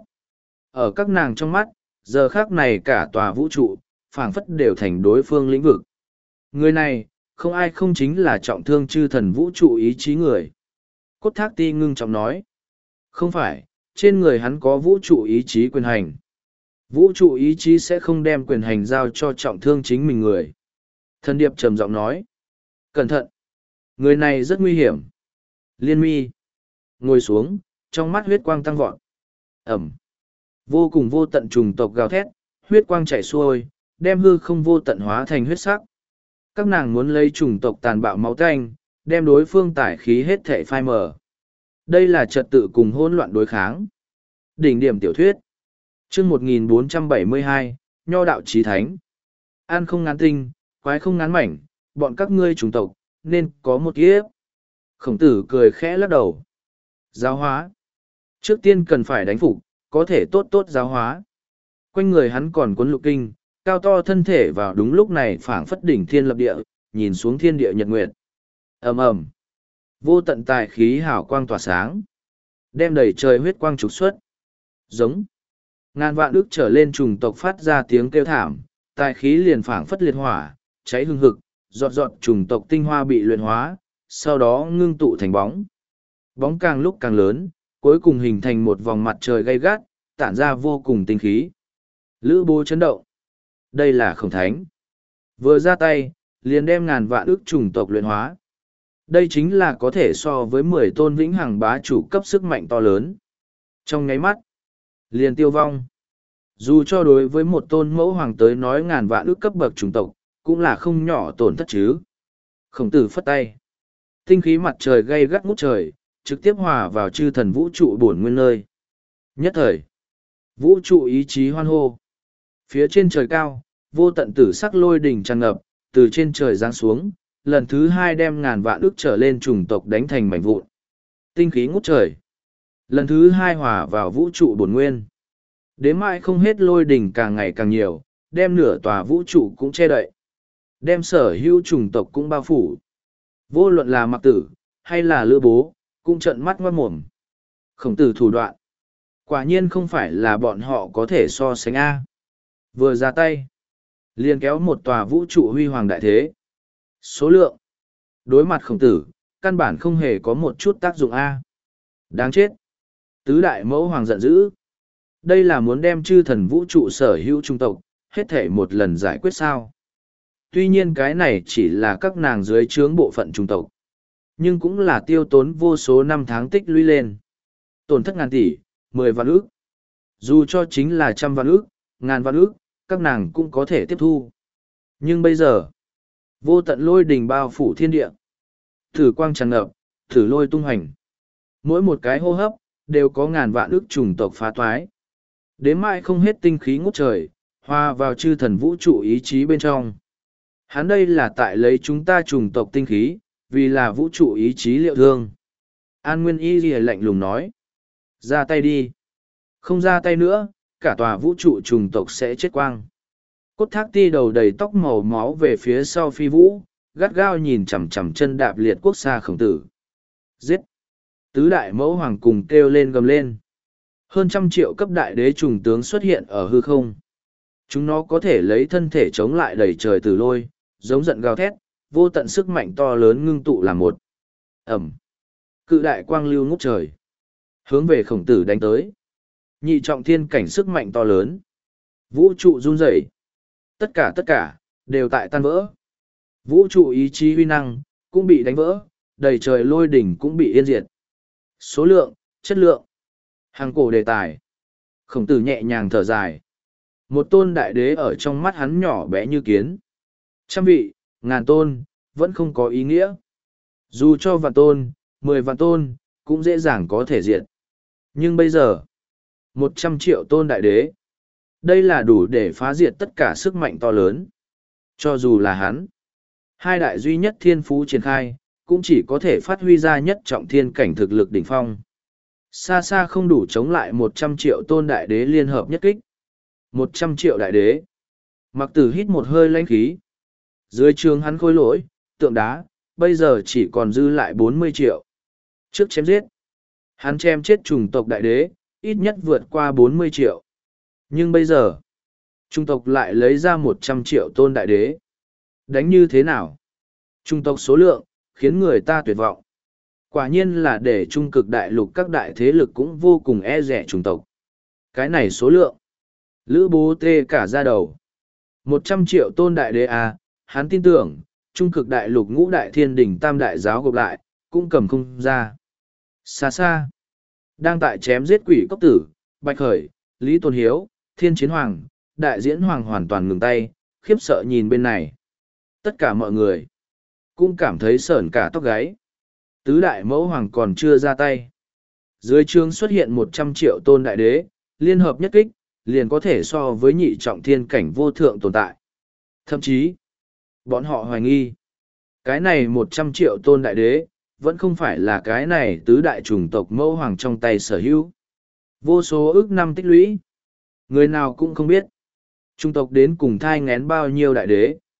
Ở các nàng trong mắt, giờ khác này cả tòa vũ trụ, phảng phất đều thành đối phương lĩnh vực. Người này, không ai không chính là trọng thương chư thần vũ trụ ý chí người. Cốt thác ti ngưng trọng nói. Không phải, trên người hắn có vũ trụ ý chí quyền hành. Vũ trụ ý chí sẽ không đem quyền hành giao cho trọng thương chính mình người. Thần điệp trầm giọng nói. Cẩn thận. Người này rất nguy hiểm. Liên mi. Ngồi xuống, trong mắt huyết quang tăng vọt. Ẩm. Vô cùng vô tận trùng tộc gào thét, huyết quang chảy xuôi, đem hư không vô tận hóa thành huyết sắc. Các nàng muốn lấy trùng tộc tàn bạo máu tanh, đem đối phương tải khí hết thể phai mờ. Đây là trật tự cùng hỗn loạn đối kháng. Đỉnh điểm tiểu thuyết. Chương một nghìn bốn trăm bảy mươi hai, Nho đạo chí thánh. Ăn không ngán tinh, quái không ngán mảnh, bọn các ngươi chủng tộc, nên có một kiếp. Khổng Tử cười khẽ lắc đầu. Giáo hóa. Trước tiên cần phải đánh phục, có thể tốt tốt giáo hóa. Quanh người hắn còn cuốn lục kinh, cao to thân thể vào đúng lúc này phảng phất đỉnh thiên lập địa, nhìn xuống thiên địa nhật nguyệt. Ầm ầm, vô tận tài khí hào quang tỏa sáng, đem đầy trời huyết quang trục xuất. Giống, ngàn vạn ức trở lên trùng tộc phát ra tiếng kêu thảm, tài khí liền phảng phất liệt hỏa, cháy hừng hực, giọt giọt trùng tộc tinh hoa bị luyện hóa, sau đó ngưng tụ thành bóng. Bóng càng lúc càng lớn, cuối cùng hình thành một vòng mặt trời gay gắt, tản ra vô cùng tinh khí. Lữ Bố chấn động. Đây là Khổng Thánh. Vừa ra tay, liền đem ngàn vạn ức trùng tộc luyện hóa. Đây chính là có thể so với mười tôn vĩnh hằng bá chủ cấp sức mạnh to lớn. Trong nháy mắt, liền tiêu vong. Dù cho đối với một tôn mẫu hoàng tới nói ngàn vạn ức cấp bậc chủng tộc, cũng là không nhỏ tổn thất chứ. Khổng Tử phất tay. Tinh khí mặt trời gay gắt ngút trời, trực tiếp hòa vào chư thần vũ trụ bổn nguyên nơi. Nhất thời, vũ trụ ý chí hoan hô. Phía trên trời cao, vô tận tử sắc lôi đỉnh tràn ngập, từ trên trời giáng xuống, lần thứ hai đem ngàn vạn ức trở lên chủng tộc đánh thành mảnh vụn. Tinh khí ngút trời. Lần thứ hai hòa vào vũ trụ bổn nguyên. Đến mãi không hết lôi đỉnh càng ngày càng nhiều, đem nửa tòa vũ trụ cũng che đậy. Đem sở hữu chủng tộc cũng bao phủ. Vô luận là Mặc Tử, hay là Lữ Bố, cũng trợn mắt ngoát mồm. Khổng Tử thủ đoạn. Quả nhiên không phải là bọn họ có thể so sánh A. Vừa ra tay, liền kéo một tòa vũ trụ huy hoàng đại thế. Số lượng. Đối mặt Khổng Tử, căn bản không hề có một chút tác dụng A. Đáng chết. Tứ đại mẫu hoàng giận dữ. Đây là muốn đem chư thần vũ trụ sở hữu trung tộc, hết thể một lần giải quyết sao. Tuy nhiên cái này chỉ là các nàng dưới trướng bộ phận trung tộc. Nhưng cũng là tiêu tốn vô số năm tháng tích lũy lên. Tổn thất ngàn tỷ, mười vạn ức. Dù cho chính là trăm vạn ức, ngàn vạn ức, các nàng cũng có thể tiếp thu. Nhưng bây giờ, vô tận lôi đình bao phủ thiên địa. Thử quang tràn ngập, thử lôi tung hành. Mỗi một cái hô hấp, đều có ngàn vạn ức chủng tộc phá toái. Đến mãi không hết tinh khí ngút trời, hòa vào chư thần vũ trụ ý chí bên trong. Hắn đây là tại lấy chúng ta chủng tộc tinh khí, vì là vũ trụ ý chí liệu thương. An Nguyên Y Ghi lạnh lùng nói. Ra tay đi. Không ra tay nữa, cả tòa vũ trụ chủng tộc sẽ chết quang. Cốt Thác Ti đầu đầy tóc màu máu về phía sau phi vũ, gắt gao nhìn chằm chằm chân đạp liệt quốc xa Khổng Tử. Giết! Tứ đại mẫu hoàng cùng kêu lên gầm lên. Hơn trăm triệu cấp đại đế trùng tướng xuất hiện ở hư không. Chúng nó có thể lấy thân thể chống lại đầy trời từ lôi, giống giận gào thét, vô tận sức mạnh to lớn ngưng tụ làm một. Ẩm! Cự đại quang lưu ngút trời. Hướng về Khổng Tử đánh tới. Nhị trọng thiên cảnh sức mạnh to lớn. Vũ trụ run rẩy. Tất cả tất cả, đều tại tan vỡ. Vũ trụ ý chí huy năng, cũng bị đánh vỡ, đầy trời lôi đỉnh cũng bị yên diệt. Số lượng, chất lượng. Hàng cổ đề tài. Khổng Tử nhẹ nhàng thở dài. Một tôn đại đế ở trong mắt hắn nhỏ bé như kiến. Trăm vị, ngàn tôn, vẫn không có ý nghĩa. Dù cho vạn tôn, mười vạn tôn, cũng dễ dàng có thể diệt. Nhưng bây giờ, một trăm triệu tôn đại đế. Đây là đủ để phá diệt tất cả sức mạnh to lớn. Cho dù là hắn, hai đại duy nhất thiên phú triển khai, cũng chỉ có thể phát huy ra nhất trọng thiên cảnh thực lực đỉnh phong. Xa xa không đủ chống lại một trăm triệu tôn đại đế liên hợp nhất kích. Một trăm triệu đại đế. Mặc Tử hít một hơi lãnh khí. Dưới trường hắn khôi lỗi, tượng đá, bây giờ chỉ còn dư lại bốn mươi triệu. Trước chém giết, hắn chém chết chủng tộc đại đế, ít nhất vượt qua bốn mươi triệu. Nhưng bây giờ, trung tộc lại lấy ra một trăm triệu tôn đại đế. Đánh như thế nào? Trung tộc số lượng, khiến người ta tuyệt vọng. Quả nhiên là để trung cực đại lục các đại thế lực cũng vô cùng e rẻ trung tộc. Cái này số lượng. Lữ Bố tê cả ra đầu. Một trăm triệu tôn đại đế à, hắn tin tưởng, trung cực đại lục ngũ đại thiên đỉnh tam đại giáo gộp lại, cũng cầm không ra. Xa xa. Đang tại chém giết quỷ cốc tử, Bạch Khởi, Lý Tôn Hiếu, Thiên Chiến Hoàng, đại diễn Hoàng hoàn toàn ngừng tay, khiếp sợ nhìn bên này. Tất cả mọi người cũng cảm thấy sởn cả tóc gáy. Tứ đại mẫu hoàng còn chưa ra tay. Dưới trướng xuất hiện một trăm triệu tôn đại đế, liên hợp nhất kích, liền có thể so với nhị trọng thiên cảnh vô thượng tồn tại. Thậm chí, bọn họ hoài nghi, cái này một trăm triệu tôn đại đế, vẫn không phải là cái này tứ đại chủng tộc mẫu hoàng trong tay sở hữu. Vô số ước năm tích lũy. Người nào cũng không biết. Trung tộc đến cùng thai ngén bao nhiêu đại đế.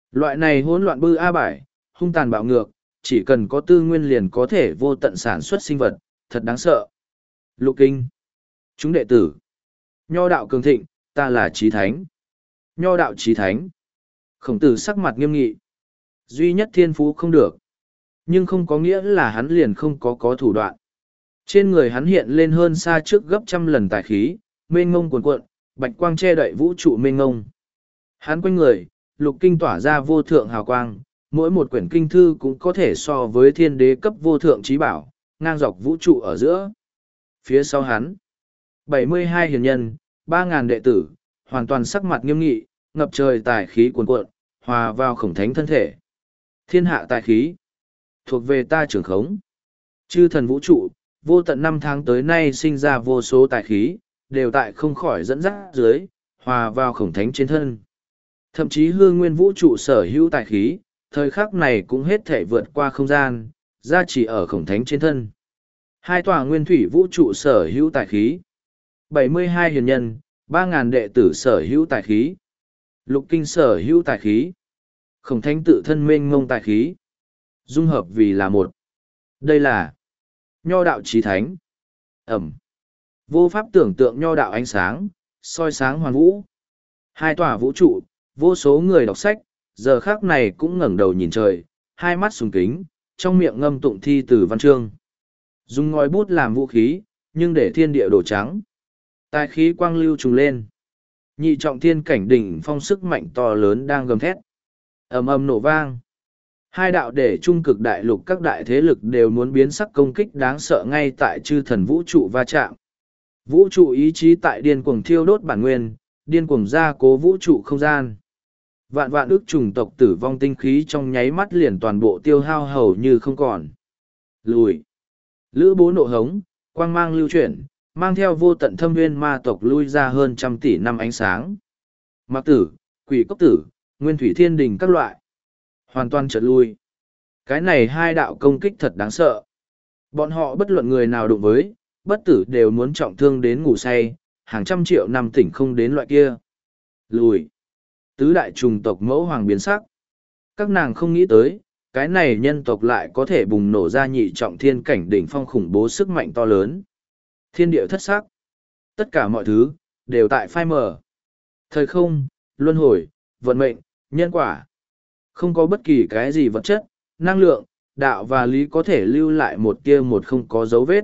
Loại này hỗn loạn bư a bải, hung tàn bạo ngược, chỉ cần có tư nguyên liền có thể vô tận sản xuất sinh vật, thật đáng sợ. Lục kinh. Chúng đệ tử. Nho đạo cường thịnh, ta là chí thánh. Nho đạo chí thánh. Khổng tử sắc mặt nghiêm nghị. Duy nhất thiên phú không được. Nhưng không có nghĩa là hắn liền không có có thủ đoạn. Trên người hắn hiện lên hơn xa trước gấp trăm lần tài khí, mênh ngông cuồn cuộn, bạch quang che đậy vũ trụ mênh ngông. Hắn quanh người, lục kinh tỏa ra vô thượng hào quang, mỗi một quyển kinh thư cũng có thể so với thiên đế cấp vô thượng trí bảo, ngang dọc vũ trụ ở giữa. Phía sau hắn, bảy mươi hai hiền nhân, ba ngàn đệ tử, hoàn toàn sắc mặt nghiêm nghị, ngập trời tài khí cuồn cuộn, hòa vào khổng thánh thân thể. Thiên hạ tài khí, thuộc về ta trưởng khống. Chư thần vũ trụ, vô tận năm tháng tới nay sinh ra vô số tài khí, đều tại không khỏi dẫn dắt dưới, hòa vào khổng thánh trên thân. Thậm chí hương nguyên vũ trụ sở hữu tài khí, thời khắc này cũng hết thể vượt qua không gian, ra chỉ ở khổng thánh trên thân. Hai tòa nguyên thủy vũ trụ sở hữu tài khí, bảy mươi hai hiền nhân, ba ngàn đệ tử sở hữu tài khí, lục kinh sở hữu tài khí, khổng thánh tự thân mênh ngông tài khí, dung hợp vì là một. Đây là nho đạo chí thánh. Ẩm. Vô pháp tưởng tượng nho đạo ánh sáng, soi sáng hoàn vũ. Hai tòa vũ trụ, vô số người đọc sách, giờ khác này cũng ngẩng đầu nhìn trời, hai mắt sùng kính, trong miệng ngâm tụng thi từ văn chương. Dùng ngòi bút làm vũ khí, nhưng để thiên địa đổ trắng. Tài khí quang lưu trùng lên. Nhị trọng thiên cảnh đỉnh phong sức mạnh to lớn đang gầm thét. Ầm ầm nổ vang. Hai đạo để trung cực đại lục các đại thế lực đều muốn biến sắc công kích đáng sợ ngay tại chư thần vũ trụ va chạm. Vũ trụ ý chí tại điên cuồng thiêu đốt bản nguyên, điên cuồng gia cố vũ trụ không gian. Vạn vạn ức chủng tộc tử vong tinh khí trong nháy mắt liền toàn bộ tiêu hao hầu như không còn. Lùi. Lữ bố nộ hống, quang mang lưu chuyển, mang theo vô tận thâm nguyên ma tộc lui ra hơn trăm tỷ năm ánh sáng. Mạc tử, quỷ cốc tử, nguyên thủy thiên đình các loại. Hoàn toàn trật lui. Cái này hai đạo công kích thật đáng sợ. Bọn họ bất luận người nào đụng với, bất tử đều muốn trọng thương đến ngủ say, hàng trăm triệu năm tỉnh không đến loại kia. Lùi. Tứ đại trùng tộc mẫu hoàng biến sắc. Các nàng không nghĩ tới, cái này nhân tộc lại có thể bùng nổ ra nhị trọng thiên cảnh đỉnh phong khủng bố sức mạnh to lớn. Thiên địa thất sắc. Tất cả mọi thứ, đều tại phai mờ. Thời không, luân hồi, vận mệnh, nhân quả. Không có bất kỳ cái gì vật chất, năng lượng, đạo và lý có thể lưu lại một tia một không có dấu vết.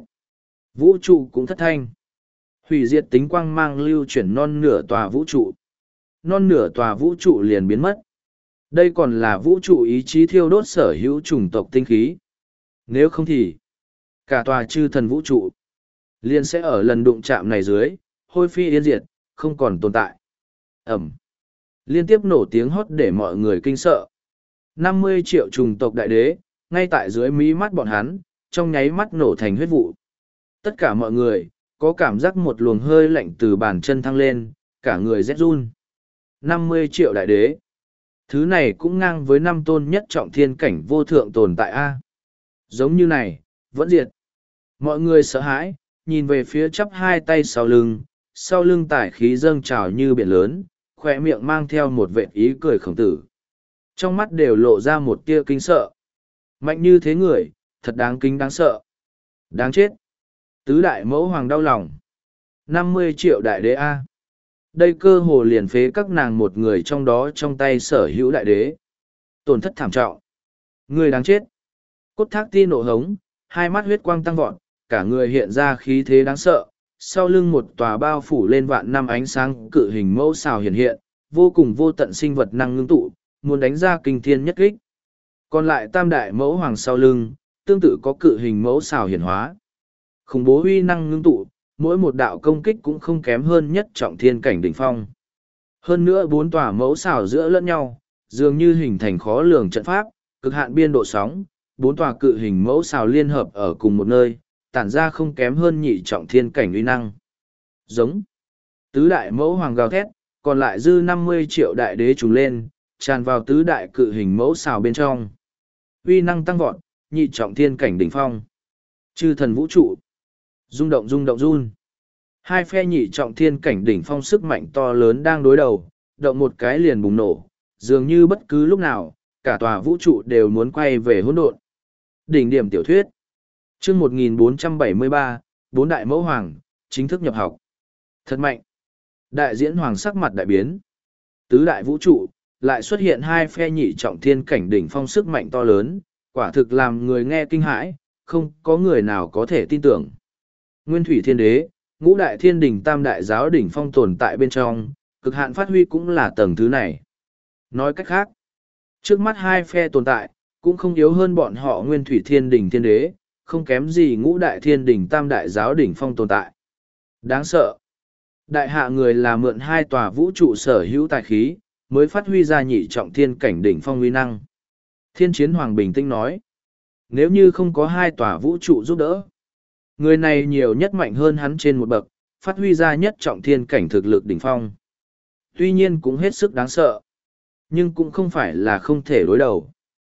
Vũ trụ cũng thất thanh. Hủy diệt tính quang mang lưu chuyển non nửa tòa vũ trụ. Non nửa tòa vũ trụ liền biến mất. Đây còn là vũ trụ ý chí thiêu đốt sở hữu chủng tộc tinh khí. Nếu không thì, cả tòa chư thần vũ trụ liền sẽ ở lần đụng chạm này dưới, hôi phi yên diệt, không còn tồn tại. Ẩm. Liên tiếp nổ tiếng hót để mọi người kinh sợ. năm mươi triệu chủng tộc đại đế, ngay tại dưới mí mắt bọn hắn, trong nháy mắt nổ thành huyết vụ. Tất cả mọi người, có cảm giác một luồng hơi lạnh từ bàn chân thăng lên, cả người rét run. năm mươi triệu đại đế. Thứ này cũng ngang với năm tôn nhất trọng thiên cảnh vô thượng tồn tại A. Giống như này, vẫn diệt. Mọi người sợ hãi, nhìn về phía chắp hai tay sau lưng, sau lưng tải khí dâng trào như biển lớn, khỏe miệng mang theo một vệt ý cười khổng tử. Trong mắt đều lộ ra một tia kinh sợ. Mạnh như thế người, thật đáng kính đáng sợ. Đáng chết. Tứ đại mẫu hoàng đau lòng. năm mươi triệu đại đế A. Đây cơ hồ liền phế các nàng một người trong đó trong tay sở hữu đại đế. Tổn thất thảm trọng. Người đáng chết. Cốt thác ti nộ hống, hai mắt huyết quang tăng vọt, cả người hiện ra khí thế đáng sợ. Sau lưng một tòa bao phủ lên vạn năm ánh sáng cự hình mẫu xào hiện hiện, vô cùng vô tận sinh vật năng ngưng tụ, muốn đánh ra kinh thiên nhất kích. Còn lại tam đại mẫu hoàng sau lưng, tương tự có cự hình mẫu xào hiển hóa. Khủng bố uy năng ngưng tụ, mỗi một đạo công kích cũng không kém hơn nhất trọng thiên cảnh đỉnh phong. Hơn nữa bốn tòa mẫu xào giữa lẫn nhau, dường như hình thành khó lường trận pháp, cực hạn biên độ sóng, bốn tòa cự hình mẫu xào liên hợp ở cùng một nơi, tản ra không kém hơn nhị trọng thiên cảnh uy năng. Giống. Tứ đại mẫu hoàng gào thét, còn lại dư năm mươi triệu đại đế trùng lên, tràn vào tứ đại cự hình mẫu xào bên trong. Uy năng tăng vọt, nhị trọng thiên cảnh đỉnh phong. Chư thần vũ trụ. Rung động rung động run. Hai phe nhị trọng thiên cảnh đỉnh phong sức mạnh to lớn đang đối đầu, động một cái liền bùng nổ, dường như bất cứ lúc nào, cả tòa vũ trụ đều muốn quay về hỗn độn. Đỉnh điểm tiểu thuyết. Chương một nghìn bốn trăm bảy mươi ba, bốn đại mẫu hoàng, chính thức nhập học. Thật mạnh. Đại diễn hoàng sắc mặt đại biến. Tứ đại vũ trụ, lại xuất hiện hai phe nhị trọng thiên cảnh đỉnh phong sức mạnh to lớn, quả thực làm người nghe kinh hãi, không có người nào có thể tin tưởng. Nguyên thủy thiên đế, ngũ đại thiên đỉnh tam đại giáo đỉnh phong tồn tại bên trong, cực hạn phát huy cũng là tầng thứ này. Nói cách khác, trước mắt hai phe tồn tại, cũng không yếu hơn bọn họ nguyên thủy thiên đỉnh thiên đế, không kém gì ngũ đại thiên đỉnh tam đại giáo đỉnh phong tồn tại. Đáng sợ. Đại hạ người là mượn hai tòa vũ trụ sở hữu tài khí, mới phát huy ra nhị trọng thiên cảnh đỉnh phong uy năng. Thiên chiến hoàng bình tĩnh nói, nếu như không có hai tòa vũ trụ giúp đỡ, người này nhiều nhất mạnh hơn hắn trên một bậc, phát huy ra nhất trọng thiên cảnh thực lực đỉnh phong. Tuy nhiên cũng hết sức đáng sợ, nhưng cũng không phải là không thể đối đầu.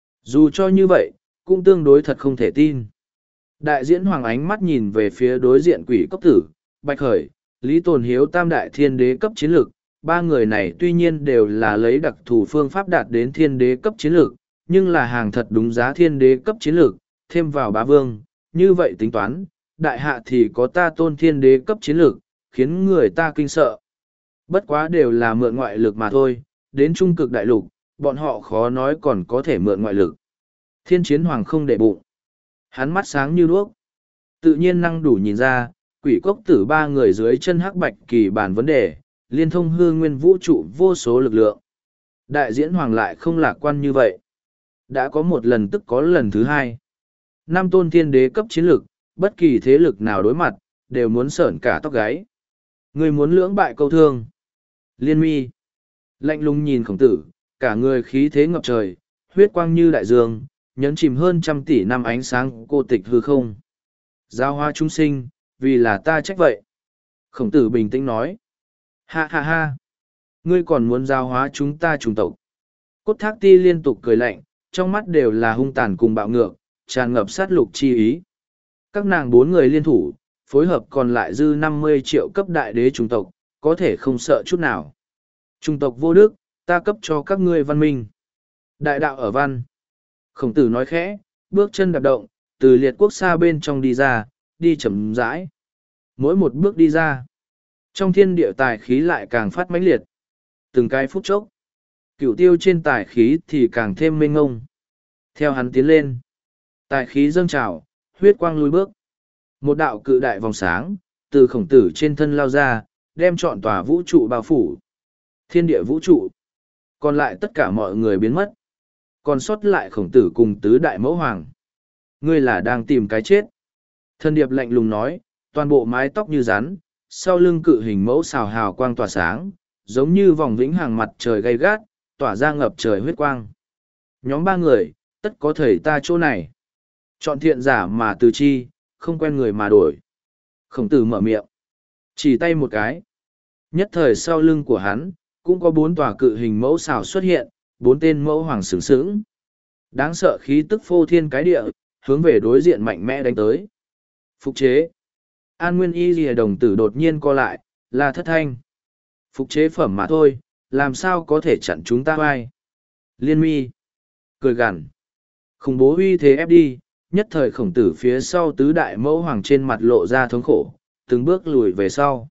Dù cho như vậy, cũng tương đối thật không thể tin. Đại diễn hoàng ánh mắt nhìn về phía đối diện quỷ cốc tử, Bạch Khởi, Lý Tồn Hiếu tam đại thiên đế cấp chiến lược. Ba người này tuy nhiên đều là lấy đặc thù phương pháp đạt đến thiên đế cấp chiến lược, nhưng là hàng thật đúng giá thiên đế cấp chiến lược, thêm vào bá vương, như vậy tính toán, đại hạ thì có ta tôn thiên đế cấp chiến lược, khiến người ta kinh sợ. Bất quá đều là mượn ngoại lực mà thôi, đến trung cực đại lục, bọn họ khó nói còn có thể mượn ngoại lực. Thiên chiến hoàng không để bụng. Hắn mắt sáng như đuốc. Tự nhiên năng đủ nhìn ra, quỷ cốc tử ba người dưới chân hắc bạch kỳ bàn vấn đề, liên thông hư nguyên vũ trụ vô số lực lượng. Đại diễn hoàng lại không lạc quan như vậy. Đã có một lần tức có lần thứ hai. Năm tôn thiên đế cấp chiến lực, bất kỳ thế lực nào đối mặt, đều muốn sởn cả tóc gáy. Người muốn lưỡng bại câu thương. Liên mi. Lạnh lùng nhìn khổng tử, cả người khí thế ngập trời, huyết quang như đại dương, nhấn chìm hơn trăm tỷ năm ánh sáng cô tịch hư không. Giao hoa chúng sinh, vì là ta trách vậy. Khổng tử bình tĩnh nói. Ha ha ha. Ngươi còn muốn giao hóa chúng ta chủng tộc. Cốt thác ti liên tục cười lạnh, trong mắt đều là hung tàn cùng bạo ngược, tràn ngập sát lục chi ý. Các nàng bốn người liên thủ, phối hợp còn lại dư năm mươi triệu cấp đại đế chủng tộc, có thể không sợ chút nào. Chủng tộc vô đức, ta cấp cho các ngươi văn minh. Đại đạo ở văn. Khổng tử nói khẽ, bước chân đạp động, từ liệt quốc xa bên trong đi ra, đi chậm rãi. Mỗi một bước đi ra, trong thiên địa tài khí lại càng phát mãnh liệt. Từng cái phút chốc, cửu tiêu trên tài khí thì càng thêm mênh ngông. Theo hắn tiến lên, tài khí dâng trào, huyết quang lùi bước. Một đạo cự đại vòng sáng, từ khổng tử trên thân lao ra, đem trọn tòa vũ trụ bao phủ. Thiên địa vũ trụ. Còn lại tất cả mọi người biến mất. Còn sót lại khổng tử cùng tứ đại mẫu hoàng. Ngươi là đang tìm cái chết. Thân điệp lạnh lùng nói, toàn bộ mái tóc như rắn, sau lưng cự hình mẫu xào hào quang tỏa sáng, giống như vòng vĩnh hàng mặt trời gay gắt, tỏa ra ngập trời huyết quang. Nhóm ba người, tất có thầy ta chỗ này. Chọn thiện giả mà từ chi, không quen người mà đổi. Khổng tử mở miệng, chỉ tay một cái. Nhất thời sau lưng của hắn, cũng có bốn tòa cự hình mẫu xào xuất hiện, bốn tên mẫu hoàng sướng sướng. Đáng sợ khí tức phô thiên cái địa, hướng về đối diện mạnh mẽ đánh tới. Phục chế. An Nguyên Y Lìa đồng tử đột nhiên co lại, là thất thanh. Phục chế phẩm mà thôi, làm sao có thể chặn chúng ta vai. Liên mi. Cười gằn. Khủng bố uy thế ép đi, nhất thời khổng tử phía sau tứ đại mẫu hoàng trên mặt lộ ra thống khổ, từng bước lùi về sau.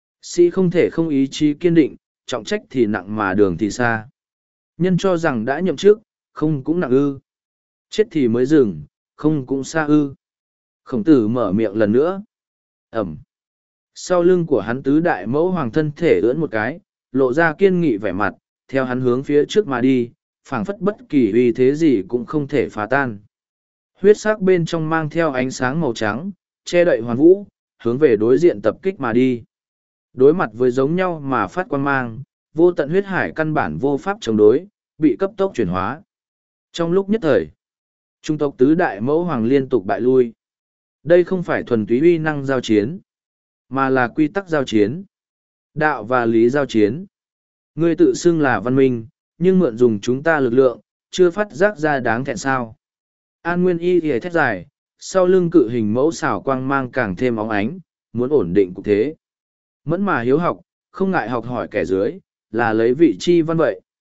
Sĩ không thể không ý chí kiên định, trọng trách thì nặng mà đường thì xa. Nhân cho rằng đã nhậm chức, không cũng nặng ư. Chết thì mới dừng, không cũng xa ư. Khổng tử mở miệng lần nữa. Ẩm. Sau lưng của hắn tứ đại mẫu hoàng thân thể ưỡn một cái, lộ ra kiên nghị vẻ mặt, theo hắn hướng phía trước mà đi, phảng phất bất kỳ uy thế gì cũng không thể phá tan. Huyết sắc bên trong mang theo ánh sáng màu trắng, che đậy hoàn vũ, hướng về đối diện tập kích mà đi. Đối mặt với giống nhau mà phát quan mang, vô tận huyết hải căn bản vô pháp chống đối, bị cấp tốc chuyển hóa. Trong lúc nhất thời, trung tộc tứ đại mẫu hoàng liên tục bại lui. Đây không phải thuần túy uy năng giao chiến, mà là quy tắc giao chiến, đạo và lý giao chiến. Ngươi tự xưng là văn minh, nhưng mượn dùng chúng ta lực lượng, chưa phát giác ra đáng thẹn sao. An Nguyên Y thì thét dài, sau lưng cự hình mẫu xảo quang mang càng thêm óng ánh, muốn ổn định cục thế. Mẫn mà hiếu học, không ngại học hỏi kẻ dưới, là lấy vị chi văn vậy.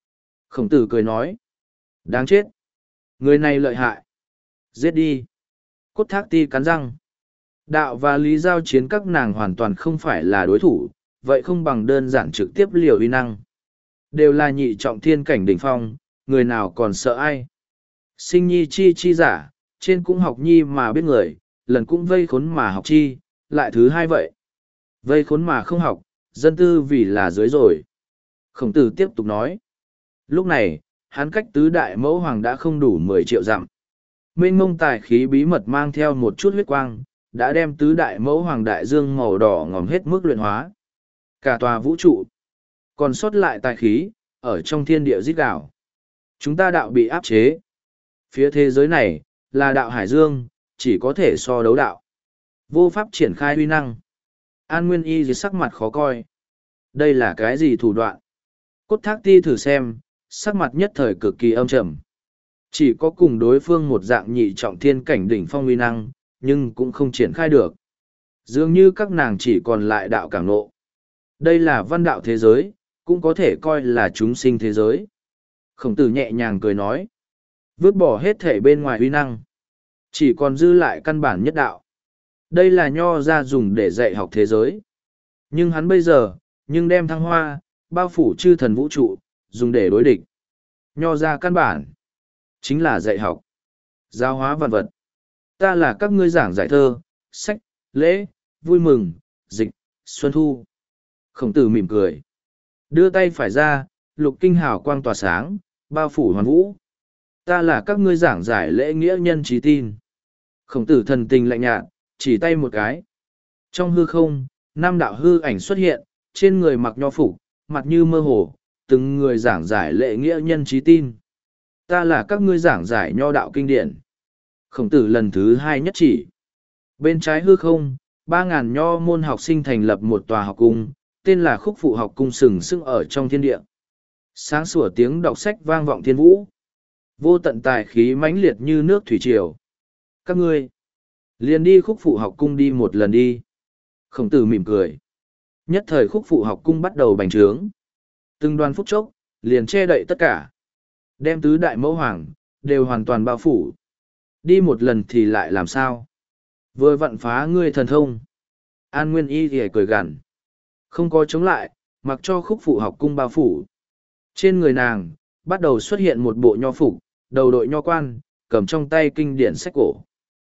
Khổng tử cười nói. Đáng chết. Người này lợi hại. Giết đi. Cốt thác ti cắn răng. Đạo và lý giao chiến các nàng hoàn toàn không phải là đối thủ, vậy không bằng đơn giản trực tiếp liều uy năng. Đều là nhị trọng thiên cảnh đỉnh phong, người nào còn sợ ai. Sinh nhi chi chi giả, trên cũng học nhi mà biết người, lần cũng vây khốn mà học chi, lại thứ hai vậy. Vây khốn mà không học, dân tư vì là dưới rồi. Khổng tử tiếp tục nói. Lúc này, hắn cách tứ đại mẫu hoàng đã không đủ mười triệu dặm. Mênh mông tài khí bí mật mang theo một chút huyết quang, đã đem tứ đại mẫu hoàng đại dương màu đỏ ngòm hết mức luyện hóa. Cả tòa vũ trụ, còn sót lại tài khí, ở trong thiên địa rít gào. Chúng ta đạo bị áp chế. Phía thế giới này, là đạo hải dương, chỉ có thể so đấu đạo. Vô pháp triển khai huy năng. An Nguyên Y dưới sắc mặt khó coi. Đây là cái gì thủ đoạn? Cốt thác ti thử xem, sắc mặt nhất thời cực kỳ âm trầm. Chỉ có cùng đối phương một dạng nhị trọng thiên cảnh đỉnh phong uy năng, nhưng cũng không triển khai được. Dường như các nàng chỉ còn lại đạo cảng nộ. Đây là văn đạo thế giới, cũng có thể coi là chúng sinh thế giới. Khổng tử nhẹ nhàng cười nói. Vứt bỏ hết thể bên ngoài uy năng. Chỉ còn dư lại căn bản nhất đạo. Đây là nho ra dùng để dạy học thế giới. Nhưng hắn bây giờ, nhưng đem thăng hoa, bao phủ chư thần vũ trụ, dùng để đối địch. Nho ra căn bản, chính là dạy học, giáo hóa vạn vật. Ta là các ngươi giảng giải thơ, sách, lễ, vui mừng, dịch, xuân thu. Khổng tử mỉm cười. Đưa tay phải ra, lục kinh hào quang tỏa sáng, bao phủ hoàn vũ. Ta là các ngươi giảng giải lễ nghĩa nhân trí tin. Khổng tử thần tình lạnh nhạt, chỉ tay một cái. Trong hư không, năm đạo hư ảnh xuất hiện, trên người mặc nho phục, mặt như mơ hồ, từng người giảng giải lễ nghĩa nhân trí tin. Ta là các ngươi giảng giải nho đạo kinh điển. Khổng tử lần thứ hai nhất chỉ. Bên trái hư không, ba ngàn nho môn học sinh thành lập một tòa học cung, tên là Khúc Phụ học cung sừng sững ở trong thiên địa. Sáng sủa tiếng đọc sách vang vọng thiên vũ. Vô tận tài khí mãnh liệt như nước thủy triều. Các ngươi, liền đi Khúc Phụ học cung đi một lần đi. Khổng tử mỉm cười. Nhất thời Khúc Phụ học cung bắt đầu bành trướng. Từng đoàn phút chốc, liền che đậy tất cả. Đem tứ đại mẫu hoàng, đều hoàn toàn bao phủ. Đi một lần thì lại làm sao? Vừa vặn phá ngươi thần thông. An Nguyên Y thì cười gằn. Không có chống lại, mặc cho Khúc Phụ học cung bao phủ. Trên người nàng, bắt đầu xuất hiện một bộ nho phục, đầu đội nho quan, cầm trong tay kinh điển sách cổ.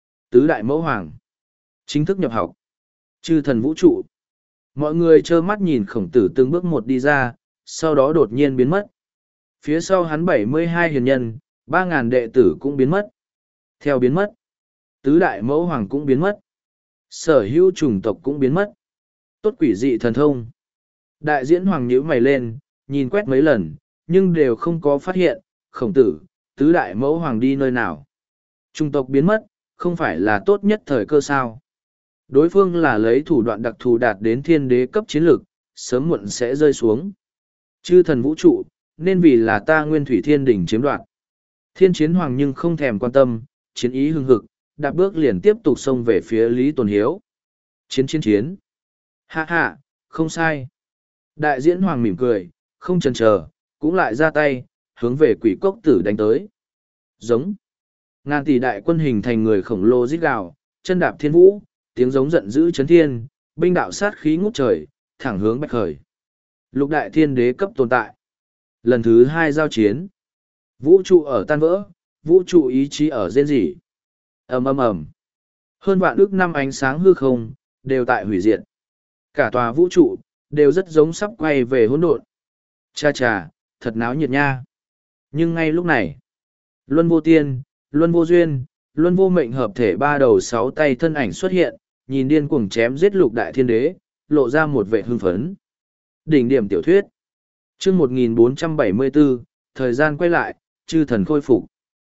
Tứ đại mẫu hoàng. Chính thức nhập học. Chư thần vũ trụ. Mọi người trơ mắt nhìn khổng tử từng bước một đi ra, sau đó đột nhiên biến mất. Phía sau hắn bảy mươi hai hiền nhân, ba ngàn đệ tử cũng biến mất. Theo biến mất, tứ đại mẫu hoàng cũng biến mất. Sở hữu chủng tộc cũng biến mất. Tốt quỷ dị thần thông. Đại diễn hoàng nhíu mày lên, nhìn quét mấy lần, nhưng đều không có phát hiện, khổng tử, tứ đại mẫu hoàng đi nơi nào. Chủng tộc biến mất, không phải là tốt nhất thời cơ sao. Đối phương là lấy thủ đoạn đặc thù đạt đến thiên đế cấp chiến lược, sớm muộn sẽ rơi xuống. Chư thần vũ trụ, nên vì là ta nguyên thủy thiên đỉnh chiếm đoạt. Thiên chiến hoàng nhưng không thèm quan tâm, chiến ý hưng hực, đạp bước liền tiếp tục xông về phía Lý Tồn Hiếu. Chiến chiến chiến. Hạ hạ, không sai. Đại diễn hoàng mỉm cười, không chần chờ, cũng lại ra tay, hướng về quỷ cốc tử đánh tới. Giống. Ngàn tỷ đại quân hình thành người khổng lồ rít gào, chân đạp thiên vũ, tiếng giống giận dữ chấn thiên, binh đạo sát khí ngút trời, thẳng hướng bạch khởi. Lục đại thiên đế cấp tồn tại. Lần thứ hai giao chiến. Vũ trụ ở tan vỡ, vũ trụ ý chí ở rên rỉ. Ầm ầm ầm. Hơn vạn ước năm ánh sáng hư không, đều tại hủy diệt. Cả tòa vũ trụ, đều rất giống sắp quay về hỗn độn. Cha cha, thật náo nhiệt nha. Nhưng ngay lúc này, Luân Vô Tiên, Luân Vô Duyên, Luân Vô Mệnh hợp thể ba đầu sáu tay thân ảnh xuất hiện, nhìn điên cuồng chém giết lục đại thiên đế, lộ ra một vẻ hưng phấn. Đỉnh điểm tiểu thuyết. Chương một nghìn bốn trăm bảy mươi bốn, thời gian quay lại, chư thần khôi phục.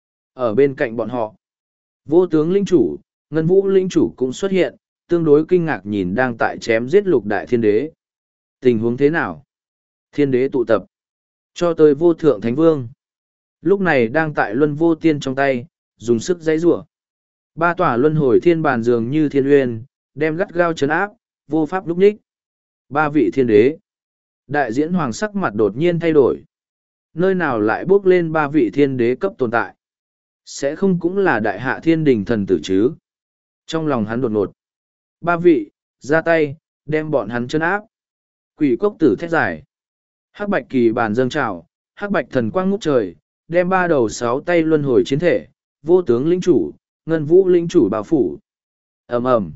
Ở bên cạnh bọn họ, Vô tướng linh chủ, Ngân Vũ linh chủ cũng xuất hiện, tương đối kinh ngạc nhìn đang tại chém giết lục đại thiên đế. Tình huống thế nào? Thiên đế tụ tập, cho tới vô thượng thánh vương. Lúc này đang tại luân vô tiên trong tay, dùng sức giãy giụa. Ba tòa luân hồi thiên bàn dường như thiên uyên, đem gắt gao chấn áp, vô pháp lúc nhích. Ba vị thiên đế. Đại diễn hoàng sắc mặt đột nhiên thay đổi. nơi nào lại bước lên ba vị thiên đế cấp tồn tại? Sẽ không cũng là đại hạ thiên đình thần tử chứ? Trong lòng hắn đột ngột. Ba vị, ra tay, đem bọn hắn chân áp. Quỷ cốc tử thét dài. Hắc bạch kỳ bàn dâng trào, hắc bạch thần quang ngút trời, đem ba đầu sáu tay luân hồi chiến thể, vô tướng lĩnh chủ, ngân vũ lĩnh chủ bao phủ. ầm ầm,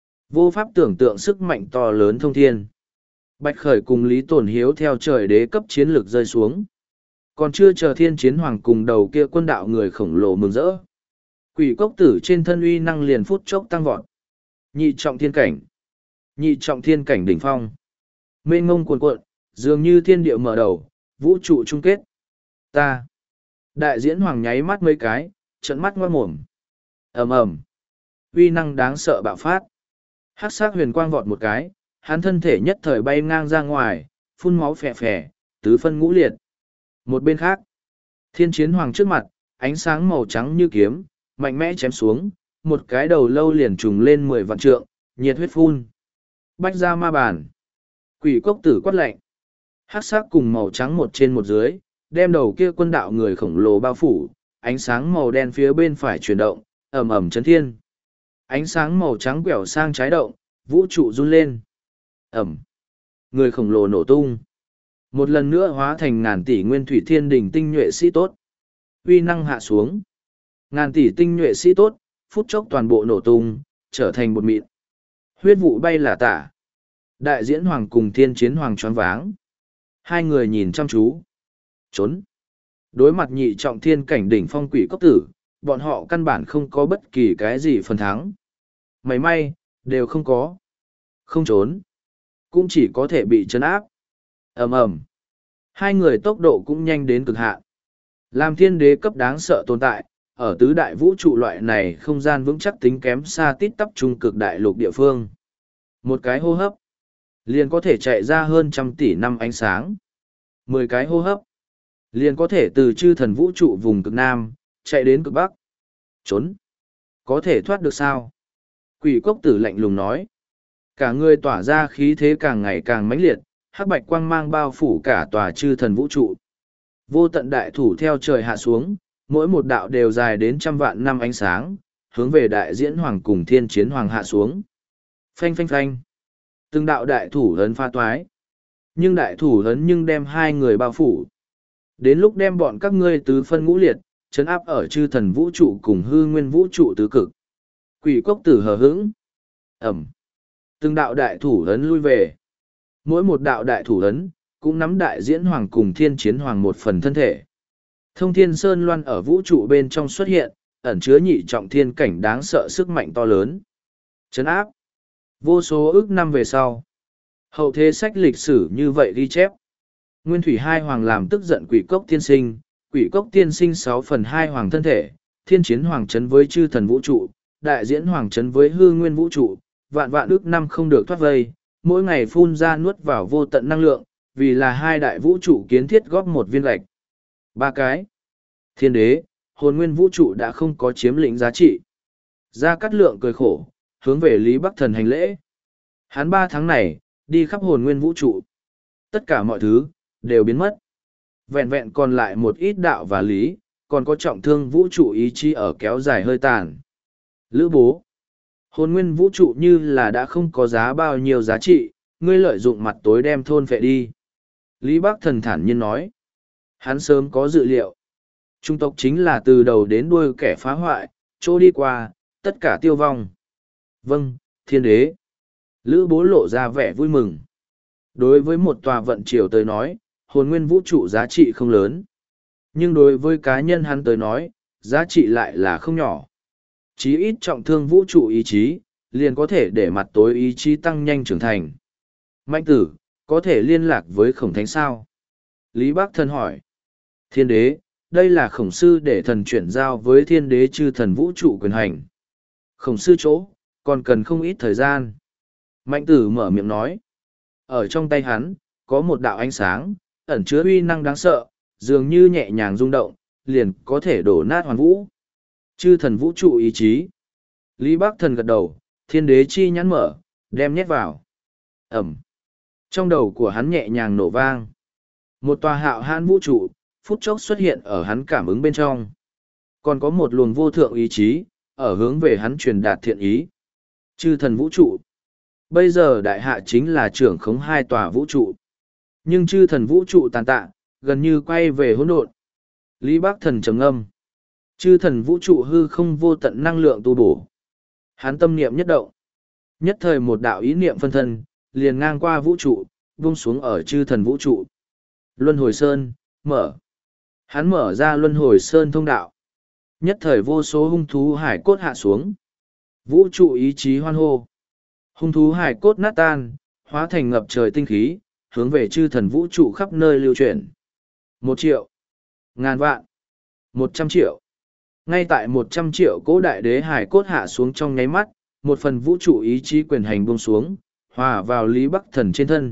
vô pháp tưởng tượng sức mạnh to lớn thông thiên. Bạch khởi cùng Lý Tổn Hiếu theo trời đế cấp chiến lược rơi xuống. Còn chưa chờ thiên chiến hoàng cùng đầu kia quân đạo người khổng lồ mừng rỡ. Quỷ cốc tử trên thân uy năng liền phút chốc tăng vọt. Nhị trọng thiên cảnh. Nhị trọng thiên cảnh đỉnh phong. Mênh ngông cuồn cuộn, dường như thiên địa mở đầu, vũ trụ chung kết. Ta. Đại diễn hoàng nháy mắt mấy cái, trận mắt ngoa mồm. ầm ầm, uy năng đáng sợ bạo phát. Hắc sắc huyền quang vọt một cái, hắn thân thể nhất thời bay ngang ra ngoài, phun máu phè phè, tứ phân ngũ liệt. Một bên khác, thiên chiến hoàng trước mặt, ánh sáng màu trắng như kiếm, mạnh mẽ chém xuống, một cái đầu lâu liền trùng lên mười vạn trượng, nhiệt huyết phun. Bách ra ma bản. Quỷ cốc tử quát lạnh. Hắc sắc cùng màu trắng một trên một dưới, đem đầu kia quân đạo người khổng lồ bao phủ, ánh sáng màu đen phía bên phải chuyển động, ầm ầm chấn thiên. Ánh sáng màu trắng quẹo sang trái động, vũ trụ run lên. Ẩm. Người khổng lồ nổ tung. Một lần nữa hóa thành ngàn tỷ nguyên thủy thiên đỉnh tinh nhuệ sĩ tốt. Uy năng hạ xuống. Ngàn tỷ tinh nhuệ sĩ tốt, phút chốc toàn bộ nổ tung, trở thành bột mịn. Huyết vụ bay là tả. Đại diễn hoàng cùng thiên chiến hoàng choáng váng. Hai người nhìn chăm chú. Trốn. Đối mặt nhị trọng thiên cảnh đỉnh phong quỷ cốc tử, bọn họ căn bản không có bất kỳ cái gì phần thắng. May may, đều không có. Không trốn. Cũng chỉ có thể bị trấn áp. ầm ầm, hai người tốc độ cũng nhanh đến cực hạn. Làm thiên đế cấp đáng sợ tồn tại, ở tứ đại vũ trụ loại này không gian vững chắc tính kém xa tít tắp trung cực đại lục địa phương. Một cái hô hấp, liền có thể chạy ra hơn trăm tỷ năm ánh sáng. Mười cái hô hấp, liền có thể từ chư thần vũ trụ vùng cực Nam, chạy đến cực Bắc. Trốn. Có thể thoát được sao? Quỷ cốc tử lạnh lùng nói. Cả người tỏa ra khí thế càng ngày càng mãnh liệt, hắc bạch quang mang bao phủ cả tòa chư thần vũ trụ. Vô tận đại thủ theo trời hạ xuống, mỗi một đạo đều dài đến trăm vạn năm ánh sáng, hướng về đại diễn hoàng cùng thiên chiến hoàng hạ xuống. Phanh phanh phanh. Từng đạo đại thủ lớn pha toái. Nhưng đại thủ lớn nhưng đem hai người bao phủ. Đến lúc đem bọn các ngươi tứ phân ngũ liệt, trấn áp ở chư thần vũ trụ cùng hư nguyên vũ trụ tứ cực. Quỷ cốc tử hờ hững. Ẩm. Từng đạo đại thủ ấn lui về. Mỗi một đạo đại thủ ấn, cũng nắm đại diễn hoàng cùng thiên chiến hoàng một phần thân thể. Thông thiên sơn loan ở vũ trụ bên trong xuất hiện, ẩn chứa nhị trọng thiên cảnh đáng sợ sức mạnh to lớn. Trấn áp. Vô số ước năm về sau. Hậu thế sách lịch sử như vậy ghi chép. Nguyên thủy hai hoàng làm tức giận quỷ cốc tiên sinh, quỷ cốc tiên sinh sáu phần hai hoàng thân thể, thiên chiến hoàng chấn với chư thần vũ trụ, đại diễn hoàng chấn với hư nguyên vũ trụ, vạn vạn ước năm không được thoát vây, mỗi ngày phun ra nuốt vào vô tận năng lượng, vì là hai đại vũ trụ kiến thiết góp một viên gạch. Ba cái. Thiên đế, hồn nguyên vũ trụ đã không có chiếm lĩnh giá trị. Gia Cát Lượng cười khổ, hướng về Lý Bắc Thần hành lễ. Hắn ba tháng này, đi khắp hồn nguyên vũ trụ. Tất cả mọi thứ, đều biến mất. Vẹn vẹn còn lại một ít đạo và lý, còn có trọng thương vũ trụ ý chí ở kéo dài hơi tàn. Lữ bố. Hồn nguyên vũ trụ như là đã không có giá bao nhiêu giá trị, ngươi lợi dụng mặt tối đem thôn phệ đi. Lý Bắc Thần thản nhiên nói. Hắn sớm có dự liệu. Trung tộc chính là từ đầu đến đuôi kẻ phá hoại, chỗ đi qua, tất cả tiêu vong. Vâng, thiên đế. Lữ bố lộ ra vẻ vui mừng. Đối với một tòa vận triều tới nói, hồn nguyên vũ trụ giá trị không lớn. Nhưng đối với cá nhân hắn tới nói, giá trị lại là không nhỏ. Chí ít trọng thương vũ trụ ý chí, liền có thể để mặt tối ý chí tăng nhanh trưởng thành. Mạnh tử, có thể liên lạc với khổng thánh sao? Lý Bác Thần hỏi. Thiên đế, đây là khổng sư để thần chuyển giao với thiên đế chư thần vũ trụ quyền hành. Khổng sư chỗ, còn cần không ít thời gian. Mạnh tử mở miệng nói. Ở trong tay hắn, có một đạo ánh sáng, ẩn chứa uy năng đáng sợ, dường như nhẹ nhàng rung động, liền có thể đổ nát hoàn vũ. Chư thần vũ trụ ý chí. Lý Bác Thần gật đầu, thiên đế chi nhãn mở, đem nhét vào. Ẩm. Trong đầu của hắn nhẹ nhàng nổ vang. Một tòa hạo hãn vũ trụ, phút chốc xuất hiện ở hắn cảm ứng bên trong. Còn có một luồng vô thượng ý chí, ở hướng về hắn truyền đạt thiện ý. Chư thần vũ trụ. Bây giờ đại hạ chính là trưởng khống hai tòa vũ trụ. Nhưng chư thần vũ trụ tàn tạ, gần như quay về hỗn độn. Lý Bác Thần trầm ngâm. Chư thần vũ trụ hư không vô tận năng lượng tu bổ. Hắn tâm niệm nhất động. Nhất thời một đạo ý niệm phân thân, liền ngang qua vũ trụ, vung xuống ở chư thần vũ trụ. Luân hồi sơn, mở. Hắn mở ra luân hồi sơn thông đạo. Nhất thời vô số hung thú hải cốt hạ xuống. Vũ trụ ý chí hoan hô. Hung thú hải cốt nát tan, hóa thành ngập trời tinh khí, hướng về chư thần vũ trụ khắp nơi lưu chuyển. Một triệu. Ngàn vạn. Một trăm triệu. Ngay tại một trăm triệu cỗ đại đế hải cốt hạ xuống trong nháy mắt, một phần vũ trụ ý chí quyền hành buông xuống, hòa vào Lý Bắc Thần trên thân.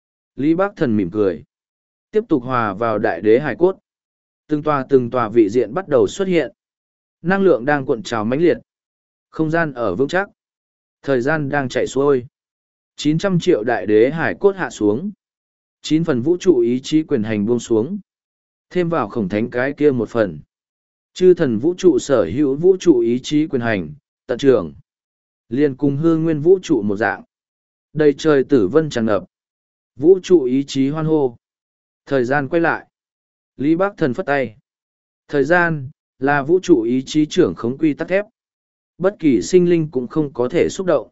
Lý Bắc Thần mỉm cười. Tiếp tục hòa vào đại đế hải cốt. Từng tòa từng tòa vị diện bắt đầu xuất hiện. Năng lượng đang cuộn trào mãnh liệt. Không gian ở vững chắc. Thời gian đang chạy xuôi. chín trăm triệu đại đế hải cốt hạ xuống. chín phần vũ trụ ý chí quyền hành buông xuống. Thêm vào khổng thánh cái kia một phần. Chư thần vũ trụ sở hữu vũ trụ ý chí quyền hành, tận trường. Liên cùng hương nguyên vũ trụ một dạng. Đầy trời tử vân tràn ngập. Vũ trụ ý chí hoan hô. Thời gian quay lại. Lý Bác Thần phất tay. Thời gian, là vũ trụ ý chí trưởng khống quy tắc thép. Bất kỳ sinh linh cũng không có thể xúc động.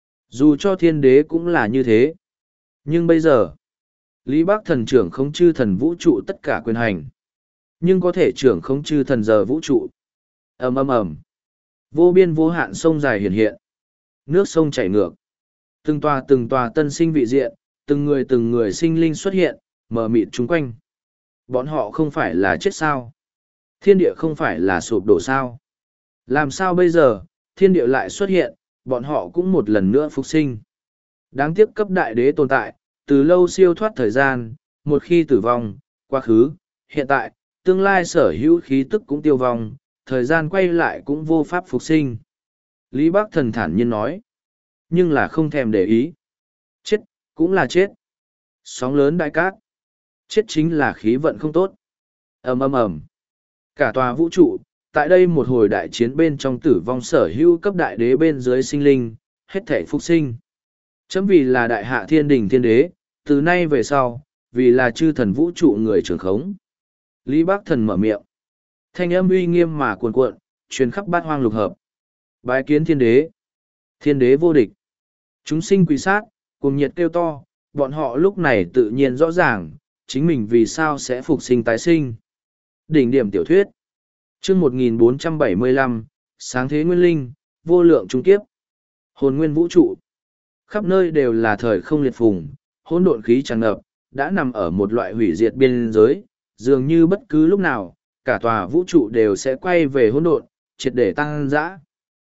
Dù cho thiên đế cũng là như thế. Nhưng bây giờ, Lý Bác Thần trưởng khống chư thần vũ trụ tất cả quyền hành. Nhưng có thể trưởng khống chư thần giờ vũ trụ. Ầm ầm ầm. Vô biên vô hạn sông dài hiện hiện. Nước sông chảy ngược. Từng tòa từng tòa tân sinh vị diện, từng người từng người sinh linh xuất hiện, mờ mịt chung quanh. Bọn họ không phải là chết sao? Thiên địa không phải là sụp đổ sao? Làm sao bây giờ, thiên địa lại xuất hiện, bọn họ cũng một lần nữa phục sinh. Đáng tiếc cấp đại đế tồn tại, từ lâu siêu thoát thời gian, một khi tử vong, quá khứ, hiện tại, tương lai sở hữu khí tức cũng tiêu vong, thời gian quay lại cũng vô pháp phục sinh. Lý Bác Thần thản nhiên nói, nhưng là không thèm để ý. Chết, cũng là chết. Sóng lớn đại cát. Chết chính là khí vận không tốt. Ầm ầm ầm. Cả tòa vũ trụ, tại đây một hồi đại chiến bên trong tử vong sở hữu cấp đại đế bên dưới sinh linh, hết thể phục sinh. Chấm vì là đại hạ thiên đình thiên đế, từ nay về sau, vì là chư thần vũ trụ người trưởng khống. Lý Bác Thần mở miệng. Thanh âm uy nghiêm mà cuồn cuộn, truyền khắp bát hoang lục hợp. Bái kiến thiên đế. Thiên đế vô địch. Chúng sinh quỳ sát, cùng nhiệt kêu to, bọn họ lúc này tự nhiên rõ ràng, chính mình vì sao sẽ phục sinh tái sinh. Đỉnh điểm tiểu thuyết. Chương một nghìn bốn trăm bảy mươi lăm, sáng thế nguyên linh, vô lượng trung kiếp. Hồn nguyên vũ trụ. Khắp nơi đều là thời không liệt phùng, hỗn độn khí tràn ngập, đã nằm ở một loại hủy diệt biên giới, dường như bất cứ lúc nào, cả tòa vũ trụ đều sẽ quay về hỗn độn, triệt để tăng dã.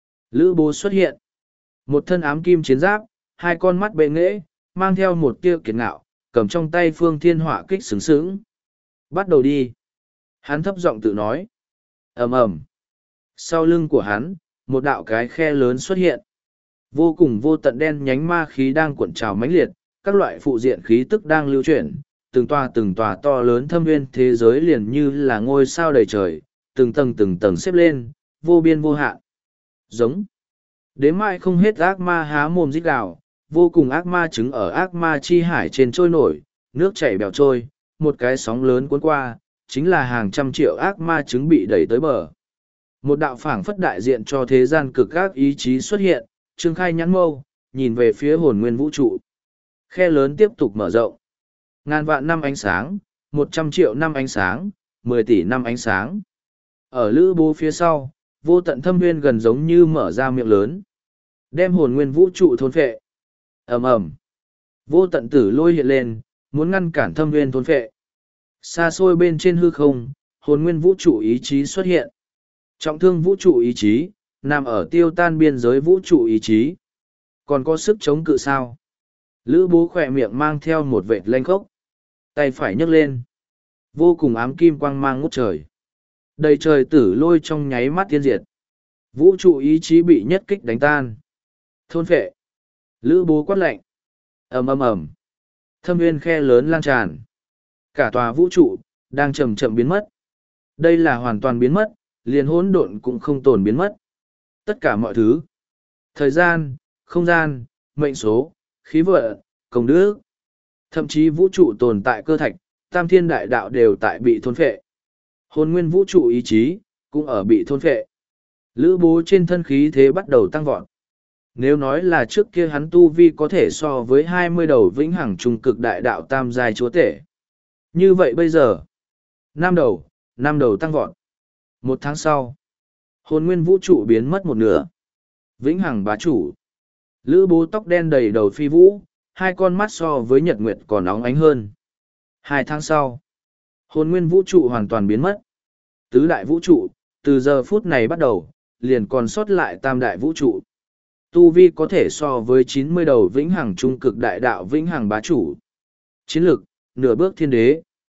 Lữ Bố xuất hiện. Một thân ám kim chiến giáp, hai con mắt bệ nghễ, mang theo một tia kiệt ngạo, cầm trong tay phương thiên hỏa kích sướng sướng. Bắt đầu đi. Hắn thấp giọng tự nói. Ầm ầm. Sau lưng của hắn, một đạo cái khe lớn xuất hiện. Vô cùng vô tận đen nhánh ma khí đang cuộn trào mãnh liệt, các loại phụ diện khí tức đang lưu chuyển, từng tòa từng tòa to lớn thâm nguyên thế giới liền như là ngôi sao đầy trời, từng tầng từng tầng xếp lên, vô biên vô hạn. Giống. Đến mai không hết ác ma há mồm rít gào, vô cùng ác ma trứng ở ác ma chi hải trên trôi nổi, nước chảy bèo trôi, một cái sóng lớn cuốn qua, chính là hàng trăm triệu ác ma trứng bị đẩy tới bờ. Một đạo phảng phất đại diện cho thế gian cực ác ý chí xuất hiện, trương khai nhãn mâu, nhìn về phía hồn nguyên vũ trụ. Khe lớn tiếp tục mở rộng. Ngàn vạn năm ánh sáng, một trăm triệu năm ánh sáng, mười tỷ năm ánh sáng. Ở Lữ Bố phía sau, vô tận thâm nguyên gần giống như mở ra miệng lớn. Đem hồn nguyên vũ trụ thôn phệ. Ầm ầm. Vô tận tử lôi hiện lên, muốn ngăn cản thâm nguyên thôn phệ. Xa xôi bên trên hư không, hồn nguyên vũ trụ ý chí xuất hiện. Trọng thương vũ trụ ý chí, nằm ở tiêu tan biên giới vũ trụ ý chí. Còn có sức chống cự sao? Lữ Bố khỏe miệng mang theo một vệt lanh khốc. Tay phải nhấc lên. Vô cùng ám kim quang mang ngút trời. Đầy trời tử lôi trong nháy mắt tiên diệt. Vũ trụ ý chí bị nhất kích đánh tan. Thôn phệ. Lữ Bố quát lạnh. Ầm ầm ầm. Thâm nguyên khe lớn lan tràn. Cả tòa vũ trụ, đang chậm chậm biến mất. Đây là hoàn toàn biến mất, liền hỗn độn cũng không tồn biến mất. Tất cả mọi thứ. Thời gian, không gian, mệnh số, khí vận, công đức. Thậm chí vũ trụ tồn tại cơ thạch, tam thiên đại đạo đều tại bị thôn phệ. Hồn nguyên vũ trụ ý chí, cũng ở bị thôn phệ. Lữ bố trên thân khí thế bắt đầu tăng vọt. Nếu nói là trước kia hắn tu vi có thể so với hai mươi đầu vĩnh hằng trung cực đại đạo tam giai chúa tể. Như vậy bây giờ, năm đầu, năm đầu tăng vọt. Một tháng sau, hồn nguyên vũ trụ biến mất một nửa. Vĩnh hằng bá chủ. Lữ bố tóc đen đầy đầu phi vũ, hai con mắt so với nhật nguyệt còn óng ánh hơn. Hai tháng sau, hồn nguyên vũ trụ hoàn toàn biến mất. Tứ đại vũ trụ, từ giờ phút này bắt đầu, liền còn sót lại tam đại vũ trụ. Tu vi có thể so với chín mươi đầu vĩnh hằng trung cực đại đạo vĩnh hằng bá chủ. Chiến lực, nửa bước thiên đế.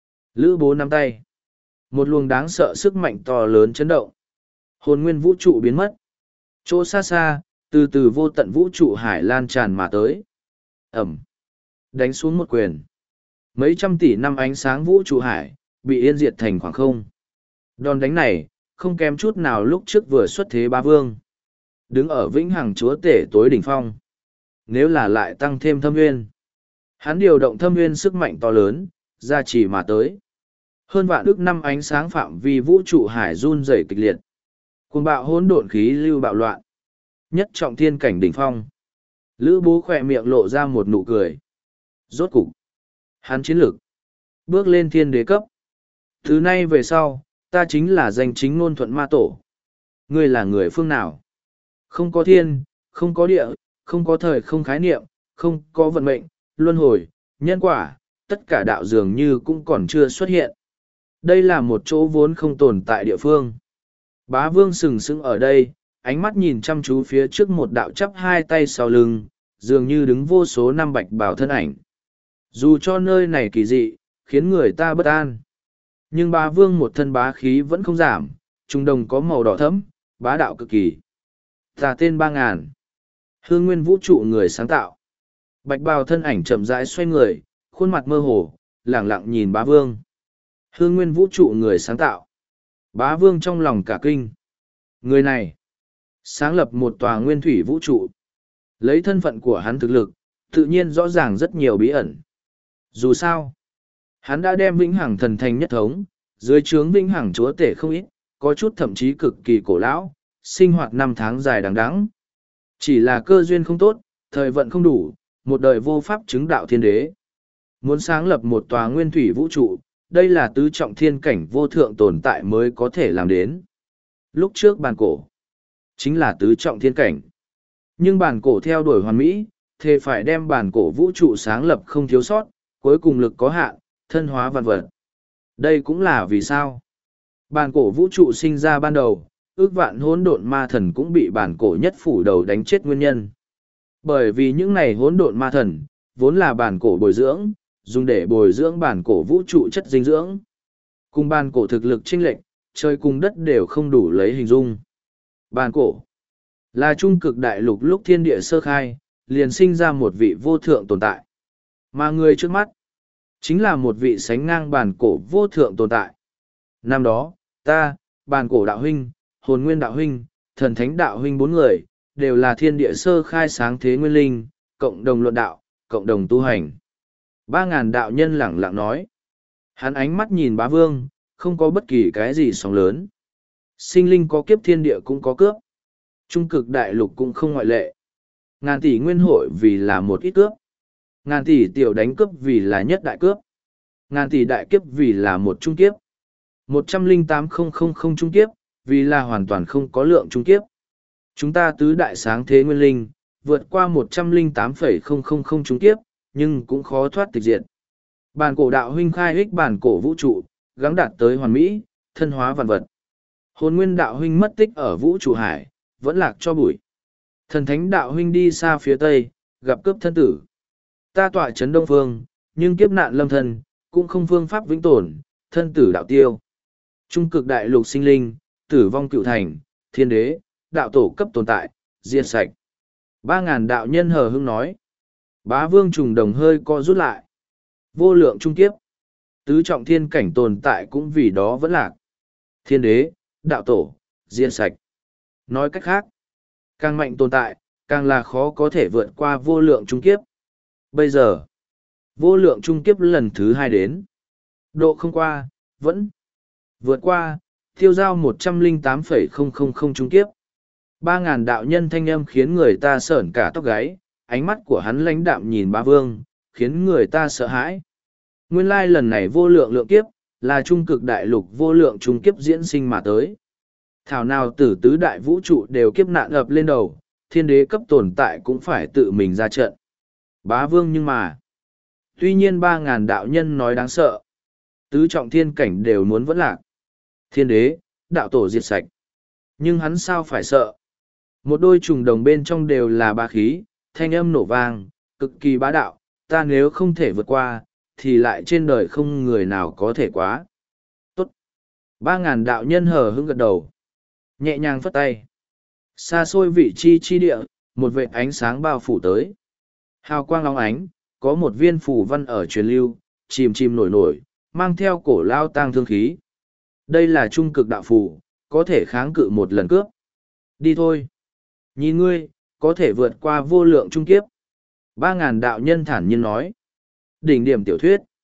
Lữ bố nắm tay. Một luồng đáng sợ sức mạnh to lớn chấn động. Hồn nguyên vũ trụ biến mất. Chỗ xa xa, từ từ vô tận vũ trụ hải lan tràn mà tới. Ẩm. Đánh xuống một quyền. Mấy trăm tỷ năm ánh sáng vũ trụ hải, bị yên diệt thành khoảng không. Đòn đánh này, không kém chút nào lúc trước vừa xuất thế ba vương. Đứng ở vĩnh hằng chúa tể tối đỉnh phong. Nếu là lại tăng thêm thâm nguyên. Hắn điều động thâm nguyên sức mạnh to lớn, ra chỉ mà tới. Hơn vạn ước năm ánh sáng phạm vi vũ trụ hải run rẩy kịch liệt. Cuồng bạo hỗn độn khí lưu bạo loạn. Nhất trọng thiên cảnh đỉnh phong. Lữ bố khỏe miệng lộ ra một nụ cười. Rốt cục. Hắn chiến lược. Bước lên thiên đế cấp. Từ nay về sau, ta chính là danh chính ngôn thuận ma tổ. Ngươi là người phương nào? Không có thiên, không có địa, không có thời không khái niệm, không có vận mệnh, luân hồi, nhân quả, tất cả đạo dường như cũng còn chưa xuất hiện. Đây là một chỗ vốn không tồn tại địa phương. Bá vương sừng sững ở đây, ánh mắt nhìn chăm chú phía trước một đạo chắp hai tay sau lưng, dường như đứng vô số năm bạch bào thân ảnh. Dù cho nơi này kỳ dị, khiến người ta bất an. Nhưng bá vương một thân bá khí vẫn không giảm, trung đồng có màu đỏ thẫm, bá đạo cực kỳ. Ta tên ba ngàn. Hương nguyên vũ trụ người sáng tạo. Bạch bào thân ảnh chậm rãi xoay người, khuôn mặt mơ hồ, lẳng lặng nhìn bá vương. Hương nguyên vũ trụ người sáng tạo. Bá vương trong lòng cả kinh. Người này, sáng lập một tòa nguyên thủy vũ trụ. Lấy thân phận của hắn thực lực, tự nhiên rõ ràng rất nhiều bí ẩn. Dù sao, hắn đã đem vĩnh hằng thần thành nhất thống, dưới trướng vĩnh hằng chúa tể không ít, có chút thậm chí cực kỳ cổ lão, sinh hoạt năm tháng dài đằng đẵng. Chỉ là cơ duyên không tốt, thời vận không đủ, một đời vô pháp chứng đạo thiên đế. Muốn sáng lập một tòa nguyên thủy vũ trụ, đây là tứ trọng thiên cảnh vô thượng tồn tại mới có thể làm đến. Lúc trước bàn cổ, chính là tứ trọng thiên cảnh. Nhưng bàn cổ theo đuổi hoàn mỹ, thì phải đem bàn cổ vũ trụ sáng lập không thiếu sót, cuối cùng lực có hạn, thân hóa vạn vật. Đây cũng là vì sao. Bàn cổ vũ trụ sinh ra ban đầu, ước vạn hỗn độn ma thần cũng bị bàn cổ nhất phủ đầu đánh chết nguyên nhân. Bởi vì những này hỗn độn ma thần, vốn là bàn cổ bồi dưỡng, dùng để bồi dưỡng bàn cổ vũ trụ chất dinh dưỡng. Cùng bàn cổ thực lực chênh lệch, trời cùng đất đều không đủ lấy hình dung. Bàn cổ là trung cực đại lục lúc thiên địa sơ khai, liền sinh ra một vị vô thượng tồn tại. Mà người trước mắt, chính là một vị sánh ngang bàn cổ vô thượng tồn tại. Năm đó, ta, bàn cổ đạo huynh, hồn nguyên đạo huynh, thần thánh đạo huynh bốn người, đều là thiên địa sơ khai sáng thế nguyên linh, cộng đồng luận đạo, cộng đồng tu hành. Ba ngàn đạo nhân lẳng lặng nói. Hắn ánh mắt nhìn bá vương, không có bất kỳ cái gì sóng lớn. Sinh linh có kiếp thiên địa cũng có cướp. Trung cực đại lục cũng không ngoại lệ. Ngàn tỷ nguyên hội vì là một ít cướp. Ngàn tỷ tiểu đánh cướp vì là nhất đại cướp. Ngàn tỷ đại kiếp vì là một trung kiếp. Một trăm linh tám không không không trung kiếp, vì là hoàn toàn không có lượng trung kiếp. Chúng ta tứ đại sáng thế nguyên linh, vượt qua một trăm linh tám phẩy không không không trung kiếp, nhưng cũng khó thoát tịch diệt. Bản cổ đạo huynh khai ích bản cổ vũ trụ, gắng đạt tới hoàn mỹ, thân hóa vạn vật. Hồn nguyên đạo huynh mất tích ở vũ trụ hải, vẫn lạc cho bụi. Thần thánh đạo huynh đi xa phía tây, gặp cướp thân tử. Ta tọa chấn đông phương, nhưng kiếp nạn lâm thân, cũng không phương pháp vĩnh tồn, thân tử đạo tiêu. Trung cực đại lục sinh linh, tử vong cựu thành, thiên đế, đạo tổ cấp tồn tại, diệt sạch. Ba ngàn đạo nhân hờ hững nói. Bá vương trùng đồng hơi co rút lại. Vô lượng trung kiếp. Tứ trọng thiên cảnh tồn tại cũng vì đó vẫn lạc. Thiên đế, đạo tổ, diệt sạch. Nói cách khác, càng mạnh tồn tại, càng là khó có thể vượt qua vô lượng trung kiếp. Bây giờ, vô lượng trung kiếp lần thứ hai đến. Độ không qua, vẫn vượt qua, tiêu giao một trăm lẻ tám phẩy không không không trung kiếp. Ba ngàn đạo nhân thanh âm khiến người ta sởn cả tóc gáy, ánh mắt của hắn lãnh đạm nhìn bá vương, khiến người ta sợ hãi. Nguyên lai lần này vô lượng lượng kiếp, là trung cực đại lục vô lượng trung kiếp diễn sinh mà tới. Thảo nào tử tứ đại vũ trụ đều kiếp nạn ập lên đầu, thiên đế cấp tồn tại cũng phải tự mình ra trận. Bá vương nhưng mà, tuy nhiên ba ngàn đạo nhân nói đáng sợ, tứ trọng thiên cảnh đều muốn vẫn lạc. Thiên đế, đạo tổ diệt sạch. Nhưng hắn sao phải sợ? Một đôi trùng đồng bên trong đều là bá khí, thanh âm nổ vang, cực kỳ bá đạo, ta nếu không thể vượt qua, thì lại trên đời không người nào có thể quá. Tốt. Ba ngàn đạo nhân hờ hững gật đầu. Nhẹ nhàng phất tay. Xa xôi vị chi chi địa, một vệt ánh sáng bao phủ tới. Hào quang long ánh, có một viên phù văn ở truyền lưu, chìm chìm nổi nổi, mang theo cổ lao tang thương khí. Đây là trung cực đạo phù, có thể kháng cự một lần cướp. Đi thôi. Nhìn ngươi, có thể vượt qua vô lượng trung kiếp. Ba ngàn đạo nhân thản nhiên nói. Đỉnh điểm tiểu thuyết.